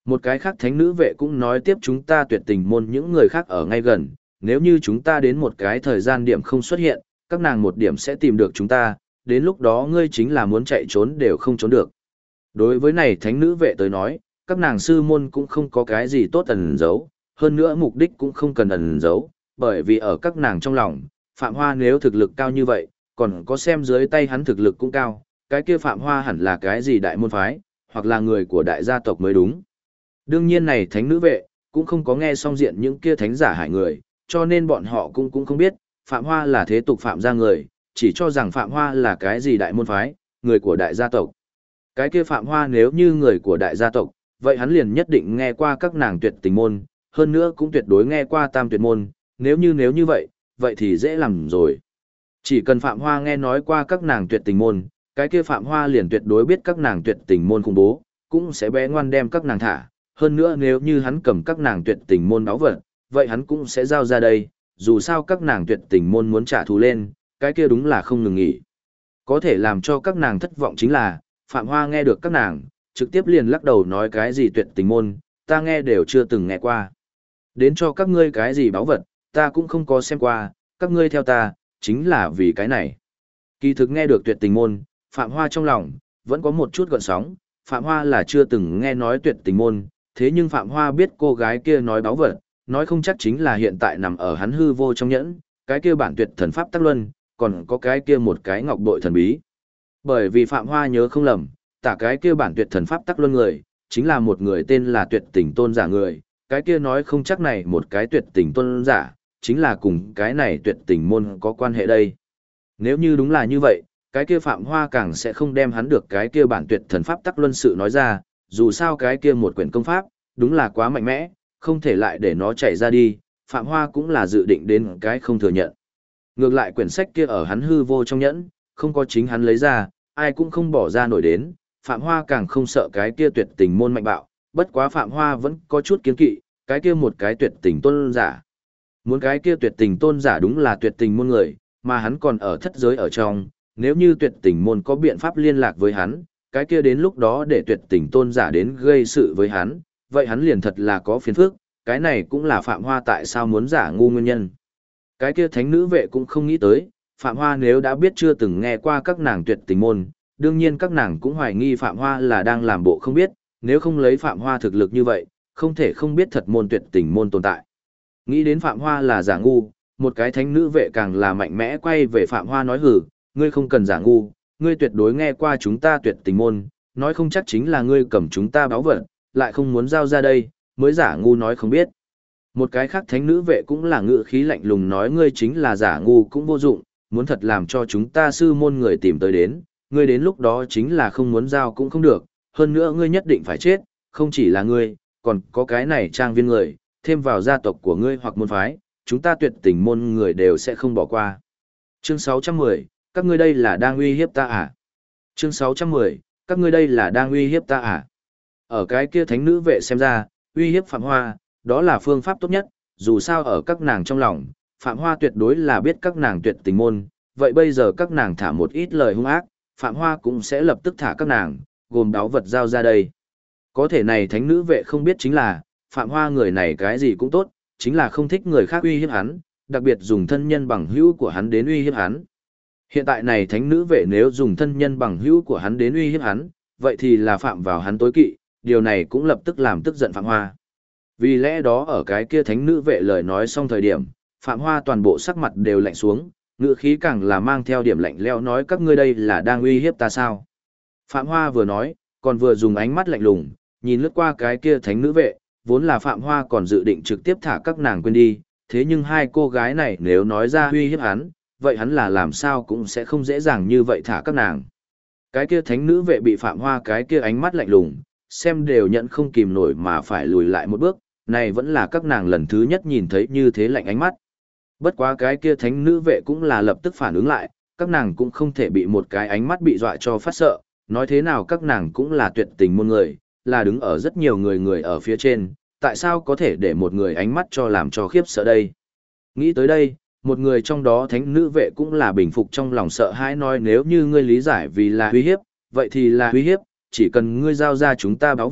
S1: Một cái khác thánh nữ vệ cũng nói tiếp chúng ta tuyệt tình môn những người khác ở ngay gần, nếu như chúng ta đến một cái thời gian điểm không xuất hiện, các nàng một điểm sẽ tìm được chúng ta, đến lúc đó ngươi chính là muốn chạy trốn đều không trốn được. Đối với này thánh nữ vệ tới nói, các nàng sư môn cũng không có cái gì tốt ẩn giấu, hơn nữa mục đích cũng không cần ẩn giấu, bởi vì ở các nàng trong lòng, Phạm Hoa nếu thực lực cao như vậy, còn có xem dưới tay hắn thực lực cũng cao, cái kia Phạm Hoa hẳn là cái gì đại môn phái, hoặc là người của đại gia tộc mới đúng. Đương nhiên này thánh nữ vệ, cũng không có nghe xong diện những kia thánh giả hại người, cho nên bọn họ cũng không biết, Phạm Hoa là thế tục Phạm gia người, chỉ cho rằng Phạm Hoa là cái gì đại môn phái, người của đại gia tộc. Cái kia Phạm Hoa nếu như người của đại gia tộc, vậy hắn liền nhất định nghe qua các nàng tuyệt tình môn, hơn nữa cũng tuyệt đối nghe qua tam tuyệt môn, nếu như vậy, vậy thì dễ làm rồi. Chỉ cần Phạm Hoa nghe nói qua các nàng tuyệt tình môn, cái kia Phạm Hoa liền tuyệt đối biết các nàng tuyệt tình môn khủng bố, cũng sẽ bé ngoan đem các nàng thả. Hơn nữa nếu như hắn cầm các nàng tuyệt tình môn báo vật, vậy hắn cũng sẽ giao ra đây, dù sao các nàng tuyệt tình môn muốn trả thù lên, cái kia đúng là không ngừng nghỉ. Có thể làm cho các nàng thất vọng chính là, Phạm Hoa nghe được các nàng, trực tiếp liền lắc đầu nói cái gì tuyệt tình môn, ta nghe đều chưa từng nghe qua. Đến cho các ngươi cái gì báo vật, ta cũng không có xem qua, các ngươi theo ta, chính là vì cái này. Kỳ thực nghe được tuyệt tình môn, Phạm Hoa trong lòng, vẫn có một chút gợn sóng, Phạm Hoa là chưa từng nghe nói tuyệt tình môn, thế nhưng Phạm Hoa biết cô gái kia nói báo vật, nói không chắc chính là hiện tại nằm ở hắn hư vô trong nhẫn, cái kia bản tuyệt thần pháp tắc luân, còn có cái kia một cái ngọc bội thần bí. Bởi vì Phạm Hoa nhớ không lầm, tả cái kia bản tuyệt thần pháp tắc luân người, chính là một người tên là tuyệt tình tôn giả người, cái kia nói không chắc này một cái tuyệt tình tôn giả, chính là cùng cái này tuyệt tình môn có quan hệ đây. Nếu như đúng là như vậy, cái kia Phạm Hoa càng sẽ không đem hắn được cái kia bản tuyệt thần pháp tắc luân sự nói ra, dù sao cái kia một quyển công pháp, đúng là quá mạnh mẽ, không thể lại để nó chạy ra đi, Phạm Hoa cũng là dự định đến cái không thừa nhận. Ngược lại quyển sách kia ở hắn hư vô trong nhẫn, không có chính hắn lấy ra, ai cũng không bỏ ra nổi đến, Phạm Hoa càng không sợ cái kia tuyệt tình môn mạnh bạo, bất quá Phạm Hoa vẫn có chút kiên kỵ, cái kia một cái tuyệt tình tôn giả. Muốn cái kia tuyệt tình tôn giả đúng là tuyệt tình môn người, mà hắn còn ở thất giới ở trong, nếu như tuyệt tình môn có biện pháp liên lạc với hắn, cái kia đến lúc đó để tuyệt tình tôn giả đến gây sự với hắn, vậy hắn liền thật là có phiền phức, cái này cũng là Phạm Hoa tại sao muốn giả ngu nguyên nhân. Cái kia thánh nữ vệ cũng không nghĩ tới, Phạm Hoa nếu đã biết chưa từng nghe qua các nàng tuyệt tình môn, đương nhiên các nàng cũng hoài nghi Phạm Hoa là đang làm bộ không biết, nếu không lấy Phạm Hoa thực lực như vậy, không thể không biết thật môn tuyệt tình môn tồn tại. Nghĩ đến Phạm Hoa là giả ngu, một cái thánh nữ vệ càng là mạnh mẽ quay về Phạm Hoa nói hử, ngươi không cần giả ngu, ngươi tuyệt đối nghe qua chúng ta tuyệt tình môn, nói không chắc chính là ngươi cầm chúng ta báo vật, lại không muốn giao ra đây, mới giả ngu nói không biết. Một cái khác thánh nữ vệ cũng là ngữ khí lạnh lùng nói ngươi chính là giả ngu cũng vô dụng, muốn thật làm cho chúng ta sư môn người tìm tới đến, ngươi đến lúc đó chính là không muốn giao cũng không được, hơn nữa ngươi nhất định phải chết, không chỉ là ngươi, còn có cái này trang viên người, thêm vào gia tộc của ngươi hoặc môn phái, chúng ta tuyệt tình môn người đều sẽ không bỏ qua. Chương 610, các ngươi đây là đang uy hiếp ta à? Chương 610, các ngươi đây là đang uy hiếp ta à? Ở cái kia thánh nữ vệ xem ra, uy hiếp Phạm Hoa, đó là phương pháp tốt nhất, dù sao ở các nàng trong lòng, Phạm Hoa tuyệt đối là biết các nàng tuyệt tình môn, vậy bây giờ các nàng thả một ít lời hung ác, Phạm Hoa cũng sẽ lập tức thả các nàng, gồm đáo vật giao ra đây. Có thể này thánh nữ vệ không biết chính là, Phạm Hoa người này cái gì cũng tốt, chính là không thích người khác uy hiếp hắn, đặc biệt dùng thân nhân bằng hữu của hắn đến uy hiếp hắn. Hiện tại này thánh nữ vệ nếu dùng thân nhân bằng hữu của hắn đến uy hiếp hắn, vậy thì là phạm vào hắn tối kỵ, điều này cũng lập tức làm tức giận Phạm Hoa. Vì lẽ đó ở cái kia thánh nữ vệ lời nói xong thời điểm, Phạm Hoa toàn bộ sắc mặt đều lạnh xuống, ngữ khí càng là mang theo điểm lạnh lẽo nói các ngươi đây là đang uy hiếp ta sao. Phạm Hoa vừa nói, còn vừa dùng ánh mắt lạnh lùng, nhìn lướt qua cái kia thánh nữ vệ, vốn là Phạm Hoa còn dự định trực tiếp thả các nàng quên đi, thế nhưng hai cô gái này nếu nói ra uy hiếp hắn, vậy hắn là làm sao cũng sẽ không dễ dàng như vậy thả các nàng. Cái kia thánh nữ vệ bị Phạm Hoa cái kia ánh mắt lạnh lùng, xem đều nhận không kìm nổi mà phải lùi lại một bước, này vẫn là các nàng lần thứ nhất nhìn thấy như thế lạnh ánh mắt. Bất quá cái kia thánh nữ vệ cũng là lập tức phản ứng lại, các nàng cũng không thể bị một cái ánh mắt bị dọa cho phát sợ, nói thế nào các nàng cũng là tuyệt tình môn người, là đứng ở rất nhiều người ở phía trên, tại sao có thể để một người ánh mắt cho làm cho khiếp sợ đây. Nghĩ tới đây, một người trong đó thánh nữ vệ cũng là bình phục trong lòng sợ hãi nói nếu như ngươi lý giải vì là uy hiếp, vậy thì là uy hiếp, chỉ cần ngươi giao ra chúng ta báo vật,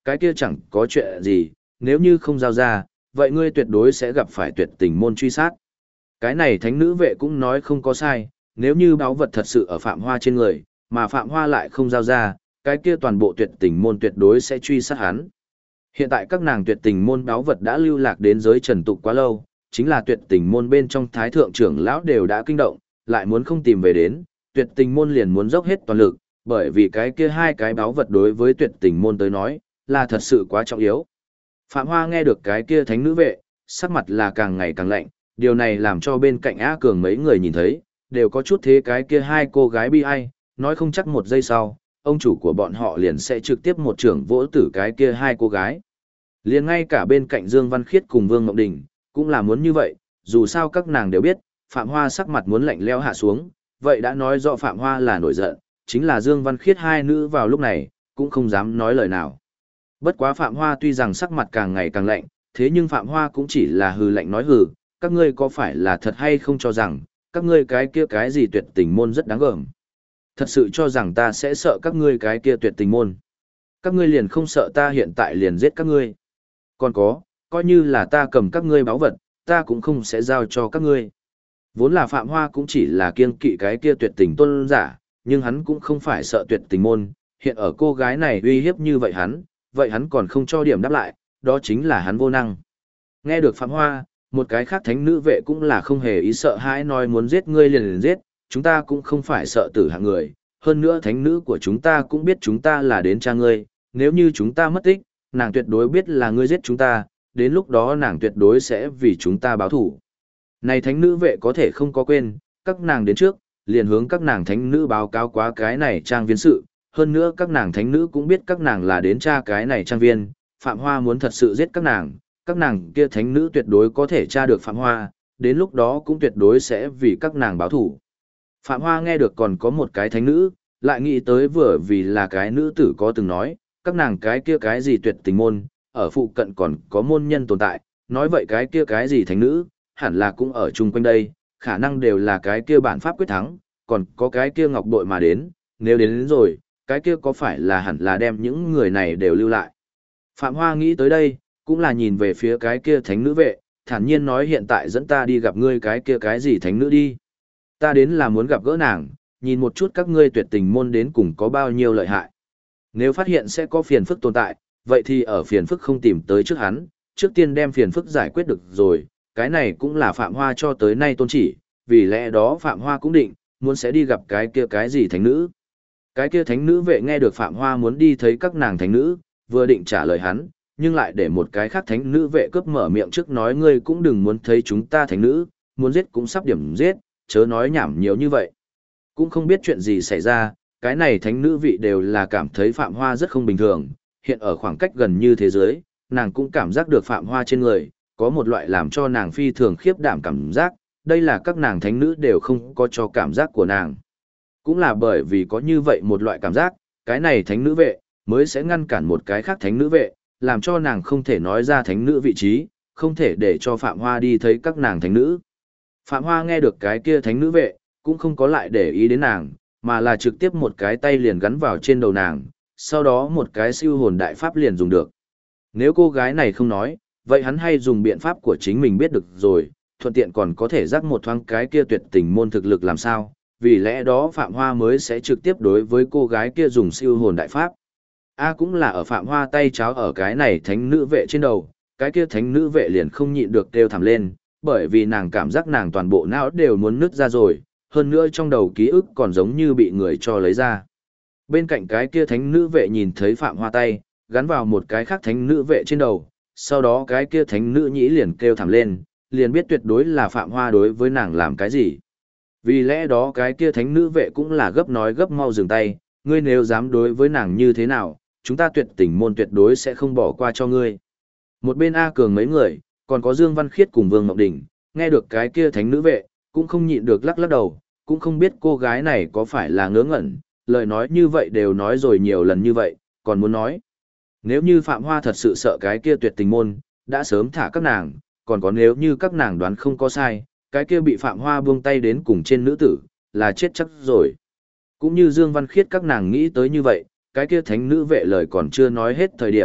S1: cái kia chẳng có chuyện gì, nếu như không giao ra, vậy ngươi tuyệt đối sẽ gặp phải tuyệt tình môn truy sát. Cái này thánh nữ vệ cũng nói không có sai, nếu như báu vật thật sự ở Phạm Hoa trên người, mà Phạm Hoa lại không giao ra, cái kia toàn bộ tuyệt tình môn tuyệt đối sẽ truy sát hắn. Hiện tại các nàng tuyệt tình môn báu vật đã lưu lạc đến giới trần tục quá lâu, chính là tuyệt tình môn bên trong thái thượng trưởng lão đều đã kinh động, lại muốn không tìm về đến, tuyệt tình môn liền muốn dốc hết toàn lực, bởi vì cái kia hai cái báu vật đối với tuyệt tình môn tới nói, là thật sự quá trọng yếu. Phạm Hoa nghe được cái kia thánh nữ vệ, sắc mặt là càng ngày càng lạnh, điều này làm cho bên cạnh A Cường mấy người nhìn thấy, đều có chút thế cái kia hai cô gái bi ai, nói không chắc một giây sau, ông chủ của bọn họ liền sẽ trực tiếp một trưởng vỗ tử cái kia hai cô gái. Liền ngay cả bên cạnh Dương Văn Khiết cùng Vương Ngọc Đình, cũng là muốn như vậy, dù sao các nàng đều biết, Phạm Hoa sắc mặt muốn lạnh lẽo hạ xuống, vậy đã nói rõ Phạm Hoa là nổi giận, chính là Dương Văn Khiết hai nữ vào lúc này, cũng không dám nói lời nào. Bất quá Phạm Hoa tuy rằng sắc mặt càng ngày càng lạnh, thế nhưng Phạm Hoa cũng chỉ là hừ lạnh nói hừ, các ngươi có phải là thật hay không cho rằng, các ngươi cái kia cái gì tuyệt tình môn rất đáng gờm. Thật sự cho rằng ta sẽ sợ các ngươi cái kia tuyệt tình môn. Các ngươi liền không sợ ta hiện tại liền giết các ngươi. Còn có, coi như là ta cầm các ngươi báu vật, ta cũng không sẽ giao cho các ngươi. Vốn là Phạm Hoa cũng chỉ là kiêng kỵ cái kia tuyệt tình tôn giả, nhưng hắn cũng không phải sợ tuyệt tình môn, hiện ở cô gái này uy hiếp như vậy hắn còn không cho điểm đáp lại, đó chính là hắn vô năng. Nghe được Phạm Hoa, một cái khác thánh nữ vệ cũng là không hề ý sợ hãi nói muốn giết ngươi liền giết, chúng ta cũng không phải sợ tử hạng người, hơn nữa thánh nữ của chúng ta cũng biết chúng ta là đến cha ngươi, nếu như chúng ta mất tích, nàng tuyệt đối biết là ngươi giết chúng ta, đến lúc đó nàng tuyệt đối sẽ vì chúng ta báo thủ. Này thánh nữ vệ có thể không có quên, các nàng đến trước, liền hướng các nàng thánh nữ báo cáo quá cái này trang viên sự, hơn nữa các nàng thánh nữ cũng biết các nàng là đến tra cái này trang viên, Phạm Hoa muốn thật sự giết các nàng kia thánh nữ tuyệt đối có thể tra được Phạm Hoa, đến lúc đó cũng tuyệt đối sẽ vì các nàng báo thủ. Phạm Hoa nghe được còn có một cái thánh nữ, lại nghĩ tới vừa vì là cái nữ tử có từng nói, các nàng cái kia cái gì tuyệt tình môn, ở phụ cận còn có môn nhân tồn tại, nói vậy cái kia cái gì thánh nữ, hẳn là cũng ở chung quanh đây, khả năng đều là cái kia bản pháp quyết thắng, còn có cái kia ngọc bội mà đến, nếu đến rồi, cái kia có phải là hẳn là đem những người này đều lưu lại. Phạm Hoa nghĩ tới đây, cũng là nhìn về phía cái kia thánh nữ vệ, thản nhiên nói hiện tại dẫn ta đi gặp ngươi cái kia cái gì thánh nữ đi. Ta đến là muốn gặp gỡ nàng, nhìn một chút các ngươi tuyệt tình môn đến cùng có bao nhiêu lợi hại. Nếu phát hiện sẽ có phiền phức tồn tại, vậy thì ở phiền phức không tìm tới trước hắn, trước tiên đem phiền phức giải quyết được rồi, cái này cũng là Phạm Hoa cho tới nay tôn chỉ, vì lẽ đó Phạm Hoa cũng định, muốn sẽ đi gặp cái kia cái gì thánh nữ. Cái kia thánh nữ vệ nghe được Phạm Hoa muốn đi thấy các nàng thánh nữ, vừa định trả lời hắn, nhưng lại để một cái khác thánh nữ vệ cướp mở miệng trước nói ngươi cũng đừng muốn thấy chúng ta thánh nữ, muốn giết cũng sắp điểm giết, chớ nói nhảm nhiều như vậy. Cũng không biết chuyện gì xảy ra, cái này thánh nữ vị đều là cảm thấy Phạm Hoa rất không bình thường, hiện ở khoảng cách gần như thế giới, nàng cũng cảm giác được Phạm Hoa trên người, có một loại làm cho nàng phi thường khiếp đảm cảm giác, đây là các nàng thánh nữ đều không có cho cảm giác của nàng. Cũng là bởi vì có như vậy một loại cảm giác, cái này thánh nữ vệ, mới sẽ ngăn cản một cái khác thánh nữ vệ, làm cho nàng không thể nói ra thánh nữ vị trí, không thể để cho Phạm Hoa đi thấy các nàng thánh nữ. Phạm Hoa nghe được cái kia thánh nữ vệ, cũng không có lại để ý đến nàng, mà là trực tiếp một cái tay liền gắn vào trên đầu nàng, sau đó một cái siêu hồn đại pháp liền dùng được. Nếu cô gái này không nói, vậy hắn hay dùng biện pháp của chính mình biết được rồi, thuận tiện còn có thể rắc một thoáng cái kia tuyệt tình môn thực lực làm sao, vì lẽ đó Phạm Hoa mới sẽ trực tiếp đối với cô gái kia dùng siêu hồn đại pháp. Cũng là ở Phạm Hoa tay cháo ở cái này thánh nữ vệ trên đầu, cái kia thánh nữ vệ liền không nhịn được kêu thảm lên, bởi vì nàng cảm giác nàng toàn bộ não đều muốn nứt ra rồi, hơn nữa trong đầu ký ức còn giống như bị người cho lấy ra. Bên cạnh cái kia thánh nữ vệ nhìn thấy Phạm Hoa tay, gắn vào một cái khác thánh nữ vệ trên đầu, sau đó cái kia thánh nữ nhĩ liền kêu thảm lên, liền biết tuyệt đối là Phạm Hoa đối với nàng làm cái gì. Vì lẽ đó cái kia thánh nữ vệ cũng là gấp nói gấp mau dừng tay, ngươi nếu dám đối với nàng như thế nào, chúng ta tuyệt tình môn tuyệt đối sẽ không bỏ qua cho ngươi. Một bên A Cường mấy người, còn có Dương Văn Khiết cùng Vương Ngọc Đình, nghe được cái kia thánh nữ vệ, cũng không nhịn được lắc lắc đầu, cũng không biết cô gái này có phải là ngớ ngẩn, lời nói như vậy đều nói rồi nhiều lần như vậy, còn muốn nói. Nếu như Phạm Hoa thật sự sợ cái kia tuyệt tình môn, đã sớm thả các nàng, còn có nếu như các nàng đoán không có sai, cái kia bị Phạm Hoa buông tay đến cùng trên nữ tử, là chết chắc rồi. Cũng như Dương Văn Khiết các nàng nghĩ tới như vậy, cái kia thánh nữ vệ lời còn chưa nói hết thời điểm,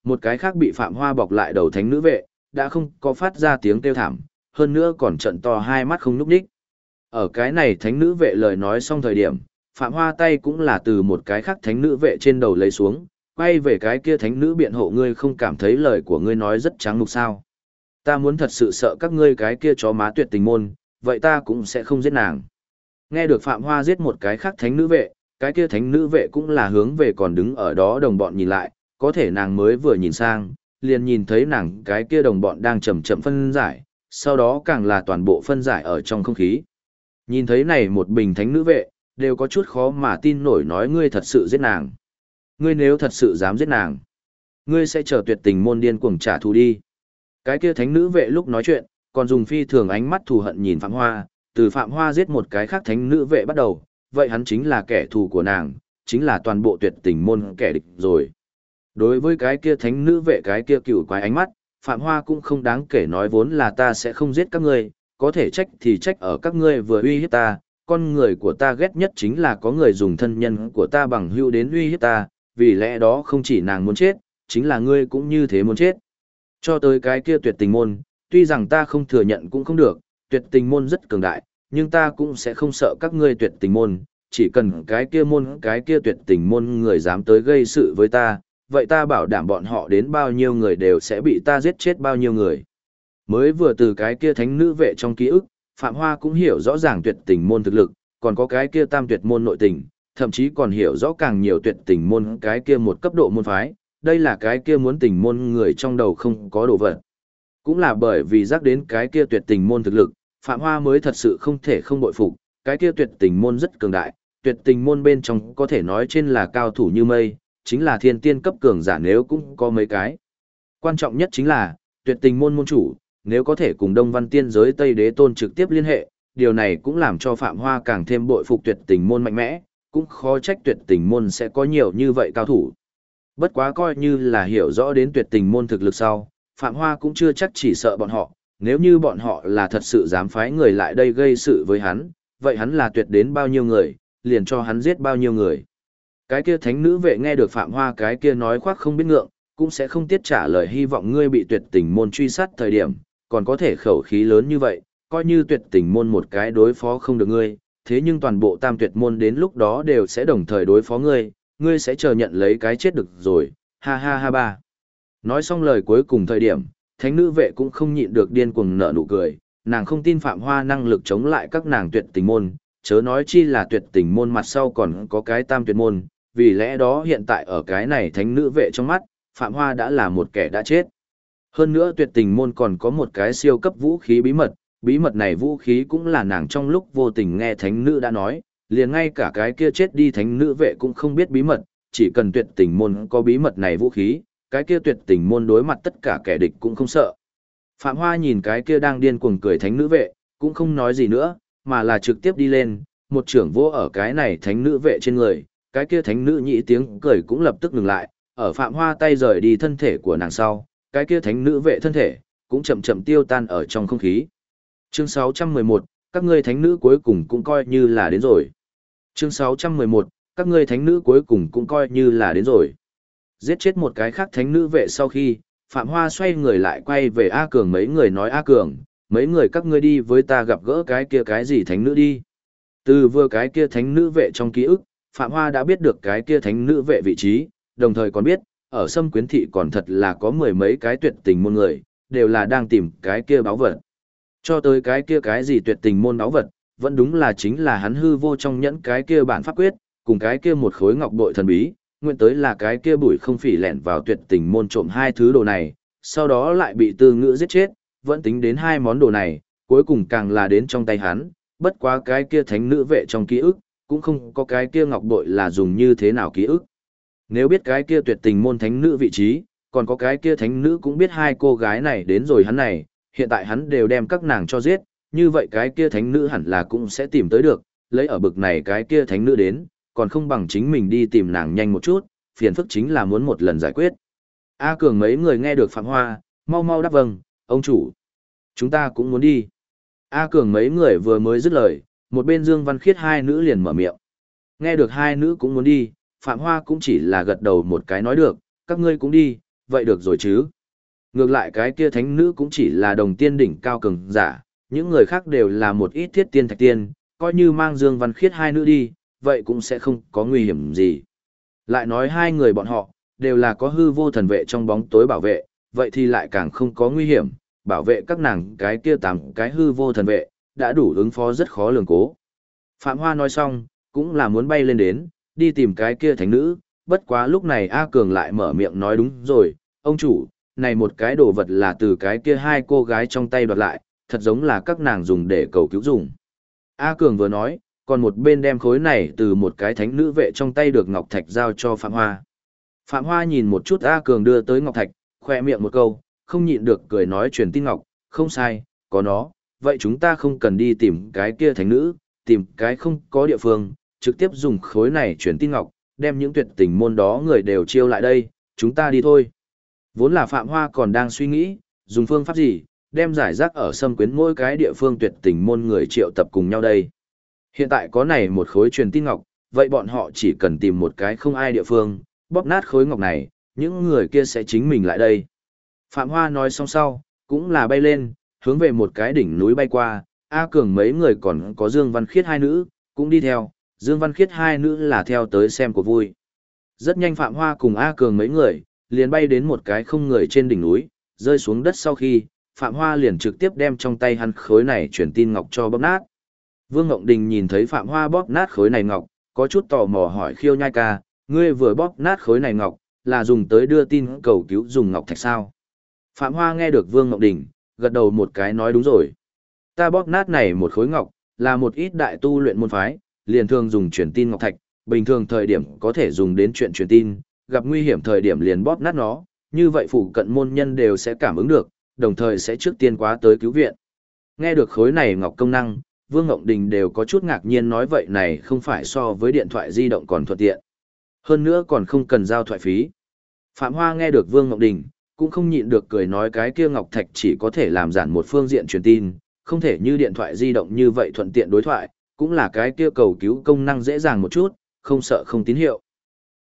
S1: Một cái khác bị Phạm Hoa bọc lại đầu thánh nữ vệ, đã không có phát ra tiếng kêu thảm, hơn nữa còn trận to hai mắt không nhúc nhích. Ở cái này thánh nữ vệ lời nói xong thời điểm, Phạm Hoa tay cũng là từ một cái khác thánh nữ vệ trên đầu lấy xuống, quay về cái kia thánh nữ biện hộ, ngươi không cảm thấy lời của ngươi nói rất trắng mục sao? Ta muốn thật sự sợ các ngươi cái kia chó má tuyệt tình môn, vậy ta cũng sẽ không giết nàng. Nghe được Phạm Hoa giết một cái khác thánh nữ vệ, cái kia thánh nữ vệ cũng là hướng về còn đứng ở đó đồng bọn nhìn lại, có thể nàng mới vừa nhìn sang, liền nhìn thấy nàng cái kia đồng bọn đang chậm chậm phân giải, sau đó càng là toàn bộ phân giải ở trong không khí. Nhìn thấy này một bình thánh nữ vệ, đều có chút khó mà tin nổi, nói ngươi thật sự giết nàng. Ngươi nếu thật sự dám giết nàng, ngươi sẽ chờ tuyệt tình môn điên cuồng trả thù đi. Cái kia thánh nữ vệ lúc nói chuyện, còn dùng phi thường ánh mắt thù hận nhìn Phạm Hoa, từ Phạm Hoa giết một cái khác thánh nữ vệ bắt đầu, vậy hắn chính là kẻ thù của nàng, chính là toàn bộ tuyệt tình môn kẻ địch rồi. Đối với cái kia thánh nữ vệ cái kia cựu quái ánh mắt, Phạm Hoa cũng không đáng kể, nói vốn là ta sẽ không giết các ngươi, có thể trách thì trách ở các ngươi vừa uy hiếp ta, con người của ta ghét nhất chính là có người dùng thân nhân của ta bằng hữu đến uy hiếp ta, vì lẽ đó không chỉ nàng muốn chết, chính là ngươi cũng như thế muốn chết. Cho tới cái kia tuyệt tình môn, tuy rằng ta không thừa nhận cũng không được, tuyệt tình môn rất cường đại, nhưng ta cũng sẽ không sợ các ngươi tuyệt tình môn, chỉ cần cái kia tuyệt tình môn người dám tới gây sự với ta, vậy ta bảo đảm bọn họ đến bao nhiêu người đều sẽ bị ta giết chết bao nhiêu người. Mới vừa từ cái kia thánh nữ vệ trong ký ức, Phạm Hoa cũng hiểu rõ ràng tuyệt tình môn thực lực, còn có cái kia tam tuyệt môn nội tình, thậm chí còn hiểu rõ càng nhiều tuyệt tình môn cái kia một cấp độ môn phái, đây là cái kia muốn tình môn người trong đầu không có đồ vật. Cũng là bởi vì giác đến cái kia tuyệt tình môn thực lực, Phạm Hoa mới thật sự không thể không bội phục, cái kia tuyệt tình môn rất cường đại, tuyệt tình môn bên trong có thể nói trên là cao thủ như mây, chính là thiên tiên cấp cường giả nếu cũng có mấy cái. Quan trọng nhất chính là, tuyệt tình môn môn chủ, nếu có thể cùng Đông Văn Tiên giới Tây Đế Tôn trực tiếp liên hệ, điều này cũng làm cho Phạm Hoa càng thêm bội phục tuyệt tình môn mạnh mẽ, cũng khó trách tuyệt tình môn sẽ có nhiều như vậy cao thủ. Bất quá coi như là hiểu rõ đến tuyệt tình môn thực lực sau, Phạm Hoa cũng chưa chắc chỉ sợ bọn họ, nếu như bọn họ là thật sự dám phái người lại đây gây sự với hắn, vậy hắn là tuyệt đến bao nhiêu người, liền cho hắn giết bao nhiêu người. Cái kia thánh nữ vệ nghe được Phạm Hoa cái kia nói khoác không biết ngượng, cũng sẽ không tiết trả lời, hy vọng ngươi bị tuyệt tình môn truy sát thời điểm, còn có thể khẩu khí lớn như vậy, coi như tuyệt tình môn một cái đối phó không được ngươi, thế nhưng toàn bộ tam tuyệt môn đến lúc đó đều sẽ đồng thời đối phó ngươi, ngươi sẽ chờ nhận lấy cái chết được rồi, ha ha ha ba. Nói xong lời cuối cùng thời điểm, thánh nữ vệ cũng không nhịn được điên cuồng nở nụ cười, nàng không tin Phạm Hoa năng lực chống lại các nàng tuyệt tình môn, chớ nói chi là tuyệt tình môn mặt sau còn có cái tam tuyệt môn, vì lẽ đó hiện tại ở cái này thánh nữ vệ trong mắt, Phạm Hoa đã là một kẻ đã chết. Hơn nữa tuyệt tình môn còn có một cái siêu cấp vũ khí bí mật này vũ khí cũng là nàng trong lúc vô tình nghe thánh nữ đã nói, liền ngay cả cái kia chết đi thánh nữ vệ cũng không biết bí mật, chỉ cần tuyệt tình môn có bí mật này vũ khí, cái kia tuyệt tình môn đối mặt tất cả kẻ địch cũng không sợ. Phạm Hoa nhìn cái kia đang điên cuồng cười thánh nữ vệ, cũng không nói gì nữa, mà là trực tiếp đi lên, một trưởng vô ở cái này thánh nữ vệ trên người, cái kia thánh nữ nhị tiếng cười cũng lập tức ngừng lại, ở Phạm Hoa tay rời đi thân thể của nàng sau, cái kia thánh nữ vệ thân thể cũng chậm chậm tiêu tan ở trong không khí. Chương 611, các ngươi thánh nữ cuối cùng cũng coi như là đến rồi. Chương 611, các ngươi thánh nữ cuối cùng cũng coi như là đến rồi. Giết chết một cái khác thánh nữ vệ sau khi, Phạm Hoa xoay người lại quay về A Cường mấy người nói, A Cường, mấy người các ngươi đi với ta gặp gỡ cái kia cái gì thánh nữ đi. Từ vừa cái kia thánh nữ vệ trong ký ức, Phạm Hoa đã biết được cái kia thánh nữ vệ vị trí, đồng thời còn biết, ở Sâm Quyến Thị còn thật là có mười mấy cái tuyệt tình môn người, đều là đang tìm cái kia báu vật. Cho tới cái kia cái gì tuyệt tình môn báu vật, vẫn đúng là chính là hắn hư vô trong nhẫn cái kia bản pháp quyết, cùng cái kia một khối ngọc bội thần bí, nguyện tới là cái kia bùi không phỉ lẻn vào tuyệt tình môn trộm hai thứ đồ này, sau đó lại bị Tư Ngữ giết chết, vẫn tính đến hai món đồ này, cuối cùng càng là đến trong tay hắn, bất quá cái kia thánh nữ vệ trong ký ức, cũng không có cái kia ngọc bội là dùng như thế nào ký ức. Nếu biết cái kia tuyệt tình môn thánh nữ vị trí, còn có cái kia thánh nữ cũng biết hai cô gái này đến rồi hắn này, hiện tại hắn đều đem các nàng cho giết, như vậy cái kia thánh nữ hẳn là cũng sẽ tìm tới được, lấy ở bực này cái kia thánh nữ đến, còn không bằng chính mình đi tìm nàng nhanh một chút, phiền phức chính là muốn một lần giải quyết. A Cường mấy người nghe được Phạm Hoa, mau mau đáp vâng, ông chủ. Chúng ta cũng muốn đi. A Cường mấy người vừa mới dứt lời, một bên Dương Văn Khiết hai nữ liền mở miệng. Nghe được hai nữ cũng muốn đi, Phạm Hoa cũng chỉ là gật đầu một cái nói được, các ngươi cũng đi, vậy được rồi chứ. Ngược lại cái kia thánh nữ cũng chỉ là đồng tiên đỉnh cao cường giả, những người khác đều là một ít thiết tiên thạch tiên, coi như mang Dương Văn Khiết hai nữ đi, vậy cũng sẽ không có nguy hiểm gì. Lại nói hai người bọn họ, đều là có hư vô thần vệ trong bóng tối bảo vệ, vậy thì lại càng không có nguy hiểm, bảo vệ các nàng cái kia 8 cái hư vô thần vệ, đã đủ ứng phó rất khó lường cố. Phạm Hoa nói xong, cũng là muốn bay lên đến, đi tìm cái kia thánh nữ, bất quá lúc này A Cường lại mở miệng nói đúng rồi, ông chủ, này một cái đồ vật là từ cái kia hai cô gái trong tay đoạt lại, thật giống là các nàng dùng để cầu cứu dùng. A Cường vừa nói, còn một bên đem khối này từ một cái thánh nữ vệ trong tay được ngọc thạch giao cho Phạm Hoa. Phạm Hoa nhìn một chút A Cường đưa tới ngọc thạch, khoe miệng một câu, không nhịn được cười nói truyền tin ngọc, không sai, có nó, vậy chúng ta không cần đi tìm cái kia thánh nữ, tìm cái không có địa phương, trực tiếp dùng khối này truyền tin ngọc, đem những tuyệt tình môn đó người đều chiêu lại đây, chúng ta đi thôi. Vốn là Phạm Hoa còn đang suy nghĩ, dùng phương pháp gì, đem giải rác ở xâm quyến mỗi cái địa phương tuyệt tình môn người triệu tập cùng nhau đây. Hiện tại có này một khối truyền tin ngọc, vậy bọn họ chỉ cần tìm một cái không ai địa phương, bóp nát khối ngọc này, những người kia sẽ chính mình lại đây. Phạm Hoa nói xong sau, cũng là bay lên, hướng về một cái đỉnh núi bay qua, A Cường mấy người còn có Dương Văn Khiết hai nữ, cũng đi theo, Dương Văn Khiết hai nữ là theo tới xem của vui. Rất nhanh Phạm Hoa cùng A Cường mấy người, liền bay đến một cái không người trên đỉnh núi, rơi xuống đất sau khi, Phạm Hoa liền trực tiếp đem trong tay hắn khối này truyền tin ngọc cho bóp nát. Vương Ngộng Đình nhìn thấy Phạm Hoa bóp nát khối này ngọc, có chút tò mò hỏi Khiêu Nhai ca, ngươi vừa bóp nát khối này ngọc, là dùng tới đưa tin cầu cứu dùng ngọc thạch sao? Phạm Hoa nghe được Vương Ngộng Đình, gật đầu một cái nói đúng rồi. Ta bóp nát này một khối ngọc, là một ít đại tu luyện môn phái, liền thường dùng truyền tin ngọc thạch, bình thường thời điểm có thể dùng đến chuyện truyền tin, gặp nguy hiểm thời điểm liền bóp nát nó, như vậy phụ cận môn nhân đều sẽ cảm ứng được, đồng thời sẽ trước tiên quá tới cứu viện. Nghe được khối này ngọc công năng, Vương Ngộng Đình đều có chút ngạc nhiên nói vậy này không phải so với điện thoại di động còn thuận tiện. Hơn nữa còn không cần giao thoại phí. Phạm Hoa nghe được Vương Ngộng Đình, cũng không nhịn được cười nói cái kia ngọc thạch chỉ có thể làm giản một phương diện truyền tin, không thể như điện thoại di động như vậy thuận tiện đối thoại, cũng là cái kia cầu cứu công năng dễ dàng một chút, không sợ không tín hiệu.